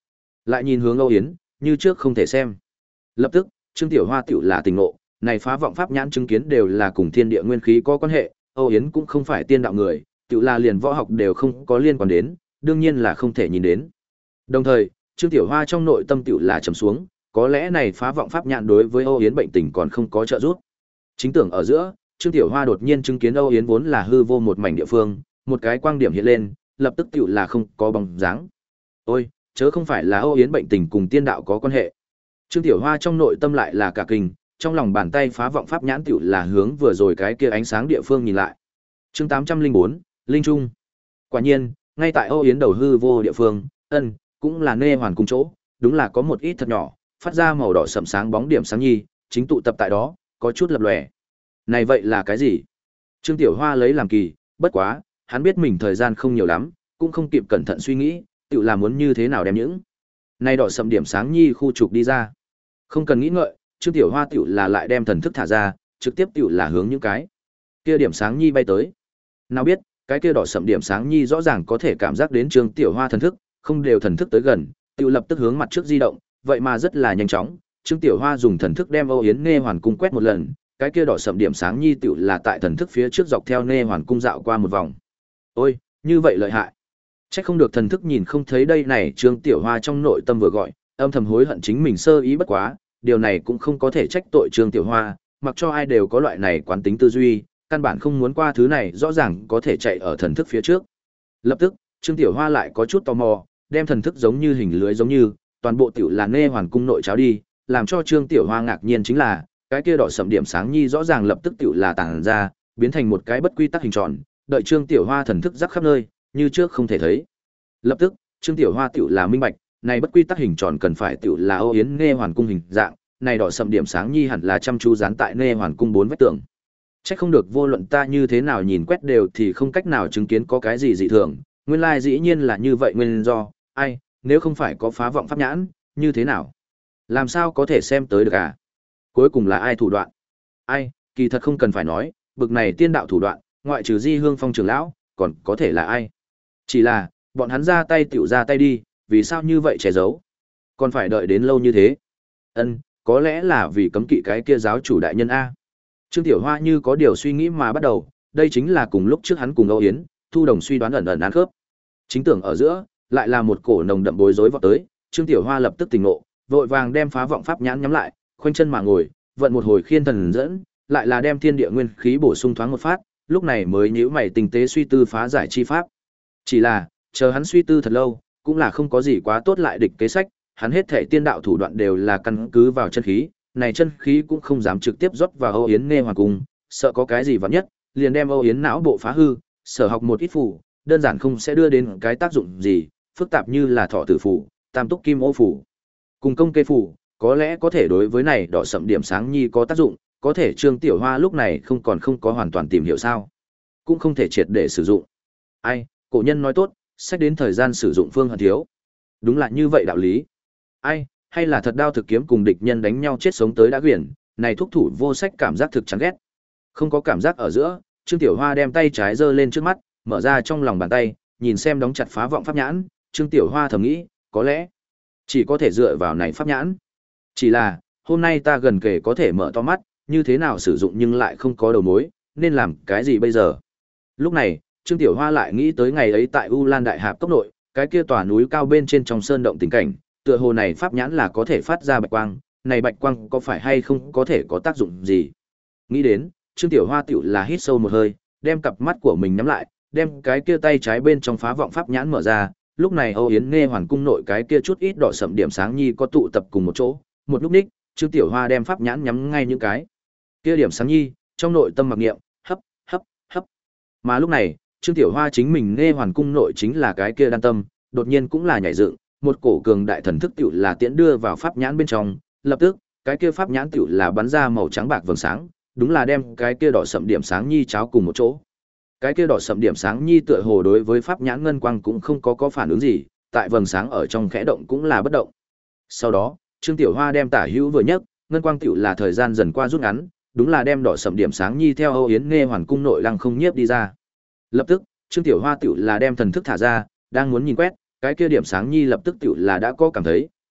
Lại nhìn hướng Âu Yến, như trước không thể xem. Lập tức, Trương Tiểu Hoa tiểu là tỉnh ngộ, này phá vọng pháp nhãn chứng kiến đều là cùng thiên địa nguyên khí có quan hệ, Âu Yến cũng không phải tiên đạo người, tiểu là liền võ học đều không có liên quan đến, đương nhiên là không thể nhìn đến. Đồng thời, Trương Tiểu Hoa trong nội tâm tiểu là trầm xuống, có lẽ này phá vọng pháp nhãn đối với Âu Yến bệnh tình còn không có trợ giúp. Chính tưởng ở giữa, Trương Tiểu Hoa đột nhiên chứng kiến Âu Yến vốn là hư vô một mảnh địa phương, một cái quang điểm hiện lên, lập tức tiểu là không có bóng dáng. Ôi, chớ không phải là Âu Yến bệnh tình cùng tiên đạo có quan hệ. Trương Tiểu Hoa trong nội tâm lại là cả kinh, trong lòng bàn tay phá vọng pháp nhãn tiểu là hướng vừa rồi cái kia ánh sáng địa phương nhìn lại. Chương tám trăm linh bốn, Linh Trung. Quả nhiên, ngay tại Âu Yến đầu hư vô địa phương, ân, cũng là nê hoàn cung chỗ, đúng là có một ít thật nhỏ, phát ra màu đỏ sẫm sáng bóng điểm sáng nhi, chính tụ tập tại đó, có chút lập lòe. Này vậy là cái gì? Trương Tiểu Hoa lấy làm kỳ, bất quá, hắn biết mình thời gian không nhiều lắm, cũng không kịp cẩn thận suy nghĩ, tiểu là muốn như thế nào đem những này đỏ sẫm điểm sáng nhi khu trục đi ra. Không cần nghĩ ngợi, Trương Tiểu Hoa tiểu là lại đem thần thức thả ra, trực tiếp tiểu là hướng những cái kia điểm sáng nhi bay tới. Nào biết, cái kia đỏ sẫm điểm sáng nhi rõ ràng có thể cảm giác đến Trương Tiểu Hoa thần thức, không đều thần thức tới gần, tiểu lập tức hướng mặt trước di động, vậy mà rất là nhanh chóng. Trương Tiểu Hoa dùng thần thức đem Âu Yến Nghe Hoàn cung quét một lần, cái kia đỏ sẫm điểm sáng nhi tiểu là tại thần thức phía trước dọc theo Nghe Hoàn cung dạo qua một vòng. Ôi, như vậy lợi hại. Chắc không được thần thức nhìn không thấy đây này, Trương Tiểu Hoa trong nội tâm vừa gọi, âm thầm hối hận chính mình sơ ý bất quá, điều này cũng không có thể trách tội Trương Tiểu Hoa, mặc cho ai đều có loại này quán tính tư duy, căn bản không muốn qua thứ này, rõ ràng có thể chạy ở thần thức phía trước. Lập tức, Trương Tiểu Hoa lại có chút tò mò, đem thần thức giống như hình lưới giống như, toàn bộ tiểu là Nghe Hoàn cung nội cháo đi, làm cho Trương Tiểu Hoa ngạc nhiên chính là, cái kia đỏ sẫm điểm sáng nhi rõ ràng lập tức tiểu là tản ra, biến thành một cái bất quy tắc hình tròn, đợi Trương Tiểu Hoa thần thức rắc khắp nơi, như trước không thể thấy. Lập tức, Trương Tiểu Hoa tiểu là minh bạch, này bất quy tắc hình tròn cần phải tiểu là Âu Yến Nghe Hoàn cung hình dạng, này đỏ sẫm điểm sáng nhi hẳn là chăm chú dán tại Nghe Hoàn cung bốn vách tường. Chắc không được vô luận ta như thế nào nhìn quét đều thì không cách nào chứng kiến có cái gì dị thường, nguyên lai dĩ nhiên là như vậy, nguyên do, ai, nếu không phải có phá vọng pháp nhãn, như thế nào? Làm sao có thể xem tới được à? Cuối cùng là ai thủ đoạn? Ai, kỳ thật không cần phải nói, bực này tiên đạo thủ đoạn, ngoại trừ Di Hương Phong trưởng lão, còn có thể là ai? Chỉ là, bọn hắn ra tay tiểu ra tay đi, vì sao như vậy che giấu? Còn phải đợi đến lâu như thế? Ân, có lẽ là vì cấm kỵ cái kia giáo chủ đại nhân a. Trương Tiểu Hoa như có điều suy nghĩ mà bắt đầu, đây chính là cùng lúc trước hắn cùng Âu Yến, Thu Đồng suy đoán ẩn ẩn ăn khớp. Chính tưởng ở giữa, lại là một cổ nồng đậm bối rối vọt tới, Trương Tiểu Hoa lập tức tỉnh ngộ, vội vàng đem phá vọng pháp nhãn nhắm lại, khoanh chân mà ngồi, vận một hồi khiên thần dẫn, lại là đem thiên địa nguyên khí bổ sung thoáng một phát, lúc này mới nhíu mày tinh tế suy tư phá giải chi pháp. Chỉ là, chờ hắn suy tư thật lâu, cũng là không có gì quá tốt lại địch kế sách, hắn hết thể tiên đạo thủ đoạn đều là căn cứ vào chân khí, này chân khí cũng không dám trực tiếp rót vào Âu Yến Nghe Hoàn cung, sợ có cái gì vạn nhất, liền đem Âu Yến não bộ phá hư, sở học một ít phù, đơn giản không sẽ đưa đến cái tác dụng gì, phức tạp như là thọ tử phù, tam túc kim ô phù, cùng công kê phù, có lẽ có thể đối với này đỏ sẫm điểm sáng nhi có tác dụng, có thể Trương Tiểu Hoa lúc này không còn không có hoàn toàn tìm hiểu sao, cũng không thể triệt để sử dụng. Ai, cổ nhân nói tốt, sách đến thời gian sử dụng phương hận thiếu. Đúng là như vậy đạo lý. Ai, hay là thật đao thực kiếm cùng địch nhân đánh nhau chết sống tới đã quyển, này thúc thủ vô sách cảm giác thực chán ghét. Không có cảm giác ở giữa, Trương Tiểu Hoa đem tay trái giơ lên trước mắt, mở ra trong lòng bàn tay, nhìn xem đóng chặt phá vọng pháp nhãn, Trương Tiểu Hoa thầm nghĩ, có lẽ chỉ có thể dựa vào này pháp nhãn. Chỉ là, hôm nay ta gần kề có thể mở to mắt, như thế nào sử dụng nhưng lại không có đầu mối, nên làm cái gì bây giờ? Lúc này, Trương Tiểu Hoa lại nghĩ tới ngày ấy tại U Lan Đại Hạp Cốc nội, cái kia tòa núi cao bên trên trong sơn động tình cảnh, tựa hồ này pháp nhãn là có thể phát ra bạch quang, này bạch quang có phải hay không có thể có tác dụng gì? Nghĩ đến, Trương Tiểu Hoa tiểu là hít sâu một hơi, đem cặp mắt của mình nhắm lại, đem cái kia tay trái bên trong phá vọng pháp nhãn mở ra, lúc này Âu Yến Nghe Hoàn cung nội cái kia chút ít đỏ sẫm điểm sáng nhi có tụ tập cùng một chỗ, một lúc ních, Trương Tiểu Hoa đem pháp nhãn nhắm ngay những cái kia điểm sáng nhi, trong nội tâm mặc niệm, hấp, hấp, hấp. Mà lúc này, Trương Tiểu Hoa chính mình Nghe Hoàn cung nội chính là cái kia đan tâm, đột nhiên cũng là nhảy dựng, một cổ cường đại thần thức tiểu là tiễn đưa vào pháp nhãn bên trong, lập tức, cái kia pháp nhãn tiểu là bắn ra màu trắng bạc vầng sáng, đúng là đem cái kia đỏ sẫm điểm sáng nhi cháo cùng một chỗ. Cái kia đỏ sẫm điểm sáng nhi tựa hồ đối với pháp nhãn ngân quang cũng không có có phản ứng gì, tại vầng sáng ở trong khẽ động cũng là bất động. Sau đó, Trương Tiểu Hoa đem tả hữu vừa nhấc, ngân quang tiểu là thời gian dần qua rút ngắn, đúng là đem đỏ sẫm điểm sáng nhi theo Âu Yến Nghe Hoàn cung nội lăng không nhiếp đi ra. Lập tức, Trương Tiểu Hoa tiểu là đem thần thức thả ra, đang muốn nhìn quét, cái kia điểm sáng nhi lập tức tiểu là đã có cảm thấy,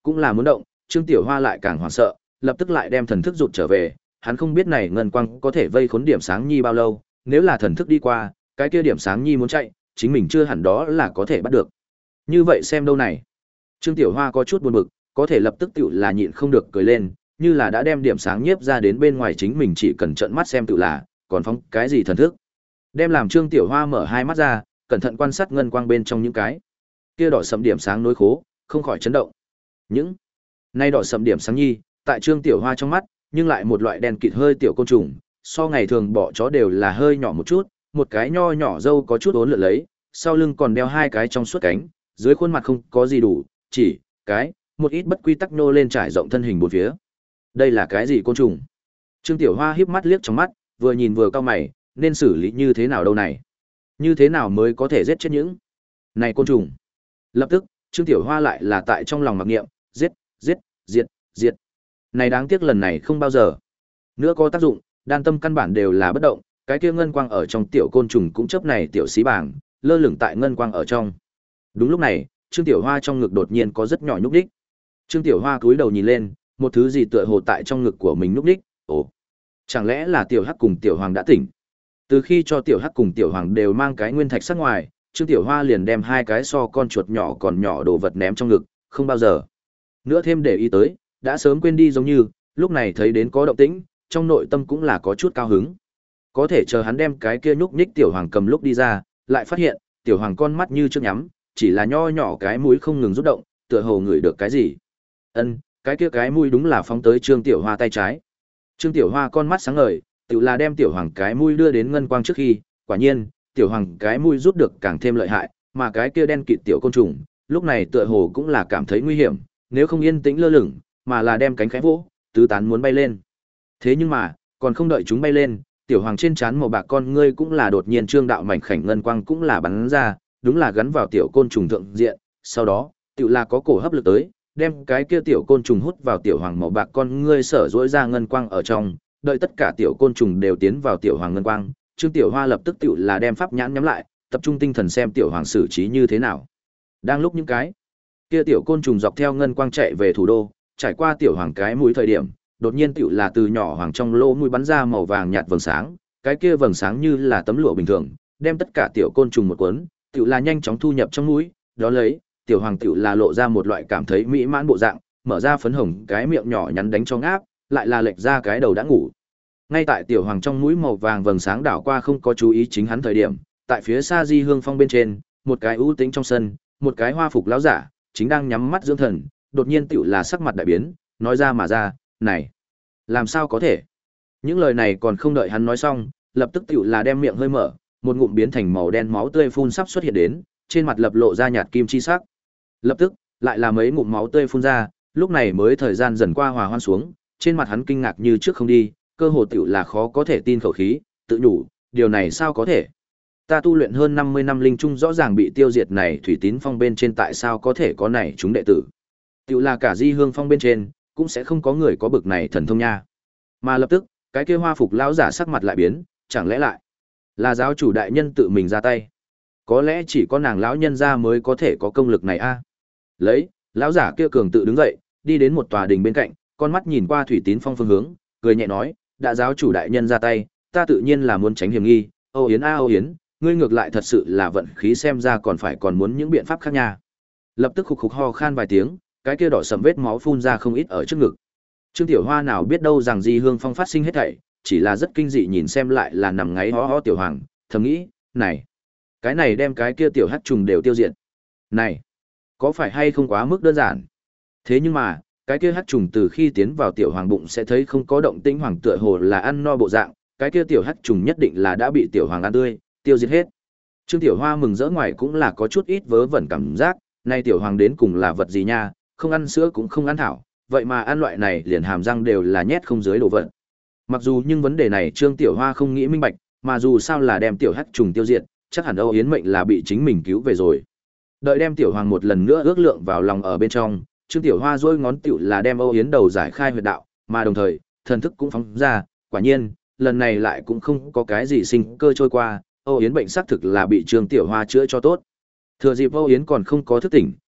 cũng là muốn động, Trương Tiểu Hoa lại càng hoảng sợ, lập tức lại đem thần thức rụt trở về, hắn không biết này ngân quang có thể vây khốn điểm sáng nhi bao lâu, nếu là thần thức đi qua, cái kia điểm sáng nhi muốn chạy, chính mình chưa hẳn đó là có thể bắt được. Như vậy xem đâu này. Trương Tiểu Hoa có chút buồn bực, có thể lập tức tựu là nhịn không được cười lên, như là đã đem điểm sáng nhiếp ra đến bên ngoài chính mình chỉ cần trợn mắt xem tựu là, còn phóng cái gì thần thức. Đem làm Trương Tiểu Hoa mở hai mắt ra, cẩn thận quan sát ngân quang bên trong những cái kia đỏ sẫm điểm sáng nối khố, không khỏi chấn động. Những nay đỏ sẫm điểm sáng nhi, tại Trương Tiểu Hoa trong mắt, nhưng lại một loại đen kịt hơi tiểu côn trùng, so ngày thường bọ chó đều là hơi nhỏ một chút, một cái nho nhỏ râu có chút uốn lượn lấy, sau lưng còn đeo hai cái trong suốt cánh, dưới khuôn mặt không có gì đủ, chỉ cái một ít bất quy tắc nô lên trải rộng thân hình bốn phía. Đây là cái gì côn trùng? Trương Tiểu Hoa híp mắt liếc trong mắt, vừa nhìn vừa cau mày, nên xử lý như thế nào đâu này? Như thế nào mới có thể giết chết những này côn trùng? Lập tức, Trương Tiểu Hoa lại là tại trong lòng mặc niệm, giết, giết, diệt, diệt. Này đáng tiếc lần này không bao giờ nữa có tác dụng, đan tâm căn bản đều là bất động, cái kia ngân quang ở trong tiểu côn trùng cũng chấp này tiểu xí bảng, lơ lửng tại ngân quang ở trong. Đúng lúc này, Trương Tiểu Hoa trong ngực đột nhiên có rất nhỏ nhúc đích. Trương Tiểu Hoa cúi đầu nhìn lên, một thứ gì tựa hồ tại trong ngực của mình nhúc đích, ồ, chẳng lẽ là Tiểu Hắc cùng Tiểu Hoàng đã tỉnh? Từ khi cho Tiểu Hắc cùng Tiểu Hoàng đều mang cái nguyên thạch sắc ngoài, Trương Tiểu Hoa liền đem hai cái so con chuột nhỏ còn nhỏ đồ vật ném trong ngực, không bao giờ nữa thêm để ý tới, đã sớm quên đi giống như, lúc này thấy đến có động tĩnh, trong nội tâm cũng là có chút cao hứng. Có thể chờ hắn đem cái kia nhúc nhích Tiểu Hoàng cầm lúc đi ra, lại phát hiện, Tiểu Hoàng con mắt như trước nhắm, chỉ là nho nhỏ cái mũi không ngừng rút động, tựa hồ ngửi được cái gì. Ân, cái kia cái mũi đúng là phóng tới Trương Tiểu Hoa tay trái. Trương Tiểu Hoa con mắt sáng ngời, tự là đem Tiểu Hoàng cái mũi đưa đến ngân quang trước khi, quả nhiên, Tiểu Hoàng cái mũi rút được càng thêm lợi hại, mà cái kia đen kịt tiểu côn trùng, lúc này tựa hồ cũng là cảm thấy nguy hiểm, nếu không yên tĩnh lơ lửng, mà là đem cánh khẽ vỗ, tứ tán muốn bay lên. Thế nhưng mà, còn không đợi chúng bay lên, Tiểu Hoàng trên trán màu bạc con ngươi cũng là đột nhiên trương đạo mảnh khảnh ngân quang cũng là bắn ra, đúng là gắn vào tiểu côn trùng thượng diện, sau đó, tiểu là có cổ hấp lực tới, đem cái kia tiểu côn trùng hút vào Tiểu Hoàng màu bạc con ngươi sở rỗi ra ngân quang ở trong, đợi tất cả tiểu côn trùng đều tiến vào Tiểu Hoàng ngân quang, Trương Tiểu Hoa lập tức tiểu là đem pháp nhãn nhắm lại, tập trung tinh thần xem Tiểu Hoàng xử trí như thế nào. Đang lúc những cái kia tiểu côn trùng dọc theo ngân quang chạy về thủ đô, trải qua Tiểu Hoàng cái mũi thời điểm, đột nhiên tiểu là từ nhỏ hoàng trong lỗ mũi bắn ra màu vàng nhạt vầng sáng, cái kia vầng sáng như là tấm lụa bình thường, đem tất cả tiểu côn trùng một cuốn, tiểu là nhanh chóng thu nhập trong mũi, đó lấy, Tiểu Hoàng tiểu là lộ ra một loại cảm thấy mỹ mãn bộ dạng, mở ra phấn hồng cái miệng nhỏ nhắn đánh cho ngáp, lại là lệch ra cái đầu đã ngủ. Ngay tại Tiểu Hoàng trong mũi màu vàng vầng sáng đảo qua không có chú ý chính hắn thời điểm, tại phía xa Di Hương Phong bên trên, một cái ưu tĩnh trong sân, một cái hoa phục lão giả, chính đang nhắm mắt dưỡng thần, đột nhiên tiểu là sắc mặt đại biến, nói ra mà ra, "Này, làm sao có thể?" Những lời này còn không đợi hắn nói xong, lập tức tiểu là đem miệng hơi mở, một ngụm biến thành màu đen máu tươi phun sắp xuất hiện đến, trên mặt lập lộ ra nhạt kim chi sắc. Lập tức, lại là mấy ngụm máu tươi phun ra, lúc này mới thời gian dần qua hòa hoan xuống, trên mặt hắn kinh ngạc như trước không đi, cơ hồ tiểu là khó có thể tin khẩu khí, tự nhủ, điều này sao có thể? Ta tu luyện hơn năm mươi năm linh trung rõ ràng bị tiêu diệt này Thủy Tín Phong bên trên tại sao có thể có này chúng đệ tử? Tiểu là cả Di Hương Phong bên trên, cũng sẽ không có người có bực này thần thông nha. Mà lập tức, cái kia hoa phục lão giả sắc mặt lại biến, chẳng lẽ lại là giáo chủ đại nhân tự mình ra tay? Có lẽ chỉ có nàng lão nhân gia mới có thể có công lực này a. Lấy, lão giả kia cường tự đứng dậy, đi đến một tòa đình bên cạnh, con mắt nhìn qua Thủy Tín Phong phương hướng, cười nhẹ nói, đã giáo chủ đại nhân ra tay, ta tự nhiên là muốn tránh hiểm nghi, Âu Yến a Âu Yến, ngươi ngược lại thật sự là vận khí xem ra còn phải còn muốn những biện pháp khác nha. Lập tức khục khục ho khan vài tiếng, cái kia đỏ sầm vết máu phun ra không ít ở trước ngực. Trương Tiểu Hoa nào biết đâu rằng Di Hương Phong phát sinh hết thảy, chỉ là rất kinh dị nhìn xem lại là nằm ngáy ho ho Tiểu Hoàng, thầm nghĩ, này, cái này đem cái kia tiểu hắc trùng đều tiêu diệt. Này, có phải hay không quá mức đơn giản? Thế nhưng mà, cái kia hắc trùng từ khi tiến vào Tiểu Hoàng bụng sẽ thấy không có động tĩnh, hoàng tựa hồ là ăn no bộ dạng, cái kia tiểu hắc trùng nhất định là đã bị Tiểu Hoàng ăn tươi, tiêu diệt hết. Trương Tiểu Hoa mừng rỡ ngoài cũng là có chút ít vớ vẩn cảm giác, nay Tiểu Hoàng đến cùng là vật gì nha, không ăn sữa cũng không ăn thảo, vậy mà ăn loại này liền hàm răng đều là nhét không dưới đồ vật. Mặc dù nhưng vấn đề này Trương Tiểu Hoa không nghĩ minh bạch, mà dù sao là đem tiểu hắc trùng tiêu diệt, chắc hẳn Âu Yến mệnh là bị chính mình cứu về rồi. Đợi đem Tiểu Hoàng một lần nữa ước lượng vào lòng ở bên trong, Trương Tiểu Hoa duỗi ngón tiểu là đem Âu Yến đầu giải khai huyệt đạo, mà đồng thời, thần thức cũng phóng ra, quả nhiên, lần này lại cũng không có cái gì sinh cơ trôi qua, Âu Yến bệnh xác thực là bị Trương Tiểu Hoa chữa cho tốt. Thừa dịp Âu Yến còn không có thức tỉnh,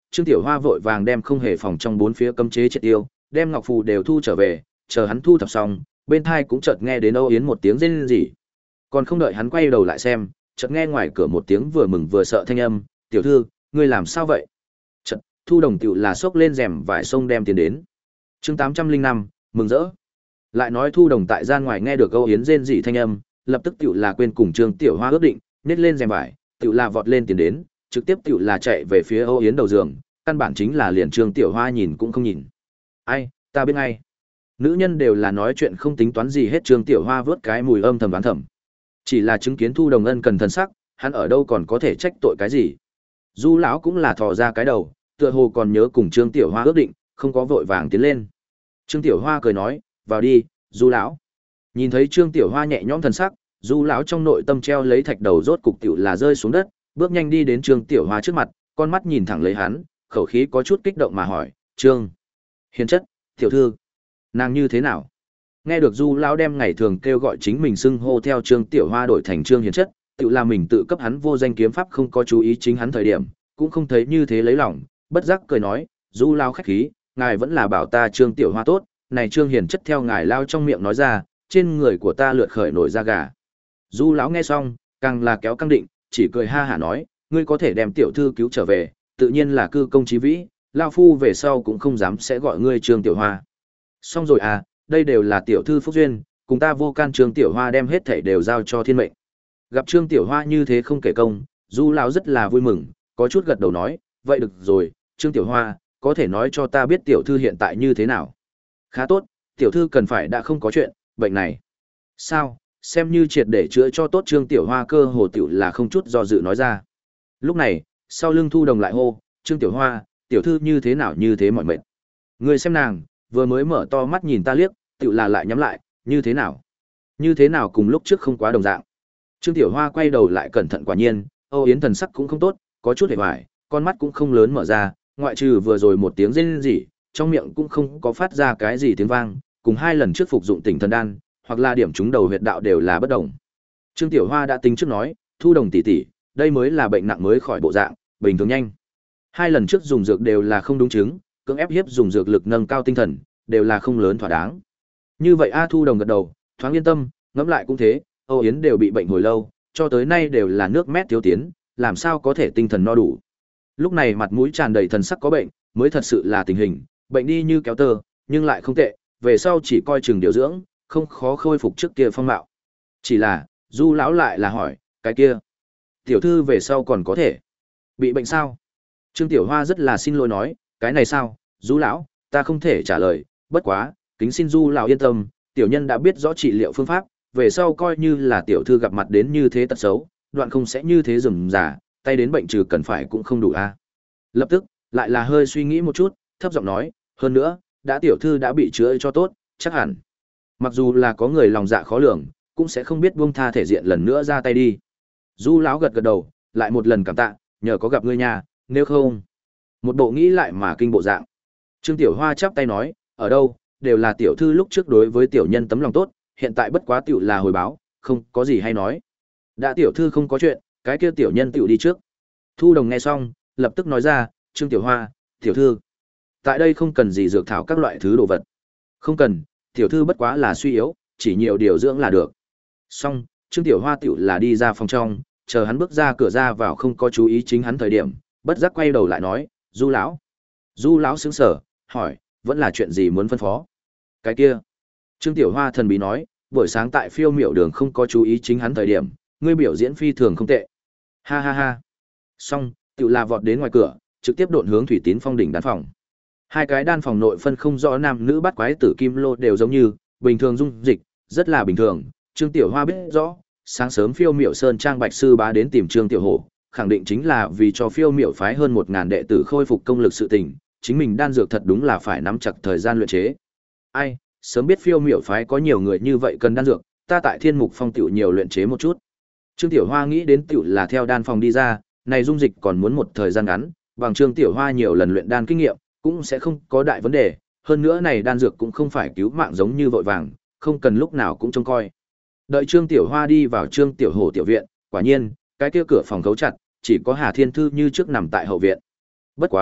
Trương Tiểu Hoa vội vàng đem không hề phòng trong bốn phía cấm chế triệt tiêu, đem ngọc phù đều thu trở về, chờ hắn thu thập xong, bên tai cũng chợt nghe đến Âu Yến một tiếng rên rỉ. Còn không đợi hắn quay đầu lại xem, chợt nghe ngoài cửa một tiếng vừa mừng vừa sợ thanh âm, "Tiểu thư, ngươi làm sao vậy?" Chợt, Thu Đồng tiểu là xốc lên rèm vải xông đem tiền đến. Chương tám trăm linh năm, mừng rỡ. Lại nói Thu Đồng tại gian ngoài nghe được Âu Yến rên rỉ thanh âm, lập tức tiểu là quên cùng Trương Tiểu Hoa ước định, nhét lên rèm vải, tiểu là vọt lên tiền đến, trực tiếp tiểu là chạy về phía Âu Yến đầu giường, căn bản chính là liền Trương Tiểu Hoa nhìn cũng không nhìn. "Ai, ta biết ngay." Nữ nhân đều là nói chuyện không tính toán gì hết, Trương Tiểu Hoa vớt cái mùi âm thầm đoán thầm. Chỉ là chứng kiến Thu Đồng ân cần thần sắc, hắn ở đâu còn có thể trách tội cái gì. Du lão cũng là thò ra cái đầu, tựa hồ còn nhớ cùng Trương Tiểu Hoa ước định, không có vội vàng tiến lên. Trương Tiểu Hoa cười nói, "Vào đi, Du lão." Nhìn thấy Trương Tiểu Hoa nhẹ nhõm thần sắc, Du lão trong nội tâm treo lấy thạch đầu rốt cục tiểu là rơi xuống đất, bước nhanh đi đến Trương Tiểu Hoa trước mặt, con mắt nhìn thẳng lấy hắn, khẩu khí có chút kích động mà hỏi, "Trương Hiền chất, tiểu thư, nàng như thế nào?" Nghe được Du lão đem ngày thường kêu gọi chính mình xưng hô theo Trương Tiểu Hoa đổi thành Trương Hiền chất, tự là mình tự cấp hắn vô danh kiếm pháp không có chú ý chính hắn thời điểm, cũng không thấy như thế lấy lòng, bất giác cười nói, "Du lão khách khí, ngài vẫn là bảo ta Trương Tiểu Hoa tốt, này Trương Hiền chất theo ngài lao trong miệng nói ra, trên người của ta lượt khởi nổi da gà." Du lão nghe xong, càng là kéo căng định, chỉ cười ha hả nói, "Ngươi có thể đem tiểu thư cứu trở về, tự nhiên là cư công chí vĩ, lao phu về sau cũng không dám sẽ gọi ngươi Trương Tiểu Hoa." Xong rồi à, đây đều là tiểu thư phúc duyên, cùng ta vô can. Trương Tiểu Hoa đem hết thảy đều giao cho thiên mệnh. Gặp Trương Tiểu Hoa như thế không kể công, Du lão rất là vui mừng, có chút gật đầu nói, "Vậy được rồi, Trương Tiểu Hoa, có thể nói cho ta biết tiểu thư hiện tại như thế nào?" "Khá tốt, tiểu thư cần phải đã không có chuyện bệnh này." "Sao, xem như triệt để chữa cho tốt." Trương Tiểu Hoa cơ hồ tiểu là không chút do dự nói ra. Lúc này, sau lưng Thu Đồng lại hô, "Trương Tiểu Hoa, tiểu thư như thế nào như thế mỏi mệt." Ngươi xem nàng, vừa mới mở to mắt nhìn ta liếc, tiểu là lại nhắm lại, như thế nào? Như thế nào cùng lúc trước không quá đồng dạng. Trương Tiểu Hoa quay đầu lại cẩn thận, quả nhiên, Âu Yến thần sắc cũng không tốt, có chút hề hoài, con mắt cũng không lớn mở ra, ngoại trừ vừa rồi một tiếng rên rỉ, trong miệng cũng không có phát ra cái gì tiếng vang, cùng hai lần trước phục dụng tỉnh thần đan, hoặc là điểm trúng đầu huyệt đạo đều là bất đồng. Trương Tiểu Hoa đã tính trước nói, "Thu Đồng tỷ tỷ, đây mới là bệnh nặng mới khỏi bộ dạng, bình thường nhanh. Hai lần trước dùng dược đều là không đúng chứng, cưỡng ép hiếp dùng dược lực nâng cao tinh thần, đều là không lớn thỏa đáng." Như vậy A Thu Đồng gật đầu, thoáng yên tâm, ngẫm lại cũng thế, Âu Yến đều bị bệnh hồi lâu, cho tới nay đều là nước mét thiếu tiến, làm sao có thể tinh thần no đủ. Lúc này mặt mũi tràn đầy thần sắc có bệnh, mới thật sự là tình hình, bệnh đi như kéo tơ, nhưng lại không tệ, về sau chỉ coi chừng điều dưỡng, không khó khôi phục trước kia phong mạo. Chỉ là, Du lão lại là hỏi, "Cái kia, tiểu thư về sau còn có thể bị bệnh sao?" Trương Tiểu Hoa rất là xin lỗi nói, "Cái này sao, Du lão, ta không thể trả lời, bất quá, kính xin Du lão yên tâm, tiểu nhân đã biết rõ trị liệu phương pháp, về sau coi như là tiểu thư gặp mặt đến như thế tật xấu, đoạn không sẽ như thế rườm rà, tay đến bệnh trừ cần phải cũng không đủ a." Lập tức, lại là hơi suy nghĩ một chút, thấp giọng nói, "Hơn nữa, đã tiểu thư đã bị chữa cho tốt, chắc hẳn mặc dù là có người lòng dạ khó lường, cũng sẽ không biết buông tha thể diện lần nữa ra tay đi." Du lão gật gật đầu, lại một lần cảm tạ, "Nhờ có gặp ngươi nhà, nếu không..." Một bộ nghĩ lại mà kinh bộ dạng. Trương Tiểu Hoa chắp tay nói, "Ở đâu, đều là tiểu thư lúc trước đối với tiểu nhân tấm lòng tốt, hiện tại bất quá tiểu là hồi báo, không có gì hay nói. Đã tiểu thư không có chuyện, cái kia tiểu nhân tiểu đi trước." Thu Đồng nghe xong, lập tức nói ra, "Trương Tiểu Hoa, tiểu thư, tại đây không cần gì dược thảo các loại thứ đồ vật." "Không cần, tiểu thư bất quá là suy yếu, chỉ nhiều điều dưỡng là được." Xong, Trương Tiểu Hoa tiểu là đi ra phòng trong, chờ hắn bước ra cửa ra vào không có chú ý chính hắn thời điểm, bất giác quay đầu lại nói, "Du lão." Du lão sững sờ, hỏi, "Vẫn là chuyện gì muốn phân phó?" "Cái kia." Trương Tiểu Hoa thần bí nói, "Buổi sáng tại Phiêu Miểu Đường không có chú ý chính hắn thời điểm, ngươi biểu diễn phi thường không tệ." Ha ha ha. Xong, tiểu là vọt đến ngoài cửa, trực tiếp độn hướng Thủy Tín Phong đỉnh đan phòng. Hai cái đan phòng nội phân không rõ nam nữ bắt quái tử kim lô đều giống như, bình thường dung dịch, rất là bình thường. Trương Tiểu Hoa biết rõ, sáng sớm Phiêu Miểu Sơn trang Bạch sư bá đến tìm Trương Tiểu Hổ, khẳng định chính là vì cho Phiêu Miểu phái hơn một ngàn đệ tử khôi phục công lực sự tình, chính mình đan dược thật đúng là phải nắm chặt thời gian luyện chế. Ai, sớm biết Phiêu Miểu phái có nhiều người như vậy cần đan dược, ta tại Thiên Mục Phong tiểu nhiều luyện chế một chút. Trương Tiểu Hoa nghĩ đến tiểu là theo đan phòng đi ra, này dung dịch còn muốn một thời gian ngắn, bằng Trương Tiểu Hoa nhiều lần luyện đan kinh nghiệm, cũng sẽ không có đại vấn đề, hơn nữa này đan dược cũng không phải cứu mạng giống như vội vàng, không cần lúc nào cũng trông coi. Đợi Trương Tiểu Hoa đi vào Trương Tiểu Hổ tiểu viện, quả nhiên, cái kia cửa phòng khấu chặt, chỉ có Hà Thiên Thư như trước nằm tại hậu viện. Bất quá,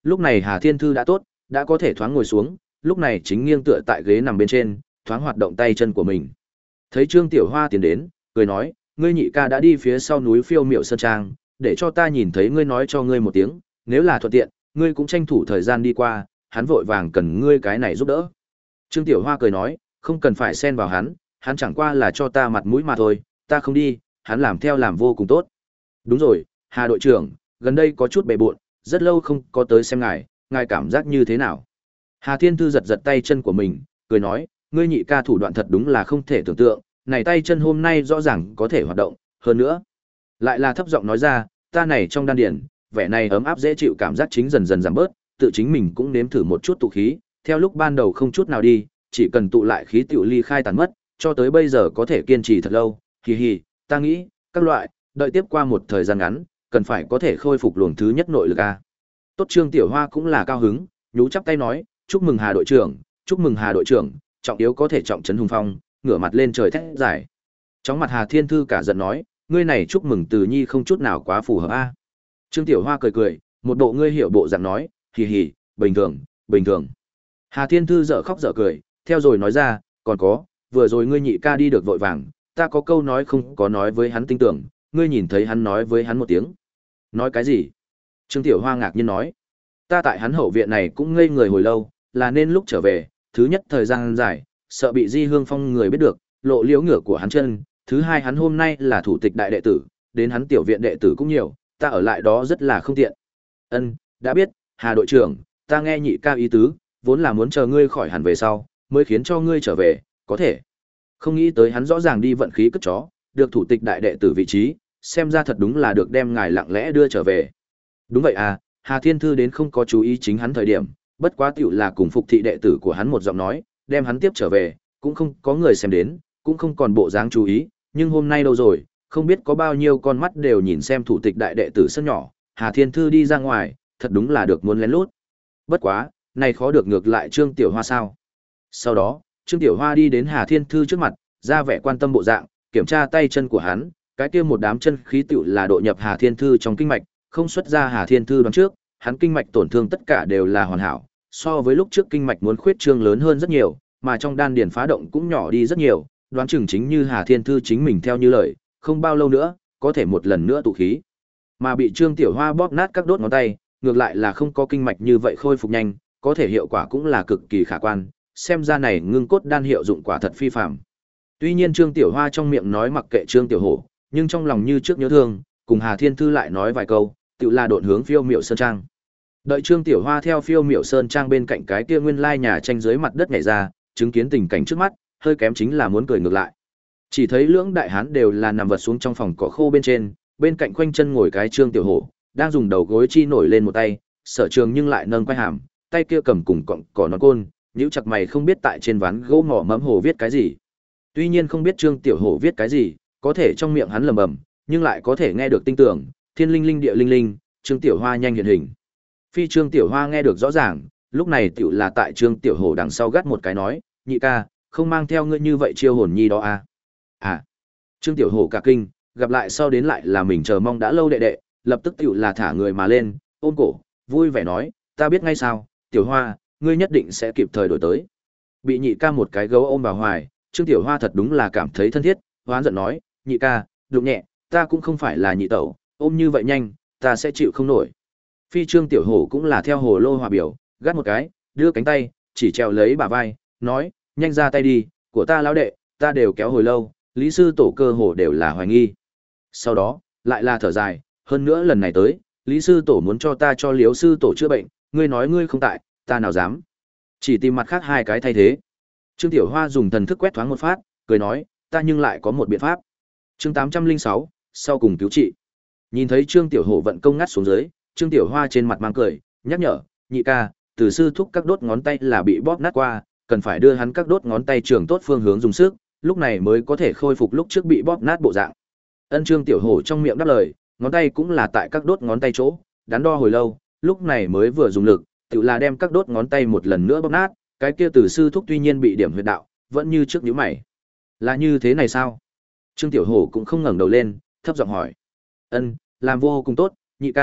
Lúc này Hà Thiên Thư đã tốt, đã có thể thoáng ngồi xuống, lúc này chính nghiêng tựa tại ghế nằm bên trên, thoáng hoạt động tay chân của mình. Thấy Trương Tiểu Hoa tiến đến, cười nói, ngươi nhị ca đã đi phía sau núi Phiêu Miểu Sơn Trang, để cho ta nhìn thấy ngươi nói cho ngươi một tiếng, nếu là thuận tiện, ngươi cũng tranh thủ thời gian đi qua, hắn vội vàng cần ngươi cái này giúp đỡ. Trương Tiểu Hoa cười nói, không cần phải xen vào hắn, hắn chẳng qua là cho ta mặt mũi mà thôi, ta không đi, hắn làm theo làm vô cùng tốt. Đúng rồi, Hà đội trưởng, gần đây có chút bề bộn, rất lâu không có tới xem ngài, ngài cảm giác như thế nào? Hà Thiên Thư giật giật tay chân của mình, cười nói, ngươi nhị ca thủ đoạn thật đúng là không thể tưởng tượng, này tay chân hôm nay rõ ràng có thể hoạt động, hơn nữa. Lại là thấp giọng nói ra, ta này trong đan điển, vẻ này ấm áp dễ chịu cảm giác chính dần dần giảm bớt, tự chính mình cũng nếm thử một chút tụ khí, theo lúc ban đầu không chút nào đi, chỉ cần tụ lại khí tiểu ly khai tàn mất, cho tới bây giờ có thể kiên trì thật lâu, hì hì, ta nghĩ, các loại, đợi tiếp qua một thời gian ngắn, cần phải có thể khôi phục luồng thứ nhất nội lực a. Tốt Trương Tiểu Hoa cũng là cao hứng, nhú chắp tay nói, chúc mừng Hà đội trưởng, chúc mừng Hà đội trưởng, trọng yếu có thể trọng trấn hùng phong, ngửa mặt lên trời thét giải. Chóng mặt Hà Thiên Thư cả giận nói, ngươi này chúc mừng Từ Nhi không chút nào quá phù hợp a. Trương Tiểu Hoa cười cười, một bộ ngươi hiểu bộ dạng nói, hì hì, bình thường, bình thường. Hà Thiên Thư dở khóc dở cười, theo rồi nói ra, còn có, vừa rồi ngươi nhị ca đi được vội vàng, ta có câu nói không có nói với hắn tin tưởng, ngươi nhìn thấy hắn nói với hắn một tiếng. Nói cái gì? Trương Tiểu Hoa ngạc nhiên nói, ta tại hắn hậu viện này cũng ngây người hồi lâu, là nên lúc trở về, thứ nhất thời gian dài, sợ bị Di Hương Phong người biết được, lộ liễu ngửa của hắn chân, thứ hai hắn hôm nay là thủ tịch đại đệ tử, đến hắn tiểu viện đệ tử cũng nhiều, ta ở lại đó rất là không tiện. Ân, đã biết, Hà đội trưởng, ta nghe nhị ca ý tứ, vốn là muốn chờ ngươi khỏi hẳn về sau, mới khiến cho ngươi trở về, có thể. Không nghĩ tới hắn rõ ràng đi vận khí cất chó, được thủ tịch đại đệ tử vị trí, xem ra thật đúng là được đem ngài lặng lẽ đưa trở về. Đúng vậy à, Hà Thiên Thư đến không có chú ý chính hắn thời điểm, bất quá tiểu là cùng phục thị đệ tử của hắn một giọng nói, đem hắn tiếp trở về, cũng không có người xem đến, cũng không còn bộ dáng chú ý, nhưng hôm nay đâu rồi, không biết có bao nhiêu con mắt đều nhìn xem thủ tịch đại đệ tử sân nhỏ, Hà Thiên Thư đi ra ngoài, thật đúng là được muốn lén lút. Bất quá, này khó được ngược lại Trương Tiểu Hoa sao? Sau đó, Trương Tiểu Hoa đi đến Hà Thiên Thư trước mặt, ra vẻ quan tâm bộ dạng, kiểm tra tay chân của hắn, cái kia một đám chân khí tựu là độ nhập Hà Thiên Thư trong kinh mạch, không xuất ra Hà Thiên Thư đoán trước, hắn kinh mạch tổn thương tất cả đều là hoàn hảo, so với lúc trước kinh mạch muốn khuyết trương lớn hơn rất nhiều, mà trong đan điền phá động cũng nhỏ đi rất nhiều, đoán chừng chính như Hà Thiên Thư chính mình theo như lời, không bao lâu nữa, có thể một lần nữa tụ khí. Mà bị Trương Tiểu Hoa bóp nát các đốt ngón tay, ngược lại là không có kinh mạch như vậy khôi phục nhanh, có thể hiệu quả cũng là cực kỳ khả quan, xem ra này ngưng cốt đan hiệu dụng quả thật phi phàm. Tuy nhiên Trương Tiểu Hoa trong miệng nói mặc kệ Trương Tiểu Hổ, nhưng trong lòng như trước nhớ thương, cùng Hà Thiên Thư lại nói vài câu, tự là độn hướng Phiêu Miểu Sơn Trang. Đợi Trương Tiểu Hoa theo Phiêu Miểu Sơn Trang bên cạnh cái kia nguyên lai nhà tranh dưới mặt đất nhảy ra, chứng kiến tình cảnh trước mắt, hơi kém chính là muốn cười ngược lại. Chỉ thấy lưỡng đại hán đều là nằm vật xuống trong phòng cỏ khô bên trên, bên cạnh khoanh chân ngồi cái Trương Tiểu Hổ, đang dùng đầu gối chi nổi lên một tay, Sở Trường nhưng lại nâng quai hàm, tay kia cầm cùng cọng cỏ nón côn, nhíu chặt mày không biết tại trên ván gỗ mỏ mẫm hồ viết cái gì. Tuy nhiên không biết Trương Tiểu Hổ viết cái gì, có thể trong miệng hắn lẩm bẩm, nhưng lại có thể nghe được tinh tưởng, thiên linh linh địa linh linh, Trương Tiểu Hoa nhanh hiện hình. Phi Trương Tiểu Hoa nghe được rõ ràng, lúc này tiểu là tại Trương Tiểu Hổ đằng sau gắt một cái nói, nhị ca, không mang theo ngươi như vậy chiêu hồn nhi đó à. À, Trương Tiểu Hổ cả kinh, gặp lại sau đến lại là mình chờ mong đã lâu đệ đệ, lập tức tiểu là thả người mà lên, ôm cổ, vui vẻ nói, ta biết ngay sao, Tiểu Hoa, ngươi nhất định sẽ kịp thời đổi tới. Bị nhị ca một cái gấu ôm vào hoài, Trương Tiểu Hoa thật đúng là cảm thấy thân thiết, hoán giận nói, nhị ca, đụng nhẹ, ta cũng không phải là nhị tẩu, ôm như vậy nhanh, ta sẽ chịu không nổi. Phi Trương Tiểu Hổ cũng là theo hồ lô hòa biểu, gắt một cái, đưa cánh tay, chỉ trèo lấy bả vai, nói, nhanh ra tay đi, của ta lão đệ, ta đều kéo hồi lâu, lý sư tổ cơ hồ đều là hoài nghi. Sau đó, lại là thở dài, hơn nữa lần này tới, lý sư tổ muốn cho ta cho liếu sư tổ chữa bệnh, ngươi nói ngươi không tại, ta nào dám. Chỉ tìm mặt khác hai cái thay thế. Trương Tiểu Hoa dùng thần thức quét thoáng một phát, cười nói, ta nhưng lại có một biện pháp. Chương tám trăm lẻ sáu, sau cùng cứu trị. Nhìn thấy Trương Tiểu Hổ vận công ngắt xuống dưới, Trương Tiểu Hoa trên mặt mang cười, nhắc nhở, nhị ca, từ sư thúc các đốt ngón tay là bị bóp nát qua, cần phải đưa hắn các đốt ngón tay trường tốt phương hướng dùng sức, lúc này mới có thể khôi phục lúc trước bị bóp nát bộ dạng. Ân Trương Tiểu Hổ trong miệng đáp lời, ngón tay cũng là tại các đốt ngón tay chỗ, đắn đo hồi lâu, lúc này mới vừa dùng lực, tự là đem các đốt ngón tay một lần nữa bóp nát, cái kia từ sư thúc tuy nhiên bị điểm huyệt đạo, vẫn như trước nhíu mày. Là như thế này sao? Trương Tiểu Hổ cũng không ngẩng đầu lên, thấp giọng hỏi. Ân, làm vô cùng tốt, nhị ca,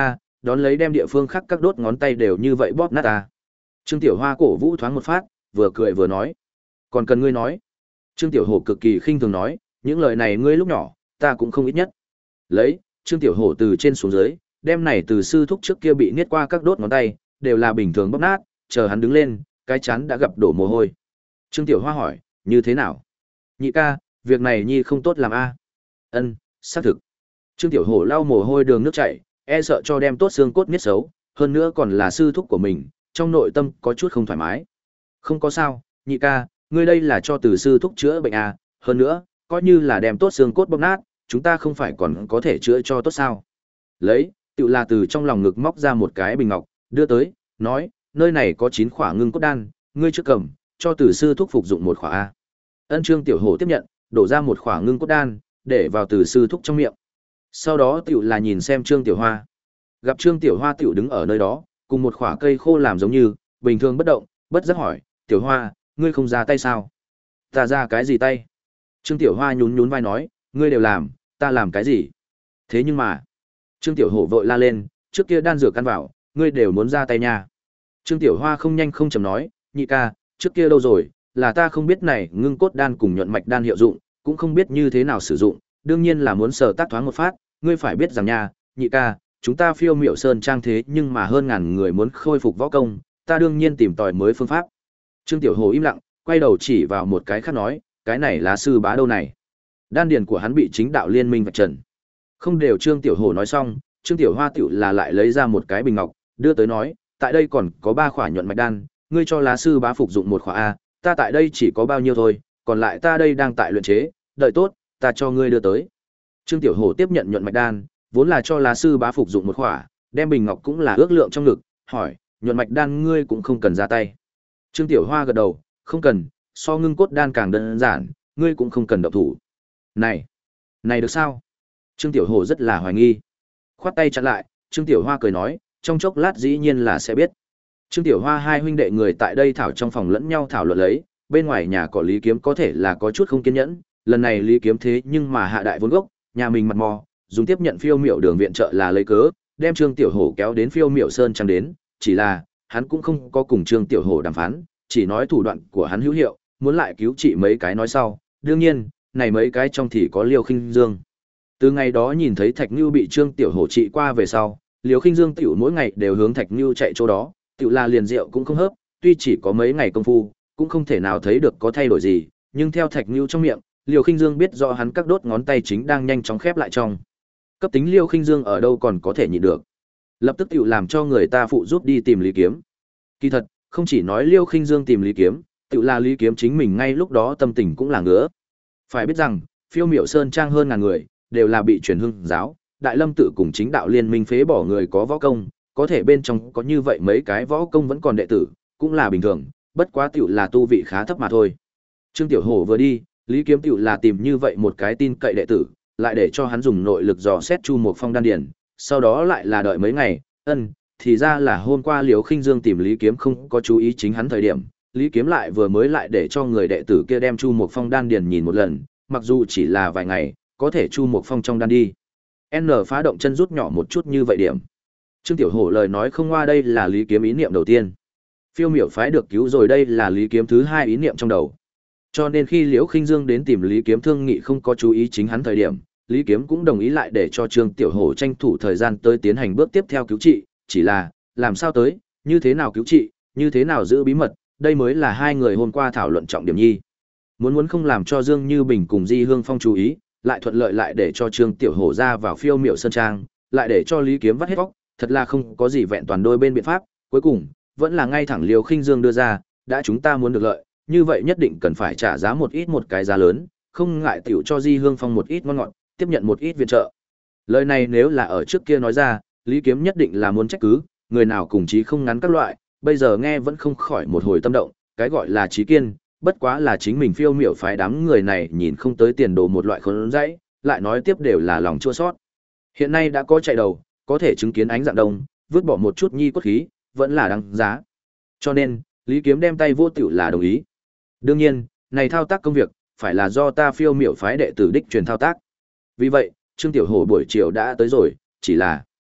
đón lấy đem địa phương khác các đốt ngón tay đều như vậy bóp nát ta. Trương Tiểu Hoa cổ vũ thoáng một phát, vừa cười vừa nói. Còn cần ngươi nói. Trương Tiểu Hổ cực kỳ khinh thường nói, những lời này ngươi lúc nhỏ, ta cũng không ít nhất. Lấy, Trương Tiểu Hổ từ trên xuống dưới, đem này từ sư thúc trước kia bị niết qua các đốt ngón tay, đều là bình thường bóp nát, chờ hắn đứng lên, cái chán đã gặp đổ mồ hôi. Trương Tiểu Hoa hỏi, như thế nào? Nhị ca, việc này nhi không tốt làm a. Ân, xác thực. Trương Tiểu Hổ lau mồ hôi đường nước chảy, e sợ cho đem tốt xương cốt niết xấu, hơn nữa còn là sư thúc của mình, trong nội tâm có chút không thoải mái. Không có sao, nhị ca, ngươi đây là cho từ sư thúc chữa bệnh à, hơn nữa, coi như là đem tốt xương cốt bóp nát, chúng ta không phải còn có thể chữa cho tốt sao. Lấy, tự là từ trong lòng ngực móc ra một cái bình ngọc, đưa tới, nói, nơi này có chín khỏa ngưng cốt đan, ngươi trước cầm, cho từ sư thúc phục dụng một khỏa a. Ân Trương Tiểu Hổ tiếp nhận, đổ ra một khỏa ngưng cốt đan, để vào từ sư thúc trong miệng. Sau đó tiểu là nhìn xem Trương Tiểu Hoa. Gặp Trương Tiểu Hoa tiểu đứng ở nơi đó, cùng một khỏa cây khô làm giống như, bình thường bất động, bất giác hỏi, Tiểu Hoa, ngươi không ra tay sao? Ta ra cái gì tay? Trương Tiểu Hoa nhún nhún vai nói, ngươi đều làm, ta làm cái gì? Thế nhưng mà, Trương Tiểu Hổ vội la lên, trước kia đan dược căn vào, ngươi đều muốn ra tay nha. Trương Tiểu Hoa không nhanh không chậm nói, nhị ca, trước kia đâu rồi, là ta không biết này ngưng cốt đan cùng nhuận mạch đan hiệu dụng, cũng không biết như thế nào sử dụng, đương nhiên là muốn sở tác thoáng một phát, ngươi phải biết rằng nha, nhị ca, chúng ta Phiêu Miểu Sơn trang thế nhưng mà hơn ngàn người muốn khôi phục võ công, ta đương nhiên tìm tòi mới phương pháp. Trương Tiểu Hồ im lặng, quay đầu chỉ vào một cái khác nói, cái này là sư bá đâu này? Đan điền của hắn bị chính đạo liên minh vạch trần. Không đều Trương Tiểu Hồ nói xong, Trương Tiểu Hoa tiểu là lại lấy ra một cái bình ngọc, đưa tới nói, tại đây còn có ba khỏa nhuận mạch đan, ngươi cho lá sư bá phục dụng một khỏa a, ta tại đây chỉ có bao nhiêu thôi, còn lại ta đây đang tại luyện chế, đợi tốt, ta cho ngươi đưa tới. Trương Tiểu Hổ tiếp nhận nhuận mạch đan, vốn là cho lá sư bá phục dụng một khỏa, đem bình ngọc cũng là ước lượng trong ngực, hỏi, nhuận mạch đan ngươi cũng không cần ra tay. Trương Tiểu Hoa gật đầu, không cần, so ngưng cốt đan càng đơn giản, ngươi cũng không cần động thủ. Này, này được sao? Trương Tiểu Hổ rất là hoài nghi. Khoát tay chặn lại, Trương Tiểu Hoa cười nói, trong chốc lát dĩ nhiên là sẽ biết. Trương Tiểu Hoa hai huynh đệ người tại đây thảo trong phòng lẫn nhau thảo luận lấy, bên ngoài nhà có Lý Kiếm có thể là có chút không kiên nhẫn, lần này Lý Kiếm thế nhưng mà hạ đại vốn gốc, nhà mình mặt mò, dùng tiếp nhận Phiêu Miểu đường viện trợ là lấy cớ, đem Trương Tiểu Hổ kéo đến Phiêu Miểu Sơn trang đến, chỉ là, hắn cũng không có cùng Trương Tiểu Hổ đàm phán, chỉ nói thủ đoạn của hắn hữu hiệu, muốn lại cứu trị mấy cái nói sau, đương nhiên, này mấy cái trong thì có Liêu Khinh Dương. Từ ngày đó nhìn thấy Thạch Nưu bị Trương Tiểu Hổ trị qua về sau, Liêu Khinh Dương tiểu mỗi ngày đều hướng Thạch Nưu chạy chỗ đó, tiểu là liền rượu cũng không hớp, tuy chỉ có mấy ngày công phu, cũng không thể nào thấy được có thay đổi gì, nhưng theo Thạch Nưu trong miệng, Liêu Khinh Dương biết rõ hắn các đốt ngón tay chính đang nhanh chóng khép lại trong. Cấp tính Liêu Khinh Dương ở đâu còn có thể nhịn được. Lập tức tiểu làm cho người ta phụ giúp đi tìm Lý Kiếm. Kỳ thật, không chỉ nói Liêu Khinh Dương tìm Lý Kiếm, tiểu là Lý Kiếm chính mình ngay lúc đó tâm tình cũng là ngứa. Phải biết rằng, Phiêu Miểu Sơn trang hơn ngàn người, đều là bị truyền hưng giáo, Đại Lâm tự cùng chính đạo liên minh phế bỏ người có võ công, có thể bên trong có như vậy mấy cái võ công vẫn còn đệ tử, cũng là bình thường, bất quá tiểu là tu vị khá thấp mà thôi. Trương Tiểu Hổ vừa đi, Lý Kiếm tiểu là tìm như vậy một cái tin cậy đệ tử, lại để cho hắn dùng nội lực dò xét Chu Mộc Phong đan điền, sau đó lại là đợi mấy ngày, ân, thì ra là hôm qua Liễu Khinh Dương tìm Lý Kiếm không có chú ý chính hắn thời điểm, Lý Kiếm lại vừa mới lại để cho người đệ tử kia đem Chu Mộc Phong đan điền nhìn một lần, mặc dù chỉ là vài ngày, có thể Chu Mộc Phong trong đan đi. N phá động chân rút nhỏ một chút như vậy điểm. Trương Tiểu Hổ lời nói không qua đây là Lý Kiếm ý niệm đầu tiên. Phiêu Miểu phái được cứu rồi đây là Lý Kiếm thứ hai ý niệm trong đầu. Cho nên khi Liễu Khinh Dương đến tìm Lý Kiếm thương nghị không có chú ý chính hắn thời điểm, Lý Kiếm cũng đồng ý lại để cho Trương Tiểu Hổ tranh thủ thời gian tới tiến hành bước tiếp theo cứu trị, chỉ là, làm sao tới, như thế nào cứu trị, như thế nào giữ bí mật, đây mới là hai người hôm qua thảo luận trọng điểm nhi. Muốn muốn không làm cho Dương Như Bình cùng Di Hương Phong chú ý, lại thuận lợi lại để cho Trương Tiểu Hổ ra vào Phiêu Miểu Sơn trang, lại để cho Lý Kiếm vắt hết vóc, thật là không có gì vẹn toàn đôi bên biện pháp, cuối cùng, vẫn là ngay thẳng Liễu Khinh Dương đưa ra, đã chúng ta muốn được lợi, như vậy nhất định cần phải trả giá một ít một cái giá lớn, không ngại tiểu cho Di Hương Phong một ít ngon ngọt, tiếp nhận một ít viện trợ. Lời này nếu là ở trước kia nói ra, Lý Kiếm nhất định là muốn trách cứ, người nào cùng chí không ngắn các loại, bây giờ nghe vẫn không khỏi một hồi tâm động, cái gọi là chí kiên, bất quá là chính mình Phiêu Miểu phái đám người này nhìn không tới tiền đồ một loại khốn dãy, lại nói tiếp đều là lòng chua xót. Hiện nay đã có chạy đầu, có thể chứng kiến ánh dạng đông, vứt bỏ một chút nhi cốt khí, vẫn là đáng giá. Cho nên, Lý Kiếm đem tay vô tiểu là đồng ý. Đương nhiên, này thao tác công việc, phải là do ta Phiêu Miểu phái đệ tử đích truyền thao tác. Vì vậy, Trương Tiểu Hổ buổi chiều đã tới rồi, chỉ là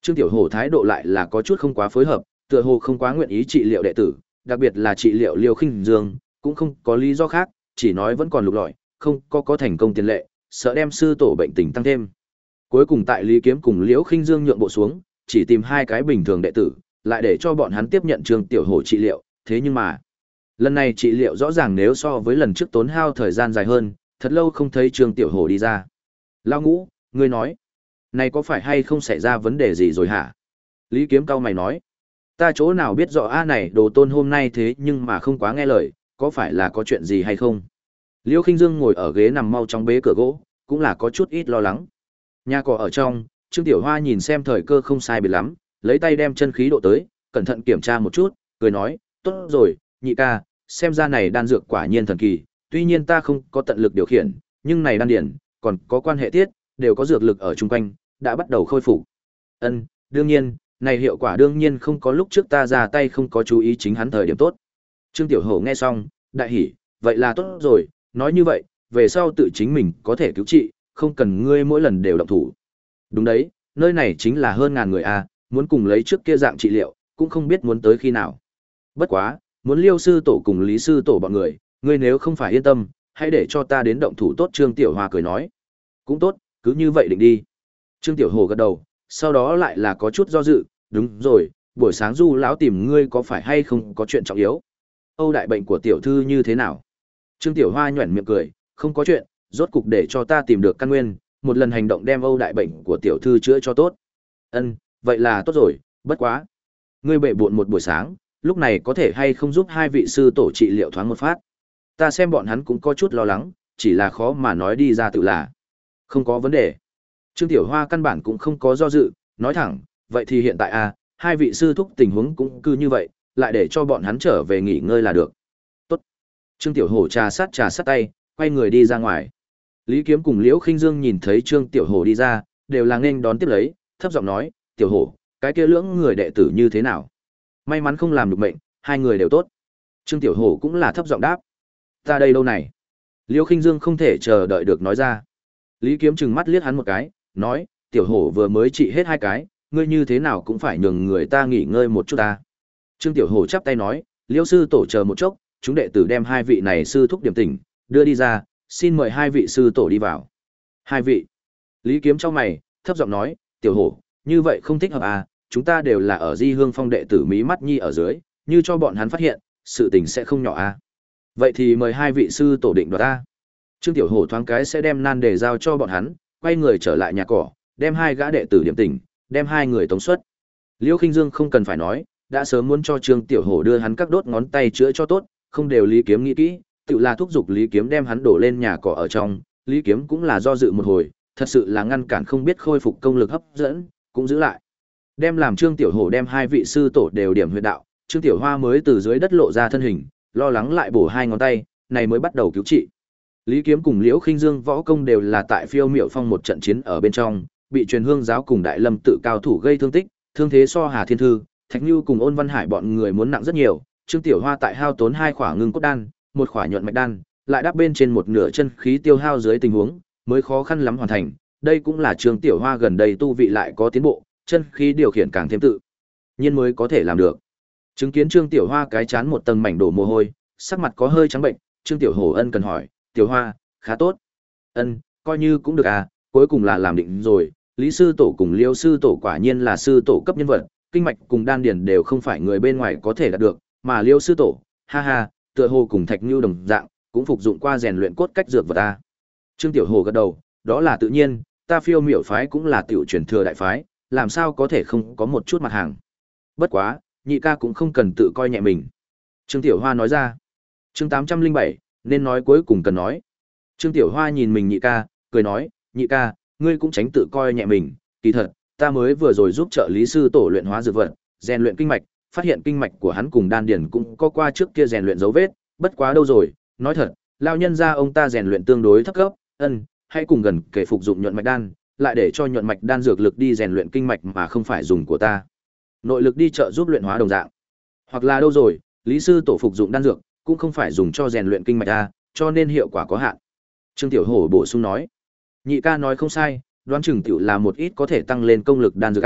Trương Tiểu Hổ thái độ lại là có chút không quá phối hợp, tựa hồ không quá nguyện ý trị liệu đệ tử, đặc biệt là trị liệu Liêu Khinh Dương, cũng không có lý do khác, chỉ nói vẫn còn lục lọi, không có có thành công tiền lệ, sợ đem sư tổ bệnh tình tăng thêm. Cuối cùng tại Lý Kiếm cùng Liễu Khinh Dương nhượng bộ xuống, chỉ tìm hai cái bình thường đệ tử, lại để cho bọn hắn tiếp nhận Trương Tiểu Hổ trị liệu, thế nhưng mà, lần này trị liệu rõ ràng nếu so với lần trước tốn hao thời gian dài hơn, thật lâu không thấy Trương Tiểu Hổ đi ra. Lão Ngũ, ngươi nói, này có phải hay không xảy ra vấn đề gì rồi hả? Lý Kiếm cau mày nói, ta chỗ nào biết rõ a này đồ tôn hôm nay thế nhưng mà không quá nghe lời, có phải là có chuyện gì hay không? Liễu Khinh Dương ngồi ở ghế nằm mau trong bế cửa gỗ, cũng là có chút ít lo lắng. Nhà cỏ ở trong, Trương Tiểu Hoa nhìn xem thời cơ không sai biệt lắm, lấy tay đem chân khí độ tới, cẩn thận kiểm tra một chút, cười nói, tốt rồi, nhị ca, xem ra này đan dược quả nhiên thần kỳ, tuy nhiên ta không có tận lực điều khiển, nhưng này đan điển, còn có quan hệ tiết, đều có dược lực ở chung quanh, đã bắt đầu khôi phục. Ân, đương nhiên, này hiệu quả đương nhiên không có lúc trước ta ra tay không có chú ý chính hắn thời điểm tốt. Trương Tiểu Hổ nghe xong, đại hỉ, vậy là tốt rồi, nói như vậy, về sau tự chính mình có thể cứu trị, không cần ngươi mỗi lần đều động thủ. Đúng đấy, nơi này chính là hơn ngàn người a, muốn cùng lấy trước kia dạng trị liệu, cũng không biết muốn tới khi nào. Bất quá, muốn Liêu sư tổ cùng Lý sư tổ bọn người, ngươi nếu không phải yên tâm, hãy để cho ta đến động thủ tốt. Trương Tiểu Hoa cười nói. Cũng tốt, cứ như vậy định đi. Trương Tiểu Hồ gật đầu, sau đó lại là có chút do dự, đúng rồi, buổi sáng Du lão tìm ngươi có phải hay không có chuyện trọng yếu? Âu đại bệnh của tiểu thư như thế nào? Trương Tiểu Hoa nhuyễn miệng cười, không có chuyện, rốt cục để cho ta tìm được căn nguyên, một lần hành động đem Âu đại bệnh của tiểu thư chữa cho tốt. Ân, vậy là tốt rồi, bất quá. Ngươi bệ bội một buổi sáng, lúc này có thể hay không giúp hai vị sư tổ trị liệu thoáng một phát? Ta xem bọn hắn cũng có chút lo lắng, chỉ là khó mà nói đi ra tự là. Không có vấn đề. Trương Tiểu Hoa căn bản cũng không có do dự, nói thẳng, vậy thì hiện tại à, hai vị sư thúc tình huống cũng cứ như vậy, lại để cho bọn hắn trở về nghỉ ngơi là được. Tốt. Trương Tiểu Hổ trà sát trà sát tay, quay người đi ra ngoài. Lý Kiếm cùng Liễu Khinh Dương nhìn thấy Trương Tiểu Hổ đi ra, đều là nghênh đón tiếp lấy, thấp giọng nói, Tiểu Hổ, cái kia lưỡng người đệ tử như thế nào? May mắn không làm được mệnh, hai người đều tốt. Trương Tiểu Hổ cũng là thấp giọng đáp. Ta đây lâu này. Liễu Khinh Dương không thể chờ đợi được nói ra. Lý Kiếm trừng mắt liếc hắn một cái, nói, Tiểu Hổ vừa mới trị hết hai cái, ngươi như thế nào cũng phải nhường người ta nghỉ ngơi một chút ta. Trương Tiểu Hổ chắp tay nói, Liễu sư tổ chờ một chốc, chúng đệ tử đem hai vị này sư thúc điểm tỉnh, đưa đi ra, xin mời hai vị sư tổ đi vào. Hai vị. Lý Kiếm trong mày, thấp giọng nói, Tiểu Hổ, như vậy không thích hợp à, chúng ta đều là ở Di Hương Phong đệ tử mí mắt nhi ở dưới, như cho bọn hắn phát hiện, sự tình sẽ không nhỏ à. Vậy thì mời hai vị sư tổ định đoạt ta. Trương Tiểu Hổ thoáng cái sẽ đem nan đề giao cho bọn hắn, quay người trở lại nhà cỏ, đem hai gã đệ tử điểm tỉnh, đem hai người tống xuất. Liễu Khinh Dương không cần phải nói, đã sớm muốn cho Trương Tiểu Hổ đưa hắn các đốt ngón tay chữa cho tốt, không đều Lý Kiếm nghĩ kỹ, tự là thúc giục Lý Kiếm đem hắn đổ lên nhà cỏ ở trong, Lý Kiếm cũng là do dự một hồi, thật sự là ngăn cản không biết khôi phục công lực hấp dẫn, cũng giữ lại. Đem làm Trương Tiểu Hổ đem hai vị sư tổ đều điểm huyệt đạo, Trương Tiểu Hoa mới từ dưới đất lộ ra thân hình, lo lắng lại bổ hai ngón tay, này mới bắt đầu cứu trị. Lý Kiếm cùng Liễu Khinh Dương võ công đều là tại Phiêu Miệu Phong một trận chiến ở bên trong, bị Truyền Hương giáo cùng Đại Lâm tự cao thủ gây thương tích, thương thế so Hà Thiên Thư, Thạch Nưu cùng Ôn Văn Hải bọn người muốn nặng rất nhiều. Trương Tiểu Hoa tại hao tốn hai khỏa ngưng cốt đan, một khỏa nhuận mạch đan, lại đắp bên trên một nửa chân khí tiêu hao dưới tình huống, mới khó khăn lắm hoàn thành. Đây cũng là Trương Tiểu Hoa gần đây tu vị lại có tiến bộ, chân khí điều khiển càng thêm tự nhiên mới có thể làm được. Chứng kiến Trương Tiểu Hoa cái chán một tầng mảnh đổ mồ hôi, sắc mặt có hơi trắng bệnh, Trương Tiểu Hổ ân cần hỏi, Tiểu Hoa, khá tốt. Ân, coi như cũng được à, cuối cùng là làm định rồi, Lý sư tổ cùng Liêu sư tổ quả nhiên là sư tổ cấp nhân vật, kinh mạch cùng đan điền đều không phải người bên ngoài có thể đạt được, mà Liêu sư tổ, ha ha, tựa hồ cùng Thạch Nưu đồng dạng, cũng phục dụng qua rèn luyện cốt cách dược vật ta. Trương Tiểu Hổ gật đầu, đó là tự nhiên, ta Phiêu Miểu phái cũng là tiểu truyền thừa đại phái, làm sao có thể không có một chút mặt hàng. Bất quá, nhị ca cũng không cần tự coi nhẹ mình. Trương Tiểu Hoa nói ra. Chương tám trăm linh bảy, nên nói cuối cùng cần nói. Trương Tiểu Hoa nhìn mình nhị ca, cười nói, nhị ca, ngươi cũng tránh tự coi nhẹ mình, kỳ thật, ta mới vừa rồi giúp trợ lý sư tổ luyện hóa dược vật, rèn luyện kinh mạch, phát hiện kinh mạch của hắn cùng đan điền cũng có qua trước kia rèn luyện dấu vết, bất quá đâu rồi, nói thật, lao nhân gia ông ta rèn luyện tương đối thấp cấp, ân, hãy cùng gần kể phục dụng nhuận mạch đan, lại để cho nhuận mạch đan dược lực đi rèn luyện kinh mạch mà không phải dùng của ta. Nội lực đi trợ giúp luyện hóa đồng dạng. Hoặc là đâu rồi, lý sư tổ phục dụng đan dược, cũng không phải dùng cho rèn luyện kinh mạch a, cho nên hiệu quả có hạn. Trương Tiểu Hổ bổ sung nói, nhị ca nói không sai, đoán chừng tiểu là một ít có thể tăng lên công lực đan dược a,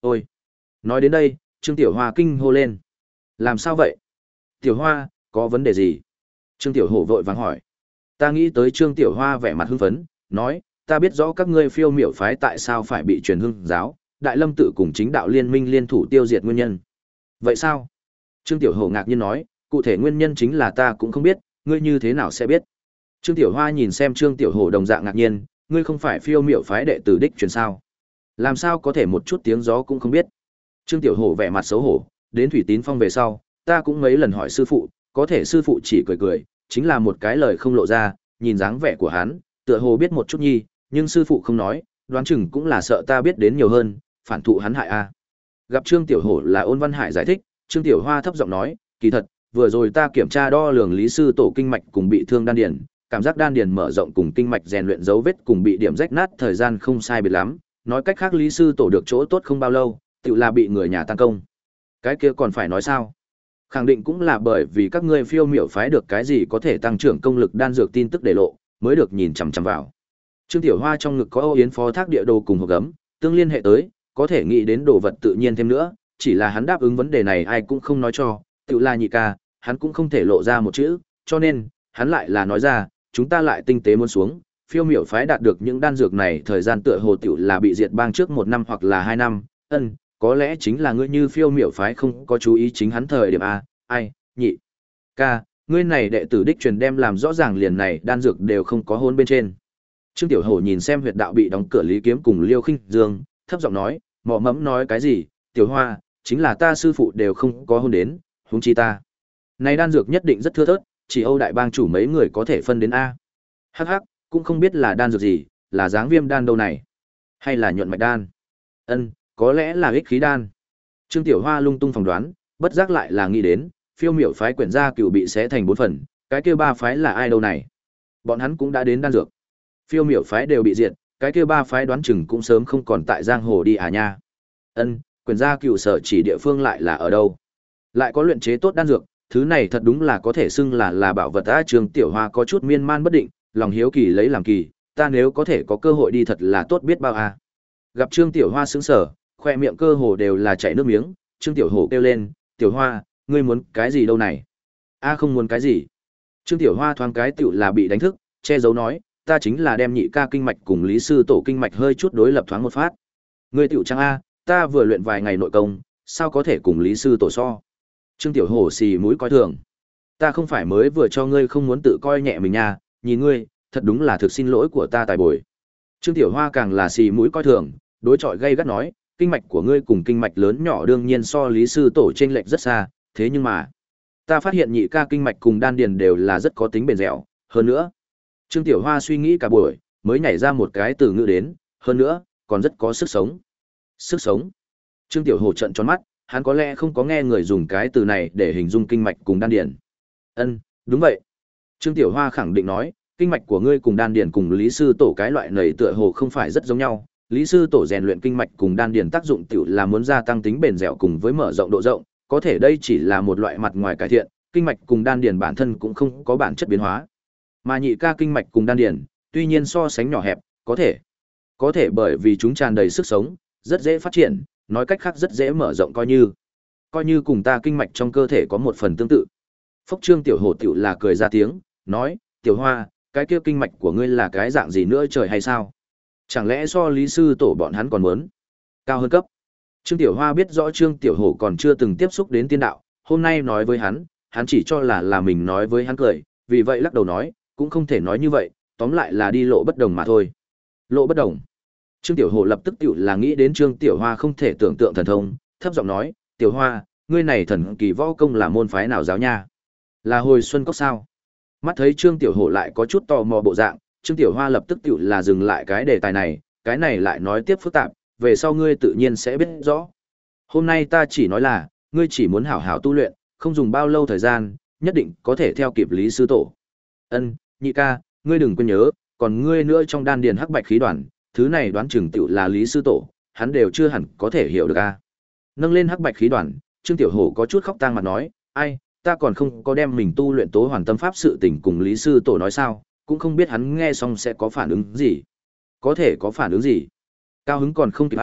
Ôi! Nói đến đây, Trương Tiểu Hoa kinh hô lên. Làm sao vậy? Tiểu Hoa, có vấn đề gì? Trương Tiểu Hổ vội vàng hỏi. Ta nghĩ tới Trương Tiểu Hoa vẻ mặt hưng phấn, nói, ta biết rõ các ngươi phiêu miểu phái tại sao phải bị truyền hưng giáo, Đại Lâm tự cùng chính đạo liên minh liên thủ tiêu diệt nguyên nhân. Vậy sao? Trương Tiểu Hổ ngạc nhiên nói, cụ thể nguyên nhân chính là ta cũng không biết, ngươi như thế nào sẽ biết? Trương Tiểu Hoa nhìn xem Trương Tiểu Hổ đồng dạng ngạc nhiên, ngươi không phải phiêu miểu phái đệ tử đích truyền sao? Làm sao có thể một chút tiếng gió cũng không biết? Trương Tiểu Hổ vẻ mặt xấu hổ, đến Thủy Tín Phong về sau, ta cũng mấy lần hỏi sư phụ, có thể sư phụ chỉ cười cười, chính là một cái lời không lộ ra, nhìn dáng vẻ của hắn, tựa hồ biết một chút nhi, nhưng sư phụ không nói, đoán chừng cũng là sợ ta biết đến nhiều hơn, phản thụ hắn hại a. Gặp Trương Tiểu Hổ là Ôn Văn Hải giải thích, Trương Tiểu Hoa thấp giọng nói, kỳ thật, vừa rồi ta kiểm tra đo lường lý sư tổ kinh mạch cùng bị thương đan điền, cảm giác đan điền mở rộng cùng kinh mạch rèn luyện dấu vết cùng bị điểm rách nát thời gian không sai biệt lắm, nói cách khác lý sư tổ được chỗ tốt không bao lâu, tự là bị người nhà tăng công. Cái kia còn phải nói sao? Khẳng định cũng là bởi vì các ngươi phiêu miểu phái được cái gì có thể tăng trưởng công lực đan dược tin tức để lộ, mới được nhìn chằm chằm vào. Trương Tiểu Hoa trong ngực có Âu Yến phó thác địa đồ cùng hộp gấm, tương liên hệ tới, có thể nghĩ đến đồ vật tự nhiên thêm nữa, chỉ là hắn đáp ứng vấn đề này ai cũng không nói cho, tự là nhị ca, hắn cũng không thể lộ ra một chữ, cho nên, hắn lại là nói ra, chúng ta lại tinh tế muốn xuống, phiêu miểu phái đạt được những đan dược này thời gian tựa hồ tiểu là bị diệt bang trước một năm hoặc là hai năm, ân, có lẽ chính là ngươi như phiêu miểu phái không có chú ý chính hắn thời điểm A, ai, nhị, ca, ngươi này đệ tử đích truyền đem làm rõ ràng liền này đan dược đều không có hôn bên trên. Trương Tiểu Hổ nhìn xem huyệt đạo bị đóng cửa Lý Kiếm cùng Liêu Khinh Dương, thấp giọng nói, mọ mẫm nói cái gì, Tiểu Hoa, chính là ta sư phụ đều không có hôn đến, huống chi ta. Này đan dược nhất định rất thưa thớt, chỉ Âu đại bang chủ mấy người có thể phân đến A. Hắc hắc, cũng không biết là đan dược gì, là dáng viêm đan đâu này, hay là nhuận mạch đan. Ân, có lẽ là ích khí đan. Trương Tiểu Hoa lung tung phỏng đoán, bất giác lại là nghĩ đến, phiêu miểu phái quyển gia cựu bị xé thành bốn phần, cái kia ba phái là ai đâu này? Bọn hắn cũng đã đến đan dược. Phiêu miểu phái đều bị diệt, cái kia ba phái đoán chừng cũng sớm không còn tại giang hồ đi à nha. Ân, quyển gia cựu sở chỉ địa phương lại là ở đâu? Lại có luyện chế tốt đan dược, thứ này thật đúng là có thể xưng là là bảo vật á. Trương Tiểu Hoa có chút miên man bất định, lòng hiếu kỳ lấy làm kỳ, ta nếu có thể có cơ hội đi thật là tốt biết bao à. Gặp Trương Tiểu Hoa sững sờ, khoe miệng cơ hồ đều là chảy nước miếng, Trương Tiểu Hổ kêu lên, Tiểu Hoa, ngươi muốn cái gì đâu này? A không muốn cái gì. Trương Tiểu Hoa thoáng cái tiểu là bị đánh thức, che giấu nói, ta chính là đem nhị ca kinh mạch cùng lý sư tổ kinh mạch hơi chút đối lập thoáng một phát. Ngươi tiểu trang A, ta vừa luyện vài ngày nội công, sao có thể cùng lý sư tổ so? Trương Tiểu Hổ xì mũi coi thường. Ta không phải mới vừa cho ngươi không muốn tự coi nhẹ mình nha, nhìn ngươi, thật đúng là thực xin lỗi của ta tài bồi. Trương Tiểu Hoa càng là xì mũi coi thường, đối chọi gay gắt nói, kinh mạch của ngươi cùng kinh mạch lớn nhỏ đương nhiên so lý sư tổ chênh lệch rất xa, thế nhưng mà, ta phát hiện nhị ca kinh mạch cùng đan điền đều là rất có tính bền dẻo, hơn nữa. Trương Tiểu Hoa suy nghĩ cả buổi, mới nhảy ra một cái từ ngữ đến, hơn nữa, còn rất có sức sống. Sức sống. Trương Tiểu Hổ trợn tròn mắt, hắn có lẽ không có nghe người dùng cái từ này để hình dung kinh mạch cùng đan điền. Ân, đúng vậy. Trương Tiểu Hoa khẳng định nói, kinh mạch của ngươi cùng đan điền cùng lý sư tổ cái loại này tựa hồ không phải rất giống nhau. Lý sư tổ rèn luyện kinh mạch cùng đan điền tác dụng tiểu là muốn gia tăng tính bền dẻo cùng với mở rộng độ rộng, có thể đây chỉ là một loại mặt ngoài cải thiện, kinh mạch cùng đan điền bản thân cũng không có bản chất biến hóa. Mà nhị ca kinh mạch cùng đan điền, tuy nhiên so sánh nhỏ hẹp, có thể có thể bởi vì chúng tràn đầy sức sống, rất dễ phát triển, nói cách khác rất dễ mở rộng coi như coi như cùng ta kinh mạch trong cơ thể có một phần tương tự. Phốc Trương Tiểu Hổ tiểu là cười ra tiếng, nói, Tiểu Hoa, cái kia kinh mạch của ngươi là cái dạng gì nữa trời hay sao? Chẳng lẽ so lý sư tổ bọn hắn còn muốn cao hơn cấp? Trương Tiểu Hoa biết rõ Trương Tiểu Hổ còn chưa từng tiếp xúc đến tiên đạo, hôm nay nói với hắn, hắn chỉ cho là là mình nói với hắn cười, vì vậy lắc đầu nói, cũng không thể nói như vậy, tóm lại là đi lộ bất đồng mà thôi. Lộ bất đồng. Trương Tiểu Hổ lập tức tiểu là nghĩ đến Trương Tiểu Hoa không thể tưởng tượng thần thông, thấp giọng nói, Tiểu Hoa, ngươi này thần kỳ võ công là môn phái nào giáo nha? Là Hồi Xuân Cốc sao? Mắt thấy Trương Tiểu Hổ lại có chút tò mò bộ dạng, Trương Tiểu Hoa lập tức tiểu là dừng lại cái đề tài này, cái này lại nói tiếp phức tạp, về sau ngươi tự nhiên sẽ biết rõ. Hôm nay ta chỉ nói là, ngươi chỉ muốn hảo hảo tu luyện, không dùng bao lâu thời gian, nhất định có thể theo kịp lý sư tổ. Ân, nhị ca, ngươi đừng quên nhớ, còn ngươi nữa trong đan điền hắc bạch khí đoàn, thứ này đoán chừng tiểu là lý sư tổ, hắn đều chưa hẳn có thể hiểu được a. Nâng lên hắc bạch khí đoàn, Trương Tiểu Hổ có chút khóc tang mặt nói, ai, ta còn không có đem mình tu luyện tố hoàn tâm pháp sự tình cùng lý sư tổ nói sao, cũng không biết hắn nghe xong sẽ có phản ứng gì. Có thể có phản ứng gì? Cao hứng còn không kịp a,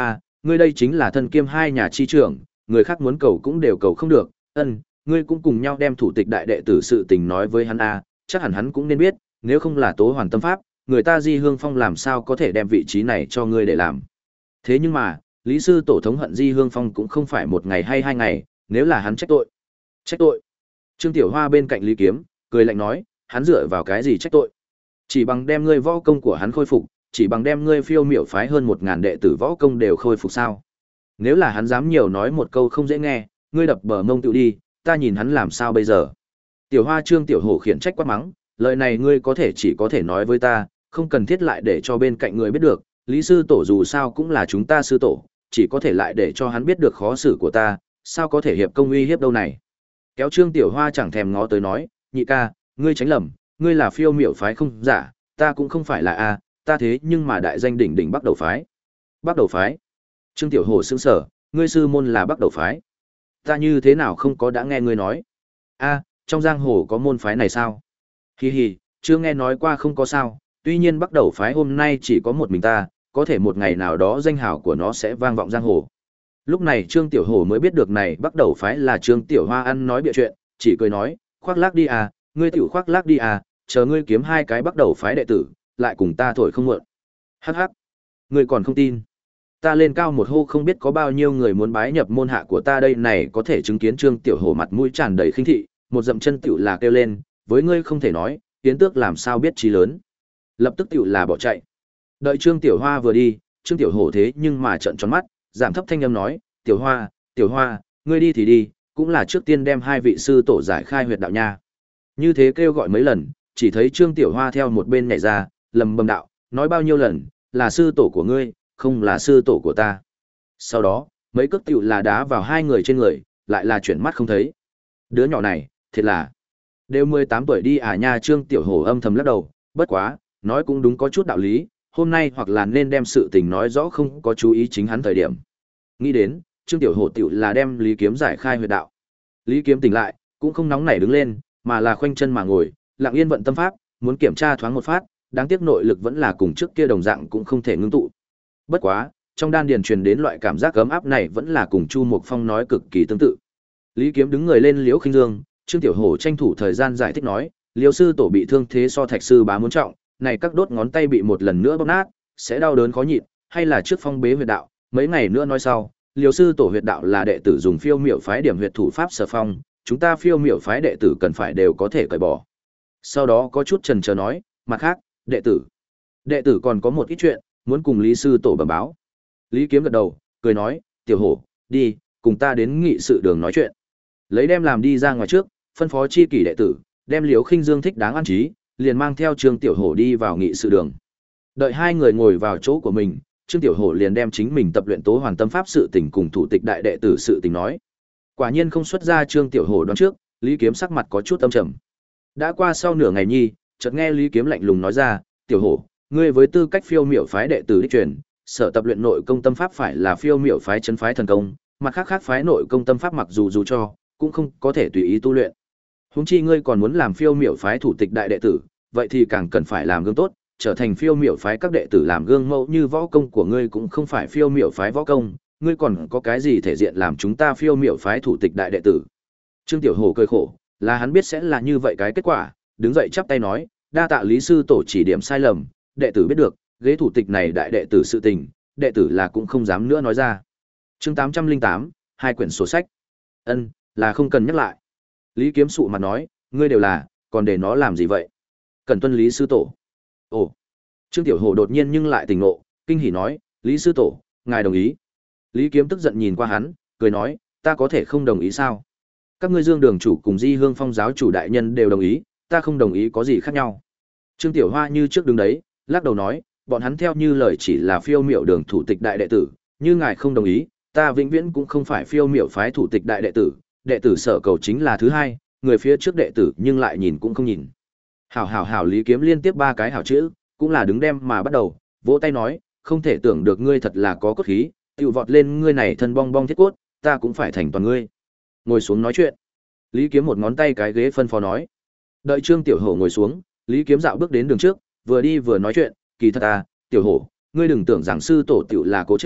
ngươi đây chính là thân kiêm hai nhà chi trưởng, người khác muốn cầu cũng đều cầu không được, ân, ngươi cũng cùng nhau đem thủ tịch đại đệ tử sự tình nói với hắn a, chắc hẳn hắn cũng nên biết, nếu không là Tố Hoàn tâm pháp, người ta Di Hương Phong làm sao có thể đem vị trí này cho ngươi để làm. Thế nhưng mà, Lý sư tổ thống hận Di Hương Phong cũng không phải một ngày hay hai ngày, nếu là hắn trách tội. Trách tội? Trương Tiểu Hoa bên cạnh Lý Kiếm, cười lạnh nói, hắn dựa vào cái gì trách tội? Chỉ bằng đem ngươi võ công của hắn khôi phục, chỉ bằng đem ngươi phiêu miểu phái hơn một ngàn đệ tử võ công đều khôi phục sao? Nếu là hắn dám nhiều nói một câu không dễ nghe, ngươi đập bờ mông tự đi, ta nhìn hắn làm sao bây giờ? Tiểu Hoa Trương Tiểu Hổ khiển trách quát mắng, lời này ngươi có thể chỉ có thể nói với ta, không cần thiết lại để cho bên cạnh người biết được, Lý sư tổ dù sao cũng là chúng ta sư tổ, chỉ có thể lại để cho hắn biết được khó xử của ta, sao có thể hiệp công uy hiếp đâu này. Kéo Trương Tiểu Hoa chẳng thèm ngó tới nói, nhị ca, ngươi tránh lầm, ngươi là phiêu miểu phái không giả, ta cũng không phải là a, ta thế nhưng mà đại danh đỉnh đỉnh Bắc Đầu phái. Bắc Đầu phái? Trương Tiểu Hổ sững sờ, ngươi sư môn là Bắc Đầu phái? Ta như thế nào không có đã nghe ngươi nói? A, trong giang hồ có môn phái này sao? Hi hi, chưa nghe nói qua không có sao, tuy nhiên Bắc Đầu phái hôm nay chỉ có một mình ta, có thể một ngày nào đó danh hào của nó sẽ vang vọng giang hồ. Lúc này Trương Tiểu Hổ mới biết được này Bắc Đầu phái là Trương Tiểu Hoa ăn nói bịa chuyện, chỉ cười nói, khoác lác đi à, ngươi tiểu khoác lác đi à, chờ ngươi kiếm hai cái Bắc Đầu phái đệ tử, lại cùng ta thổi không muộn. Hắc hắc, ngươi còn không tin? Ta lên cao một hô không biết có bao nhiêu người muốn bái nhập môn hạ của ta đây này có thể chứng kiến Trương Tiểu Hổ mặt mũi tràn đầy khinh thị, một dậm chân tiểu là kêu lên, với ngươi không thể nói, tiến tước làm sao biết trí lớn. Lập tức tiểu là bỏ chạy. Đợi Trương Tiểu Hoa vừa đi, Trương Tiểu Hổ thế nhưng mà trợn tròn mắt, giảm thấp thanh âm nói, Tiểu Hoa, Tiểu Hoa, ngươi đi thì đi, cũng là trước tiên đem hai vị sư tổ giải khai huyệt đạo nha. Như thế kêu gọi mấy lần, chỉ thấy Trương Tiểu Hoa theo một bên nhảy ra, lầm bầm đạo, nói bao nhiêu lần, là sư tổ của ngươi, không là sư tổ của ta. Sau đó, mấy cước tiểu là đá vào hai người trên người, lại là chuyển mắt không thấy. Đứa nhỏ này, thiệt là, đều mười tám tuổi đi à nha. Trương Tiểu Hổ âm thầm lắc đầu, bất quá, nói cũng đúng có chút đạo lý, hôm nay hoặc là nên đem sự tình nói rõ không có chú ý chính hắn thời điểm. Nghĩ đến, Trương Tiểu Hổ tiểu là đem Lý Kiếm giải khai huyệt đạo. Lý Kiếm tỉnh lại, cũng không nóng nảy đứng lên, mà là khoanh chân mà ngồi, lặng yên vận tâm pháp, muốn kiểm tra thoáng một phát, đáng tiếc nội lực vẫn là cùng trước kia đồng dạng cũng không thể ngưng tụ. Bất quá, trong đan điền truyền đến loại cảm giác ấm áp này vẫn là cùng Chu Mộc Phong nói cực kỳ tương tự. Lý Kiếm đứng người lên Liễu Khinh Dương, Trương Tiểu Hổ tranh thủ thời gian giải thích nói, Liễu sư tổ bị thương thế so Thạch sư bá muốn trọng, này các đốt ngón tay bị một lần nữa bóp nát, sẽ đau đớn khó nhịn, hay là trước phong bế huyệt đạo, mấy ngày nữa nói sau, Liễu sư tổ huyệt đạo là đệ tử dùng phiêu miểu phái điểm huyệt thủ pháp sở phong, chúng ta phiêu miểu phái đệ tử cần phải đều có thể cởi bỏ. Sau đó có chút chần chờ nói, mặt khác, đệ tử, đệ tử còn có một ít chuyện muốn cùng Lý sư tổ bẩm báo. Lý Kiếm gật đầu, cười nói, Tiểu Hổ, đi, cùng ta đến nghị sự đường nói chuyện. Lấy đem làm đi ra ngoài trước, phân phó chi kỷ đệ tử, đem Liễu Khinh Dương thích đáng an trí, liền mang theo Trương Tiểu Hổ đi vào nghị sự đường. Đợi hai người ngồi vào chỗ của mình, Trương Tiểu Hổ liền đem chính mình tập luyện Tố Hoàn tâm pháp sự tình cùng thủ tịch đại đệ tử sự tình nói. Quả nhiên không xuất ra Trương Tiểu Hổ đoán trước, Lý Kiếm sắc mặt có chút âm trầm. Đã qua sau nửa ngày nhi, chợt nghe Lý Kiếm lạnh lùng nói ra, Tiểu Hổ, ngươi với tư cách phiêu miểu phái đệ tử đích truyền, sở tập luyện nội công tâm pháp phải là phiêu miểu phái chân phái thần công, mặt khác khác phái nội công tâm pháp mặc dù dù cho, cũng không có thể tùy ý tu luyện. Huống chi ngươi còn muốn làm phiêu miểu phái thủ tịch đại đệ tử, vậy thì càng cần phải làm gương tốt, trở thành phiêu miểu phái các đệ tử làm gương mẫu, như võ công của ngươi cũng không phải phiêu miểu phái võ công, ngươi còn có cái gì thể diện làm chúng ta phiêu miểu phái thủ tịch đại đệ tử. Trương Tiểu Hổ cười khổ, là hắn biết sẽ là như vậy cái kết quả, đứng dậy chắp tay nói, đa tạ Lý sư tổ chỉ điểm sai lầm, đệ tử biết được, ghế thủ tịch này đại đệ tử sự tình, đệ tử là cũng không dám nữa nói ra. Chương tám trăm linh tám, hai quyển sổ sách. Ân, là không cần nhắc lại. Lý Kiếm sụ mặt nói, ngươi đều là, còn để nó làm gì vậy? Cần tuân Lý sư tổ. Ồ. Trương Tiểu Hổ đột nhiên nhưng lại tỉnh ngộ, kinh hỉ nói, Lý sư tổ, ngài đồng ý. Lý Kiếm tức giận nhìn qua hắn, cười nói, ta có thể không đồng ý sao? Các ngươi Dương đường chủ cùng Di Hương Phong giáo chủ đại nhân đều đồng ý, ta không đồng ý có gì khác nhau. Trương Tiểu Hoa như trước đứng đấy, lắc đầu nói, bọn hắn theo như lời chỉ là phiêu miểu đường thủ tịch đại đệ tử, như ngài không đồng ý, ta vĩnh viễn cũng không phải phiêu miểu phái thủ tịch đại đệ tử, đệ tử sở cầu chính là thứ hai, người phía trước đệ tử nhưng lại nhìn cũng không nhìn. Hảo hảo hảo. Lý Kiếm liên tiếp ba cái hảo chữ, cũng là đứng đem mà bắt đầu, vỗ tay nói, không thể tưởng được ngươi thật là có cốt khí, tiểu vọt lên ngươi này thân bong bong thiết cốt, ta cũng phải thành toàn ngươi. Ngồi xuống nói chuyện. Lý Kiếm một ngón tay cái ghế phân phó nói. Đợi Trương Tiểu Hổ ngồi xuống, Lý Kiếm dạo bước đến đường trước, vừa đi vừa nói chuyện, kỳ thật à, Tiểu Hổ, ngươi đừng tưởng rằng sư tổ tiểu là cố chấp,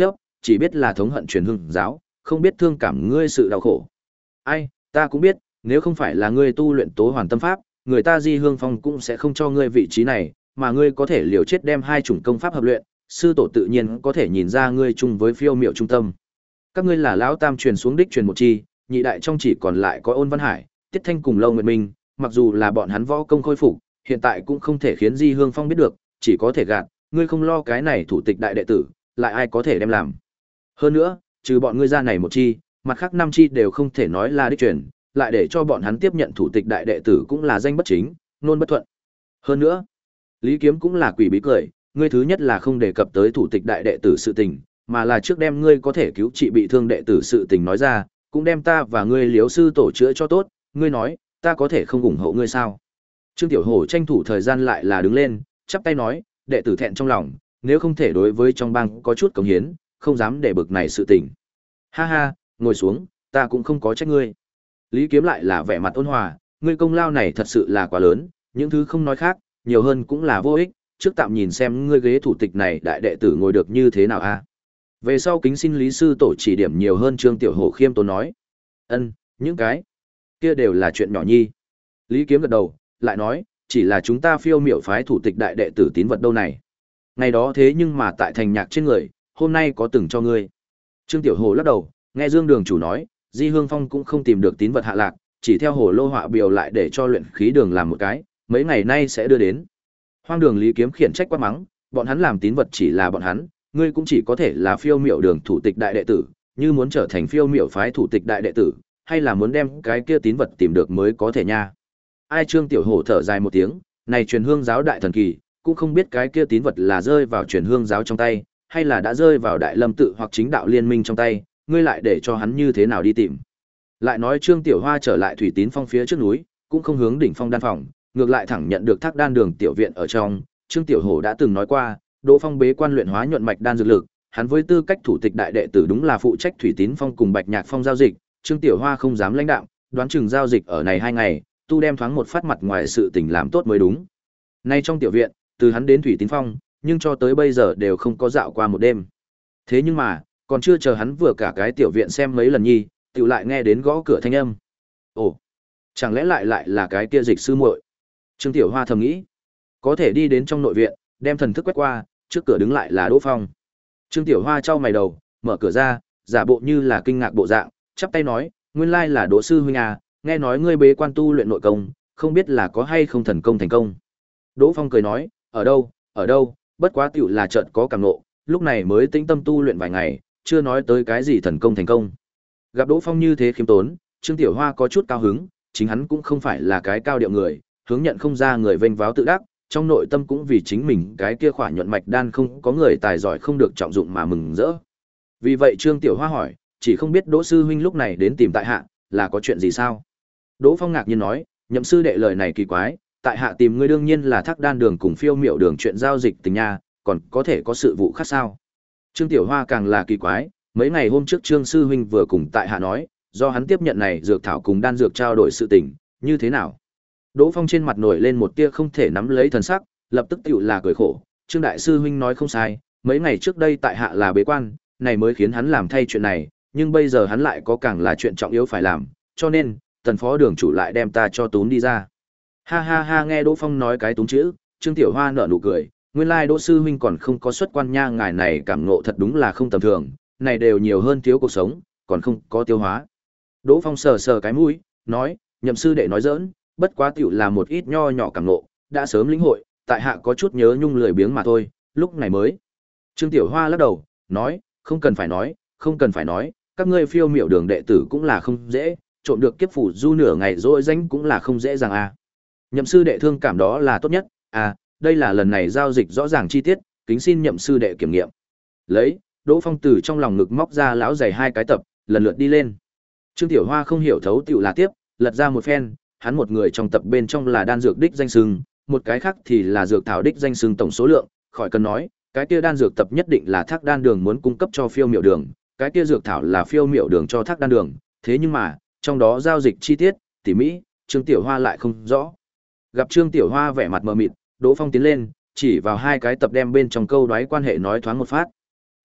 chỉ biết là thống hận truyền hương giáo, không biết thương cảm ngươi sự đau khổ. Ai, ta cũng biết, nếu không phải là ngươi tu luyện tố hoàn tâm pháp, người ta Di Hương Phong cũng sẽ không cho ngươi vị trí này, mà ngươi có thể liều chết đem hai chủng công pháp hợp luyện, sư tổ tự nhiên có thể nhìn ra ngươi chung với phiêu miệu trung tâm. Các ngươi là lão tam truyền xuống đích truyền một chi, nhị đại trong chỉ còn lại có Ôn Văn Hải, Tiết Thanh cùng Lâu Nguyệt Minh, mặc dù là bọn hắn võ công khôi phục, hiện tại cũng không thể khiến Di Hương Phong biết được, chỉ có thể gạt, ngươi không lo cái này thủ tịch đại đệ tử, lại ai có thể đem làm. Hơn nữa, trừ bọn ngươi ra này một chi, mặt khác năm chi đều không thể nói là đích truyền, lại để cho bọn hắn tiếp nhận thủ tịch đại đệ tử cũng là danh bất chính, nôn bất thuận. Hơn nữa, Lý Kiếm cũng là quỷ bí cười, ngươi thứ nhất là không đề cập tới thủ tịch đại đệ tử sự tình, mà là trước đem ngươi có thể cứu trị bị thương đệ tử sự tình nói ra, cũng đem ta và ngươi Liếu sư tổ chữa cho tốt, ngươi nói, ta có thể không ủng hộ ngươi sao? Trương Tiểu Hổ tranh thủ thời gian lại là đứng lên, chắp tay nói, đệ tử thẹn trong lòng, nếu không thể đối với trong bang có chút cống hiến, không dám để bực này sự tình. Ha ha, ngồi xuống, ta cũng không có trách ngươi. Lý Kiếm lại là vẻ mặt ôn hòa, ngươi công lao này thật sự là quá lớn, những thứ không nói khác, nhiều hơn cũng là vô ích, trước tạm nhìn xem ngươi ghế thủ tịch này đại đệ tử ngồi được như thế nào a. Về sau kính xin Lý sư tổ chỉ điểm nhiều hơn. Trương Tiểu Hổ khiêm tốn nói. Ân, những cái kia đều là chuyện nhỏ nhi. Lý Kiếm gật đầu, lại nói, chỉ là chúng ta phiêu miểu phái thủ tịch đại đệ tử tín vật đâu này. Ngày đó thế nhưng mà tại thành nhạc trên người, hôm nay có từng cho ngươi. Trương Tiểu Hổ lắc đầu, nghe Dương Đường chủ nói, Di Hương Phong cũng không tìm được tín vật hạ lạc, chỉ theo hồ lô họa biểu lại để cho luyện khí đường làm một cái, mấy ngày nay sẽ đưa đến. Hoang Đường Lý Kiếm khiển trách quát mắng, bọn hắn làm tín vật chỉ là bọn hắn, ngươi cũng chỉ có thể là phiêu miểu đường thủ tịch đại đệ tử, như muốn trở thành phiêu miểu phái thủ tịch đại đệ tử, hay là muốn đem cái kia tín vật tìm được mới có thể nha. Ai? Trương Tiểu Hổ thở dài một tiếng, này truyền hương giáo đại thần kỳ, cũng không biết cái kia tín vật là rơi vào truyền hương giáo trong tay, hay là đã rơi vào đại lâm tự hoặc chính đạo liên minh trong tay, ngươi lại để cho hắn như thế nào đi tìm. Lại nói Trương Tiểu Hoa trở lại Thủy Tín Phong phía trước núi, cũng không hướng đỉnh phong đan phòng, ngược lại thẳng nhận được Thác Đan Đường tiểu viện ở trong. Trương Tiểu Hổ đã từng nói qua, Đỗ Phong bế quan luyện hóa nhuận mạch đan dược lực, hắn với tư cách thủ tịch đại đệ tử đúng là phụ trách Thủy Tín Phong cùng Bạch Nhạc Phong giao dịch, Trương Tiểu Hoa không dám lãnh đạm, đoán chừng giao dịch ở này hai ngày, tu đem thoáng một phát mặt ngoài sự tình làm tốt mới đúng. Nay trong tiểu viện, từ hắn đến Thủy Tín Phong, nhưng cho tới bây giờ đều không có dạo qua một đêm. Thế nhưng mà, còn chưa chờ hắn vừa cả cái tiểu viện xem mấy lần nhi, tiểu lại nghe đến gõ cửa thanh âm. Ồ, chẳng lẽ lại lại là cái kia Dịch sư muội? Trương Tiểu Hoa thầm nghĩ. Có thể đi đến trong nội viện, đem thần thức quét qua, trước cửa đứng lại là Đỗ Phong. Trương Tiểu Hoa chau mày đầu, mở cửa ra, giả bộ như là kinh ngạc bộ dạng, chắp tay nói, nguyên lai là Đỗ sư huynh à, nghe nói ngươi bế quan tu luyện nội công, không biết là có hay không thần công thành công. Đỗ Phong cười nói, ở đâu, ở đâu, bất quá tiểu là chợt có cảm ngộ, lúc này mới tĩnh tâm tu luyện vài ngày, chưa nói tới cái gì thần công thành công. Gặp Đỗ Phong như thế khiêm tốn, Trương Tiểu Hoa có chút cao hứng, chính hắn cũng không phải là cái cao điệu người, hướng nhận không ra người vênh váo tự đắc, trong nội tâm cũng vì chính mình cái kia khỏa nhuận mạch đan không có người tài giỏi không được trọng dụng mà mừng rỡ. Vì vậy Trương Tiểu Hoa hỏi, chỉ không biết Đỗ sư huynh lúc này đến tìm tại hạ, là có chuyện gì sao? Đỗ Phong ngạc nhiên nói, nhậm sư đệ lời này kỳ quái, tại hạ tìm ngươi đương nhiên là Thác Đan Đường cùng phiêu miểu đường chuyện giao dịch tình nha, còn có thể có sự vụ khác sao? Trương Tiểu Hoa càng là kỳ quái, mấy ngày hôm trước Trương sư huynh vừa cùng tại hạ nói, do hắn tiếp nhận này dược thảo cùng đan dược trao đổi sự tình, như thế nào? Đỗ Phong trên mặt nổi lên một tia không thể nắm lấy thần sắc, lập tức tựu là cười khổ, Trương đại sư huynh nói không sai, mấy ngày trước đây tại hạ là bế quan, này mới khiến hắn làm thay chuyện này, nhưng bây giờ hắn lại có càng là chuyện trọng yếu phải làm, cho nên, tần phó đường chủ lại đem ta cho túm đi ra. Ha ha ha, nghe Đỗ Phong nói cái túm chữ, Trương Tiểu Hoa nở nụ cười, nguyên lai Đỗ sư huynh còn không có xuất quan nha, ngài này cảm ngộ thật đúng là không tầm thường, này đều nhiều hơn thiếu cuộc sống, còn không có tiêu hóa. Đỗ Phong sờ sờ cái mũi, nói, nhậm sư đệ nói giỡn, bất quá tiểu là một ít nho nhỏ cảm ngộ, đã sớm lĩnh hội, tại hạ có chút nhớ nhung lười biếng mà thôi, lúc này mới. Trương Tiểu Hoa lắc đầu, nói, không cần phải nói, không cần phải nói, các ngươi phiêu miểu đường đệ tử cũng là không dễ, trộm được kiếp phủ du nửa ngày rồi danh cũng là không dễ dàng à. Nhậm sư đệ thương cảm đó là tốt nhất, à, đây là lần này giao dịch rõ ràng chi tiết, kính xin nhậm sư đệ kiểm nghiệm. Lấy, Đỗ Phong từ trong lòng ngực móc ra lão giày hai cái tập, lần lượt đi lên. Trương Tiểu Hoa không hiểu thấu tiểu là tiếp, lật ra một phen, hắn một người trong tập bên trong là đan dược đích danh sưng, một cái khác thì là dược thảo đích danh sưng tổng số lượng, khỏi cần nói, cái kia đan dược tập nhất định là Thác Đan Đường muốn cung cấp cho phiêu miểu đường, cái kia dược thảo là phiêu miểu đường cho Thác Đan Đường, thế nhưng mà, trong đó giao dịch chi tiết, tỉ mỹ, Trương Tiểu Hoa lại không rõ. Gặp Trương Tiểu Hoa vẻ mặt mờ mịt, Đỗ Phong tiến lên, chỉ vào hai cái tập đem bên trong câu đoái quan hệ nói thoáng một phát.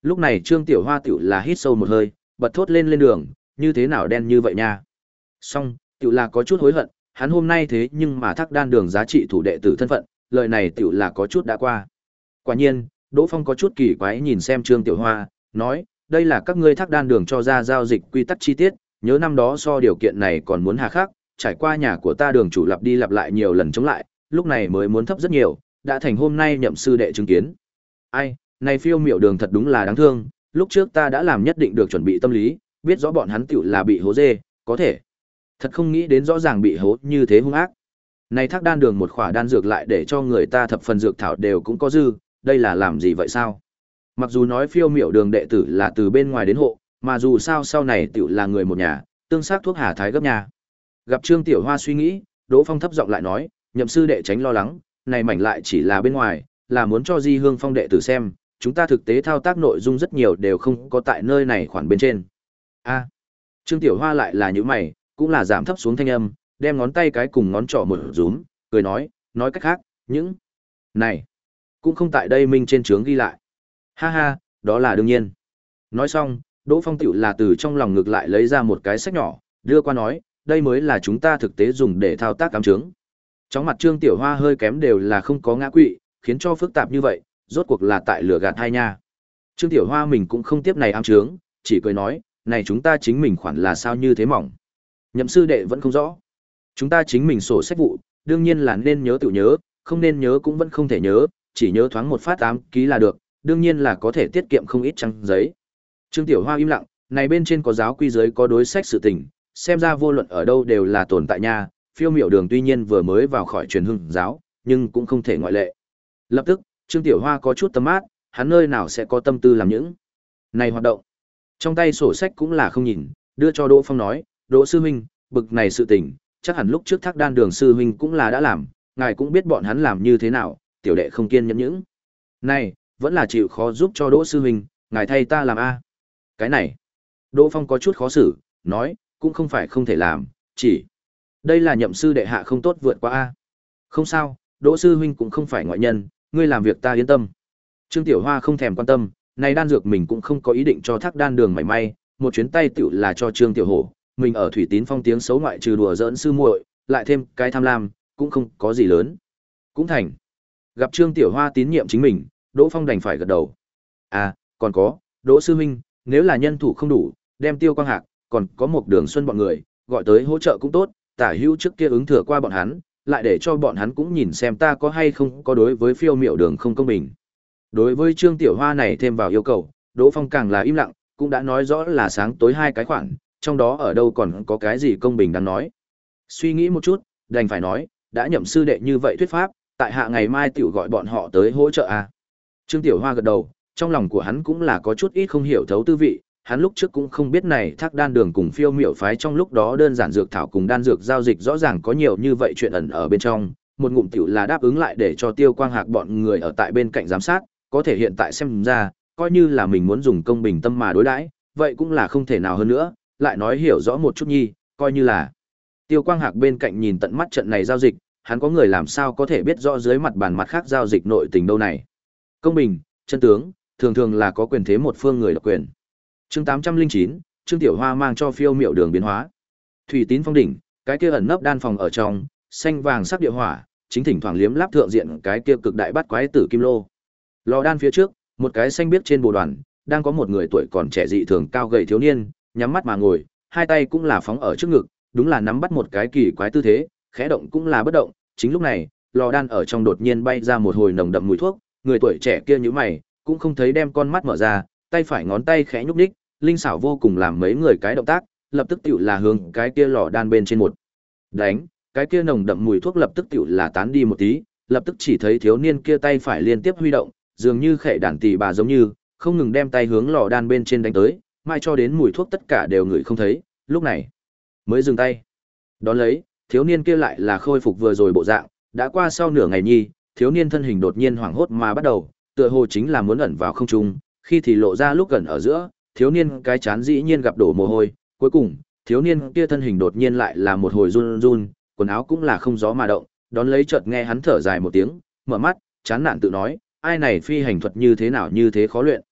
Lúc này Trương Tiểu Hoa tiểu là hít sâu một hơi, bật thốt lên lên đường, như thế nào đen như vậy nha. Xong, tiểu là có chút hối hận, hắn hôm nay thế nhưng mà thác đan đường giá trị thủ đệ tử thân phận, lời này tiểu là có chút đã qua. Quả nhiên, Đỗ Phong có chút kỳ quái nhìn xem Trương Tiểu Hoa, nói, đây là các ngươi thác đan đường cho ra giao dịch quy tắc chi tiết, nhớ năm đó so điều kiện này còn muốn hà khắc, trải qua nhà của ta đường chủ lặp đi lặp lại nhiều lần chống lại, lúc này mới muốn thấp rất nhiều, đã thành hôm nay nhậm sư đệ chứng kiến. Ai, này phiêu miểu đường thật đúng là đáng thương, lúc trước ta đã làm nhất định được chuẩn bị tâm lý, biết rõ bọn hắn tiểu là bị hố dê, có thể. Thật không nghĩ đến rõ ràng bị hố như thế hung ác. Này thác đan đường một khỏa đan dược lại để cho người ta thập phần dược thảo đều cũng có dư, đây là làm gì vậy sao? Mặc dù nói phiêu miểu đường đệ tử là từ bên ngoài đến hộ, mà dù sao sau này tiểu là người một nhà, tương sát thuốc hà thái gấp nhà. Gặp Trương Tiểu Hoa suy nghĩ, Đỗ Phong thấp giọng lại nói, nhậm sư đệ tránh lo lắng, này mảnh lại chỉ là bên ngoài, là muốn cho Di Hương Phong đệ tử xem, chúng ta thực tế thao tác nội dung rất nhiều đều không có tại nơi này khoản bên trên. A, Trương Tiểu Hoa lại là những mày, cũng là giảm thấp xuống thanh âm, đem ngón tay cái cùng ngón trỏ một rúm, cười nói, nói cách khác, những này cũng không tại đây minh trên trướng ghi lại. Ha ha, đó là đương nhiên. Nói xong, Đỗ Phong tiểu là từ trong lòng ngực lại lấy ra một cái sách nhỏ, đưa qua nói, đây mới là chúng ta thực tế dùng để thao tác ám trướng. Trong mặt Trương Tiểu Hoa hơi kém đều là không có ngã quỵ, khiến cho phức tạp như vậy, rốt cuộc là tại lửa gạt hai nha. Trương Tiểu Hoa mình cũng không tiếp này ám trướng, chỉ cười nói, này chúng ta chính mình khoản là sao như thế mỏng. Nhậm sư đệ vẫn không rõ. Chúng ta chính mình sổ sách vụ, đương nhiên là nên nhớ tự nhớ, không nên nhớ cũng vẫn không thể nhớ, chỉ nhớ thoáng một phát ám ký là được, đương nhiên là có thể tiết kiệm không ít trang giấy. Trương Tiểu Hoa im lặng, này bên trên có giáo quy giới có đối sách sự tình, xem ra vô luận ở đâu đều là tồn tại nha, phiêu miểu đường tuy nhiên vừa mới vào khỏi truyền hưng giáo, nhưng cũng không thể ngoại lệ. Lập tức, Trương Tiểu Hoa có chút tâm mát, hắn nơi nào sẽ có tâm tư làm những này hoạt động. Trong tay sổ sách cũng là không nhìn, đưa cho Đỗ Phong nói, Đỗ sư huynh, bực này sự tình, chắc hẳn lúc trước thác đan đường sư huynh cũng là đã làm, ngài cũng biết bọn hắn làm như thế nào, tiểu đệ không kiên nhẫn những. Này, vẫn là chịu khó giúp cho Đỗ sư huynh, ngài thay ta làm a. Cái này, Đỗ Phong có chút khó xử, nói, cũng không phải không thể làm, chỉ đây là nhậm sư đệ hạ không tốt vượt qua a. Không sao, Đỗ sư huynh cũng không phải ngoại nhân, ngươi làm việc ta yên tâm. Trương Tiểu Hoa không thèm quan tâm, này đan dược mình cũng không có ý định cho thác đan đường mảy may, một chuyến tay tiểu là cho Trương Tiểu Hổ, mình ở Thủy Tín Phong tiếng xấu ngoại trừ đùa giỡn sư muội, lại thêm cái tham lam, cũng không có gì lớn. Cũng thành. Gặp Trương Tiểu Hoa tín nhiệm chính mình, Đỗ Phong đành phải gật đầu. À, còn có, Đỗ sư huynh, nếu là nhân thủ không đủ, đem Tiêu Quang Hạc, còn có một Đường Xuân bọn người, gọi tới hỗ trợ cũng tốt, tả hữu trước kia ứng thừa qua bọn hắn, lại để cho bọn hắn cũng nhìn xem ta có hay không có đối với phiêu miểu đường không công bình. Đối với Trương Tiểu Hoa này thêm vào yêu cầu, Đỗ Phong càng là im lặng, cũng đã nói rõ là sáng tối hai cái khoản, trong đó ở đâu còn có cái gì công bình đáng nói. Suy nghĩ một chút, đành phải nói, đã nhậm sư đệ như vậy thuyết pháp, tại hạ ngày mai tiểu gọi bọn họ tới hỗ trợ à. Trương Tiểu Hoa gật đầu, trong lòng của hắn cũng là có chút ít không hiểu thấu tư vị, hắn lúc trước cũng không biết này thác đan đường cùng phiêu miểu phái trong lúc đó đơn giản dược thảo cùng đan dược giao dịch rõ ràng có nhiều như vậy chuyện ẩn ở bên trong, một ngụm tiểu là đáp ứng lại để cho Tiêu Quang Hạc bọn người ở tại bên cạnh giám sát, có thể hiện tại xem ra, coi như là mình muốn dùng công bình tâm mà đối đãi, vậy cũng là không thể nào hơn nữa, lại nói hiểu rõ một chút nhi, coi như là Tiêu Quang Hạc bên cạnh nhìn tận mắt trận này giao dịch, hắn có người làm sao có thể biết rõ dưới mặt bàn mặt khác giao dịch nội tình đâu này. Công bình, chân tướng, thường thường là có quyền thế một phương người độc quyền. Chương tám trăm linh chín, Trương Tiểu Hoa mang cho phiêu miểu đường biến hóa. Thủy Tín Phong đỉnh, cái kia ẩn nấp đan phòng ở trong, xanh vàng sắc địa hỏa, chính thỉnh thoảng liếm láp thượng diện cái kia cực đại bắt quái tử kim lô. Lò đan phía trước, một cái xanh biếc trên bồ đoàn, đang có một người tuổi còn trẻ dị thường cao gầy thiếu niên, nhắm mắt mà ngồi, hai tay cũng là phóng ở trước ngực, đúng là nắm bắt một cái kỳ quái tư thế, khẽ động cũng là bất động. Chính lúc này, lò đan ở trong đột nhiên bay ra một hồi nồng đậm mùi thuốc, người tuổi trẻ kia nhíu mày, cũng không thấy đem con mắt mở ra, tay phải ngón tay khẽ nhúc nhích, linh xảo vô cùng làm mấy người cái động tác, lập tức tựu là hướng cái kia lò đan bên trên một đánh, cái kia nồng đậm mùi thuốc lập tức tựu là tán đi một tí, lập tức chỉ thấy thiếu niên kia tay phải liên tiếp huy động, dường như khệ đàn tỳ bà giống như, không ngừng đem tay hướng lò đan bên trên đánh tới, mai cho đến mùi thuốc tất cả đều ngửi không thấy, lúc này mới dừng tay. Đón lấy, thiếu niên kia lại là khôi phục vừa rồi bộ dạng, đã qua sau nửa ngày nhi, thiếu niên thân hình đột nhiên hoảng hốt mà bắt đầu, tựa hồ chính là muốn ẩn vào không trung, khi thì lộ ra lúc gần ở giữa, thiếu niên cái chán dĩ nhiên gặp đổ mồ hôi, cuối cùng, thiếu niên kia thân hình đột nhiên lại là một hồi run run, quần áo cũng là không gió mà động, đón lấy chợt nghe hắn thở dài một tiếng, mở mắt, chán nản tự nói, ai này phi hành thuật như thế nào như thế khó luyện.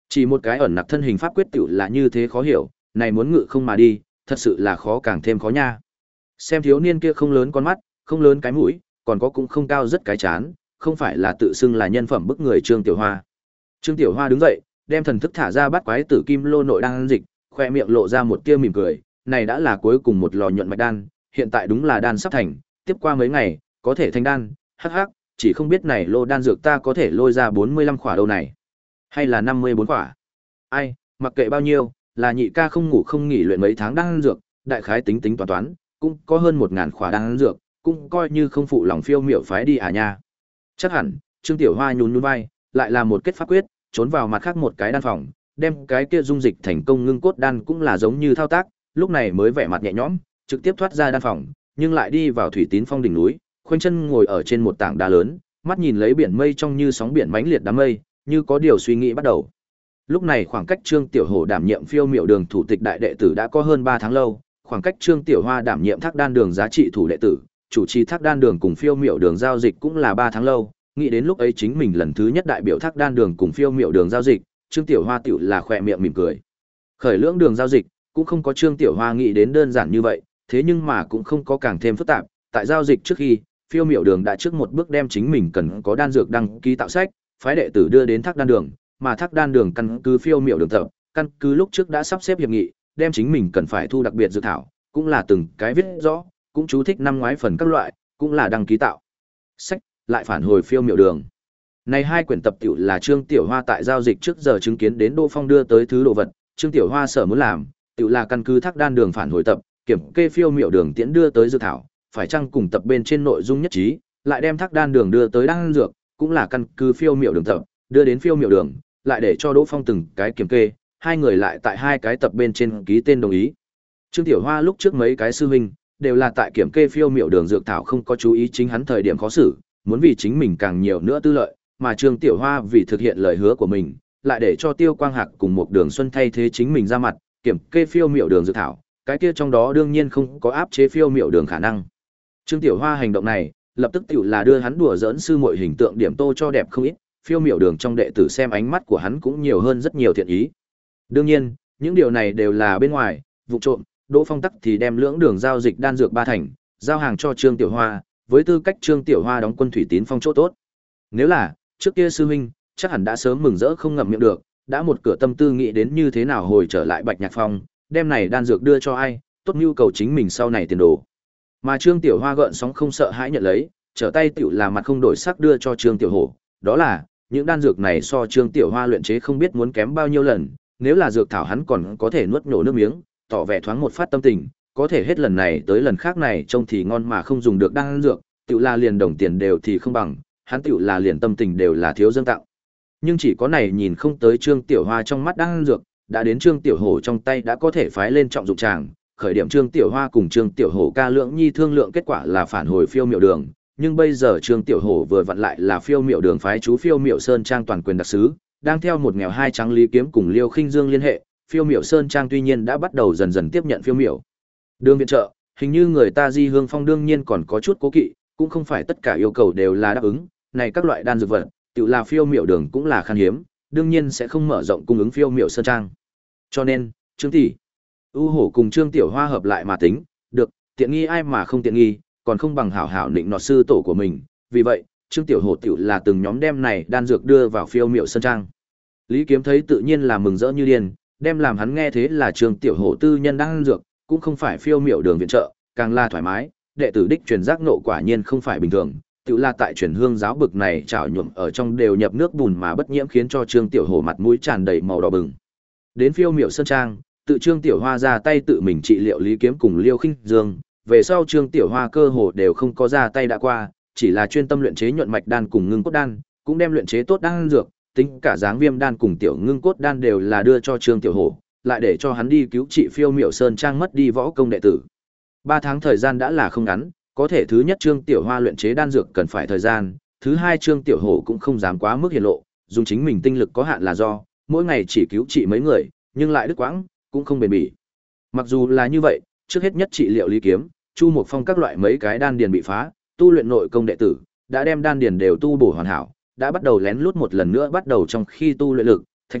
Chỉ một cái ẩn nặc thân hình pháp quyết tiểu là như thế khó hiểu, này muốn ngự không mà đi, thật sự là khó càng thêm khó nha. Xem thiếu niên kia không lớn con mắt, không lớn cái mũi, còn có cũng không cao rất cái chán, không phải là tự xưng là nhân phẩm bức người Trương Tiểu Hoa. Trương Tiểu Hoa đứng dậy, đem thần thức thả ra bắt quái tử kim lô nội đan dịch, khoe miệng lộ ra một tia mỉm cười, này đã là cuối cùng một lò nhuận mạch đan, hiện tại đúng là đan sắp thành, tiếp qua mấy ngày, có thể thành đan, hắc hắc, chỉ không biết này lô đan dược ta có thể lôi ra bốn mươi lăm khỏa đâu này, hay là năm mươi bốn khỏa. Ai, mặc kệ bao nhiêu, là nhị ca không ngủ không nghỉ luyện mấy tháng đan dược, đại khái tính tính toán toán, cũng có hơn một ngàn khỏa đan dược, cũng coi như không phụ lòng phiêu miểu phái đi à nha. Chắc hẳn, Trương Tiểu Hoa nhún nhún vai, lại là một kết pháp quyết, trốn vào mặt khác một cái đan phòng, đem cái kia dung dịch thành công ngưng cốt đan cũng là giống như thao tác, lúc này mới vẻ mặt nhẹ nhõm, trực tiếp thoát ra đan phòng, nhưng lại đi vào Thủy Tín Phong đỉnh núi, khoanh chân ngồi ở trên một tảng đá lớn, mắt nhìn lấy biển mây trong như sóng biển mãnh liệt đám mây, như có điều suy nghĩ bắt đầu. Lúc này khoảng cách Trương Tiểu Hổ đảm nhiệm phiêu miểu đường thủ tịch đại đệ tử đã có hơn ba tháng lâu, khoảng cách Trương Tiểu Hoa đảm nhiệm thác đan đường giá trị thủ đệ tử, chủ trì thác đan đường cùng phiêu miểu đường giao dịch cũng là ba tháng lâu, nghĩ đến lúc ấy chính mình lần thứ nhất đại biểu thác đan đường cùng phiêu miểu đường giao dịch, Trương Tiểu Hoa tiểu là khỏe miệng mỉm cười. Khởi lưỡng đường giao dịch, cũng không có Trương Tiểu Hoa nghĩ đến đơn giản như vậy, thế nhưng mà cũng không có càng thêm phức tạp, tại giao dịch trước khi, phiêu miểu đường đã trước một bước đem chính mình cần có đan dược đăng ký tạo sách, phái đệ tử đưa đến thác đan đường, mà thác đan đường căn cứ phiêu miểu đường tập, căn cứ lúc trước đã sắp xếp hiệp nghị, đem chính mình cần phải thu đặc biệt dược thảo, cũng là từng cái viết rõ, cũng chú thích năm ngoái phần các loại, cũng là đăng ký tạo sách, lại phản hồi phiêu miểu đường. Này hai quyển tập tiểu là Trương Tiểu Hoa tại giao dịch trước giờ chứng kiến đến Đỗ Phong đưa tới thứ đồ vật, Trương Tiểu Hoa sở muốn làm, tiểu là căn cứ thác đan đường phản hồi tập, kiểm kê phiêu miểu đường tiễn đưa tới dược thảo, phải chăng cùng tập bên trên nội dung nhất trí, lại đem thác đan đường đưa tới đan dược, cũng là căn cứ phiêu miểu đường tập, đưa đến phiêu miểu đường, lại để cho Đỗ Phong từng cái kiểm kê, hai người lại tại hai cái tập bên trên ký tên đồng ý. Trương Tiểu Hoa lúc trước mấy cái sư huynh đều là tại kiểm kê phiêu miểu đường dược thảo không có chú ý chính hắn thời điểm khó xử, muốn vì chính mình càng nhiều nữa tư lợi, mà Trương Tiểu Hoa vì thực hiện lời hứa của mình, lại để cho Tiêu Quang Hạc cùng một Đường Xuân thay thế chính mình ra mặt, kiểm kê phiêu miểu đường dược thảo, cái kia trong đó đương nhiên không có áp chế phiêu miểu đường khả năng. Trương Tiểu Hoa hành động này, lập tức tiểu là đưa hắn đùa giỡn sư muội hình tượng điểm tô cho đẹp không ít, phiêu miểu đường trong đệ tử xem ánh mắt của hắn cũng nhiều hơn rất nhiều thiện ý. Đương nhiên, những điều này đều là bên ngoài, vụ trộm, Đỗ Phong tắc thì đem lưỡng đường giao dịch đan dược ba thành, giao hàng cho Trương Tiểu Hoa, với tư cách Trương Tiểu Hoa đóng quân Thủy Tín Phong chỗ tốt. Nếu là trước kia sư huynh, chắc hẳn đã sớm mừng rỡ không ngậm miệng được, đã một cửa tâm tư nghĩ đến như thế nào hồi trở lại Bạch Nhạc Phong, đem này đan dược đưa cho ai, tốt nhu cầu chính mình sau này tiền đồ. Mà Trương Tiểu Hoa gợn sóng không sợ hãi nhận lấy, trở tay tiểu là mặt không đổi sắc đưa cho Trương Tiểu Hổ, đó là những đan dược này so Trương Tiểu Hoa luyện chế không biết muốn kém bao nhiêu lần, nếu là dược thảo hắn còn có thể nuốt nhổ nước miếng, tỏ vẻ thoáng một phát tâm tình, có thể hết lần này tới lần khác này trông thì ngon mà không dùng được đan dược, tiểu là liền đồng tiền đều thì không bằng, hắn tiểu là liền tâm tình đều là thiếu dâng tặng. Nhưng chỉ có này nhìn không tới Trương Tiểu Hoa trong mắt đan dược, đã đến Trương Tiểu Hổ trong tay đã có thể phái lên trọng dụng tràng, khởi điểm Trương Tiểu Hoa cùng Trương Tiểu Hổ ca lượng nhi thương lượng kết quả là phản hồi phiêu miểu đường, nhưng bây giờ Trương Tiểu Hổ vừa vặn lại là phiêu miểu đường phái chú phiêu miểu sơn trang toàn quyền đặc sứ, đang theo một nghèo hai trắng Lý Kiếm cùng Liêu Khinh Dương liên hệ, phiêu miểu sơn trang tuy nhiên đã bắt đầu dần dần tiếp nhận phiêu miểu đường viện trợ, hình như người ta Di Hương Phong đương nhiên còn có chút cố kỵ, cũng không phải tất cả yêu cầu đều là đáp ứng, này các loại đan dược vật, tự là phiêu miểu đường cũng là khan hiếm, đương nhiên sẽ không mở rộng cung ứng phiêu miểu sơn trang. Cho nên, Trương tỷ, U Hổ cùng Trương Tiểu Hoa hợp lại mà tính, được, tiện nghi ai mà không tiện nghi, còn không bằng hảo hảo định nọt sư tổ của mình, vì vậy, Trương Tiểu Hổ tiểu là từng nhóm đem này đan dược đưa vào phiêu miểu sơn trang. Lý Kiếm thấy tự nhiên là mừng rỡ như điên, đem làm hắn nghe thế là Trương Tiểu Hổ tư nhân đan dược, cũng không phải phiêu miểu đường viện trợ, càng là thoải mái, đệ tử đích truyền giác nộ quả nhiên không phải bình thường, tự là tại truyền hương giáo bực này trảo nhuộm ở trong đều nhập nước bùn mà bất nhiễm khiến cho Trương Tiểu Hổ mặt mũi tràn đầy màu đỏ bừng. Đến phiêu miểu sơn trang, tự Trương Tiểu Hoa ra tay tự mình trị liệu Lý Kiếm cùng Liêu Khinh Dương, về sau Trương Tiểu Hoa cơ hồ đều không có ra tay đã qua, chỉ là chuyên tâm luyện chế nhuận mạch đan cùng ngưng cốt đan, cũng đem luyện chế tốt đan dược, tính cả dáng viêm đan cùng tiểu ngưng cốt đan đều là đưa cho Trương Tiểu Hổ, lại để cho hắn đi cứu trị phiêu miểu sơn trang mất đi võ công đệ tử. Ba tháng thời gian đã là không ngắn, có thể thứ nhất Trương Tiểu Hoa luyện chế đan dược cần phải thời gian, thứ hai Trương Tiểu Hổ cũng không dám quá mức hiển lộ, dùng chính mình tinh lực có hạn là do, mỗi ngày chỉ cứu trị mấy người, nhưng lại đứt quãng, cũng không bền bỉ. Mặc dù là như vậy, trước hết nhất trị liệu Lý Kiếm, Chu Mộc Phong các loại mấy cái đan điền bị phá, tu luyện nội công đệ tử, đã đem đan điền đều tu bổ hoàn hảo, đã bắt đầu lén lút một lần nữa bắt đầu trong khi tu luyện lực, Thạch Nưu,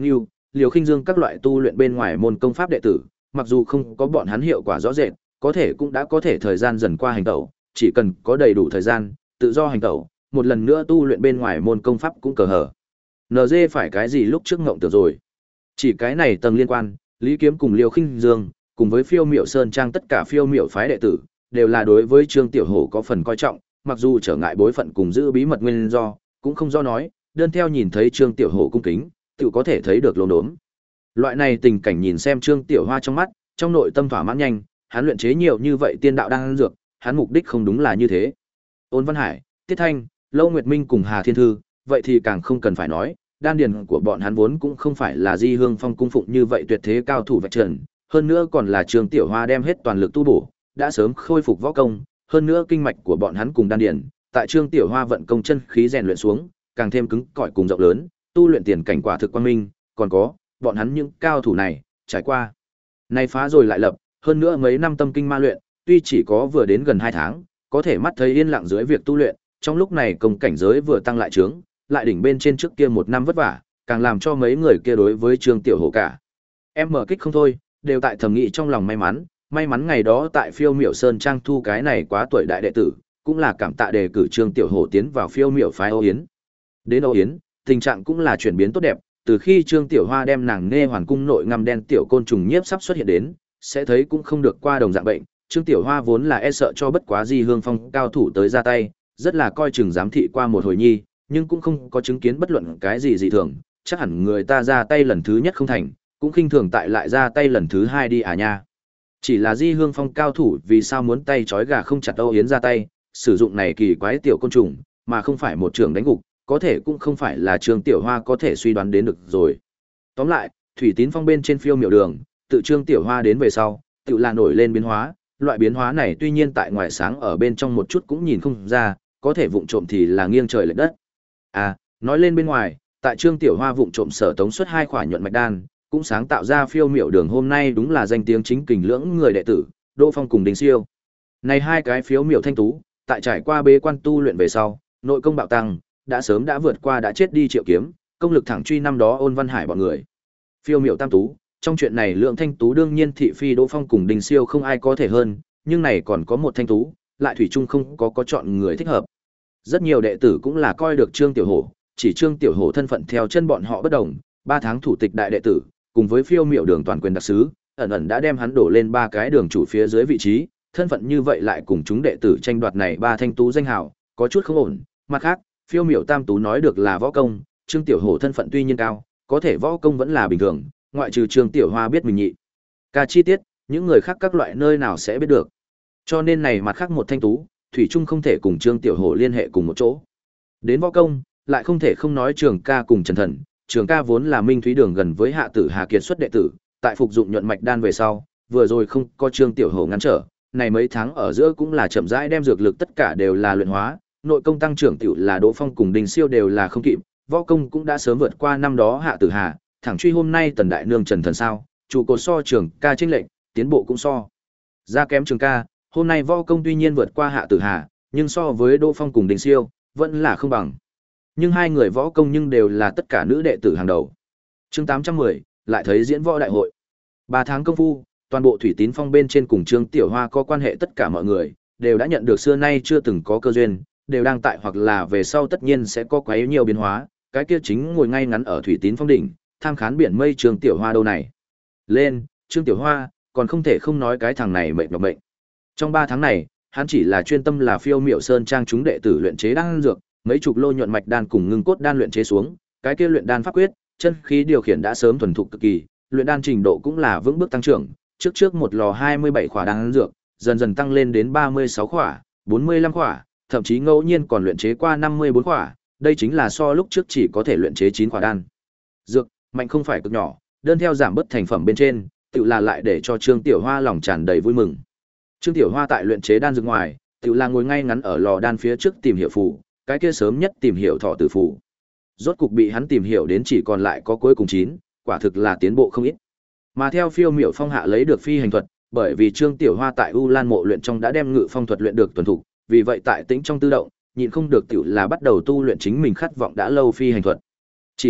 Liều Khinh Dương các loại tu luyện bên ngoài môn công pháp đệ tử, mặc dù không có bọn hắn hiệu quả rõ rệt, có thể cũng đã có thể thời gian dần qua hành tẩu, chỉ cần có đầy đủ thời gian, tự do hành tẩu, một lần nữa tu luyện bên ngoài môn công pháp cũng cờ hở. en giê phải cái gì lúc trước ngộng tưởng rồi. Chỉ cái này tầng liên quan, Lý Kiếm cùng Liêu Khinh Dương, cùng với Phiêu Miểu Sơn Trang tất cả Phiêu Miểu phái đệ tử, đều là đối với Trương Tiểu Hổ có phần coi trọng, mặc dù trở ngại bối phận cùng giữ bí mật nguyên do, cũng không do nói, đơn theo nhìn thấy Trương Tiểu Hổ cung kính, tự có thể thấy được lồn đốm. Loại này tình cảnh nhìn xem Trương Tiểu Hoa trong mắt, trong nội tâm thỏa mãn nhanh, hắn luyện chế nhiều như vậy tiên đạo đang ăn dược, hắn mục đích không đúng là như thế. Ôn Văn Hải, Tiết Thanh, Lâu Nguyệt Minh cùng Hà Thiên Thư, vậy thì càng không cần phải nói, đan điền của bọn hắn vốn cũng không phải là Di Hương Phong cung phụng như vậy tuyệt thế cao thủ vạch trần, hơn nữa còn là Trương Tiểu Hoa đem hết toàn lực tu bổ, đã sớm khôi phục võ công, hơn nữa kinh mạch của bọn hắn cùng đan điền, tại Trương Tiểu Hoa vận công chân khí rèn luyện xuống, càng thêm cứng cỏi cùng rộng lớn, tu luyện tiền cảnh quả thực quang minh, còn có, bọn hắn những cao thủ này, trải qua này phá rồi lại lập, hơn nữa mấy năm tâm kinh ma luyện, tuy chỉ có vừa đến gần hai tháng, có thể mắt thấy yên lặng dưới việc tu luyện, trong lúc này công cảnh giới vừa tăng lại trướng, lại đỉnh bên trên trước kia một năm vất vả, càng làm cho mấy người kia đối với Trương Tiểu Hổ cả em mở kích không thôi, đều tại thầm nghĩ trong lòng may mắn, may mắn ngày đó tại Phiêu Miểu Sơn Trang thu cái này quá tuổi đại đệ tử, cũng là cảm tạ đề cử Trương Tiểu Hổ tiến vào Phiêu Miểu phái Âu Yến. Đến Âu Yến, tình trạng cũng là chuyển biến tốt đẹp, từ khi Trương Tiểu Hoa đem nàng Nê Hoàn cung nội ngăm đen tiểu côn trùng nhiếp sắp xuất hiện đến, sẽ thấy cũng không được qua đồng dạng bệnh, Trương Tiểu Hoa vốn là e sợ cho bất quá Di Hương Phong cao thủ tới ra tay, rất là coi chừng giám thị qua một hồi nhi, nhưng cũng không có chứng kiến bất luận cái gì dị thường, chắc hẳn người ta ra tay lần thứ nhất không thành, cũng khinh thường tại lại ra tay lần thứ hai đi à nha. Chỉ là Di Hương Phong cao thủ vì sao muốn tay trói gà không chặt Âu Yến ra tay, sử dụng này kỳ quái tiểu côn trùng, mà không phải một trường đánh gục, có thể cũng không phải là Trương Tiểu Hoa có thể suy đoán đến được rồi. Tóm lại, Thủy Tín Phong bên trên Phiêu Miểu đường, tự Trương Tiểu Hoa đến về sau, tự là nổi lên biến hóa, loại biến hóa này tuy nhiên tại ngoài sáng ở bên trong một chút cũng nhìn không ra, có thể vụng trộm thì là nghiêng trời lệch đất. À, nói lên bên ngoài, tại Trương Tiểu Hoa vụng trộm sở tống xuất hai khỏa nhuận mạch đan, cũng sáng tạo ra Phiêu Miểu đường hôm nay đúng là danh tiếng chính kình lưỡng người đệ tử, Đỗ Phong cùng Đinh Siêu. Này hai cái Phiêu Miểu thanh tú, tại trải qua bế quan tu luyện về sau, nội công bạo tăng, đã sớm đã vượt qua đã chết đi Triệu Kiếm, công lực thẳng truy năm đó Ôn Văn Hải bọn người. Phiêu Miểu tam tú, trong chuyện này lượng thanh tú đương nhiên thị phi Đỗ Phong cùng Đinh Siêu không ai có thể hơn, nhưng này còn có một thanh tú, lại thủy chung không có có chọn người thích hợp. Rất nhiều đệ tử cũng là coi được Trương Tiểu Hổ, chỉ Trương Tiểu Hổ thân phận theo chân bọn họ bất đồng, ba tháng thủ tịch đại đệ tử, cùng với Phiêu Miểu đường toàn quyền đặc sứ, ẩn ẩn đã đem hắn đổ lên ba cái đường chủ phía dưới vị trí, thân phận như vậy lại cùng chúng đệ tử tranh đoạt này ba thanh tú danh hào, có chút không ổn. Mặt khác, Phiêu Miểu tam tú nói được là võ công, Trương Tiểu Hổ thân phận tuy nhiên cao, có thể võ công vẫn là bình thường, ngoại trừ Trương Tiểu Hoa biết mình nhị. Ca chi tiết, những người khác các loại nơi nào sẽ biết được. Cho nên này mặt khác một thanh tú, thủy chung không thể cùng Trương Tiểu Hổ liên hệ cùng một chỗ. Đến võ công, lại không thể không nói Trường Ca cùng Trần Thần, Trường Ca vốn là Minh Thúy đường gần với Hạ tử Hà Kiệt xuất đệ tử, tại phục dụng nhuận mạch đan về sau, vừa rồi không có Trương Tiểu Hổ ngăn trở, này mấy tháng ở giữa cũng là chậm rãi đem dược lực tất cả đều là luyện hóa, nội công tăng trưởng tiểu là Đỗ Phong cùng Đình Siêu đều là không kịp, võ công cũng đã sớm vượt qua năm đó Hạ tử Hà, thẳng truy hôm nay Tần đại nương Trần Thần sao, trụ cột so Trường Ca chênh lệch, tiến bộ cũng so ra kém Trường Ca, hôm nay võ công tuy nhiên vượt qua Hạ tử Hà, nhưng so với Đỗ Phong cùng Đình Siêu, vẫn là không bằng. Nhưng hai người võ công nhưng đều là tất cả nữ đệ tử hàng đầu. Chương tám trăm mười, lại thấy diễn võ đại hội. ba tháng công phu, toàn bộ Thủy Tín Phong bên trên cùng Trương Tiểu Hoa có quan hệ tất cả mọi người, đều đã nhận được xưa nay chưa từng có cơ duyên, đều đang tại hoặc là về sau tất nhiên sẽ có quấy nhiều biến hóa, cái kia chính ngồi ngay ngắn ở Thủy Tín Phong đỉnh, tham khán biển mây Trương Tiểu Hoa đâu này. Lên, Trương Tiểu Hoa, còn không thể không nói cái thằng này mệt nhọc mệnh. Trong ba tháng này, hắn chỉ là chuyên tâm là Phiêu Miểu Sơn Trang chúng đệ tử luyện chế đan dược, mấy chục lô nhuận mạch đan cùng ngưng cốt đan luyện chế xuống, cái kia luyện đan pháp quyết, chân khí điều khiển đã sớm thuần thục cực kỳ, luyện đan trình độ cũng là vững bước tăng trưởng, trước trước một lò hai mươi bảy khỏa đan dược, dần dần tăng lên đến ba mươi sáu khỏa, bốn mươi lăm khỏa, thậm chí ngẫu nhiên còn luyện chế qua năm mươi bốn khỏa, đây chính là so lúc trước chỉ có thể luyện chế chín khỏa đan. Dược, mạnh không phải cực nhỏ, đơn theo giảm bất thành phẩm bên trên, tự là lại để cho Trương Tiểu Hoa lòng tràn đầy vui mừng. Trương Tiểu Hoa tại luyện chế đan dược ngoài, tự là ngồi ngay ngắn ở lò đan phía trước tìm hiểu phù, cái kia sớm nhất tìm hiểu thọ tử phù. Rốt cục bị hắn tìm hiểu đến chỉ còn lại có cuối cùng chín, quả thực là tiến bộ không ít. Mà theo Phiêu Miểu Phong hạ lấy được phi hành thuật, bởi vì Trương Tiểu Hoa tại U Lan mộ luyện trong đã đem ngự phong thuật luyện được thuần thục, vì vậy tại tĩnh trong tự động, nhịn không được tiểu là bắt đầu tu luyện chính mình khát vọng đã lâu phi hành thuật. Chỉ là,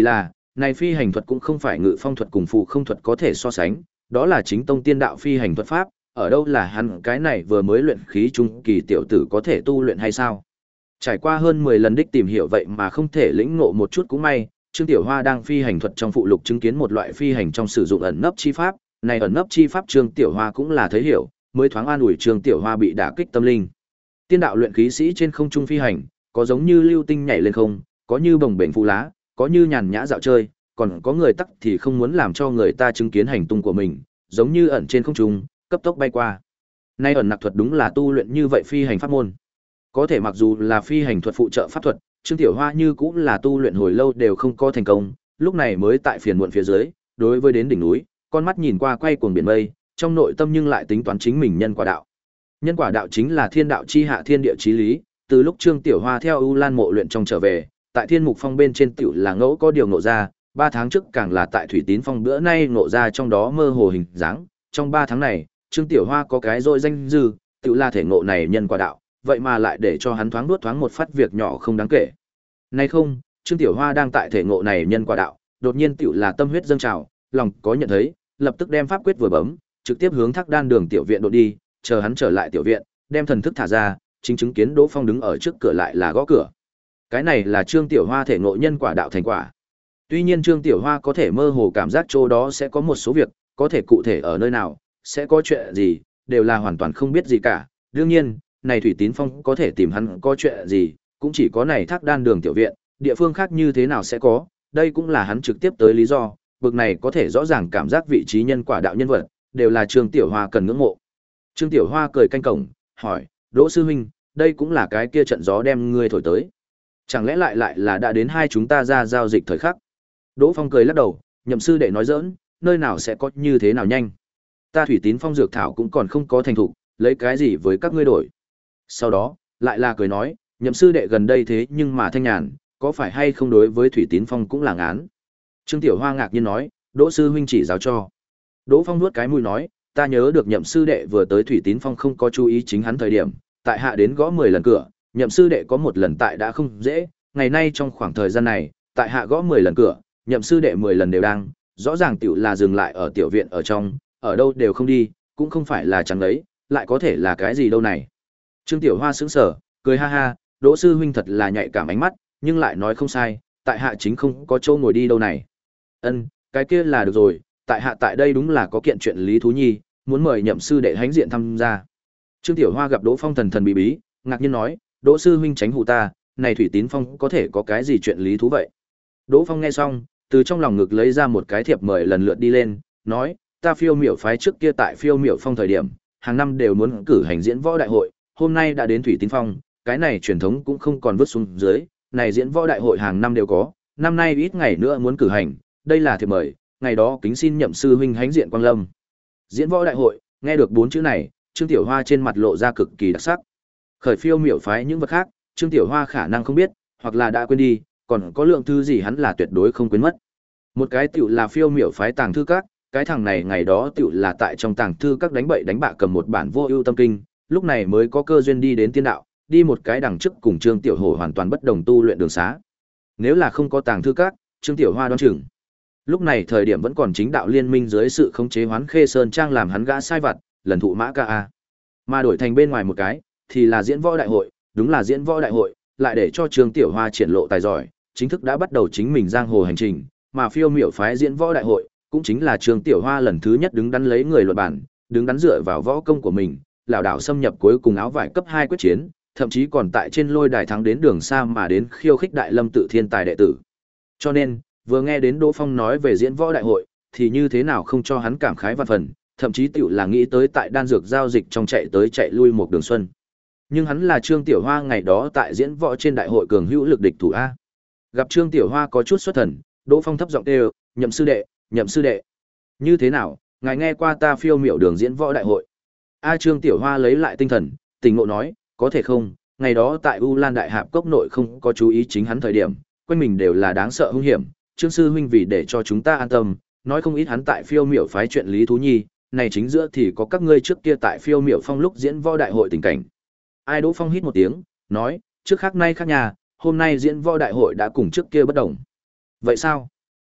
này phi hành thuật cũng không phải ngự phong thuật cùng phù không thuật có thể so sánh, đó là chính tông tiên đạo phi hành thuật pháp, ở đâu là hắn cái này vừa mới luyện khí trung kỳ tiểu tử có thể tu luyện hay sao? Trải qua hơn mười lần đích tìm hiểu vậy mà không thể lĩnh ngộ một chút cũng may, Trương Tiểu Hoa đang phi hành thuật trong phụ lục chứng kiến một loại phi hành trong sử dụng ẩn nấp chi pháp, này ẩn nấp chi pháp Trương Tiểu Hoa cũng là thấy hiểu, mới thoáng an ủi Trương Tiểu Hoa bị đả kích tâm linh. Tiên đạo luyện khí sĩ trên không trung phi hành, có giống như lưu tinh nhảy lên không, có như bồng bềnh phù lá, có như nhàn nhã dạo chơi, còn có người tắc thì không muốn làm cho người ta chứng kiến hành tung của mình, giống như ẩn trên không trung, cấp tốc bay qua. Nay ẩn nặc thuật đúng là tu luyện như vậy phi hành pháp môn. Có thể mặc dù là phi hành thuật phụ trợ pháp thuật, Trương Tiểu Hoa như cũng là tu luyện hồi lâu đều không có thành công, lúc này mới tại phiền muộn phía dưới, đối với đến đỉnh núi, con mắt nhìn qua quay cuồng biển mây, trong nội tâm nhưng lại tính toán chính mình nhân quả đạo. Nhân quả đạo chính là thiên đạo chi hạ thiên địa chí lý, từ lúc Trương Tiểu Hoa theo U Lan mộ luyện trong trở về, tại Thiên Mục Phong bên trên tiểu là ngẫu có điều ngộ ra, ba tháng trước càng là tại Thủy Tín Phong bữa nay ngộ ra trong đó mơ hồ hình dáng, trong ba tháng này, Trương Tiểu Hoa có cái rồi danh dư, tiểu là thể ngộ này nhân quả đạo, vậy mà lại để cho hắn thoáng nuốt thoáng một phát việc nhỏ không đáng kể. Nay không, Trương Tiểu Hoa đang tại thể ngộ này nhân quả đạo, đột nhiên tiểu là tâm huyết dâng trào, lòng có nhận thấy, lập tức đem pháp quyết vừa bấm, trực tiếp hướng Thác Đan Đường tiểu viện đột đi, chờ hắn trở lại tiểu viện, đem thần thức thả ra, chính chứng kiến Đỗ Phong đứng ở trước cửa lại là gõ cửa. Cái này là Trương Tiểu Hoa thể ngộ nhân quả đạo thành quả. Tuy nhiên Trương Tiểu Hoa có thể mơ hồ cảm giác chỗ đó sẽ có một số việc, có thể cụ thể ở nơi nào, sẽ có chuyện gì, đều là hoàn toàn không biết gì cả. Đương nhiên, này Thủy Tín Phong có thể tìm hắn có chuyện gì, cũng chỉ có này Thác Đan Đường tiểu viện, địa phương khác như thế nào sẽ có, đây cũng là hắn trực tiếp tới lý do, bực này có thể rõ ràng cảm giác vị trí nhân quả đạo nhân vật, đều là Trương Tiểu Hoa cần ngưỡng mộ. Trương Tiểu Hoa cười canh cổng, hỏi, Đỗ sư huynh, đây cũng là cái kia trận gió đem ngươi thổi tới. Chẳng lẽ lại lại là đã đến hai chúng ta ra giao dịch thời khắc? Đỗ Phong cười lắc đầu, Nhậm sư đệ nói giỡn, nơi nào sẽ có như thế nào nhanh. Ta Thủy Tín Phong dược thảo cũng còn không có thành thục, lấy cái gì với các ngươi đổi. Sau đó, lại là cười nói, Nhậm sư đệ gần đây thế nhưng mà thanh nhàn, có phải hay không đối với Thủy Tín Phong cũng là ngán. Trương Tiểu Hoa ngạc nhiên nói, Đỗ sư huynh chỉ giáo cho. Đỗ Phong nuốt cái mũi nói, ta nhớ được Nhậm sư đệ vừa tới Thủy Tín Phong không có chú ý chính hắn thời điểm, tại hạ đến gõ mười lần cửa, Nhậm sư đệ có một lần tại đã không dễ, ngày nay trong khoảng thời gian này, tại hạ gõ mười lần cửa, Nhậm sư đệ mười lần đều đang, rõ ràng tiểu là dừng lại ở tiểu viện ở trong, ở đâu đều không đi, cũng không phải là chẳng ấy, lại có thể là cái gì đâu này. Trương Tiểu Hoa sững sờ, cười ha ha, Đỗ sư huynh thật là nhạy cảm ánh mắt, nhưng lại nói không sai, tại hạ chính không có chỗ ngồi đi đâu này. Ân, cái kia là được rồi, tại hạ tại đây đúng là có kiện chuyện lý thú nhi, muốn mời Nhậm sư đệ hãnh diện tham gia. Trương Tiểu Hoa gặp Đỗ Phong thần thần bí bí, ngạc nhiên nói, Đỗ sư huynh tránh hù ta, này Thủy Tín Phong có thể có cái gì chuyện lý thú vậy? Đỗ Phong nghe xong, từ trong lòng ngực lấy ra một cái thiệp mời lần lượt đi lên, nói, ta Phiêu Miểu phái trước kia tại Phiêu Miểu Phong thời điểm, hàng năm đều muốn cử hành diễn võ đại hội, hôm nay đã đến Thủy Tín Phong, cái này truyền thống cũng không còn vứt xuống dưới, này diễn võ đại hội hàng năm đều có, năm nay ít ngày nữa muốn cử hành, đây là thiệp mời, ngày đó kính xin Nhậm sư huynh hãnh diện quang lâm. Diễn võ đại hội, nghe được bốn chữ này, Trương Tiểu Hoa trên mặt lộ ra cực kỳ đặc sắc. Khởi Phiêu Miểu phái những vật khác, Trương Tiểu Hoa khả năng không biết, hoặc là đã quên đi, còn có lượng thư gì hắn là tuyệt đối không quên mất. Một cái tiểu là Phiêu Miểu phái tàng thư các, cái thằng này ngày đó tiểu là tại trong tàng thư các đánh bậy đánh bạ cầm một bản Vô Ưu Tâm Kinh, lúc này mới có cơ duyên đi đến tiên đạo, đi một cái đằng trước cùng Trương Tiểu Hổ hoàn toàn bất đồng tu luyện đường xá. Nếu là không có tàng thư các, Trương Tiểu Hoa đoán chừng lúc này thời điểm vẫn còn chính đạo liên minh dưới sự khống chế Hoán Khê Sơn Trang làm hắn gã sai vặt, lần thụ mã ca a. Mà đổi thành bên ngoài một cái, thì là diễn võ đại hội, đúng là diễn võ đại hội, lại để cho Trương Tiểu Hoa triển lộ tài giỏi, chính thức đã bắt đầu chính mình giang hồ hành trình, mà Phiêu Miểu phái diễn võ đại hội, cũng chính là Trương Tiểu Hoa lần thứ nhất đứng đắn lấy người luật bản, đứng đắn dựa vào võ công của mình, lão đảo xâm nhập cuối cùng áo vải cấp hai quyết chiến, thậm chí còn tại trên lôi đài thắng đến đường xa mà đến khiêu khích Đại Lâm tự thiên tài đệ tử. Cho nên, vừa nghe đến Đỗ Phong nói về diễn võ đại hội, thì như thế nào không cho hắn cảm khái vạn phần, thậm chí tiểu là nghĩ tới tại đan dược giao dịch trong chạy tới chạy lui một đường xuân. Nhưng hắn là Trương Tiểu Hoa ngày đó tại diễn võ trên đại hội cường hữu lực địch thủ a. Gặp Trương Tiểu Hoa có chút xuất thần, Đỗ Phong thấp giọng kêu, "Nhậm sư đệ, Nhậm sư đệ." "Như thế nào, ngài nghe qua ta Phiêu Miểu đường diễn võ đại hội?" A Trương Tiểu Hoa lấy lại tinh thần, tỉnh ngộ nói, "Có thể không, ngày đó tại U Lan Đại Hạp cốc nội không có chú ý chính hắn thời điểm, quanh mình đều là đáng sợ hung hiểm, Trương sư huynh vì để cho chúng ta an tâm, nói không ít hắn tại Phiêu Miểu phái chuyện lý thú nhi, này chính giữa thì có các ngươi trước kia tại Phiêu Miểu Phong lúc diễn võ đại hội tình cảnh." Ai Đỗ Phong hít một tiếng, nói, "Trước khác nay khác nhà, hôm nay diễn võ đại hội đã cùng trước kia bất đồng." "Vậy sao?"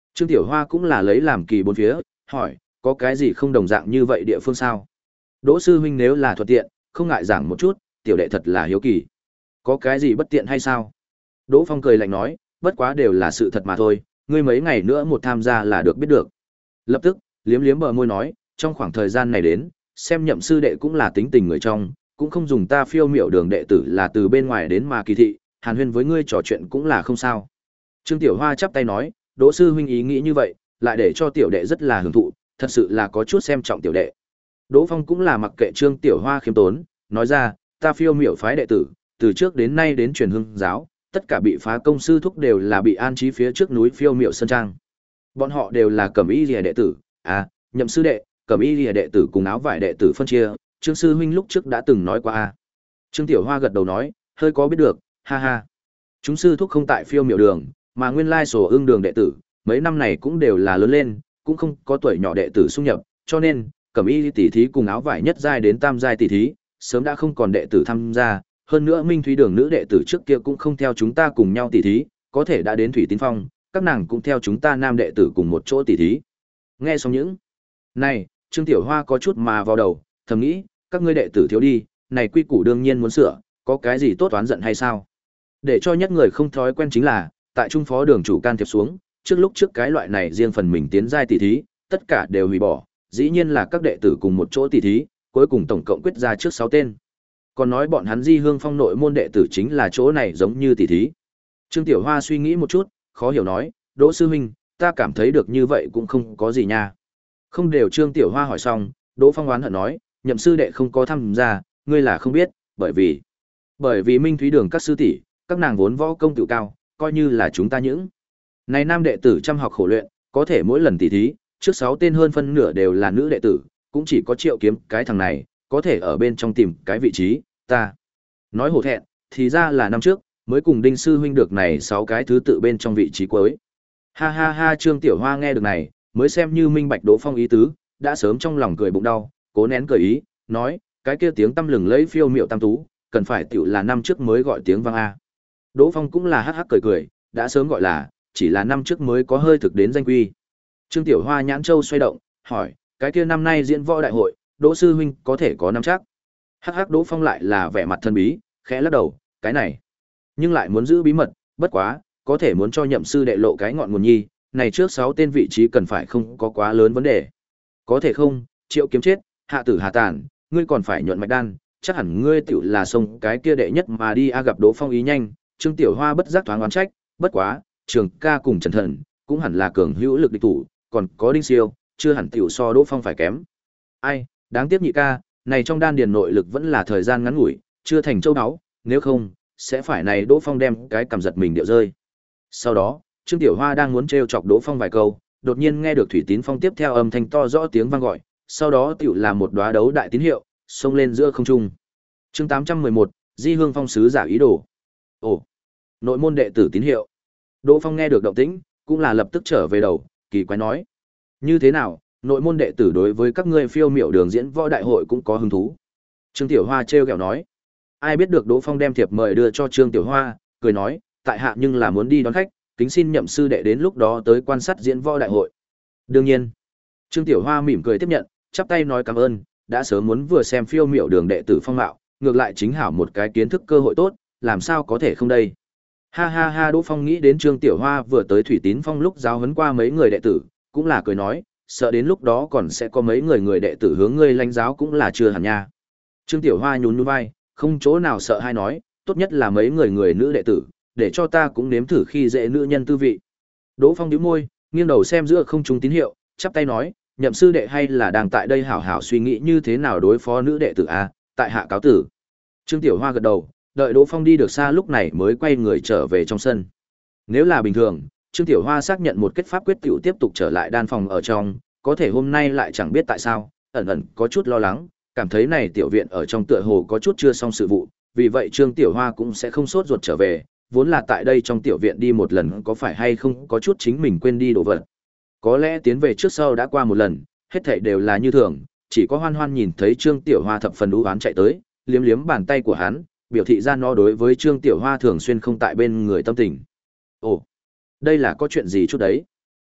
Trương Tiểu Hoa cũng là lấy làm kỳ bốn phía, hỏi, có cái gì không đồng dạng như vậy địa phương sao? Đỗ sư huynh nếu là thuận tiện, không ngại giảng một chút, tiểu đệ thật là hiếu kỳ. Có cái gì bất tiện hay sao? Đỗ Phong cười lạnh nói, bất quá đều là sự thật mà thôi, ngươi mấy ngày nữa một tham gia là được biết được. Lập tức, liếm liếm bờ môi nói, trong khoảng thời gian này đến, xem Nhậm sư đệ cũng là tính tình người trong, cũng không dùng ta phiêu miểu đường đệ tử là từ bên ngoài đến mà kỳ thị, hàn huyên với ngươi trò chuyện cũng là không sao. Trương Tiểu Hoa chắp tay nói, Đỗ sư huynh ý nghĩ như vậy, lại để cho tiểu đệ rất là hưởng thụ, thật sự là có chút xem trọng tiểu đệ. Đỗ Phong cũng là mặc kệ Trương Tiểu Hoa khiêm tốn, nói ra, ta phiêu miểu phái đệ tử, từ trước đến nay đến truyền hương giáo, tất cả bị phá công sư thúc đều là bị an trí phía trước núi phiêu miểu sơn trang. Bọn họ đều là cẩm y liễu đệ tử, à, Nhậm sư đệ, cẩm y liễu đệ tử cùng áo vải đệ tử phân chia, Trương sư huynh lúc trước đã từng nói qua a. À. Trương Tiểu Hoa gật đầu nói, hơi có biết được, ha ha. Chúng sư thúc không tại phiêu miểu đường, mà nguyên lai sổ ương đường đệ tử, mấy năm này cũng đều là lớn lên, cũng không có tuổi nhỏ đệ tử xung nhập, cho nên, cẩm y tỷ thí cùng áo vải nhất giai đến tam giai tỷ thí, sớm đã không còn đệ tử tham gia, hơn nữa Minh Thúy đường nữ đệ tử trước kia cũng không theo chúng ta cùng nhau tỷ thí, có thể đã đến Thủy Tín Phong, các nàng cũng theo chúng ta nam đệ tử cùng một chỗ tỷ thí. Nghe xong những này, Trương Tiểu Hoa có chút mà vào đầu, thầm nghĩ, các ngươi đệ tử thiếu đi, này quy củ đương nhiên muốn sửa, có cái gì tốt oán giận hay sao? Để cho nhất người không thói quen chính là, tại trung phó đường chủ can thiệp xuống, trước lúc trước cái loại này riêng phần mình tiến giai tỷ thí, tất cả đều hủy bỏ, dĩ nhiên là các đệ tử cùng một chỗ tỷ thí, cuối cùng tổng cộng quyết ra trước sáu tên. Còn nói bọn hắn Di Hương Phong nội môn đệ tử chính là chỗ này giống như tỷ thí. Trương Tiểu Hoa suy nghĩ một chút, khó hiểu nói, Đỗ sư huynh, ta cảm thấy được như vậy cũng không có gì nha. Không đều Trương Tiểu Hoa hỏi xong, Đỗ Phong oán hận nói, Nhậm sư đệ không có tham gia, ngươi là không biết, bởi vì bởi vì Minh Thúy đường các sư tỷ, các nàng vốn võ công tự cao, coi như là chúng ta những này nam đệ tử chăm học khổ luyện, có thể mỗi lần tỷ thí, trước sáu tên hơn phân nửa đều là nữ đệ tử, cũng chỉ có Triệu Kiếm cái thằng này, có thể ở bên trong tìm cái vị trí, ta nói hổ thẹn, thì ra là năm trước, mới cùng Đinh sư huynh được này sáu cái thứ tự bên trong vị trí cuối. Ha ha ha, Trương Tiểu Hoa nghe được này, mới xem như minh bạch Đỗ Phong ý tứ, đã sớm trong lòng cười bụng đau, cố nén cười ý, nói, cái kia tiếng tâm lừng lẫy phiêu miệu tam tú, cần phải tiểu là năm trước mới gọi tiếng vang a. Đỗ Phong cũng là hắc hắc cười cười, đã sớm gọi là, chỉ là năm trước mới có hơi thực đến danh quy. Trương Tiểu Hoa nhãn châu xoay động, hỏi, cái kia năm nay diễn võ đại hội, Đỗ sư huynh có thể có năm chắc? Hắc hắc Đỗ Phong lại là vẻ mặt thân bí, khẽ lắc đầu, cái này, nhưng lại muốn giữ bí mật, bất quá, có thể muốn cho Nhậm sư đệ lộ cái ngọn nguồn nhi, này trước sáu tên vị trí cần phải không có quá lớn vấn đề. Có thể không, Triệu Kiếm chết, Hạ Tử Hà Tản, ngươi còn phải nhuận mạch đan, chắc hẳn ngươi tiểu là sông cái kia đệ nhất mà đi a. Gặp Đỗ Phong ý nhanh, Trương Tiểu Hoa bất giác thoáng oán trách, bất quá, Trường Ca cùng Trần Thần cũng hẳn là cường hữu lực địch thủ, còn có Đinh Siêu, chưa hẳn tiểu so Đỗ Phong phải kém. Ai, đáng tiếc nhị ca, này trong đan điền nội lực vẫn là thời gian ngắn ngủi, chưa thành châu đáo, nếu không, sẽ phải này Đỗ Phong đem cái cầm giật mình điệu rơi. Sau đó, Trương Tiểu Hoa đang muốn trêu chọc Đỗ Phong vài câu, đột nhiên nghe được Thủy Tín Phong tiếp theo âm thanh to rõ tiếng vang gọi, sau đó tiểu là một đóa đấu đại tín hiệu, xông lên giữa không trung. Chương tám trăm mười một, Di Hương Phong sứ giả ý đồ. Ồ, nội môn đệ tử tín hiệu. Đỗ Phong nghe được động tĩnh, cũng là lập tức trở về đầu, kỳ quái nói: "Như thế nào, nội môn đệ tử đối với các ngươi phiêu miểu đường diễn võ đại hội cũng có hứng thú?" Trương Tiểu Hoa trêu ghẹo nói. Ai biết được Đỗ Phong đem thiệp mời đưa cho Trương Tiểu Hoa, cười nói: "Tại hạ nhưng là muốn đi đón khách, kính xin Nhậm sư đệ đến lúc đó tới quan sát diễn võ đại hội." Đương nhiên. Trương Tiểu Hoa mỉm cười tiếp nhận, chắp tay nói cảm ơn, đã sớm muốn vừa xem phiêu miểu đường đệ tử phong mạo, ngược lại chính hảo một cái kiến thức cơ hội tốt, làm sao có thể không đây. Ha ha ha, Đỗ Phong nghĩ đến Trương Tiểu Hoa vừa tới Thủy Tín Phong lúc giáo huấn qua mấy người đệ tử, cũng là cười nói, sợ đến lúc đó còn sẽ có mấy người người đệ tử hướng ngươi lãnh giáo cũng là chưa hẳn nha. Trương Tiểu Hoa nhún nhún vai, không chỗ nào sợ hay nói, tốt nhất là mấy người người nữ đệ tử, để cho ta cũng nếm thử khi dễ nữ nhân tư vị. Đỗ Phong nhíu môi, nghiêng đầu xem giữa không trung tín hiệu, chắp tay nói, Nhậm sư đệ hay là đang tại đây hảo hảo suy nghĩ như thế nào đối phó nữ đệ tử a, tại hạ cáo tử. Trương Tiểu Hoa gật đầu, đợi Đỗ Phong đi được xa lúc này mới quay người trở về trong sân. Nếu là bình thường, Trương Tiểu Hoa xác nhận một kết pháp quyết tiểu tiếp tục trở lại đan phòng ở trong, có thể hôm nay lại chẳng biết tại sao, ẩn ẩn có chút lo lắng, cảm thấy này tiểu viện ở trong tựa hồ có chút chưa xong sự vụ, vì vậy Trương Tiểu Hoa cũng sẽ không sốt ruột trở về, vốn là tại đây trong tiểu viện đi một lần có phải hay không có chút chính mình quên đi đồ vật. Có lẽ tiến về trước sau đã qua một lần, hết thảy đều là như thường, chỉ có Hoan Hoan nhìn thấy Trương Tiểu Hoa thập phần u oán chạy tới, liếm liếm bàn tay của hắn, biểu thị ra nó đối với Trương Tiểu Hoa thường xuyên không tại bên người tâm tình. Ồ, đây là có chuyện gì chút đấy?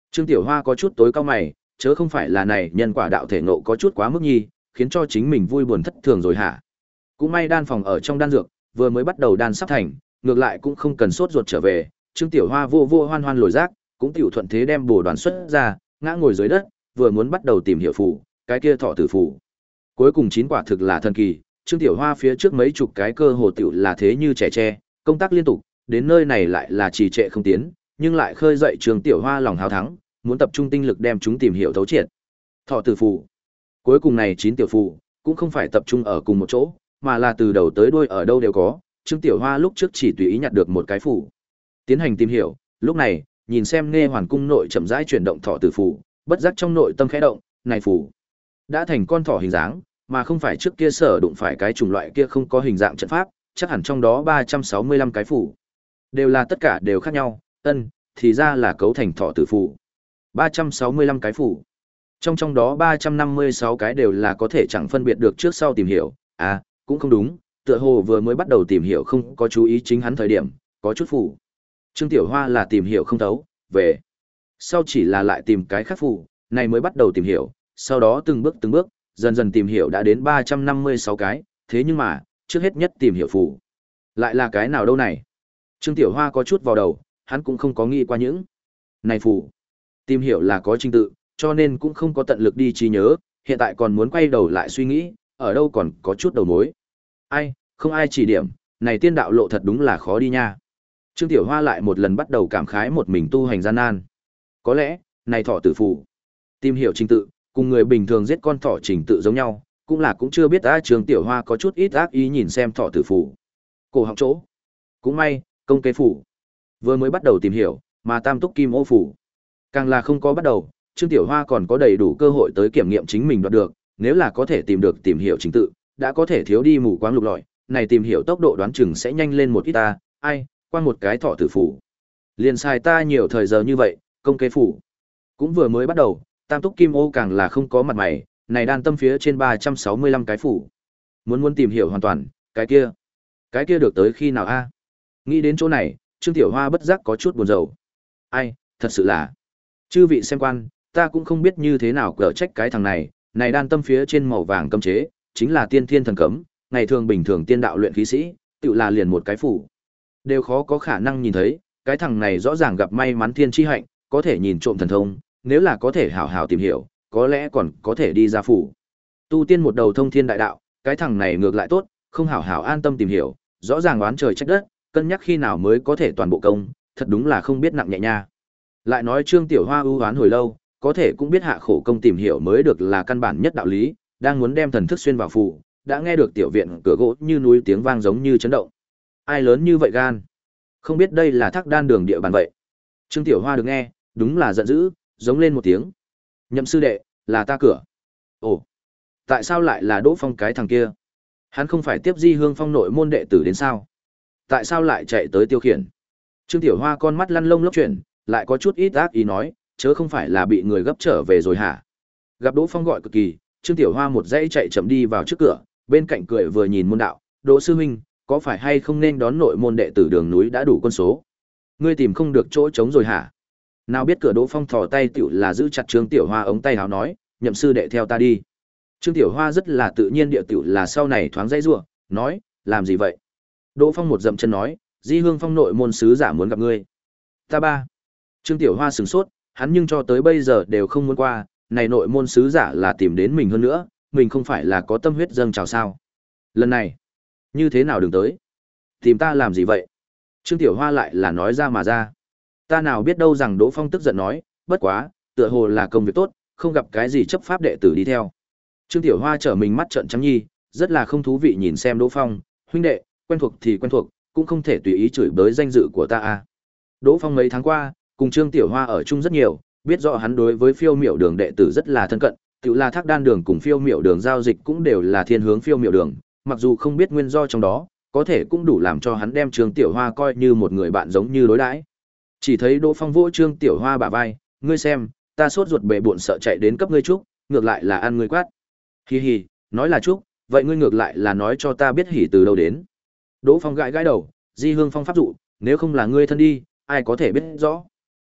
Trương Tiểu Hoa có chút tối cao mày, chớ không phải là này nhân quả đạo thể nộ có chút quá mức nhi, khiến cho chính mình vui buồn thất thường rồi hả? Cũng may đan phòng ở trong đan dược, vừa mới bắt đầu đan sắp thành, ngược lại cũng không cần sốt ruột trở về, Trương Tiểu Hoa vô vô hoan hoan lồi rác, cũng tiểu thuận thế đem bổ đoàn xuất ra, ngã ngồi dưới đất, vừa muốn bắt đầu tìm hiểu phù, cái kia thọ tử phù. Cuối cùng chín quả thực là thần kỳ, Trương Tiểu Hoa phía trước mấy chục cái cơ hồ tiểu là thế như trẻ tre, công tác liên tục, đến nơi này lại là trì trệ không tiến, nhưng lại khơi dậy Trương Tiểu Hoa lòng háo thắng, muốn tập trung tinh lực đem chúng tìm hiểu thấu triệt. Thọ tử phù. Cuối cùng này chín tiểu phù cũng không phải tập trung ở cùng một chỗ, mà là từ đầu tới đuôi ở đâu đều có. Trương Tiểu Hoa lúc trước chỉ tùy ý nhặt được một cái phù, tiến hành tìm hiểu, lúc này, nhìn xem Nghe Hoàn cung nội chậm rãi chuyển động thọ tử phù, bất giác trong nội tâm khẽ động, này phù đã thành con thỏ hình dáng, mà không phải trước kia sở đụng phải cái chủng loại kia không có hình dạng trận pháp, chắc hẳn trong đó ba trăm sáu mươi lăm cái phù đều là tất cả đều khác nhau, ân, thì ra là cấu thành thọ tử phù. ba trăm sáu mươi lăm cái phù. Trong trong đó ba trăm năm mươi sáu cái đều là có thể chẳng phân biệt được trước sau tìm hiểu, à, cũng không đúng, tựa hồ vừa mới bắt đầu tìm hiểu không có chú ý chính hắn thời điểm, có chút phù. Trương Tiểu Hoa là tìm hiểu không thấu, về sau chỉ là lại tìm cái khác phù, này mới bắt đầu tìm hiểu, sau đó từng bước từng bước, dần dần tìm hiểu đã đến ba trăm năm mươi sáu cái, thế nhưng mà, trước hết nhất tìm hiểu phù, lại là cái nào đâu này? Trương Tiểu Hoa có chút vào đầu, hắn cũng không có nghĩ qua những này phù. Tìm hiểu là có trình tự, cho nên cũng không có tận lực đi trí nhớ, hiện tại còn muốn quay đầu lại suy nghĩ, ở đâu còn có chút đầu mối. Ai, không ai chỉ điểm, này tiên đạo lộ thật đúng là khó đi nha. Trương Tiểu Hoa lại một lần bắt đầu cảm khái một mình tu hành gian nan. Có lẽ, này thọ tử phù, tìm hiểu trình tự, cùng người bình thường giết con thỏ trình tự giống nhau, cũng là cũng chưa biết ta. Trương Tiểu Hoa có chút ít ác ý nhìn xem thọ tử phù. Cổ họng chỗ. Cũng may, công kế phù vừa mới bắt đầu tìm hiểu, mà tam túc kim ô phù càng là không có bắt đầu, Trương Tiểu Hoa còn có đầy đủ cơ hội tới kiểm nghiệm chính mình đoạt được, nếu là có thể tìm được tìm hiểu trình tự, đã có thể thiếu đi mù quáng lục lọi, này tìm hiểu tốc độ đoán chừng sẽ nhanh lên một ít ta, ai, qua một cái thọ tử phù liền xài ta nhiều thời giờ như vậy, công kế phù cũng vừa mới bắt đầu, tam túc kim ô càng là không có mặt mày, này đan tâm phía trên ba trăm sáu mươi lăm cái phù, muốn muốn tìm hiểu hoàn toàn, cái kia, cái kia được tới khi nào a? Nghĩ đến chỗ này, Trương Tiểu Hoa bất giác có chút buồn rầu. Ai, thật sự là, chư vị xem quan, ta cũng không biết như thế nào cỡ trách cái thằng này, này đan tâm phía trên màu vàng cấm chế, chính là tiên thiên thần cấm, ngày thường bình thường tiên đạo luyện khí sĩ, tự là liền một cái phủ, đều khó có khả năng nhìn thấy, cái thằng này rõ ràng gặp may mắn thiên chi hạnh, có thể nhìn trộm thần thông, nếu là có thể hảo hảo tìm hiểu, có lẽ còn có thể đi ra phủ. Tu tiên một đầu thông thiên đại đạo, cái thằng này ngược lại tốt, không hảo hảo an tâm tìm hiểu, rõ ràng oán trời trách đất, cân nhắc khi nào mới có thể toàn bộ công, thật đúng là không biết nặng nhẹ nha. Lại nói Trương Tiểu Hoa ưu oán hồi lâu, có thể cũng biết hạ khổ công tìm hiểu mới được là căn bản nhất đạo lý, đang muốn đem thần thức xuyên vào phù, đã nghe được tiểu viện cửa gỗ như núi tiếng vang giống như chấn động. Ai lớn như vậy gan? Không biết đây là Thác Đan đường địa bàn vậy. Trương Tiểu Hoa được nghe, đúng là giận dữ, giống lên một tiếng. Nhậm sư đệ, là ta cửa. Ồ, tại sao lại là Đỗ Phong cái thằng kia? Hắn không phải tiếp Di Hương Phong nội môn đệ tử đến sao? Tại sao lại chạy tới tiêu khiển? Trương Tiểu Hoa con mắt lăn lông lốc chuyển, lại có chút ít ác ý nói, chớ không phải là bị người gấp trở về rồi hả? Gặp Đỗ Phong gọi cực kỳ, Trương Tiểu Hoa một dãy chạy chậm đi vào trước cửa, bên cạnh cười vừa nhìn môn đạo, Đỗ sư huynh, có phải hay không nên đón nội môn đệ tử đường núi đã đủ quân số? Ngươi tìm không được chỗ trống rồi hả? Nào biết cửa Đỗ Phong thò tay tiểu là giữ chặt Trương Tiểu Hoa ống tay áo nói, nhậm sư đệ theo ta đi. Trương Tiểu Hoa rất là tự nhiên địa tiểu là sau này thoáng dãy rủa, nói, làm gì vậy? Đỗ Phong một dậm chân nói, Di Hương Phong nội môn sứ giả muốn gặp ngươi. Ta ba. Trương Tiểu Hoa sửng sốt, hắn nhưng cho tới bây giờ đều không muốn qua, này nội môn sứ giả là tìm đến mình hơn nữa, mình không phải là có tâm huyết dâng trào sao? Lần này, như thế nào đừng tới? Tìm ta làm gì vậy? Trương Tiểu Hoa lại là nói ra mà ra. Ta nào biết đâu rằng Đỗ Phong tức giận nói, bất quá, tựa hồ là công việc tốt, không gặp cái gì chấp pháp đệ tử đi theo. Trương Tiểu Hoa trở mình mắt trợn trắng nhi, rất là không thú vị nhìn xem Đỗ Phong, huynh đệ, quen thuộc thì quen thuộc, cũng không thể tùy ý chửi bới danh dự của ta a. Đỗ Phong mấy tháng qua, cùng Trương Tiểu Hoa ở chung rất nhiều, biết rõ hắn đối với Phiêu Miểu Đường đệ tử rất là thân cận, tự là Thác Đan Đường cùng Phiêu Miểu Đường giao dịch cũng đều là thiên hướng Phiêu Miểu Đường, mặc dù không biết nguyên do trong đó, có thể cũng đủ làm cho hắn đem Trương Tiểu Hoa coi như một người bạn giống như đối đãi. Chỉ thấy Đỗ Phong vỗ Trương Tiểu Hoa bả vai, ngươi xem, ta sốt ruột bệ bội sợ chạy đến cấp ngươi chúc, ngược lại là ăn ngươi quát. Hi hi, nói là chúc, vậy ngươi ngược lại là nói cho ta biết hỉ từ đâu đến. Đỗ Phong gãi gãi đầu, Di Hương Phong pháp dụ, nếu không là ngươi thân đi, ai có thể biết rõ. À,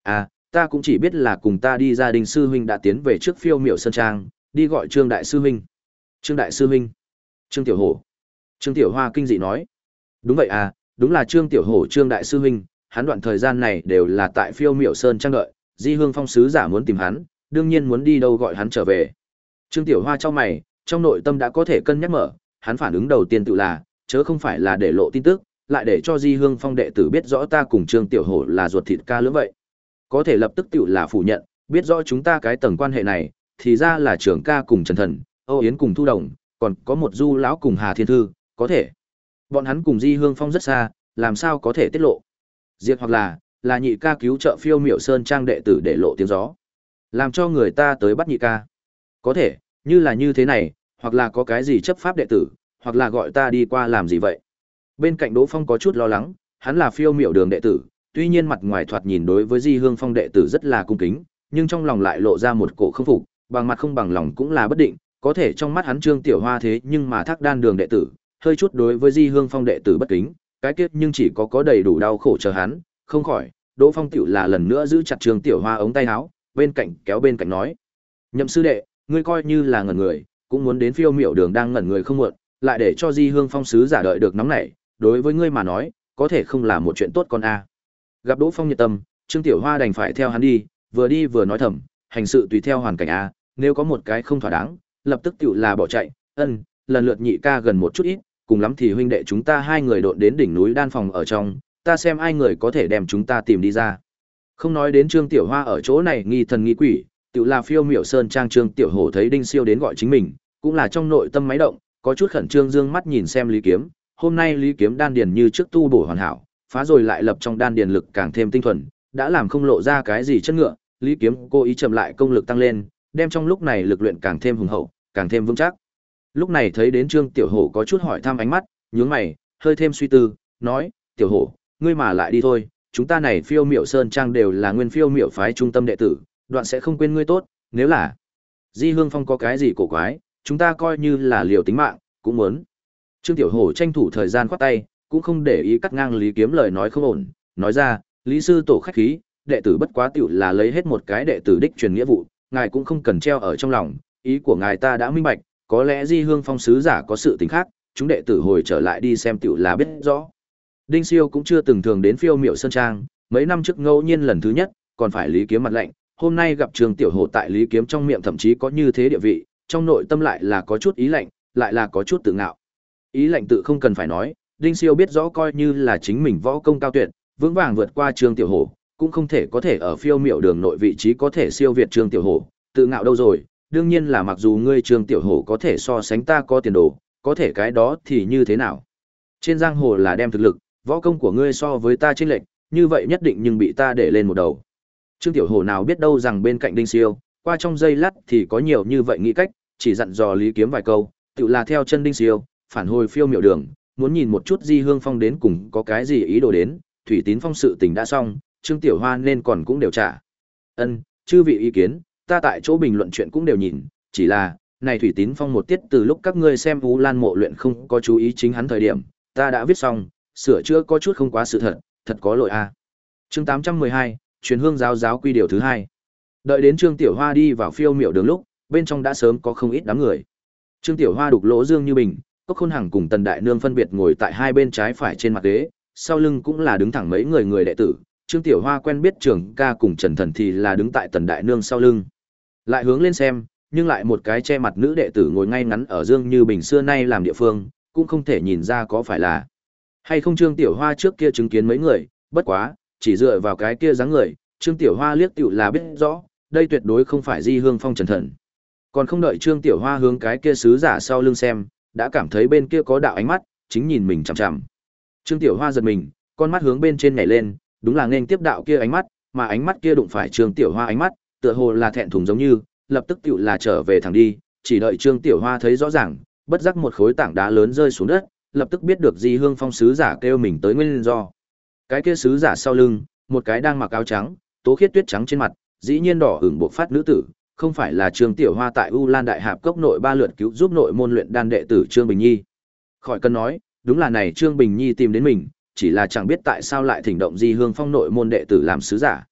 ta cũng chỉ biết là cùng ta đi gia đình sư huynh đã tiến về trước Phiêu Miểu Sơn Trang, đi gọi Trương đại sư huynh. Trương đại sư huynh? Trương Tiểu Hổ. Trương Tiểu Hoa kinh dị nói. Đúng vậy à, đúng là Trương Tiểu Hổ Trương đại sư huynh, hắn đoạn thời gian này đều là tại Phiêu Miểu Sơn Trang đợi, Di Hương Phong sứ giả muốn tìm hắn, đương nhiên muốn đi đâu gọi hắn trở về. Trương Tiểu Hoa trong mày, trong nội tâm đã có thể cân nhắc mở, hắn phản ứng đầu tiên tự là, chớ không phải là để lộ tin tức, lại để cho Di Hương Phong đệ tử biết rõ ta cùng Trương Tiểu Hổ là ruột thịt ca lưỡng vậy. Có thể lập tức tự là phủ nhận, biết rõ chúng ta cái tầng quan hệ này, thì ra là trưởng ca cùng Trần Thần, Âu Yến cùng Thu Đồng, còn có một Du lão cùng Hà Thiên Thư, có thể. Bọn hắn cùng Di Hương Phong rất xa, làm sao có thể tiết lộ. Diệt hoặc là, là nhị ca cứu trợ Phiêu Miểu Sơn Trang đệ tử để lộ tiếng gió. Làm cho người ta tới bắt nhị ca. Có thể, như là như thế này, hoặc là có cái gì chấp pháp đệ tử, hoặc là gọi ta đi qua làm gì vậy. Bên cạnh Đỗ Phong có chút lo lắng, hắn là Phiêu Miểu đường đệ tử, tuy nhiên mặt ngoài thoạt nhìn đối với Di Hương Phong đệ tử rất là cung kính, nhưng trong lòng lại lộ ra một cổ không phục, bằng mặt không bằng lòng cũng là bất định, có thể trong mắt hắn Trương Tiểu Hoa thế nhưng mà Thác Đan đường đệ tử, hơi chút đối với Di Hương Phong đệ tử bất kính, cái kết nhưng chỉ có có đầy đủ đau khổ chờ hắn, không khỏi, Đỗ Phong tiểu là lần nữa giữ chặt Trương Tiểu Hoa ống tay áo, bên cạnh kéo bên cạnh nói: "Nhậm sư đệ, ngươi coi như là ngẩn người, cũng muốn đến Phiêu Miểu đường đang ngẩn người không muộn, lại để cho Di Hương Phong sứ giả đợi được nóng nảy, đối với ngươi mà nói, có thể không là một chuyện tốt con a." Gặp Đỗ Phong nhiệt tâm, Trương Tiểu Hoa đành phải theo hắn đi, vừa đi vừa nói thầm, hành sự tùy theo hoàn cảnh a, nếu có một cái không thỏa đáng, lập tức tiểu là bỏ chạy, ân, lần lượt nhị ca gần một chút ít, cùng lắm thì huynh đệ chúng ta hai người độn đến đỉnh núi đan phòng ở trong, ta xem ai người có thể đem chúng ta tìm đi ra. Không nói đến Trương Tiểu Hoa ở chỗ này nghi thần nghi quỷ, tiểu là Phiêu Miểu Sơn Trang Trương Tiểu Hổ thấy Đinh Siêu đến gọi chính mình, cũng là trong nội tâm máy động, có chút khẩn trương dương mắt nhìn xem Lý Kiếm, hôm nay Lý Kiếm đan điền như trước tu bổ hoàn hảo, phá rồi lại lập trong đan điền lực càng thêm tinh thuần, đã làm không lộ ra cái gì chất ngựa, Lý Kiếm cố ý chậm lại công lực tăng lên, đem trong lúc này lực luyện càng thêm hùng hậu, càng thêm vững chắc. Lúc này thấy đến Trương Tiểu Hổ có chút hỏi thăm ánh mắt, nhướng mày, hơi thêm suy tư, nói: "Tiểu Hổ, ngươi mà lại đi thôi, chúng ta này Phiêu Miểu Sơn Trang đều là nguyên Phiêu Miểu phái trung tâm đệ tử, đoạn sẽ không quên ngươi tốt, nếu là Di Hương Phong có cái gì cổ quái, chúng ta coi như là liều tính mạng, cũng muốn." Trương Tiểu Hổ tranh thủ thời gian khoát tay, cũng không để ý cắt ngang Lý Kiếm lời nói không ổn, nói ra: "Lý sư tổ khách khí, đệ tử bất quá tiểu là lấy hết một cái đệ tử đích truyền nghĩa vụ, ngài cũng không cần treo ở trong lòng, ý của ngài ta đã minh bạch, có lẽ Di Hương Phong sứ giả có sự tình khác, chúng đệ tử hồi trở lại đi xem tiểu là biết rõ." Đinh Siêu cũng chưa từng thường đến Phiêu Miểu Sơn Trang, mấy năm trước ngẫu nhiên lần thứ nhất, còn phải Lý Kiếm mặt lạnh, hôm nay gặp Trương Tiểu Hổ tại Lý Kiếm trong miệng thậm chí có như thế địa vị, trong nội tâm lại là có chút ý lạnh, lại là có chút tự ngạo. Ý lạnh tự không cần phải nói, Đinh Siêu biết rõ coi như là chính mình võ công cao tuyệt, vững vàng vượt qua Trương Tiểu Hổ, cũng không thể có thể ở Phiêu Miểu đường nội vị trí có thể siêu việt Trương Tiểu Hổ, tự ngạo đâu rồi, đương nhiên là mặc dù ngươi Trương Tiểu Hổ có thể so sánh ta có tiền đồ, có thể cái đó thì như thế nào? Trên giang hồ là đem thực lực, võ công của ngươi so với ta chênh lệch, như vậy nhất định nhưng bị ta để lên một đầu. Trương Tiểu Hổ nào biết đâu rằng bên cạnh Đinh Siêu, qua trong giây lát thì có nhiều như vậy nghĩ cách, chỉ dặn dò Lý Kiếm vài câu, tự là theo chân Đinh Siêu, phản hồi Phiêu Miểu đường, muốn nhìn một chút Di Hương Phong đến cùng có cái gì ý đồ đến, Thủy Tín Phong sự tình đã xong, Trương Tiểu Hoa nên còn cũng đều trả. Ân, chư vị ý kiến, ta tại chỗ bình luận chuyện cũng đều nhìn, chỉ là, này Thủy Tín Phong một tiết từ lúc các ngươi xem Vũ Lan Mộ luyện không có chú ý chính hắn thời điểm, ta đã viết xong, sửa chữa có chút không quá sự thật, thật có lỗi a. Chương tám trăm mười hai, truyền hương giáo giáo quy điều thứ hai. Đợi đến Trương Tiểu Hoa đi vào Phiêu Miểu đường lúc, bên trong đã sớm có không ít đám người. Trương Tiểu Hoa đục lỗ Dương Như Bình, Cốc Khôn Hằng cùng Tần Đại Nương phân biệt ngồi tại hai bên trái phải trên mặt ghế, sau lưng cũng là đứng thẳng mấy người người đệ tử. Trương Tiểu Hoa quen biết Trường Ca cùng Trần Thần thì là đứng tại Tần Đại Nương sau lưng. Lại hướng lên xem, nhưng lại một cái che mặt nữ đệ tử ngồi ngay ngắn ở Dương Như Bình xưa nay làm địa phương, cũng không thể nhìn ra có phải là hay không. Trương Tiểu Hoa trước kia chứng kiến mấy người, bất quá, chỉ dựa vào cái kia dáng người, Trương Tiểu Hoa liếc tiểu là biết rõ, đây tuyệt đối không phải Di Hương Phong Trần Thần. Còn không đợi Trương Tiểu Hoa hướng cái kia sứ giả sau lưng xem, đã cảm thấy bên kia có đạo ánh mắt, chính nhìn mình chằm chằm. Trương Tiểu Hoa giật mình, con mắt hướng bên trên nhảy lên, đúng là nên tiếp đạo kia ánh mắt, mà ánh mắt kia đụng phải Trương Tiểu Hoa ánh mắt, tựa hồ là thẹn thùng giống như, lập tức tiểu là trở về thẳng đi, chỉ đợi Trương Tiểu Hoa thấy rõ ràng, bất giác một khối tảng đá lớn rơi xuống đất, lập tức biết được Di Hương Phong sứ giả kêu mình tới nguyên do. Cái kia sứ giả sau lưng, một cái đang mặc áo trắng, tố khiết tuyết trắng trên mặt, dĩ nhiên đỏ ửng bộc phát nữ tử, không phải là Trương Tiểu Hoa tại U Lan Đại Hạp cốc nội ba lượt cứu giúp nội môn luyện đan đệ tử Trương Bình Nhi. Khỏi cần nói, đúng là này Trương Bình Nhi tìm đến mình, chỉ là chẳng biết tại sao lại thỉnh động Di Hương Phong nội môn đệ tử làm sứ giả.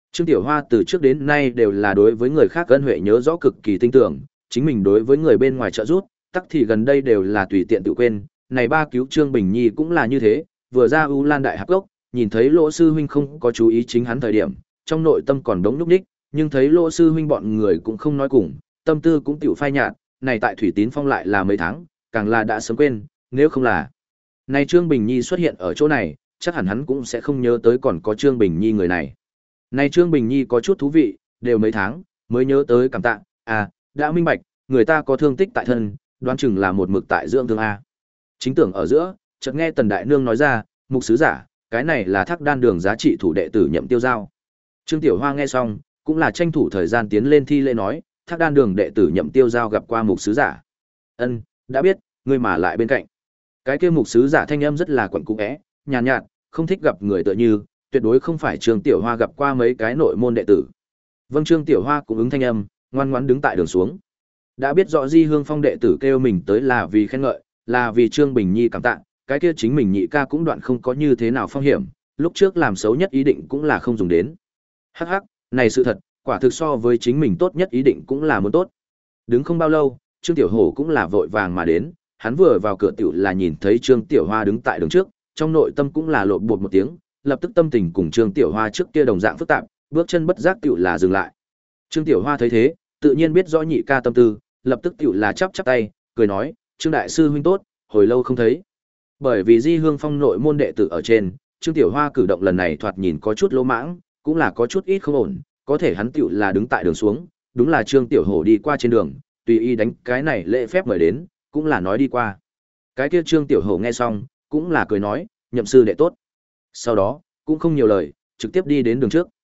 Trương Tiểu Hoa từ trước đến nay đều là đối với người khác ân huệ nhớ rõ cực kỳ tinh tưởng, chính mình đối với người bên ngoài trợ giúp, tắc thì gần đây đều là tùy tiện tự quên, này ba cứu Trương Bình Nhi cũng là như thế, vừa ra U Lan Đại Hạp Cốc, nhìn thấy Lỗ sư huynh không có chú ý chính hắn thời điểm, trong nội tâm còn đống núc ních, nhưng thấy Lỗ sư huynh bọn người cũng không nói cùng, tâm tư cũng tiểu phai nhạt, này tại Thủy Tín Phong lại là mấy tháng, càng là đã sớm quên, nếu không là này Trương Bình Nhi xuất hiện ở chỗ này, chắc hẳn hắn cũng sẽ không nhớ tới còn có Trương Bình Nhi người này. Này Trương Bình Nhi có chút thú vị, đều mấy tháng mới nhớ tới cảm tạ, à, đã minh bạch, người ta có thương tích tại thân, đoán chừng là một mực tại dưỡng thương a. Chính tưởng ở giữa, chợt nghe Tần Đại Nương nói ra, mục sứ giả, cái này là Thác Đan Đường giá trị thủ đệ tử Nhậm Tiêu Giao. Trương Tiểu Hoa nghe xong, cũng là tranh thủ thời gian tiến lên thi lễ nói, Thác Đan Đường đệ tử Nhậm Tiêu Giao gặp qua mục sứ giả. Ân, đã biết, ngươi mà lại bên cạnh. Cái kia mục sứ giả thanh âm rất là quẩn cũ é, nhàn nhạt, nhạt, không thích gặp người tựa như, tuyệt đối không phải Trương Tiểu Hoa gặp qua mấy cái nội môn đệ tử. Vâng, Trương Tiểu Hoa cũng ứng thanh âm, ngoan ngoãn đứng tại đường xuống. Đã biết rõ Di Hương Phong đệ tử kêu mình tới là vì khen ngợi, là vì Trương Bình Nhi cảm tạ, cái kia chính mình nhị ca cũng đoạn không có như thế nào phong hiểm, lúc trước làm xấu nhất ý định cũng là không dùng đến. Hắc hắc, này sự thật, quả thực so với chính mình tốt nhất ý định cũng là muốn tốt. Đứng không bao lâu, Trương Tiểu Hổ cũng là vội vàng mà đến, hắn vừa vào cửa tiểu là nhìn thấy Trương Tiểu Hoa đứng tại đường trước, trong nội tâm cũng là lộn bột một tiếng, lập tức tâm tình cùng Trương Tiểu Hoa trước kia đồng dạng phức tạp, bước chân bất giác tiểu là dừng lại. Trương Tiểu Hoa thấy thế, tự nhiên biết rõ nhị ca tâm tư, lập tức tiểu là chắp chắp tay, cười nói, Trương đại sư huynh tốt, hồi lâu không thấy. Bởi vì Di Hương Phong nội môn đệ tử ở trên, Trương Tiểu Hoa cử động lần này thoạt nhìn có chút lỗ mãng, cũng là có chút ít không ổn, có thể hắn tiểu là đứng tại đường xuống, đúng là Trương Tiểu Hổ đi qua trên đường, tùy ý đánh cái này lễ phép mời đến, cũng là nói đi qua. Cái kia Trương Tiểu Hổ nghe xong, cũng là cười nói, Nhậm sư đệ tốt. Sau đó, cũng không nhiều lời, trực tiếp đi đến đường trước.